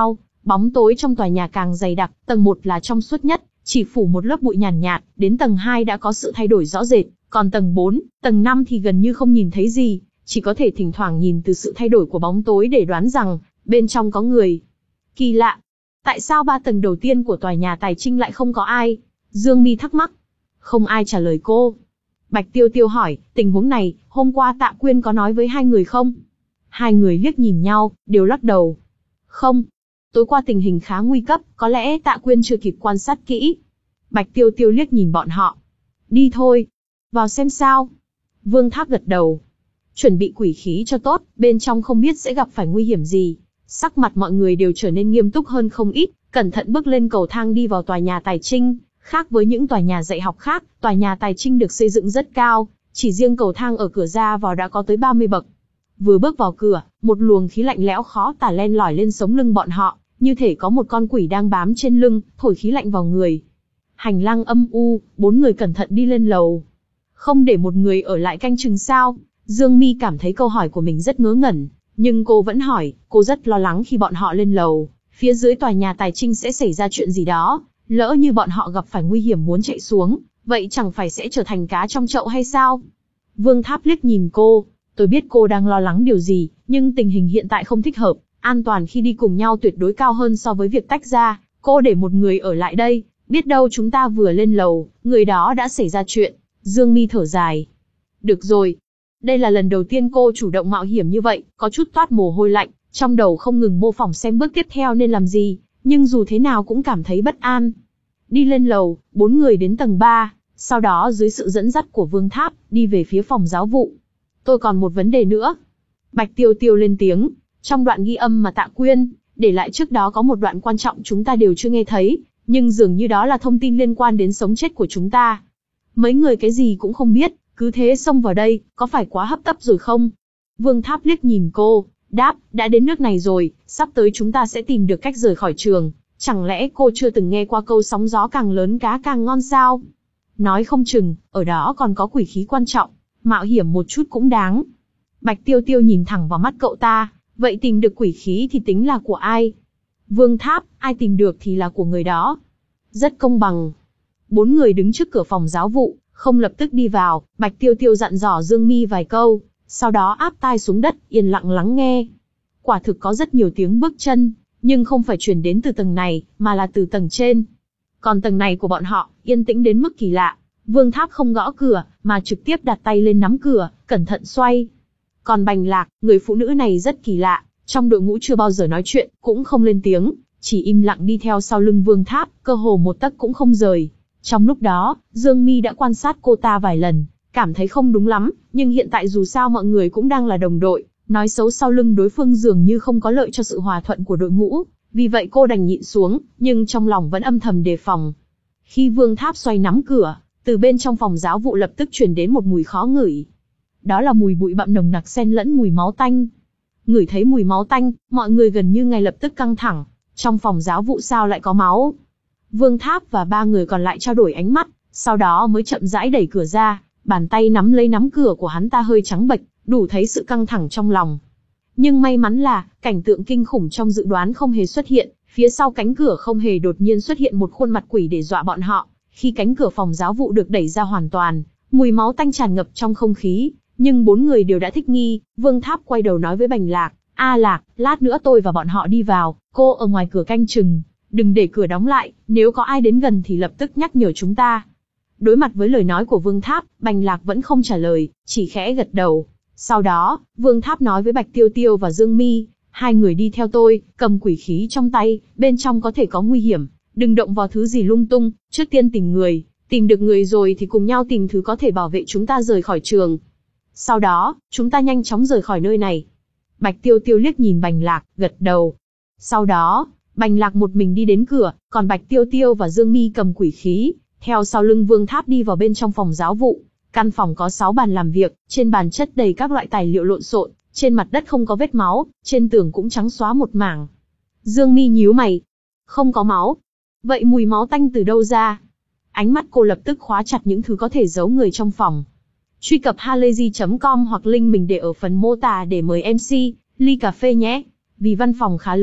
Bóng tối trong tòa nhà càng dày đặc, tầng một là trong suốt nhất, chỉ phủ một lớp bụi nhàn nhạt, nhạt, đến tầng hai đã có sự thay đổi rõ rệt, còn tầng bốn, tầng năm thì gần như không nhìn thấy gì, chỉ có thể thỉnh thoảng nhìn từ sự thay đổi của bóng tối để đoán rằng bên trong có người. Kỳ lạ, tại sao ba tầng đầu tiên của tòa nhà Tài Trinh lại không có ai? Dương Mi thắc mắc. Không ai trả lời cô. Bạch Tiêu Tiêu hỏi, tình huống này, hôm qua Tạ Quyên có nói với hai người không? Hai người liếc nhìn nhau, đều lắc đầu. Không. Tối qua tình hình khá nguy cấp, có lẽ Tạ Quyên chưa kịp quan sát kỹ. Bạch Tiêu Tiêu liếc nhìn bọn họ. Đi thôi. Vào xem sao. Vương Tháp gật đầu. Chuẩn bị quỷ khí cho tốt, bên trong không biết sẽ gặp phải nguy hiểm gì. Sắc mặt mọi người đều trở nên nghiêm túc hơn không ít, cẩn thận bước lên cầu thang đi vào tòa nhà Tài Trinh. Khác với những tòa nhà dạy học khác, tòa nhà Tài Trinh được xây dựng rất cao, chỉ riêng cầu thang ở cửa ra vào đã có tới ba mươi bậc. Vừa bước vào cửa, một luồng khí lạnh lẽo khó tả len lỏi lên sống lưng bọn họ, như thể có một con quỷ đang bám trên lưng, thổi khí lạnh vào người. Hành lang âm u, bốn người cẩn thận đi lên lầu. Không để một người ở lại canh chừng sao? Dương Mi cảm thấy câu hỏi của mình rất ngớ ngẩn, nhưng cô vẫn hỏi, cô rất lo lắng khi bọn họ lên lầu, phía dưới tòa nhà Tài Trinh sẽ xảy ra chuyện gì đó, lỡ như bọn họ gặp phải nguy hiểm muốn chạy xuống, vậy chẳng phải sẽ trở thành cá trong chậu hay sao? Vương Tháp liếc nhìn cô, tôi biết cô đang lo lắng điều gì, nhưng tình hình hiện tại không thích hợp, an toàn khi đi cùng nhau tuyệt đối cao hơn so với việc tách ra, cô để một người ở lại đây, biết đâu chúng ta vừa lên lầu, người đó đã xảy ra chuyện. Dương Mi thở dài. Được rồi. Đây là lần đầu tiên cô chủ động mạo hiểm như vậy, có chút toát mồ hôi lạnh, trong đầu không ngừng mô phỏng xem bước tiếp theo nên làm gì, nhưng dù thế nào cũng cảm thấy bất an. Đi lên lầu, bốn người đến tầng ba, sau đó dưới sự dẫn dắt của Vương Tháp, đi về phía phòng giáo vụ. Tôi còn một vấn đề nữa. Bạch Tiêu Tiêu lên tiếng, trong đoạn ghi âm mà Tạ Quyên để lại trước đó có một đoạn quan trọng chúng ta đều chưa nghe thấy, nhưng dường như đó là thông tin liên quan đến sống chết của chúng ta. Mấy người cái gì cũng không biết, cứ thế xông vào đây, có phải quá hấp tấp rồi không? Vương Tháp liếc nhìn cô, đáp, đã đến nước này rồi, sắp tới chúng ta sẽ tìm được cách rời khỏi trường. Chẳng lẽ cô chưa từng nghe qua câu sóng gió càng lớn cá càng ngon sao? Nói không chừng, ở đó còn có quỷ khí quan trọng, mạo hiểm một chút cũng đáng. Bạch Tiêu Tiêu nhìn thẳng vào mắt cậu ta, vậy tìm được quỷ khí thì tính là của ai? Vương Tháp, ai tìm được thì là của người đó. Rất công bằng. Bốn người đứng trước cửa phòng giáo vụ, không lập tức đi vào, Bạch Tiêu Tiêu dặn dò Dương Mi vài câu, sau đó áp tai xuống đất, yên lặng lắng nghe. Quả thực có rất nhiều tiếng bước chân, nhưng không phải truyền đến từ tầng này, mà là từ tầng trên. Còn tầng này của bọn họ, yên tĩnh đến mức kỳ lạ. Vương Tháp không gõ cửa, mà trực tiếp đặt tay lên nắm cửa, cẩn thận xoay. Còn Bành Lạc, người phụ nữ này rất kỳ lạ, trong đội ngũ chưa bao giờ nói chuyện, cũng không lên tiếng, chỉ im lặng đi theo sau lưng Vương Tháp, cơ hồ một tấc cũng không rời. Trong lúc đó, Dương Mi đã quan sát cô ta vài lần, cảm thấy không đúng lắm, nhưng hiện tại dù sao mọi người cũng đang là đồng đội, nói xấu sau lưng đối phương dường như không có lợi cho sự hòa thuận của đội ngũ, vì vậy cô đành nhịn xuống, nhưng trong lòng vẫn âm thầm đề phòng. Khi Vương Tháp xoay nắm cửa, từ bên trong phòng giáo vụ lập tức truyền đến một mùi khó ngửi. Đó là mùi bụi bặm nồng nặc xen lẫn mùi máu tanh. Ngửi thấy mùi máu tanh, mọi người gần như ngay lập tức căng thẳng. Trong phòng giáo vụ sao lại có máu? Vương Tháp và ba người còn lại trao đổi ánh mắt, sau đó mới chậm rãi đẩy cửa ra, bàn tay nắm lấy nắm cửa của hắn ta hơi trắng bệch, đủ thấy sự căng thẳng trong lòng. Nhưng may mắn là, cảnh tượng kinh khủng trong dự đoán không hề xuất hiện, phía sau cánh cửa không hề đột nhiên xuất hiện một khuôn mặt quỷ để dọa bọn họ. Khi cánh cửa phòng giáo vụ được đẩy ra hoàn toàn, mùi máu tanh tràn ngập trong không khí, nhưng bốn người đều đã thích nghi. Vương Tháp quay đầu nói với Bành Lạc, A Lạc, lát nữa tôi và bọn họ đi vào, cô ở ngoài cửa canh chừng, đừng để cửa đóng lại, nếu có ai đến gần thì lập tức nhắc nhở chúng ta. Đối mặt với lời nói của Vương Tháp, Bành Lạc vẫn không trả lời, chỉ khẽ gật đầu. Sau đó, Vương Tháp nói với Bạch Tiêu Tiêu và Dương Mi, hai người đi theo tôi, cầm quỷ khí trong tay, bên trong có thể có nguy hiểm, đừng động vào thứ gì lung tung, trước tiên tìm người, tìm được người rồi thì cùng nhau tìm thứ có thể bảo vệ chúng ta rời khỏi trường. Sau đó, chúng ta nhanh chóng rời khỏi nơi này. Bạch Tiêu Tiêu liếc nhìn Bành Lạc, gật đầu. Sau đó, Bành Lạc một mình đi đến cửa, còn Bạch Tiêu Tiêu và Dương Mi cầm quỷ khí, theo sau lưng Vương Tháp đi vào bên trong phòng giáo vụ. Căn phòng có sáu bàn làm việc, trên bàn chất đầy các loại tài liệu lộn xộn, trên mặt đất không có vết máu, trên tường cũng trắng xóa một mảng. Dương Mi nhíu mày. Không có máu. Vậy mùi máu tanh từ đâu ra? Ánh mắt cô lập tức khóa chặt những thứ có thể giấu người trong phòng. Truy cập halayzi chấm com hoặc link mình để ở phần mô tả để mời em xê, ly cà phê nhé. Vì văn phòng khá lớn,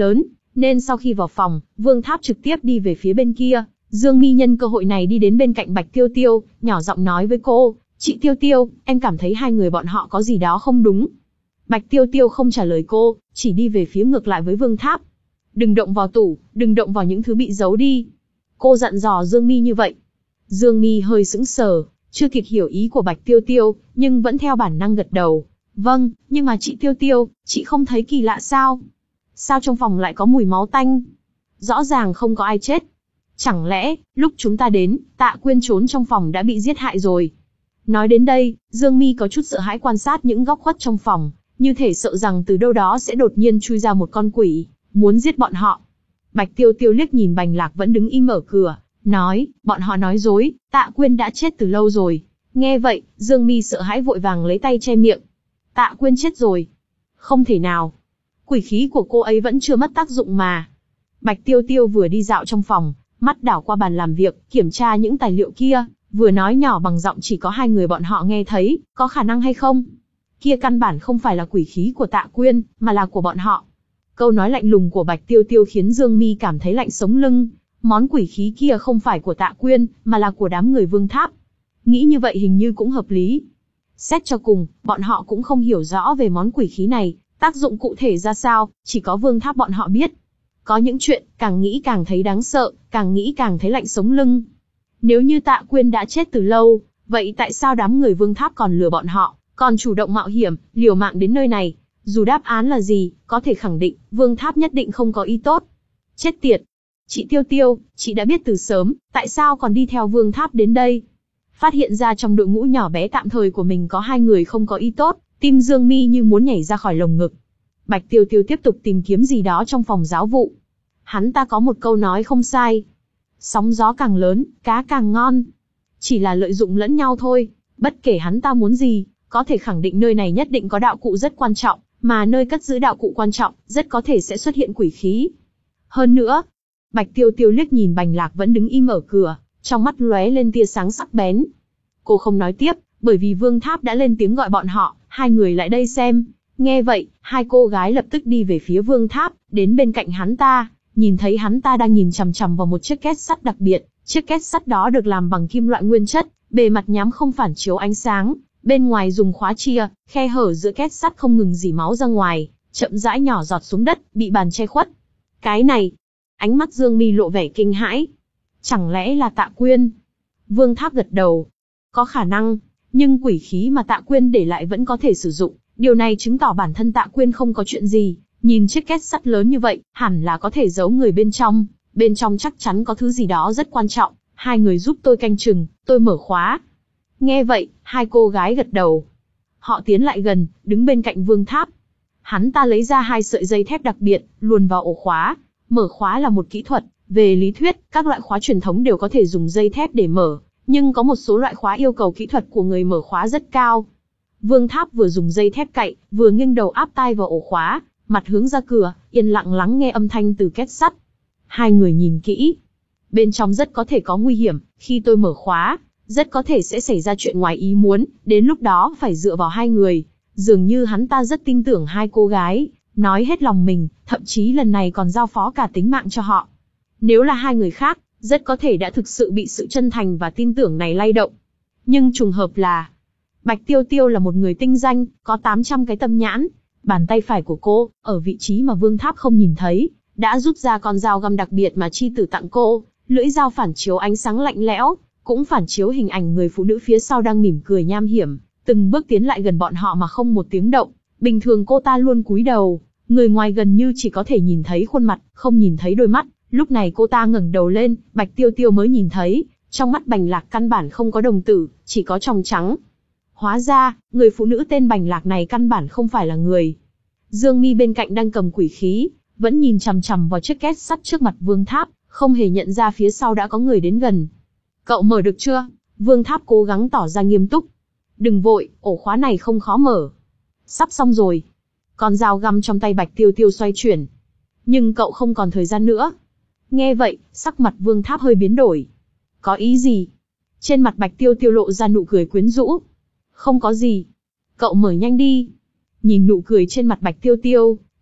Nên sau khi vào phòng, Vương Tháp trực tiếp đi về phía bên kia. Dương Mi nhân cơ hội này đi đến bên cạnh Bạch Tiêu Tiêu, nhỏ giọng nói với cô, chị Tiêu Tiêu, em cảm thấy hai người bọn họ có gì đó không đúng. Bạch Tiêu Tiêu không trả lời cô, chỉ đi về phía ngược lại với Vương Tháp. Đừng động vào tủ, đừng động vào những thứ bị giấu đi. Cô dặn dò Dương Mi như vậy. Dương Mi hơi sững sờ, chưa kịp hiểu ý của Bạch Tiêu Tiêu, nhưng vẫn theo bản năng gật đầu. Vâng, nhưng mà chị Tiêu Tiêu, chị không thấy kỳ lạ sao? Sao trong phòng lại có mùi máu tanh? Rõ ràng không có ai chết. Chẳng lẽ, lúc chúng ta đến, Tạ Quyên trốn trong phòng đã bị giết hại rồi? Nói đến đây, Dương Mi có chút sợ hãi quan sát những góc khuất trong phòng, như thể sợ rằng từ đâu đó sẽ đột nhiên chui ra một con quỷ, muốn giết bọn họ. Bạch Tiêu Tiêu liếc nhìn Bành Lạc vẫn đứng im ở cửa, nói, bọn họ nói dối, Tạ Quyên đã chết từ lâu rồi. Nghe vậy, Dương Mi sợ hãi vội vàng lấy tay che miệng. Tạ Quyên chết rồi? Không thể nào. Quỷ khí của cô ấy vẫn chưa mất tác dụng mà. Bạch Tiêu Tiêu vừa đi dạo trong phòng, mắt đảo qua bàn làm việc, kiểm tra những tài liệu kia, vừa nói nhỏ bằng giọng chỉ có hai người bọn họ nghe thấy, có khả năng hay không? Kia căn bản không phải là quỷ khí của Tạ Quyên, mà là của bọn họ. Câu nói lạnh lùng của Bạch Tiêu Tiêu khiến Dương Mi cảm thấy lạnh sống lưng. Món quỷ khí kia không phải của Tạ Quyên, mà là của đám người Vương Tháp. Nghĩ như vậy hình như cũng hợp lý. Xét cho cùng, bọn họ cũng không hiểu rõ về món quỷ khí này, tác dụng cụ thể ra sao, chỉ có Vương Tháp bọn họ biết. Có những chuyện, càng nghĩ càng thấy đáng sợ, càng nghĩ càng thấy lạnh sống lưng. Nếu như Tạ Quyên đã chết từ lâu, vậy tại sao đám người Vương Tháp còn lừa bọn họ, còn chủ động mạo hiểm, liều mạng đến nơi này? Dù đáp án là gì, có thể khẳng định, Vương Tháp nhất định không có ý tốt. Chết tiệt! Chị Tiêu Tiêu, chị đã biết từ sớm, tại sao còn đi theo Vương Tháp đến đây? Phát hiện ra trong đội ngũ nhỏ bé tạm thời của mình có hai người không có ý tốt, tim Dương Mi như muốn nhảy ra khỏi lồng ngực. Bạch Tiêu Tiêu tiếp tục tìm kiếm gì đó trong phòng giáo vụ. Hắn ta có một câu nói không sai. Sóng gió càng lớn, cá càng ngon. Chỉ là lợi dụng lẫn nhau thôi, bất kể hắn ta muốn gì, có thể khẳng định nơi này nhất định có đạo cụ rất quan trọng, mà nơi cất giữ đạo cụ quan trọng, rất có thể sẽ xuất hiện quỷ khí. Hơn nữa, Bạch Tiêu Tiêu liếc nhìn Bành Lạc vẫn đứng im ở cửa, trong mắt lóe lên tia sáng sắc bén. Cô không nói tiếp, bởi vì Vương Tháp đã lên tiếng gọi bọn họ, hai người lại đây xem. Nghe vậy, hai cô gái lập tức đi về phía Vương Tháp, đến bên cạnh hắn ta, nhìn thấy hắn ta đang nhìn chằm chằm vào một chiếc két sắt đặc biệt. Chiếc két sắt đó được làm bằng kim loại nguyên chất, bề mặt nhám không phản chiếu ánh sáng, bên ngoài dùng khóa chia, khe hở giữa két sắt không ngừng rỉ máu ra ngoài, chậm rãi nhỏ giọt xuống đất, bị bàn che khuất. Cái này, ánh mắt Dương Mi lộ vẻ kinh hãi. Chẳng lẽ là Tạ Quyên? Vương Tháp gật đầu. Có khả năng, nhưng quỷ khí mà Tạ Quyên để lại vẫn có thể sử dụng. Điều này chứng tỏ bản thân Tạ Quyên không có chuyện gì. Nhìn chiếc két sắt lớn như vậy, hẳn là có thể giấu người bên trong. Bên trong chắc chắn có thứ gì đó rất quan trọng. Hai người giúp tôi canh chừng, tôi mở khóa. Nghe vậy, hai cô gái gật đầu. Họ tiến lại gần, đứng bên cạnh Vương Tháp. Hắn ta lấy ra hai sợi dây thép đặc biệt, luồn vào ổ khóa. Mở khóa là một kỹ thuật. Về lý thuyết, các loại khóa truyền thống đều có thể dùng dây thép để mở. Nhưng có một số loại khóa yêu cầu kỹ thuật của người mở khóa rất cao. Vương Tháp vừa dùng dây thép cạy, vừa nghiêng đầu áp tai vào ổ khóa, mặt hướng ra cửa, yên lặng lắng nghe âm thanh từ két sắt. Hai người nhìn kỹ. Bên trong rất có thể có nguy hiểm, khi tôi mở khóa, rất có thể sẽ xảy ra chuyện ngoài ý muốn, đến lúc đó phải dựa vào hai người. Dường như hắn ta rất tin tưởng hai cô gái, nói hết lòng mình, thậm chí lần này còn giao phó cả tính mạng cho họ. Nếu là hai người khác, rất có thể đã thực sự bị sự chân thành và tin tưởng này lay động. Nhưng trùng hợp là, Bạch Tiêu Tiêu là một người tinh danh, có tám trăm cái tâm nhãn. Bàn tay phải của cô, ở vị trí mà Vương Tháp không nhìn thấy, đã rút ra con dao găm đặc biệt mà chi tử tặng cô. Lưỡi dao phản chiếu ánh sáng lạnh lẽo, cũng phản chiếu hình ảnh người phụ nữ phía sau đang mỉm cười nham hiểm, từng bước tiến lại gần bọn họ mà không một tiếng động. Bình thường cô ta luôn cúi đầu, người ngoài gần như chỉ có thể nhìn thấy khuôn mặt, không nhìn thấy đôi mắt. Lúc này cô ta ngẩng đầu lên, Bạch Tiêu Tiêu mới nhìn thấy, trong mắt Bành Lạc căn bản không có đồng tử, chỉ có tròng trắng. Hóa ra, người phụ nữ tên Bành Lạc này căn bản không phải là người. Dương Mi bên cạnh đang cầm quỷ khí, vẫn nhìn chằm chằm vào chiếc két sắt trước mặt Vương Tháp, không hề nhận ra phía sau đã có người đến gần. Cậu mở được chưa? Vương Tháp cố gắng tỏ ra nghiêm túc. Đừng vội, ổ khóa này không khó mở. Sắp xong rồi. Con dao găm trong tay Bạch Tiêu Tiêu xoay chuyển. Nhưng cậu không còn thời gian nữa. Nghe vậy, sắc mặt Vương Tháp hơi biến đổi. Có ý gì? Trên mặt Bạch Tiêu Tiêu lộ ra nụ cười quyến rũ. Không có gì. Cậu mở nhanh đi. Nhìn nụ cười trên mặt Bạch Tiêu Tiêu,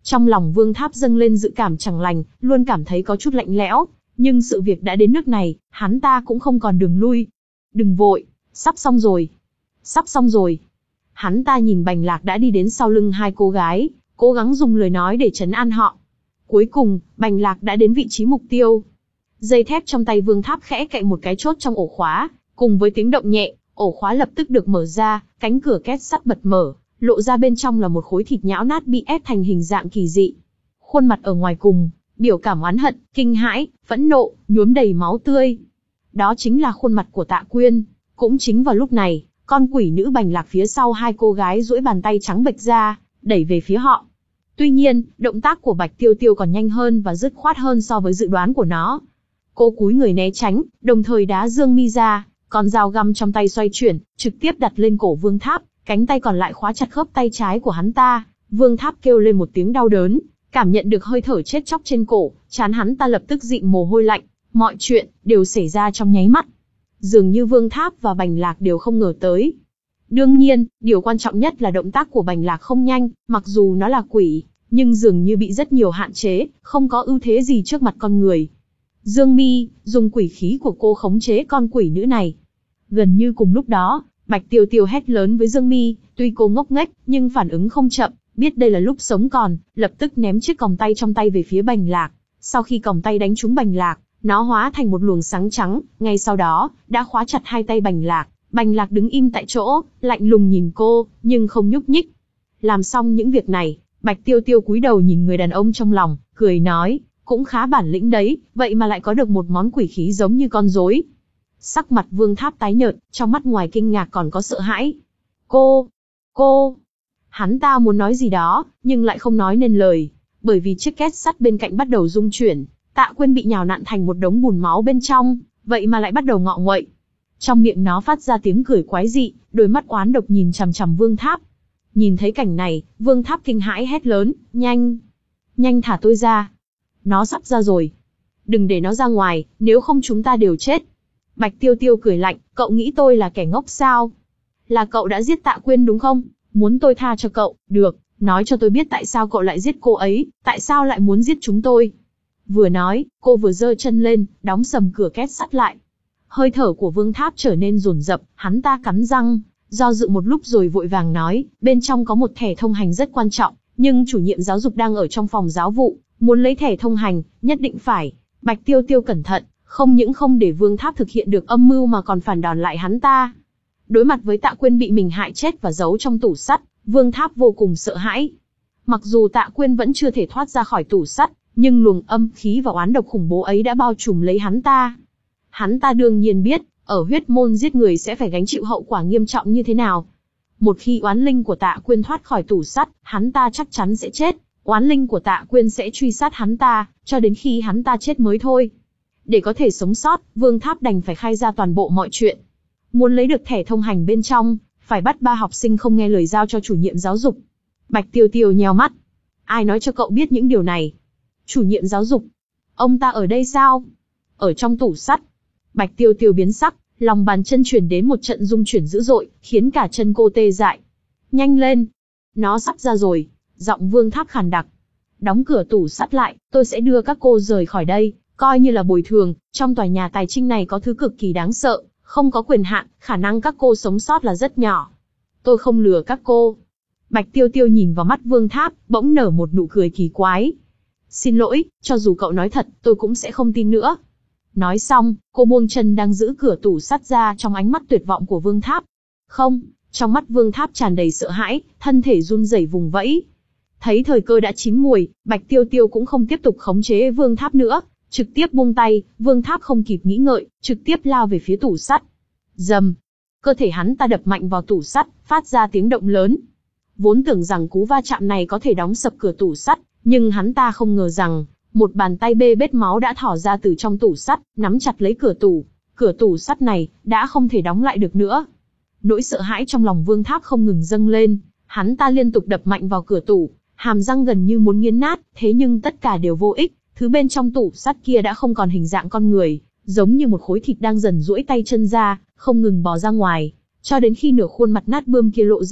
Trong lòng Vương Tháp dâng lên dự cảm chẳng lành, luôn cảm thấy có chút lạnh lẽo, nhưng sự việc đã đến nước này, hắn ta cũng không còn đường lui. Đừng vội, sắp xong rồi. Sắp xong rồi. Hắn ta nhìn Bành Lạc đã đi đến sau lưng hai cô gái, cố gắng dùng lời nói để trấn an họ. Cuối cùng, Bành Lạc đã đến vị trí mục tiêu. Dây thép trong tay Vương Tháp khẽ cạy một cái chốt trong ổ khóa, cùng với tiếng động nhẹ, ổ khóa lập tức được mở ra, cánh cửa két sắt bật mở, lộ ra bên trong là một khối thịt nhão nát bị ép thành hình dạng kỳ dị. Khuôn mặt ở ngoài cùng, biểu cảm oán hận, kinh hãi, phẫn nộ, nhuốm đầy máu tươi. Đó chính là khuôn mặt của Tạ Quyên. Cũng chính vào lúc này, con quỷ nữ Bành Lạc phía sau hai cô gái duỗi bàn tay trắng bệch ra, đẩy về phía họ. Tuy nhiên, động tác của Bạch Tiêu Tiêu còn nhanh hơn và dứt khoát hơn so với dự đoán của nó. Cô cúi người né tránh, đồng thời đá Dương Mi ra, còn dao găm trong tay xoay chuyển, trực tiếp đặt lên cổ Vương Tháp, cánh tay còn lại khóa chặt khớp tay trái của hắn ta. Vương Tháp kêu lên một tiếng đau đớn, cảm nhận được hơi thở chết chóc trên cổ, trán hắn ta lập tức dịn mồ hôi lạnh. Mọi chuyện đều xảy ra trong nháy mắt. Dường như Vương Tháp và Bành Lạc đều không ngờ tới. Đương nhiên, điều quan trọng nhất là động tác của Bành Lạc không nhanh, mặc dù nó là quỷ, nhưng dường như bị rất nhiều hạn chế, không có ưu thế gì trước mặt con người. Dương Mi, dùng quỷ khí của cô khống chế con quỷ nữ này. Gần như cùng lúc đó, Bạch Tiêu Tiêu hét lớn với Dương Mi, tuy cô ngốc nghếch, nhưng phản ứng không chậm, biết đây là lúc sống còn, lập tức ném chiếc còng tay trong tay về phía Bành Lạc. Sau khi còng tay đánh trúng Bành Lạc, nó hóa thành một luồng sáng trắng, ngay sau đó, đã khóa chặt hai tay Bành Lạc. Bành Lạc đứng im tại chỗ, lạnh lùng nhìn cô, nhưng không nhúc nhích. Làm xong những việc này, Bạch Tiêu Tiêu cúi đầu nhìn người đàn ông trong lòng, cười nói, cũng khá bản lĩnh đấy, vậy mà lại có được một món quỷ khí giống như con rối. Sắc mặt Vương Tháp tái nhợt, trong mắt ngoài kinh ngạc còn có sợ hãi. Cô, cô, hắn ta muốn nói gì đó, nhưng lại không nói nên lời, bởi vì chiếc két sắt bên cạnh bắt đầu rung chuyển. Tạ Quyên bị nhào nặn thành một đống bùn máu bên trong, vậy mà lại bắt đầu ngọ nguậy. Trong miệng nó phát ra tiếng cười quái dị, đôi mắt oán độc nhìn chằm chằm Vương Tháp. Nhìn thấy cảnh này, Vương Tháp kinh hãi hét lớn, nhanh, nhanh thả tôi ra. Nó sắp ra rồi. Đừng để nó ra ngoài, nếu không chúng ta đều chết. Bạch Tiêu Tiêu cười lạnh, cậu nghĩ tôi là kẻ ngốc sao? Là cậu đã giết Tạ Quyên đúng không? Muốn tôi tha cho cậu, được, nói cho tôi biết tại sao cậu lại giết cô ấy, tại sao lại muốn giết chúng tôi. Vừa nói, cô vừa giơ chân lên, đóng sầm cửa két sắt lại. Hơi thở của Vương Tháp trở nên dồn dập, hắn ta cắn răng, do dự một lúc rồi vội vàng nói, bên trong có một thẻ thông hành rất quan trọng, nhưng chủ nhiệm giáo dục đang ở trong phòng giáo vụ, muốn lấy thẻ thông hành, nhất định phải. Bạch Tiêu Tiêu cẩn thận, không những không để Vương Tháp thực hiện được âm mưu mà còn phản đòn lại hắn ta. Đối mặt với Tạ Quyên bị mình hại chết và giấu trong tủ sắt, Vương Tháp vô cùng sợ hãi. Mặc dù Tạ Quyên vẫn chưa thể thoát ra khỏi tủ sắt, nhưng luồng âm khí và oán độc khủng bố ấy đã bao trùm lấy hắn ta. Hắn ta đương nhiên biết, ở huyết môn giết người sẽ phải gánh chịu hậu quả nghiêm trọng như thế nào. Một khi oán linh của Tạ Quyên thoát khỏi tủ sắt, hắn ta chắc chắn sẽ chết. Oán linh của Tạ Quyên sẽ truy sát hắn ta, cho đến khi hắn ta chết mới thôi. Để có thể sống sót, Vương Tháp đành phải khai ra toàn bộ mọi chuyện. Muốn lấy được thẻ thông hành bên trong, phải bắt ba học sinh không nghe lời giao cho chủ nhiệm giáo dục. Bạch Tiêu Tiêu nheo mắt. Ai nói cho cậu biết những điều này? Chủ nhiệm giáo dục. Ông ta ở đây sao? Ở trong tủ sắt. Bạch Tiêu Tiêu biến sắc, lòng bàn chân chuyển đến một trận rung chuyển dữ dội, khiến cả chân cô tê dại. Nhanh lên. Nó sắp ra rồi. Giọng Vương Tháp khàn đặc. Đóng cửa tủ sắt lại, tôi sẽ đưa các cô rời khỏi đây, coi như là bồi thường. Trong tòa nhà tài chính này có thứ cực kỳ đáng sợ, không có quyền hạn, khả năng các cô sống sót là rất nhỏ. Tôi không lừa các cô. Bạch Tiêu Tiêu nhìn vào mắt Vương Tháp, bỗng nở một nụ cười kỳ quái. Xin lỗi, cho dù cậu nói thật, tôi cũng sẽ không tin nữa. Nói xong, cô buông chân đang giữ cửa tủ sắt ra trong ánh mắt tuyệt vọng của Vương Tháp. Không, trong mắt Vương Tháp tràn đầy sợ hãi, thân thể run rẩy vùng vẫy. Thấy thời cơ đã chín muồi, Bạch Tiêu Tiêu cũng không tiếp tục khống chế Vương Tháp nữa, trực tiếp buông tay. Vương Tháp không kịp nghĩ ngợi, trực tiếp lao về phía tủ sắt. Rầm, cơ thể hắn ta đập mạnh vào tủ sắt, phát ra tiếng động lớn. Vốn tưởng rằng cú va chạm này có thể đóng sập cửa tủ sắt, nhưng hắn ta không ngờ rằng, một bàn tay bê bết máu đã thỏ ra từ trong tủ sắt, nắm chặt lấy cửa tủ. Cửa tủ sắt này, đã không thể đóng lại được nữa. Nỗi sợ hãi trong lòng Vương Tháp không ngừng dâng lên, hắn ta liên tục đập mạnh vào cửa tủ, hàm răng gần như muốn nghiến nát, thế nhưng tất cả đều vô ích, thứ bên trong tủ sắt kia đã không còn hình dạng con người, giống như một khối thịt đang dần duỗi tay chân ra, không ngừng bò ra ngoài, cho đến khi nửa khuôn mặt nát bươm kia lộ ra,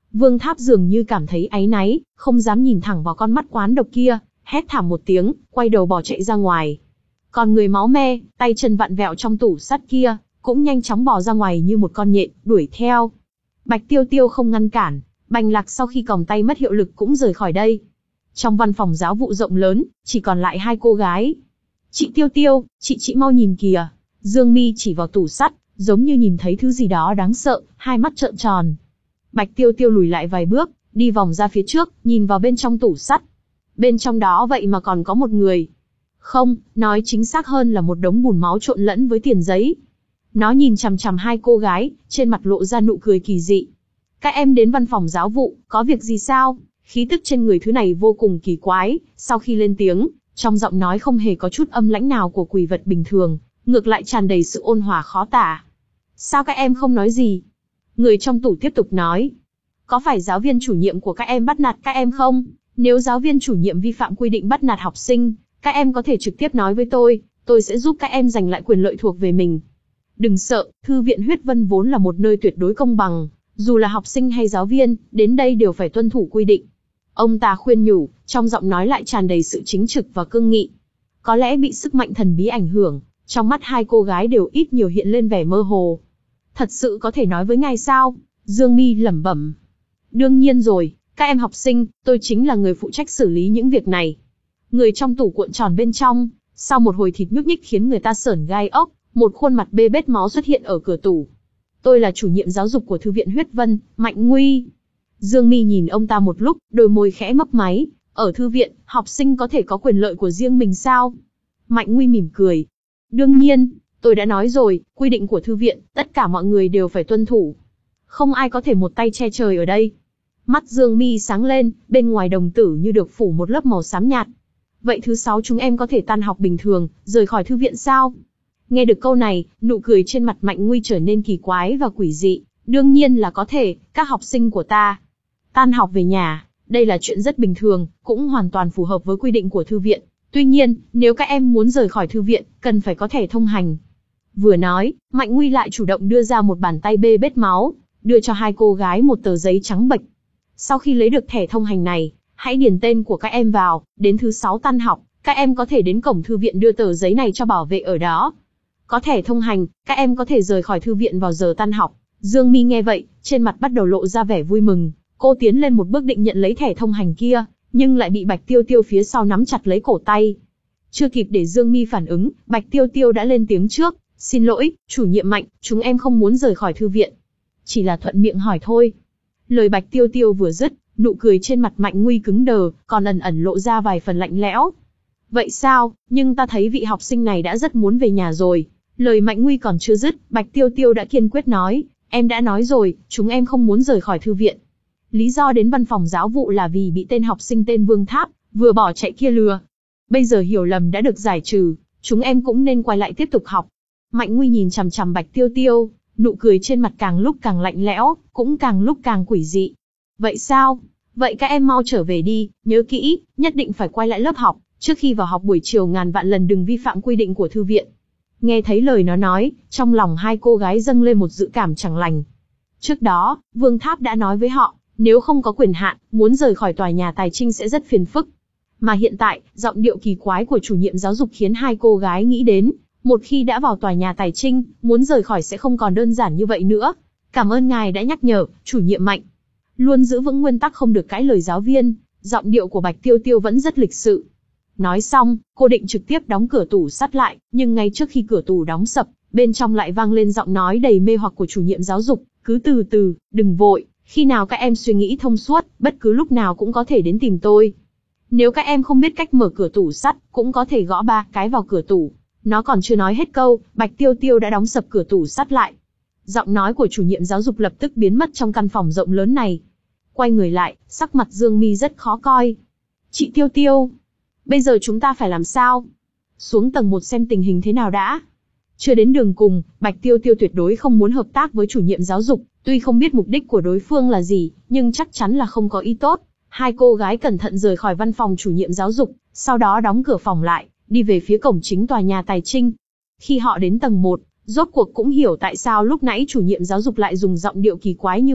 Vương Tháp dường như cảm thấy áy náy, không dám nhìn thẳng vào con mắt quán độc kia, hét thảm một tiếng, quay đầu bỏ chạy ra ngoài. Còn người máu me, tay chân vặn vẹo trong tủ sắt kia, cũng nhanh chóng bò ra ngoài như một con nhện, đuổi theo. Bạch Tiêu Tiêu không ngăn cản, Bành Lạc sau khi còng tay mất hiệu lực cũng rời khỏi đây. Trong văn phòng giáo vụ rộng lớn, chỉ còn lại hai cô gái. Chị Tiêu Tiêu, chị chị mau nhìn kìa. Dương Mi chỉ vào tủ sắt, giống như nhìn thấy thứ gì đó đáng sợ, hai mắt trợn tròn. Bạch Tiêu Tiêu lùi lại vài bước, đi vòng ra phía trước, nhìn vào bên trong tủ sắt. Bên trong đó vậy mà còn có một người. Không, nói chính xác hơn là một đống bùn máu trộn lẫn với tiền giấy. Nó nhìn chằm chằm hai cô gái, trên mặt lộ ra nụ cười kỳ dị. Các em đến văn phòng giáo vụ, có việc gì sao? Khí tức trên người thứ này vô cùng kỳ quái, sau khi lên tiếng, trong giọng nói không hề có chút âm lãnh nào của quỷ vật bình thường, ngược lại tràn đầy sự ôn hòa khó tả. Sao các em không nói gì? Người trong tủ tiếp tục nói. Có phải giáo viên chủ nhiệm của các em bắt nạt các em không? Nếu giáo viên chủ nhiệm vi phạm quy định bắt nạt học sinh, các em có thể trực tiếp nói với tôi, tôi sẽ giúp các em giành lại quyền lợi thuộc về mình. Đừng sợ, Thư viện Huyết Vân vốn là một nơi tuyệt đối công bằng, dù là học sinh hay giáo viên, đến đây đều phải tuân thủ quy định. Ông ta khuyên nhủ, trong giọng nói lại tràn đầy sự chính trực và cương nghị. Có lẽ bị sức mạnh thần bí ảnh hưởng, trong mắt hai cô gái đều ít nhiều hiện lên vẻ mơ hồ. Thật sự có thể nói với ngài sao? Dương Mi lẩm bẩm. Đương nhiên rồi, các em học sinh, tôi chính là người phụ trách xử lý những việc này. Người trong tủ cuộn tròn bên trong, sau một hồi thịt nhúc nhích khiến người ta sởn gai ốc, một khuôn mặt bê bết máu xuất hiện ở cửa tủ. Tôi là chủ nhiệm giáo dục của Thư viện Huyết Vân, Mạnh Nguy. Dương Mi nhìn ông ta một lúc, đôi môi khẽ mấp máy. Ở thư viện, học sinh có thể có quyền lợi của riêng mình sao? Mạnh Nguy mỉm cười. Đương nhiên, tôi đã nói rồi, quy định của thư viện, tất cả mọi người đều phải tuân thủ. Không ai có thể một tay che trời ở đây. Mắt Dương Mi sáng lên, bên ngoài đồng tử như được phủ một lớp màu xám nhạt. Vậy thứ sáu chúng em có thể tan học bình thường, rời khỏi thư viện sao? Nghe được câu này, nụ cười trên mặt Mạnh Nguy trở nên kỳ quái và quỷ dị. Đương nhiên là có thể, các học sinh của ta. Tan học về nhà, đây là chuyện rất bình thường, cũng hoàn toàn phù hợp với quy định của thư viện. Tuy nhiên, nếu các em muốn rời khỏi thư viện, cần phải có thẻ thông hành. Vừa nói, Mạnh Nguy lại chủ động đưa ra một bàn tay bê bết máu, đưa cho hai cô gái một tờ giấy trắng bệch. Sau khi lấy được thẻ thông hành này, hãy điền tên của các em vào, đến thứ sáu tan học, các em có thể đến cổng thư viện đưa tờ giấy này cho bảo vệ ở đó. Có thẻ thông hành, các em có thể rời khỏi thư viện vào giờ tan học. Dương Mi nghe vậy, trên mặt bắt đầu lộ ra vẻ vui mừng. Cô tiến lên một bước định nhận lấy thẻ thông hành kia, nhưng lại bị Bạch Tiêu Tiêu phía sau nắm chặt lấy cổ tay. Chưa kịp để Dương Mi phản ứng, Bạch Tiêu Tiêu đã lên tiếng trước. Xin lỗi, chủ nhiệm Mạnh, chúng em không muốn rời khỏi thư viện. Chỉ là thuận miệng hỏi thôi. Lời Bạch Tiêu Tiêu vừa dứt, nụ cười trên mặt Mạnh Nguy cứng đờ, còn ẩn ẩn lộ ra vài phần lạnh lẽo. Vậy sao, nhưng ta thấy vị học sinh này đã rất muốn về nhà rồi. Lời Mạnh Nguy còn chưa dứt, Bạch Tiêu Tiêu đã kiên quyết nói, em đã nói rồi, chúng em không muốn rời khỏi thư viện. Lý do đến văn phòng giáo vụ là vì bị tên học sinh tên Vương Tháp, vừa bỏ chạy kia lừa. Bây giờ hiểu lầm đã được giải trừ, chúng em cũng nên quay lại tiếp tục học. Mạnh Nguy nhìn chằm chằm Bạch Tiêu Tiêu, nụ cười trên mặt càng lúc càng lạnh lẽo, cũng càng lúc càng quỷ dị. Vậy sao? Vậy các em mau trở về đi, nhớ kỹ, nhất định phải quay lại lớp học, trước khi vào học buổi chiều ngàn vạn lần đừng vi phạm quy định của thư viện. Nghe thấy lời nó nói, trong lòng hai cô gái dâng lên một dự cảm chẳng lành. Trước đó, Vương Tháp đã nói với họ, nếu không có quyền hạn, muốn rời khỏi tòa nhà tài trinh sẽ rất phiền phức. Mà hiện tại, giọng điệu kỳ quái của chủ nhiệm giáo dục khiến hai cô gái nghĩ đến, một khi đã vào tòa nhà tài trinh, muốn rời khỏi sẽ không còn đơn giản như vậy nữa. Cảm ơn ngài đã nhắc nhở, chủ nhiệm Mạnh. Luôn giữ vững nguyên tắc không được cãi lời giáo viên, giọng điệu của Bạch Tiêu Tiêu vẫn rất lịch sự. Nói xong, cô định trực tiếp đóng cửa tủ sắt lại, nhưng ngay trước khi cửa tủ đóng sập, bên trong lại vang lên giọng nói đầy mê hoặc của chủ nhiệm giáo dục, cứ từ từ, đừng vội, khi nào các em suy nghĩ thông suốt, bất cứ lúc nào cũng có thể đến tìm tôi. Nếu các em không biết cách mở cửa tủ sắt, cũng có thể gõ ba cái vào cửa tủ. Nó còn chưa nói hết câu, Bạch Tiêu Tiêu đã đóng sập cửa tủ sắt lại. Giọng nói của chủ nhiệm giáo dục lập tức biến mất trong căn phòng rộng lớn này. Quay người lại, sắc mặt Dương Mi rất khó coi. Chị Tiêu Tiêu, bây giờ chúng ta phải làm sao? Xuống tầng một xem tình hình thế nào đã. Chưa đến đường cùng, Bạch Tiêu Tiêu tuyệt đối không muốn hợp tác với chủ nhiệm giáo dục, tuy không biết mục đích của đối phương là gì, nhưng chắc chắn là không có ý tốt. Hai cô gái cẩn thận rời khỏi văn phòng chủ nhiệm giáo dục, sau đó đóng cửa phòng lại, đi về phía cổng chính tòa nhà tài trinh. Khi họ đến tầng một, rốt cuộc cũng hiểu tại sao lúc nãy chủ nhiệm giáo dục lại dùng giọng điệu kỳ quái như vậy,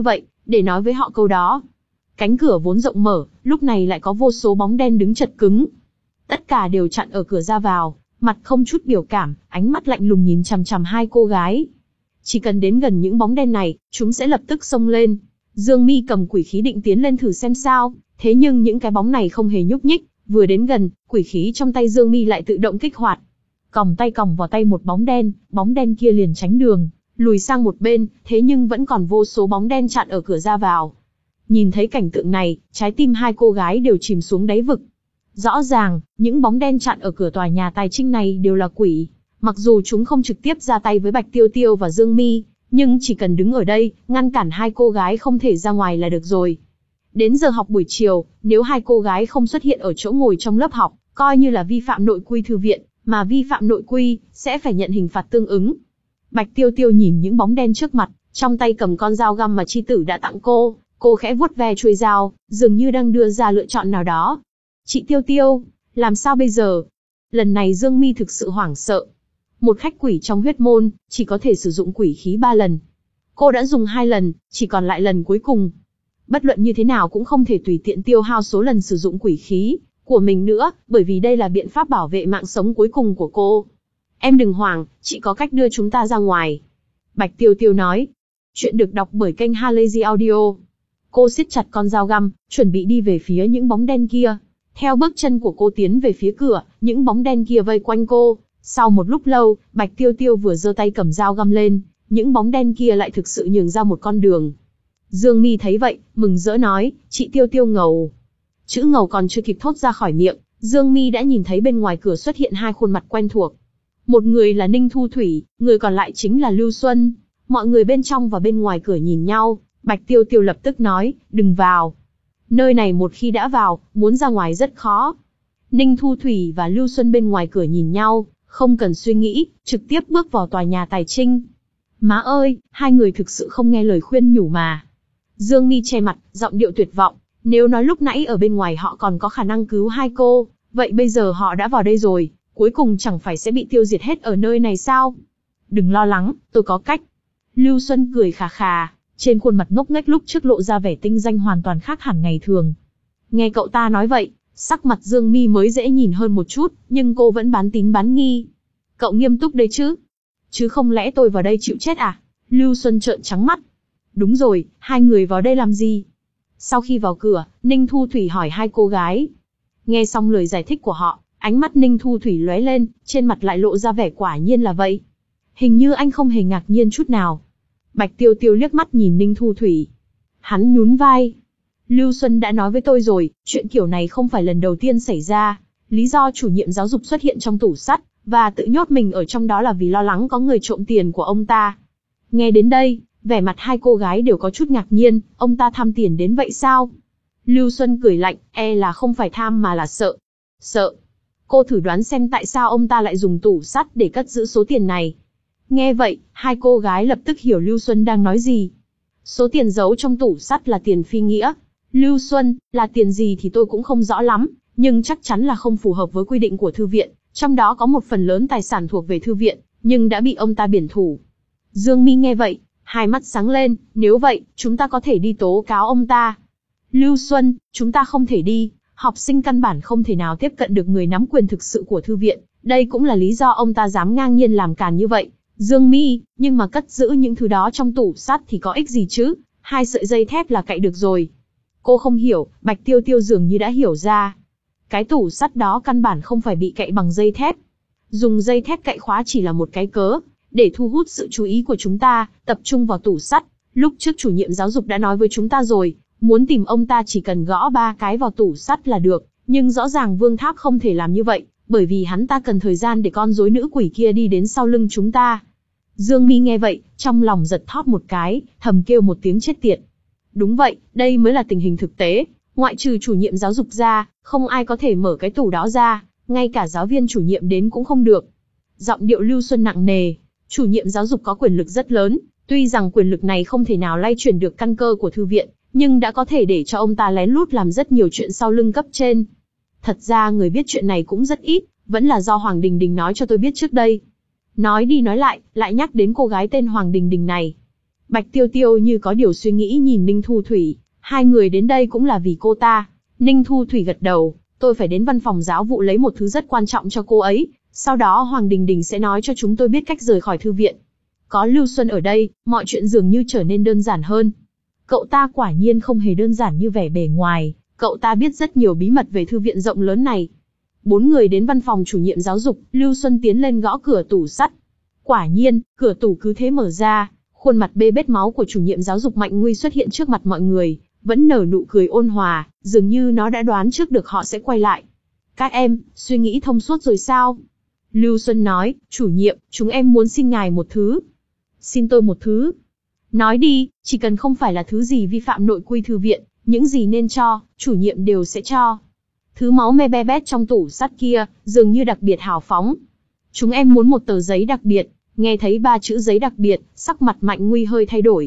để nói với họ câu đó. Cánh cửa vốn rộng mở, lúc này lại có vô số bóng đen đứng chật cứng. Tất cả đều chặn ở cửa ra vào, mặt không chút biểu cảm, ánh mắt lạnh lùng nhìn chằm chằm hai cô gái. Chỉ cần đến gần những bóng đen này, chúng sẽ lập tức xông lên. Dương Mi cầm quỷ khí định tiến lên thử xem sao, thế nhưng những cái bóng này không hề nhúc nhích, vừa đến gần, quỷ khí trong tay Dương Mi lại tự động kích hoạt. Còng tay còng vào tay một bóng đen, bóng đen kia liền tránh đường, lùi sang một bên, thế nhưng vẫn còn vô số bóng đen chặn ở cửa ra vào. Nhìn thấy cảnh tượng này, trái tim hai cô gái đều chìm xuống đáy vực. Rõ ràng, những bóng đen chặn ở cửa tòa nhà tài trinh này đều là quỷ. Mặc dù chúng không trực tiếp ra tay với Bạch Tiêu Tiêu và Dương Mi, nhưng chỉ cần đứng ở đây, ngăn cản hai cô gái không thể ra ngoài là được rồi. Đến giờ học buổi chiều, nếu hai cô gái không xuất hiện ở chỗ ngồi trong lớp học, coi như là vi phạm nội quy thư viện, mà vi phạm nội quy, sẽ phải nhận hình phạt tương ứng. Bạch Tiêu Tiêu nhìn những bóng đen trước mặt, trong tay cầm con dao găm mà chi tử đã tặng cô, cô khẽ vuốt ve chuôi dao, dường như đang đưa ra lựa chọn nào đó. Chị Tiêu Tiêu, làm sao bây giờ? Lần này Dương Mi thực sự hoảng sợ. Một khách quỷ trong huyết môn, chỉ có thể sử dụng quỷ khí ba lần. Cô đã dùng hai lần, chỉ còn lại lần cuối cùng. Bất luận như thế nào cũng không thể tùy tiện tiêu hao số lần sử dụng quỷ khí của mình nữa, bởi vì đây là biện pháp bảo vệ mạng sống cuối cùng của cô. Em đừng hoảng, chị có cách đưa chúng ta ra ngoài. Bạch Tiêu Tiêu nói. Chuyện được đọc bởi kênh Halazy Audio. Cô siết chặt con dao găm, chuẩn bị đi về phía những bóng đen kia. Theo bước chân của cô tiến về phía cửa, những bóng đen kia vây quanh cô. Sau một lúc lâu, Bạch Tiêu Tiêu vừa giơ tay cầm dao găm lên, những bóng đen kia lại thực sự nhường ra một con đường. Dương Mi thấy vậy, mừng rỡ nói, chị Tiêu Tiêu ngầu. Chữ ngầu còn chưa kịp thốt ra khỏi miệng, Dương Mi đã nhìn thấy bên ngoài cửa xuất hiện hai khuôn mặt quen thuộc. Một người là Ninh Thu Thủy, người còn lại chính là Lưu Xuân. Mọi người bên trong và bên ngoài cửa nhìn nhau, Bạch Tiêu Tiêu lập tức nói, đừng vào. Nơi này một khi đã vào, muốn ra ngoài rất khó. Ninh Thu Thủy và Lưu Xuân bên ngoài cửa nhìn nhau, không cần suy nghĩ, trực tiếp bước vào tòa nhà tài trinh. Má ơi, hai người thực sự không nghe lời khuyên nhủ mà. Dương Mi che mặt, giọng điệu tuyệt vọng. Nếu nói lúc nãy ở bên ngoài họ còn có khả năng cứu hai cô, vậy bây giờ họ đã vào đây rồi, cuối cùng chẳng phải sẽ bị tiêu diệt hết ở nơi này sao? Đừng lo lắng, tôi có cách. Lưu Xuân cười khà khà, trên khuôn mặt ngốc nghếch lúc trước lộ ra vẻ tinh danh hoàn toàn khác hẳn ngày thường. Nghe cậu ta nói vậy, sắc mặt Dương Mi mới dễ nhìn hơn một chút, nhưng cô vẫn bán tín bán nghi. Cậu nghiêm túc đấy chứ? Chứ không lẽ tôi vào đây chịu chết à? Lưu Xuân trợn trắng mắt. Đúng rồi, hai người vào đây làm gì? Sau khi vào cửa, Ninh Thu Thủy hỏi hai cô gái. Nghe xong lời giải thích của họ, ánh mắt Ninh Thu Thủy lóe lên, trên mặt lại lộ ra vẻ quả nhiên là vậy. Hình như anh không hề ngạc nhiên chút nào. Bạch Tiêu Tiêu liếc mắt nhìn Ninh Thu Thủy. Hắn nhún vai. Lưu Xuân đã nói với tôi rồi, chuyện kiểu này không phải lần đầu tiên xảy ra. Lý do chủ nhiệm giáo dục xuất hiện trong tủ sắt, và tự nhốt mình ở trong đó là vì lo lắng có người trộm tiền của ông ta. Nghe đến đây, vẻ mặt hai cô gái đều có chút ngạc nhiên, ông ta tham tiền đến vậy sao? Lưu Xuân cười lạnh, e là không phải tham mà là sợ. Sợ? Cô thử đoán xem tại sao ông ta lại dùng tủ sắt để cất giữ số tiền này. Nghe vậy, hai cô gái lập tức hiểu Lưu Xuân đang nói gì. Số tiền giấu trong tủ sắt là tiền phi nghĩa. Lưu Xuân, là tiền gì thì tôi cũng không rõ lắm, nhưng chắc chắn là không phù hợp với quy định của thư viện, trong đó có một phần lớn tài sản thuộc về thư viện, nhưng đã bị ông ta biển thủ. Dương Mi nghe vậy, hai mắt sáng lên, nếu vậy, chúng ta có thể đi tố cáo ông ta. Lưu Xuân, chúng ta không thể đi, học sinh căn bản không thể nào tiếp cận được người nắm quyền thực sự của thư viện, đây cũng là lý do ông ta dám ngang nhiên làm càn như vậy. Dương Mi, nhưng mà cất giữ những thứ đó trong tủ sắt thì có ích gì chứ, hai sợi dây thép là cậy được rồi. Cô không hiểu, Bạch Tiêu Tiêu dường như đã hiểu ra. Cái tủ sắt đó căn bản không phải bị cậy bằng dây thép. Dùng dây thép cậy khóa chỉ là một cái cớ, để thu hút sự chú ý của chúng ta, tập trung vào tủ sắt. Lúc trước chủ nhiệm giáo dục đã nói với chúng ta rồi, muốn tìm ông ta chỉ cần gõ ba cái vào tủ sắt là được, nhưng rõ ràng Vương Tháp không thể làm như vậy, bởi vì hắn ta cần thời gian để con rối nữ quỷ kia đi đến sau lưng chúng ta. Dương Mi nghe vậy, trong lòng giật thót một cái, thầm kêu một tiếng chết tiệt. Đúng vậy, đây mới là tình hình thực tế, ngoại trừ chủ nhiệm giáo dục ra, không ai có thể mở cái tủ đó ra, ngay cả giáo viên chủ nhiệm đến cũng không được. Giọng điệu Lưu Xuân nặng nề, chủ nhiệm giáo dục có quyền lực rất lớn, tuy rằng quyền lực này không thể nào lay chuyển được căn cơ của thư viện, nhưng đã có thể để cho ông ta lén lút làm rất nhiều chuyện sau lưng cấp trên. Thật ra người biết chuyện này cũng rất ít, vẫn là do Hoàng Đình Đình nói cho tôi biết trước đây. Nói đi nói lại, lại nhắc đến cô gái tên Hoàng Đình Đình này. Bạch Tiêu Tiêu như có điều suy nghĩ nhìn Ninh Thu Thủy, hai người đến đây cũng là vì cô ta. Ninh Thu Thủy gật đầu, tôi phải đến văn phòng giáo vụ lấy một thứ rất quan trọng cho cô ấy, sau đó Hoàng Đình Đình sẽ nói cho chúng tôi biết cách rời khỏi thư viện. Có Lưu Xuân ở đây, mọi chuyện dường như trở nên đơn giản hơn. Cậu ta quả nhiên không hề đơn giản như vẻ bề ngoài, cậu ta biết rất nhiều bí mật về thư viện rộng lớn này. Bốn người đến văn phòng chủ nhiệm giáo dục, Lưu Xuân tiến lên gõ cửa tủ sắt. Quả nhiên, cửa tủ cứ thế mở ra, khuôn mặt bê bết máu của chủ nhiệm giáo dục Mạnh Nguy xuất hiện trước mặt mọi người, vẫn nở nụ cười ôn hòa, dường như nó đã đoán trước được họ sẽ quay lại. Các em, suy nghĩ thông suốt rồi sao? Lưu Xuân nói, chủ nhiệm, chúng em muốn xin ngài một thứ. Xin tôi một thứ? Nói đi, chỉ cần không phải là thứ gì vi phạm nội quy thư viện, những gì nên cho, chủ nhiệm đều sẽ cho. Thứ máu me be bét trong tủ sắt kia, dường như đặc biệt hào phóng. Chúng em muốn một tờ giấy đặc biệt. Nghe thấy ba chữ giấy đặc biệt, sắc mặt Mạnh Nguy hơi thay đổi.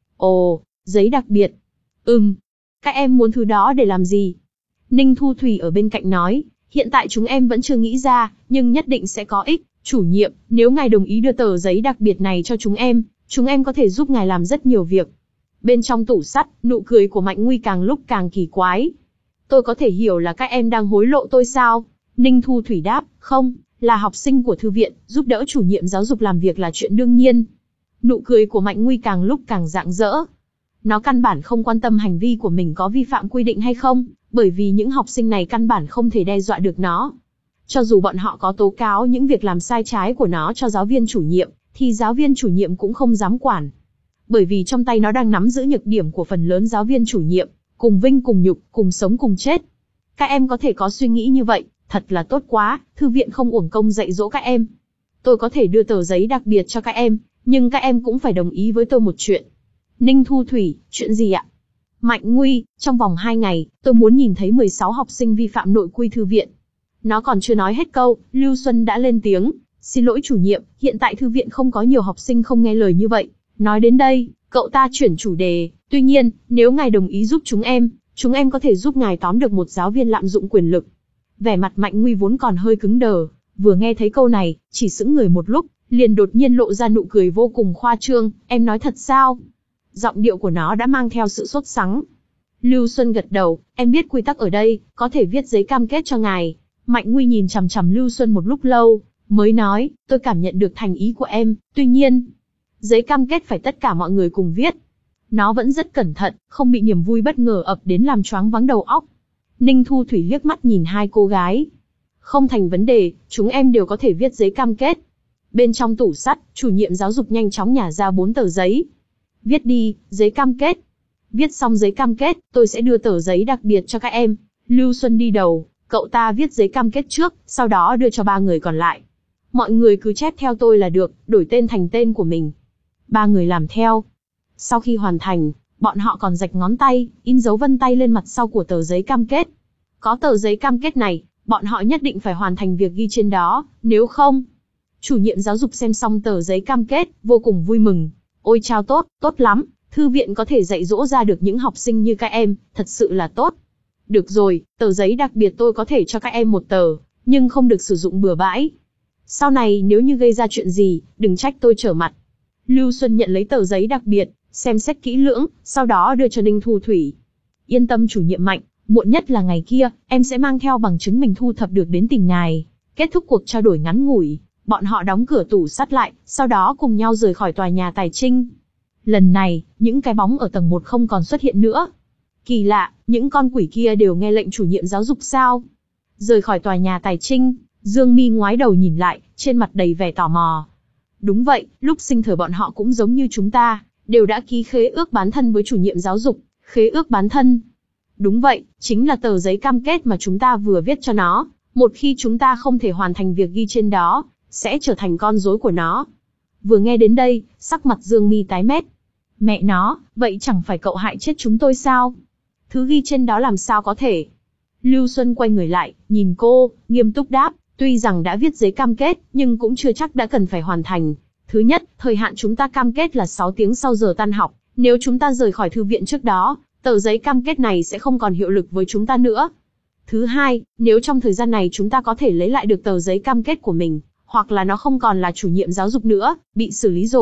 Ồ, giấy đặc biệt. Ừm, các em muốn thứ đó để làm gì? Ninh Thu Thủy ở bên cạnh nói, hiện tại chúng em vẫn chưa nghĩ ra, nhưng nhất định sẽ có ích. Chủ nhiệm, nếu ngài đồng ý đưa tờ giấy đặc biệt này cho chúng em, chúng em có thể giúp ngài làm rất nhiều việc. Bên trong tủ sắt, nụ cười của Mạnh Nguy càng lúc càng kỳ quái. Tôi có thể hiểu là các em đang hối lộ tôi sao? Ninh Thu Thủy đáp, không, là học sinh của thư viện, giúp đỡ chủ nhiệm giáo dục làm việc là chuyện đương nhiên. Nụ cười của Mạnh Nguy càng lúc càng rạng rỡ. Nó căn bản không quan tâm hành vi của mình có vi phạm quy định hay không, bởi vì những học sinh này căn bản không thể đe dọa được nó. Cho dù bọn họ có tố cáo những việc làm sai trái của nó cho giáo viên chủ nhiệm, thì giáo viên chủ nhiệm cũng không dám quản. Bởi vì trong tay nó đang nắm giữ nhược điểm của phần lớn giáo viên chủ nhiệm, cùng vinh cùng nhục, cùng sống cùng chết. Các em có thể có suy nghĩ như vậy, thật là tốt quá, thư viện không uổng công dạy dỗ các em. Tôi có thể đưa tờ giấy đặc biệt cho các em, nhưng các em cũng phải đồng ý với tôi một chuyện. Ninh Thu Thủy, chuyện gì ạ? Mạnh Nguy, trong vòng hai ngày, tôi muốn nhìn thấy mười sáu học sinh vi phạm nội quy thư viện. Nó còn chưa nói hết câu, Lưu Xuân đã lên tiếng. Xin lỗi chủ nhiệm, hiện tại thư viện không có nhiều học sinh không nghe lời như vậy. Nói đến đây, cậu ta chuyển chủ đề. Tuy nhiên, nếu ngài đồng ý giúp chúng em, chúng em có thể giúp ngài tóm được một giáo viên lạm dụng quyền lực. Vẻ mặt Mạnh Nguy vốn còn hơi cứng đờ, vừa nghe thấy câu này, chỉ sững người một lúc, liền đột nhiên lộ ra nụ cười vô cùng khoa trương. Em nói thật sao? Giọng điệu của nó đã mang theo sự sốt sắng. Lưu Xuân gật đầu, em biết quy tắc ở đây, có thể viết giấy cam kết cho ngài. Mạnh Nguy nhìn chằm chằm Lưu Xuân một lúc lâu, mới nói, tôi cảm nhận được thành ý của em, tuy nhiên, giấy cam kết phải tất cả mọi người cùng viết. Nó vẫn rất cẩn thận, không bị niềm vui bất ngờ ập đến làm choáng váng đầu óc. Ninh Thu Thủy liếc mắt nhìn hai cô gái. Không thành vấn đề, chúng em đều có thể viết giấy cam kết. Bên trong tủ sắt, chủ nhiệm giáo dục nhanh chóng nhả ra bốn tờ giấy. Viết đi, giấy cam kết. Viết xong giấy cam kết, tôi sẽ đưa tờ giấy đặc biệt cho các em. Lưu Xuân đi đầu, cậu ta viết giấy cam kết trước, sau đó đưa cho ba người còn lại. Mọi người cứ chép theo tôi là được, đổi tên thành tên của mình. Ba người làm theo. Sau khi hoàn thành, bọn họ còn rạch ngón tay, in dấu vân tay lên mặt sau của tờ giấy cam kết. Có tờ giấy cam kết này, bọn họ nhất định phải hoàn thành việc ghi trên đó, nếu không. Chủ nhiệm giáo dục xem xong tờ giấy cam kết, vô cùng vui mừng. Ôi chao tốt, tốt lắm, thư viện có thể dạy dỗ ra được những học sinh như các em, thật sự là tốt. Được rồi, tờ giấy đặc biệt tôi có thể cho các em một tờ, nhưng không được sử dụng bừa bãi. Sau này nếu như gây ra chuyện gì, đừng trách tôi trở mặt. Lưu Xuân nhận lấy tờ giấy đặc biệt, xem xét kỹ lưỡng, sau đó đưa cho Ninh Thu Thủy. Yên tâm chủ nhiệm Mạnh, muộn nhất là ngày kia, em sẽ mang theo bằng chứng mình thu thập được đến tìm ngài. Kết thúc cuộc trao đổi ngắn ngủi, bọn họ đóng cửa tủ sắt lại, sau đó cùng nhau rời khỏi tòa nhà Tài Trinh. Lần này, những cái bóng ở tầng một không còn xuất hiện nữa. Kỳ lạ, những con quỷ kia đều nghe lệnh chủ nhiệm giáo dục sao? Rời khỏi tòa nhà Tài Trinh, Dương Mi ngoái đầu nhìn lại, trên mặt đầy vẻ tò mò. Đúng vậy, lúc sinh thời bọn họ cũng giống như chúng ta, đều đã ký khế ước bán thân với chủ nhiệm giáo dục, khế ước bán thân. Đúng vậy, chính là tờ giấy cam kết mà chúng ta vừa viết cho nó, một khi chúng ta không thể hoàn thành việc ghi trên đó, sẽ trở thành con rối của nó. Vừa nghe đến đây, sắc mặt Dương Mi tái mét. Mẹ nó, vậy chẳng phải cậu hại chết chúng tôi sao? Thứ ghi trên đó làm sao có thể? Lưu Xuân quay người lại, nhìn cô, nghiêm túc đáp, tuy rằng đã viết giấy cam kết, nhưng cũng chưa chắc đã cần phải hoàn thành. Thứ nhất, thời hạn chúng ta cam kết là sáu tiếng sau giờ tan học, nếu chúng ta rời khỏi thư viện trước đó, tờ giấy cam kết này sẽ không còn hiệu lực với chúng ta nữa. Thứ hai, nếu trong thời gian này chúng ta có thể lấy lại được tờ giấy cam kết của mình, hoặc là nó không còn là chủ nhiệm giáo dục nữa, bị xử lý rồi,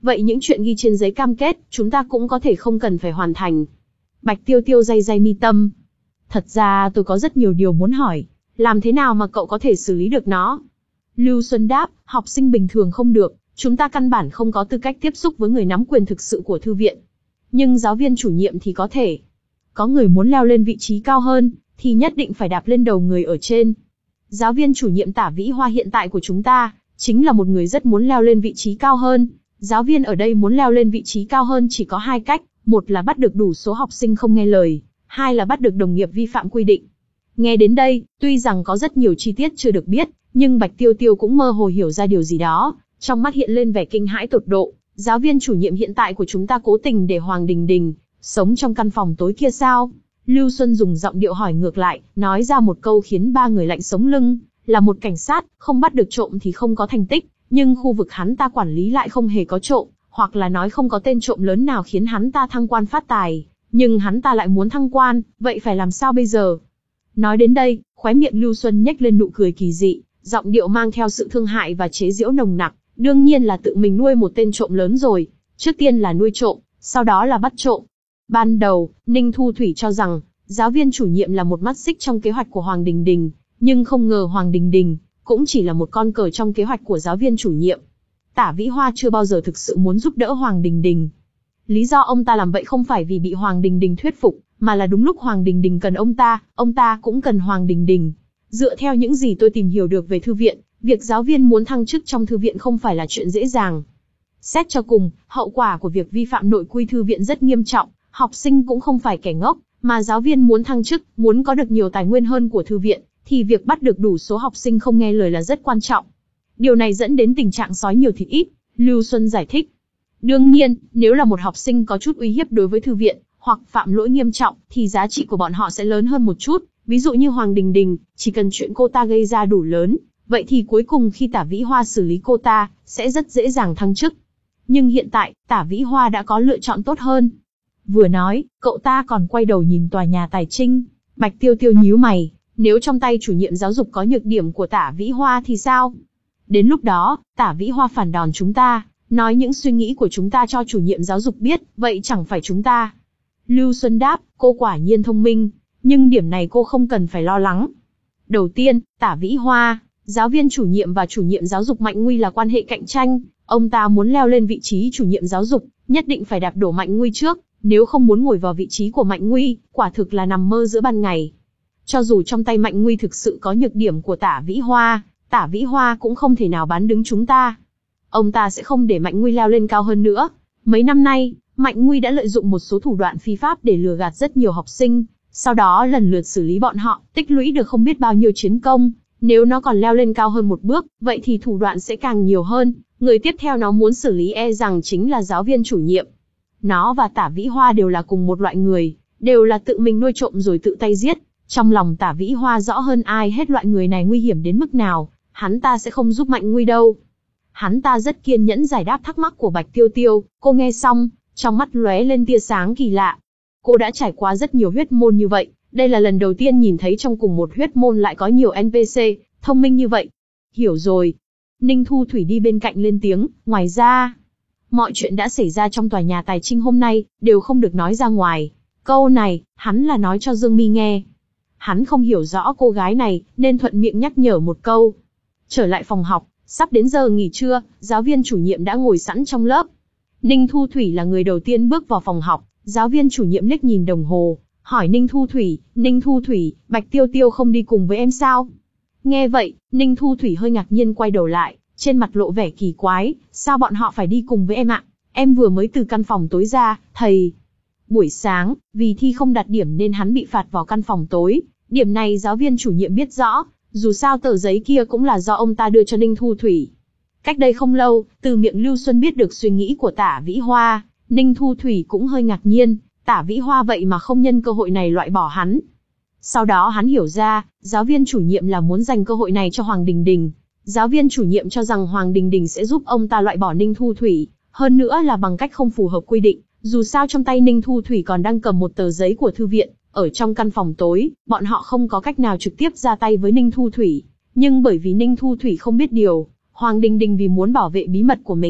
vậy những chuyện ghi trên giấy cam kết, chúng ta cũng có thể không cần phải hoàn thành. Bạch Tiêu Tiêu day day mi tâm. Thật ra tôi có rất nhiều điều muốn hỏi, làm thế nào mà cậu có thể xử lý được nó? Lưu Xuân đáp, học sinh bình thường không được, chúng ta căn bản không có tư cách tiếp xúc với người nắm quyền thực sự của thư viện. Nhưng giáo viên chủ nhiệm thì có thể. Có người muốn leo lên vị trí cao hơn, thì nhất định phải đạp lên đầu người ở trên. Giáo viên chủ nhiệm Tả Vĩ Hoa hiện tại của chúng ta, chính là một người rất muốn leo lên vị trí cao hơn. Giáo viên ở đây muốn leo lên vị trí cao hơn chỉ có hai cách, một là bắt được đủ số học sinh không nghe lời, hai là bắt được đồng nghiệp vi phạm quy định. Nghe đến đây, tuy rằng có rất nhiều chi tiết chưa được biết, nhưng Bạch Tiêu Tiêu cũng mơ hồ hiểu ra điều gì đó, trong mắt hiện lên vẻ kinh hãi tột độ. Giáo viên chủ nhiệm hiện tại của chúng ta cố tình để Hoàng Đình Đình sống trong căn phòng tối kia sao? Lưu Xuân dùng giọng điệu hỏi ngược lại, nói ra một câu khiến ba người lạnh sống lưng, là một cảnh sát, không bắt được trộm thì không có thành tích, nhưng khu vực hắn ta quản lý lại không hề có trộm, hoặc là nói không có tên trộm lớn nào khiến hắn ta thăng quan phát tài, nhưng hắn ta lại muốn thăng quan, vậy phải làm sao bây giờ? Nói đến đây, khóe miệng Lưu Xuân nhếch lên nụ cười kỳ dị, giọng điệu mang theo sự thương hại và chế giễu nồng nặc, đương nhiên là tự mình nuôi một tên trộm lớn rồi, trước tiên là nuôi trộm, sau đó là bắt trộm. Ban đầu, Ninh Thu Thủy cho rằng, giáo viên chủ nhiệm là một mắt xích trong kế hoạch của Hoàng Đình Đình, nhưng không ngờ Hoàng Đình Đình cũng chỉ là một con cờ trong kế hoạch của giáo viên chủ nhiệm. Tả Vĩ Hoa chưa bao giờ thực sự muốn giúp đỡ Hoàng Đình Đình. Lý do ông ta làm vậy không phải vì bị Hoàng Đình Đình thuyết phục, mà là đúng lúc Hoàng Đình Đình cần ông ta, ông ta cũng cần Hoàng Đình Đình. Dựa theo những gì tôi tìm hiểu được về thư viện, việc giáo viên muốn thăng chức trong thư viện không phải là chuyện dễ dàng. Xét cho cùng, hậu quả của việc vi phạm nội quy thư viện rất nghiêm trọng, học sinh cũng không phải kẻ ngốc, mà giáo viên muốn thăng chức, muốn có được nhiều tài nguyên hơn của thư viện, thì việc bắt được đủ số học sinh không nghe lời là rất quan trọng. Điều này dẫn đến tình trạng sói nhiều thịt ít, Lưu Xuân giải thích. Đương nhiên, nếu là một học sinh có chút uy hiếp đối với thư viện, hoặc phạm lỗi nghiêm trọng, thì giá trị của bọn họ sẽ lớn hơn một chút. Ví dụ như Hoàng Đình Đình, chỉ cần chuyện cô ta gây ra đủ lớn, vậy thì cuối cùng khi Tả Vĩ Hoa xử lý cô ta, sẽ rất dễ dàng thăng chức. Nhưng hiện tại, Tả Vĩ Hoa đã có lựa chọn tốt hơn. Vừa nói, cậu ta còn quay đầu nhìn tòa nhà Tài Trinh. Bạch Tiêu Tiêu nhíu mày, nếu trong tay chủ nhiệm giáo dục có nhược điểm của Tả Vĩ Hoa thì sao? Đến lúc đó, Tả Vĩ Hoa phản đòn chúng ta, nói những suy nghĩ của chúng ta cho chủ nhiệm giáo dục biết, vậy chẳng phải chúng ta. Lưu Xuân đáp, cô quả nhiên thông minh, nhưng điểm này cô không cần phải lo lắng. Đầu tiên, Tả Vĩ Hoa, giáo viên chủ nhiệm và chủ nhiệm giáo dục Mạnh Nguy là quan hệ cạnh tranh, ông ta muốn leo lên vị trí chủ nhiệm giáo dục, nhất định phải đạp đổ Mạnh Nguy trước, nếu không muốn ngồi vào vị trí của Mạnh Nguy, quả thực là nằm mơ giữa ban ngày. Cho dù trong tay Mạnh Nguy thực sự có nhược điểm của Tả Vĩ Hoa, Tả Vĩ Hoa cũng không thể nào bán đứng chúng ta. Ông ta sẽ không để Mạnh Nguy leo lên cao hơn nữa. Mấy năm nay, Mạnh Nguy đã lợi dụng một số thủ đoạn phi pháp để lừa gạt rất nhiều học sinh, sau đó lần lượt xử lý bọn họ, tích lũy được không biết bao nhiêu chiến công. Nếu nó còn leo lên cao hơn một bước, vậy thì thủ đoạn sẽ càng nhiều hơn. Người tiếp theo nó muốn xử lý e rằng chính là giáo viên chủ nhiệm. Nó và Tả Vĩ Hoa đều là cùng một loại người, đều là tự mình nuôi trộm rồi tự tay giết. Trong lòng Tả Vĩ Hoa rõ hơn ai hết loại người này nguy hiểm đến mức nào, hắn ta sẽ không giúp Mạnh Nguy đâu. Hắn ta rất kiên nhẫn giải đáp thắc mắc của Bạch Tiêu Tiêu, cô nghe xong, trong mắt lóe lên tia sáng kỳ lạ. Cô đã trải qua rất nhiều huyết môn như vậy, đây là lần đầu tiên nhìn thấy trong cùng một huyết môn lại có nhiều en pê xê, thông minh như vậy. Hiểu rồi. Ninh Thu Thủy đi bên cạnh lên tiếng, ngoài ra, mọi chuyện đã xảy ra trong tòa nhà Tài Trinh hôm nay, đều không được nói ra ngoài. Câu này, hắn là nói cho Dương Mi nghe. Hắn không hiểu rõ cô gái này, nên thuận miệng nhắc nhở một câu. Trở lại phòng học, sắp đến giờ nghỉ trưa, giáo viên chủ nhiệm đã ngồi sẵn trong lớp. Ninh Thu Thủy là người đầu tiên bước vào phòng học, giáo viên chủ nhiệm liếc nhìn đồng hồ, hỏi Ninh Thu Thủy, Ninh Thu Thủy, Bạch Tiêu Tiêu không đi cùng với em sao? Nghe vậy, Ninh Thu Thủy hơi ngạc nhiên quay đầu lại, trên mặt lộ vẻ kỳ quái, sao bọn họ phải đi cùng với em ạ? Em vừa mới từ căn phòng tối ra, thầy. Buổi sáng, vì thi không đạt điểm nên hắn bị phạt vào căn phòng tối, điểm này giáo viên chủ nhiệm biết rõ, dù sao tờ giấy kia cũng là do ông ta đưa cho Ninh Thu Thủy. Cách đây không lâu, từ miệng Lưu Xuân biết được suy nghĩ của Tả Vĩ Hoa, Ninh Thu Thủy cũng hơi ngạc nhiên, Tả Vĩ Hoa vậy mà không nhân cơ hội này loại bỏ hắn. Sau đó hắn hiểu ra, giáo viên chủ nhiệm là muốn dành cơ hội này cho Hoàng Đình Đình. Giáo viên chủ nhiệm cho rằng Hoàng Đình Đình sẽ giúp ông ta loại bỏ Ninh Thu Thủy, hơn nữa là bằng cách không phù hợp quy định, dù sao trong tay Ninh Thu Thủy còn đang cầm một tờ giấy của thư viện, ở trong căn phòng tối, bọn họ không có cách nào trực tiếp ra tay với Ninh Thu Thủy, nhưng bởi vì Ninh Thu Thủy không biết điều, Hoàng Đình Đình vì muốn bảo vệ bí mật của mình,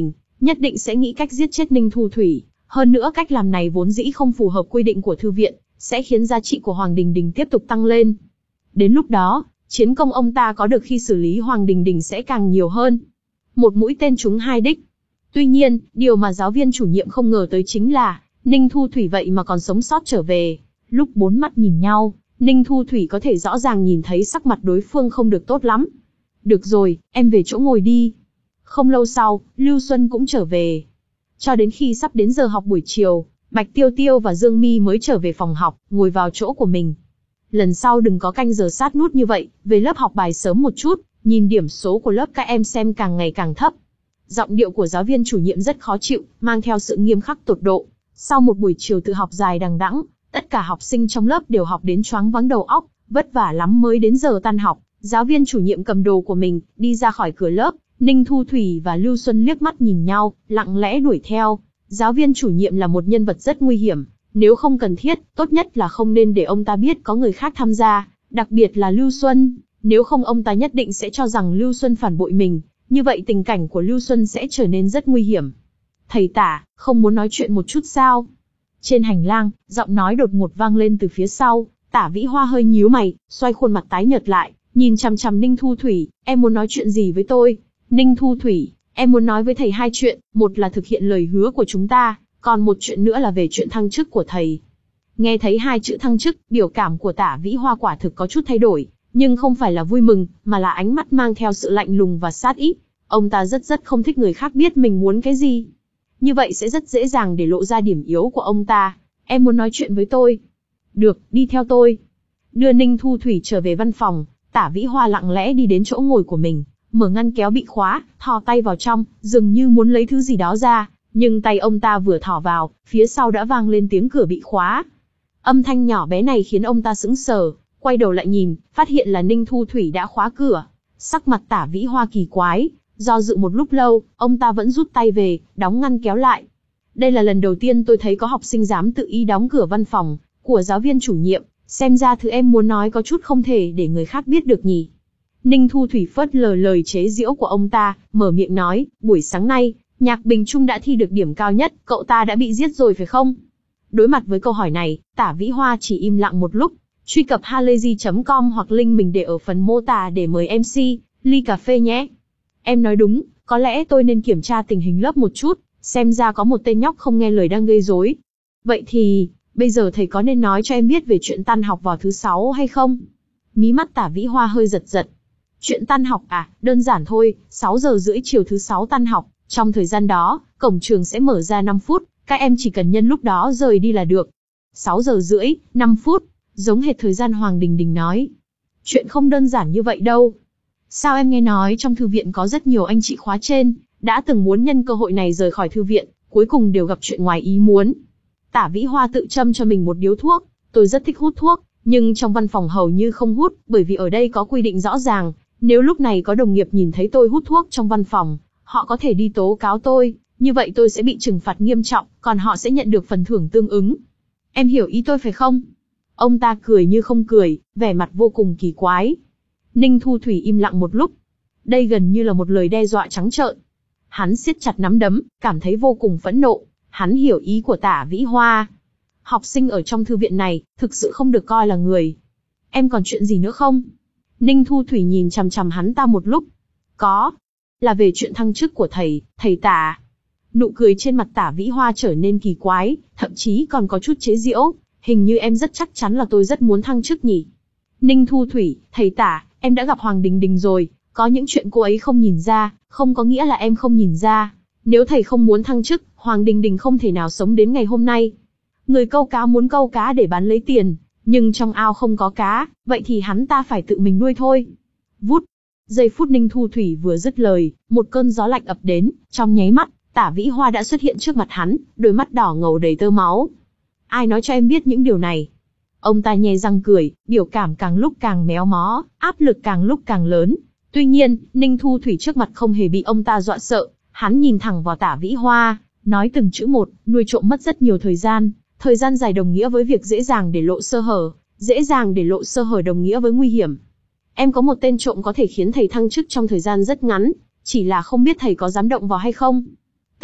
nhất định sẽ nghĩ cách giết chết Ninh Thu Thủy. Hơn nữa cách làm này vốn dĩ không phù hợp quy định của thư viện, sẽ khiến giá trị của Hoàng Đình Đình tiếp tục tăng lên. Đến lúc đó, chiến công ông ta có được khi xử lý Hoàng Đình Đình sẽ càng nhiều hơn. Một mũi tên trúng hai đích. Tuy nhiên, điều mà giáo viên chủ nhiệm không ngờ tới chính là, Ninh Thu Thủy vậy mà còn sống sót trở về. Lúc bốn mắt nhìn nhau, Ninh Thu Thủy có thể rõ ràng nhìn thấy sắc mặt đối phương không được tốt lắm. Được rồi, em về chỗ ngồi đi. Không lâu sau, Lưu Xuân cũng trở về. Cho đến khi sắp đến giờ học buổi chiều, Bạch Tiêu Tiêu và Dương Mi mới trở về phòng học, ngồi vào chỗ của mình. Lần sau đừng có canh giờ sát nút như vậy, về lớp học bài sớm một chút, nhìn điểm số của lớp các em xem càng ngày càng thấp. Giọng điệu của giáo viên chủ nhiệm rất khó chịu, mang theo sự nghiêm khắc tột độ. Sau một buổi chiều tự học dài đằng đẵng, tất cả học sinh trong lớp đều học đến choáng váng đầu óc, vất vả lắm mới đến giờ tan học. Giáo viên chủ nhiệm cầm đồ của mình, đi ra khỏi cửa lớp. Ninh Thu Thủy và Lưu Xuân liếc mắt nhìn nhau, lặng lẽ đuổi theo. Giáo viên chủ nhiệm là một nhân vật rất nguy hiểm, nếu không cần thiết, tốt nhất là không nên để ông ta biết có người khác tham gia, đặc biệt là Lưu Xuân, nếu không ông ta nhất định sẽ cho rằng Lưu Xuân phản bội mình, như vậy tình cảnh của Lưu Xuân sẽ trở nên rất nguy hiểm. Thầy Tả, không muốn nói chuyện một chút sao? Trên hành lang, giọng nói đột ngột vang lên từ phía sau, Tả Vĩ Hoa hơi nhíu mày, xoay khuôn mặt tái nhợt lại, nhìn chằm chằm Ninh Thu Thủy, em muốn nói chuyện gì với tôi? Ninh Thu Thủy, em muốn nói với thầy hai chuyện, một là thực hiện lời hứa của chúng ta, còn một chuyện nữa là về chuyện thăng chức của thầy. Nghe thấy hai chữ thăng chức, biểu cảm của Tả Vĩ Hoa quả thực có chút thay đổi, nhưng không phải là vui mừng, mà là ánh mắt mang theo sự lạnh lùng và sát ý. Ông ta rất rất không thích người khác biết mình muốn cái gì. Như vậy sẽ rất dễ dàng để lộ ra điểm yếu của ông ta. Em muốn nói chuyện với tôi. Được, đi theo tôi. Đưa Ninh Thu Thủy trở về văn phòng, Tả Vĩ Hoa lặng lẽ đi đến chỗ ngồi của mình, mở ngăn kéo bị khóa, thò tay vào trong, dường như muốn lấy thứ gì đó ra, nhưng tay ông ta vừa thò vào, phía sau đã vang lên tiếng cửa bị khóa. Âm thanh nhỏ bé này khiến ông ta sững sờ, quay đầu lại nhìn, phát hiện là Ninh Thu Thủy đã khóa cửa. Sắc mặt Tả Vĩ Hoa kỳ quái, do dự một lúc lâu, ông ta vẫn rút tay về, đóng ngăn kéo lại. Đây là lần đầu tiên tôi thấy có học sinh dám tự ý đóng cửa văn phòng của giáo viên chủ nhiệm, xem ra thứ em muốn nói có chút không thể để người khác biết được nhỉ. Ninh Thu Thủy phớt lờ lời chế giễu của ông ta, mở miệng nói, buổi sáng nay, Nhạc Bình Trung đã thi được điểm cao nhất, cậu ta đã bị giết rồi phải không? Đối mặt với câu hỏi này, Tả Vĩ Hoa chỉ im lặng một lúc. Truy cập halayzi chấm com hoặc link mình để ở phần mô tả để mời em xê, ly cà phê nhé. Em nói đúng, có lẽ tôi nên kiểm tra tình hình lớp một chút, xem ra có một tên nhóc không nghe lời đang gây rối. Vậy thì, bây giờ thầy có nên nói cho em biết về chuyện tan học vào thứ sáu hay không? Mí mắt Tả Vĩ Hoa hơi giật giật. Chuyện tan học à, đơn giản thôi, sáu giờ rưỡi chiều thứ sáu tan học, trong thời gian đó, cổng trường sẽ mở ra năm phút, các em chỉ cần nhân lúc đó rời đi là được. sáu giờ rưỡi, năm phút, giống hệt thời gian Hoàng Đình Đình nói. Chuyện không đơn giản như vậy đâu. Sao em nghe nói trong thư viện có rất nhiều anh chị khóa trên, đã từng muốn nhân cơ hội này rời khỏi thư viện, cuối cùng đều gặp chuyện ngoài ý muốn. Tả Vĩ Hoa tự châm cho mình một điếu thuốc, tôi rất thích hút thuốc, nhưng trong văn phòng hầu như không hút, bởi vì ở đây có quy định rõ ràng, nếu lúc này có đồng nghiệp nhìn thấy tôi hút thuốc trong văn phòng, họ có thể đi tố cáo tôi, như vậy tôi sẽ bị trừng phạt nghiêm trọng, còn họ sẽ nhận được phần thưởng tương ứng. Em hiểu ý tôi phải không? Ông ta cười như không cười, vẻ mặt vô cùng kỳ quái. Ninh Thu Thủy im lặng một lúc. Đây gần như là một lời đe dọa trắng trợn. Hắn siết chặt nắm đấm, cảm thấy vô cùng phẫn nộ. Hắn hiểu ý của Tả Vĩ Hoa. Học sinh ở trong thư viện này, thực sự không được coi là người. Em còn chuyện gì nữa không? Ninh Thu Thủy nhìn chằm chằm hắn ta một lúc. Có. Là về chuyện thăng chức của thầy, thầy Tả. Nụ cười trên mặt Tả Vĩ Hoa trở nên kỳ quái, thậm chí còn có chút chế giễu. Hình như em rất chắc chắn là tôi rất muốn thăng chức nhỉ. Ninh Thu Thủy, thầy Tả, em đã gặp Hoàng Đình Đình rồi, có những chuyện cô ấy không nhìn ra, không có nghĩa là em không nhìn ra. Nếu thầy không muốn thăng chức, Hoàng Đình Đình không thể nào sống đến ngày hôm nay. Người câu cá muốn câu cá để bán lấy tiền, nhưng trong ao không có cá, vậy thì hắn ta phải tự mình nuôi thôi. Vút. Giây phút Ninh Thu Thủy vừa dứt lời, một cơn gió lạnh ập đến, trong nháy mắt, Tả Vĩ Hoa đã xuất hiện trước mặt hắn, đôi mắt đỏ ngầu đầy tơ máu. Ai nói cho em biết những điều này? Ông ta nhe răng cười, biểu cảm càng lúc càng méo mó, áp lực càng lúc càng lớn. Tuy nhiên, Ninh Thu Thủy trước mặt không hề bị ông ta dọa sợ, hắn nhìn thẳng vào Tả Vĩ Hoa, nói từng chữ một, nuôi trộm mất rất nhiều thời gian, thời gian dài đồng nghĩa với việc dễ dàng để lộ sơ hở, dễ dàng để lộ sơ hở đồng nghĩa với nguy hiểm. Em có một tên trộm có thể khiến thầy thăng chức trong thời gian rất ngắn, chỉ là không biết thầy có dám động vào hay không.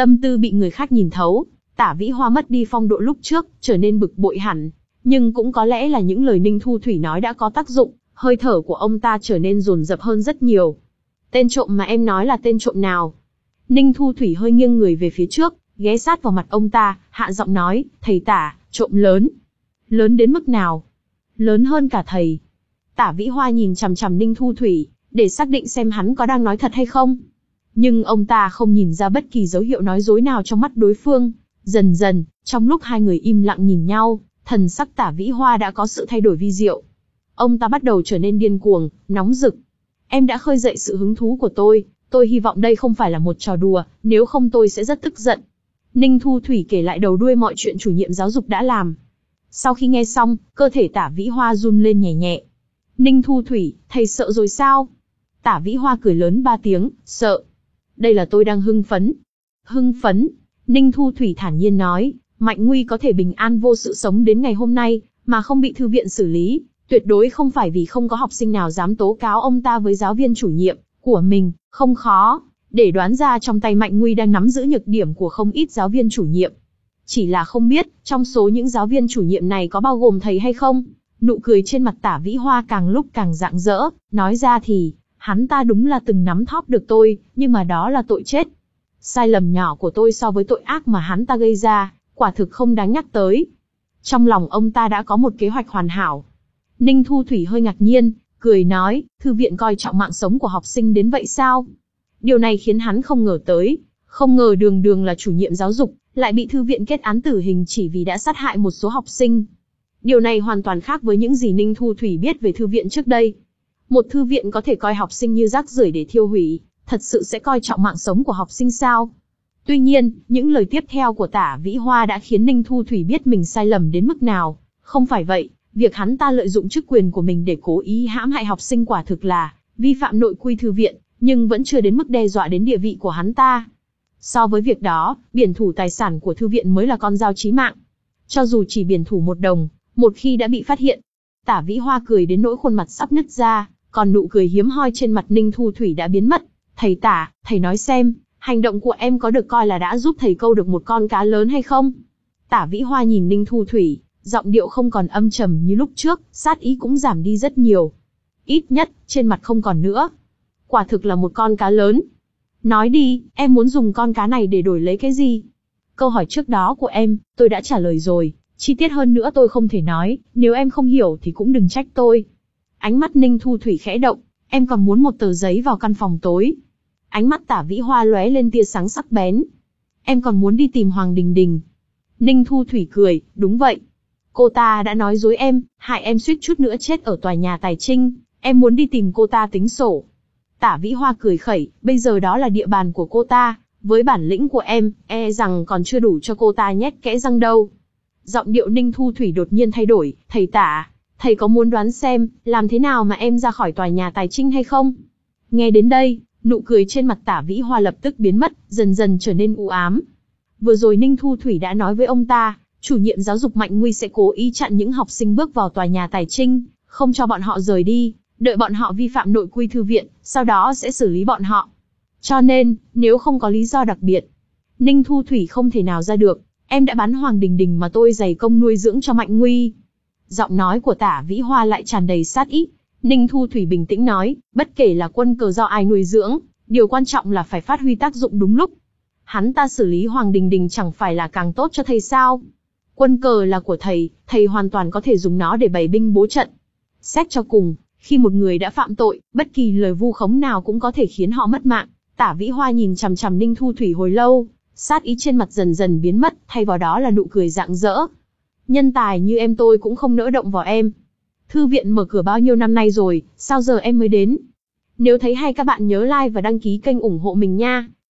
Tâm tư bị người khác nhìn thấu, Tả Vĩ Hoa mất đi phong độ lúc trước, trở nên bực bội hẳn. Nhưng cũng có lẽ là những lời Ninh Thu Thủy nói đã có tác dụng, hơi thở của ông ta trở nên dồn dập hơn rất nhiều. Tên trộm mà em nói là tên trộm nào? Ninh Thu Thủy hơi nghiêng người về phía trước, ghé sát vào mặt ông ta, hạ giọng nói, thầy Tả, trộm lớn. Lớn đến mức nào? Lớn hơn cả thầy. Tả Vĩ Hoa nhìn chằm chằm Ninh Thu Thủy, để xác định xem hắn có đang nói thật hay không. Nhưng ông ta không nhìn ra bất kỳ dấu hiệu nói dối nào trong mắt đối phương. Dần dần, trong lúc hai người im lặng nhìn nhau, thần sắc Tả Vĩ Hoa đã có sự thay đổi vi diệu. Ông ta bắt đầu trở nên điên cuồng, nóng rực. Em đã khơi dậy sự hứng thú của tôi, tôi hy vọng đây không phải là một trò đùa, nếu không tôi sẽ rất tức giận. Ninh Thu Thủy kể lại đầu đuôi mọi chuyện chủ nhiệm giáo dục đã làm. Sau khi nghe xong, cơ thể Tả Vĩ Hoa run lên nhẹ nhẹ. Ninh Thu Thủy, thầy sợ rồi sao? Tả Vĩ Hoa cười lớn ba tiếng, sợ. Đây là tôi đang hưng phấn. Hưng phấn? Ninh Thu Thủy thản nhiên nói, Mạnh Nguy có thể bình an vô sự sống đến ngày hôm nay, mà không bị thư viện xử lý, tuyệt đối không phải vì không có học sinh nào dám tố cáo ông ta với giáo viên chủ nhiệm của mình, không khó để đoán ra trong tay Mạnh Nguy đang nắm giữ nhược điểm của không ít giáo viên chủ nhiệm. Chỉ là không biết, trong số những giáo viên chủ nhiệm này có bao gồm thầy hay không? Nụ cười trên mặt Tả Vĩ Hoa càng lúc càng rạng rỡ, nói ra thì, hắn ta đúng là từng nắm thóp được tôi, nhưng mà đó là tội chết. Sai lầm nhỏ của tôi so với tội ác mà hắn ta gây ra, quả thực không đáng nhắc tới. Trong lòng ông ta đã có một kế hoạch hoàn hảo. Ninh Thu Thủy hơi ngạc nhiên, cười nói, thư viện coi trọng mạng sống của học sinh đến vậy sao? Điều này khiến hắn không ngờ tới, không ngờ đường đường là chủ nhiệm giáo dục, lại bị thư viện kết án tử hình chỉ vì đã sát hại một số học sinh. Điều này hoàn toàn khác với những gì Ninh Thu Thủy biết về thư viện trước đây. Một thư viện có thể coi học sinh như rác rưởi để thiêu hủy, thật sự sẽ coi trọng mạng sống của học sinh sao? Tuy nhiên, những lời tiếp theo của Tả Vĩ Hoa đã khiến Ninh Thu Thủy biết mình sai lầm đến mức nào. Không phải vậy, việc hắn ta lợi dụng chức quyền của mình để cố ý hãm hại học sinh quả thực là vi phạm nội quy thư viện, nhưng vẫn chưa đến mức đe dọa đến địa vị của hắn ta. So với việc đó, biển thủ tài sản của thư viện mới là con dao chí mạng. Cho dù chỉ biển thủ một đồng, một khi đã bị phát hiện. Tả Vĩ Hoa cười đến nỗi khuôn mặt sắp nứt ra, còn nụ cười hiếm hoi trên mặt Ninh Thu Thủy đã biến mất. Thầy Tả, thầy nói xem, hành động của em có được coi là đã giúp thầy câu được một con cá lớn hay không? Tả Vĩ Hoa nhìn Ninh Thu Thủy, giọng điệu không còn âm trầm như lúc trước, sát ý cũng giảm đi rất nhiều. Ít nhất, trên mặt không còn nữa. Quả thực là một con cá lớn. Nói đi, em muốn dùng con cá này để đổi lấy cái gì? Câu hỏi trước đó của em, tôi đã trả lời rồi, chi tiết hơn nữa tôi không thể nói, nếu em không hiểu thì cũng đừng trách tôi. Ánh mắt Ninh Thu Thủy khẽ động, em còn muốn một tờ giấy vào căn phòng tối. Ánh mắt Tả Vĩ Hoa lóe lên tia sáng sắc bén. Em còn muốn đi tìm Hoàng Đình Đình. Ninh Thu Thủy cười, đúng vậy. Cô ta đã nói dối em, hại em suýt chút nữa chết ở tòa nhà Tài Trinh, em muốn đi tìm cô ta tính sổ. Tả Vĩ Hoa cười khẩy, bây giờ đó là địa bàn của cô ta, với bản lĩnh của em, e rằng còn chưa đủ cho cô ta nhét kẽ răng đâu. Giọng điệu Ninh Thu Thủy đột nhiên thay đổi, thầy Tả, thầy có muốn đoán xem, làm thế nào mà em ra khỏi tòa nhà Tài Trinh hay không? Nghe đến đây, nụ cười trên mặt Tả Vĩ Hoa lập tức biến mất, dần dần trở nên u ám. Vừa rồi Ninh Thu Thủy đã nói với ông ta, chủ nhiệm giáo dục Mạnh Nguy sẽ cố ý chặn những học sinh bước vào tòa nhà Tài Trinh, không cho bọn họ rời đi, đợi bọn họ vi phạm nội quy thư viện, sau đó sẽ xử lý bọn họ. Cho nên, nếu không có lý do đặc biệt, Ninh Thu Thủy không thể nào ra được, em đã bắn Hoàng Đình Đình mà tôi dày công nuôi dưỡng cho Mạnh Nguy. Giọng nói của Tả Vĩ Hoa lại tràn đầy sát ý. Ninh Thu Thủy bình tĩnh nói, bất kể là quân cờ do ai nuôi dưỡng, điều quan trọng là phải phát huy tác dụng đúng lúc. Hắn ta xử lý Hoàng Đình Đình chẳng phải là càng tốt cho thầy sao? Quân cờ là của thầy, thầy hoàn toàn có thể dùng nó để bày binh bố trận. Xét cho cùng, khi một người đã phạm tội, bất kỳ lời vu khống nào cũng có thể khiến họ mất mạng. Tả Vĩ Hoa nhìn chằm chằm Ninh Thu Thủy hồi lâu, sát ý trên mặt dần dần biến mất, thay vào đó là nụ cười rạng rỡ. Nhân tài như em tôi cũng không nỡ động vào em. Thư viện mở cửa bao nhiêu năm nay rồi, sao giờ em mới đến? Nếu thấy hay các bạn nhớ like và đăng ký kênh ủng hộ mình nha.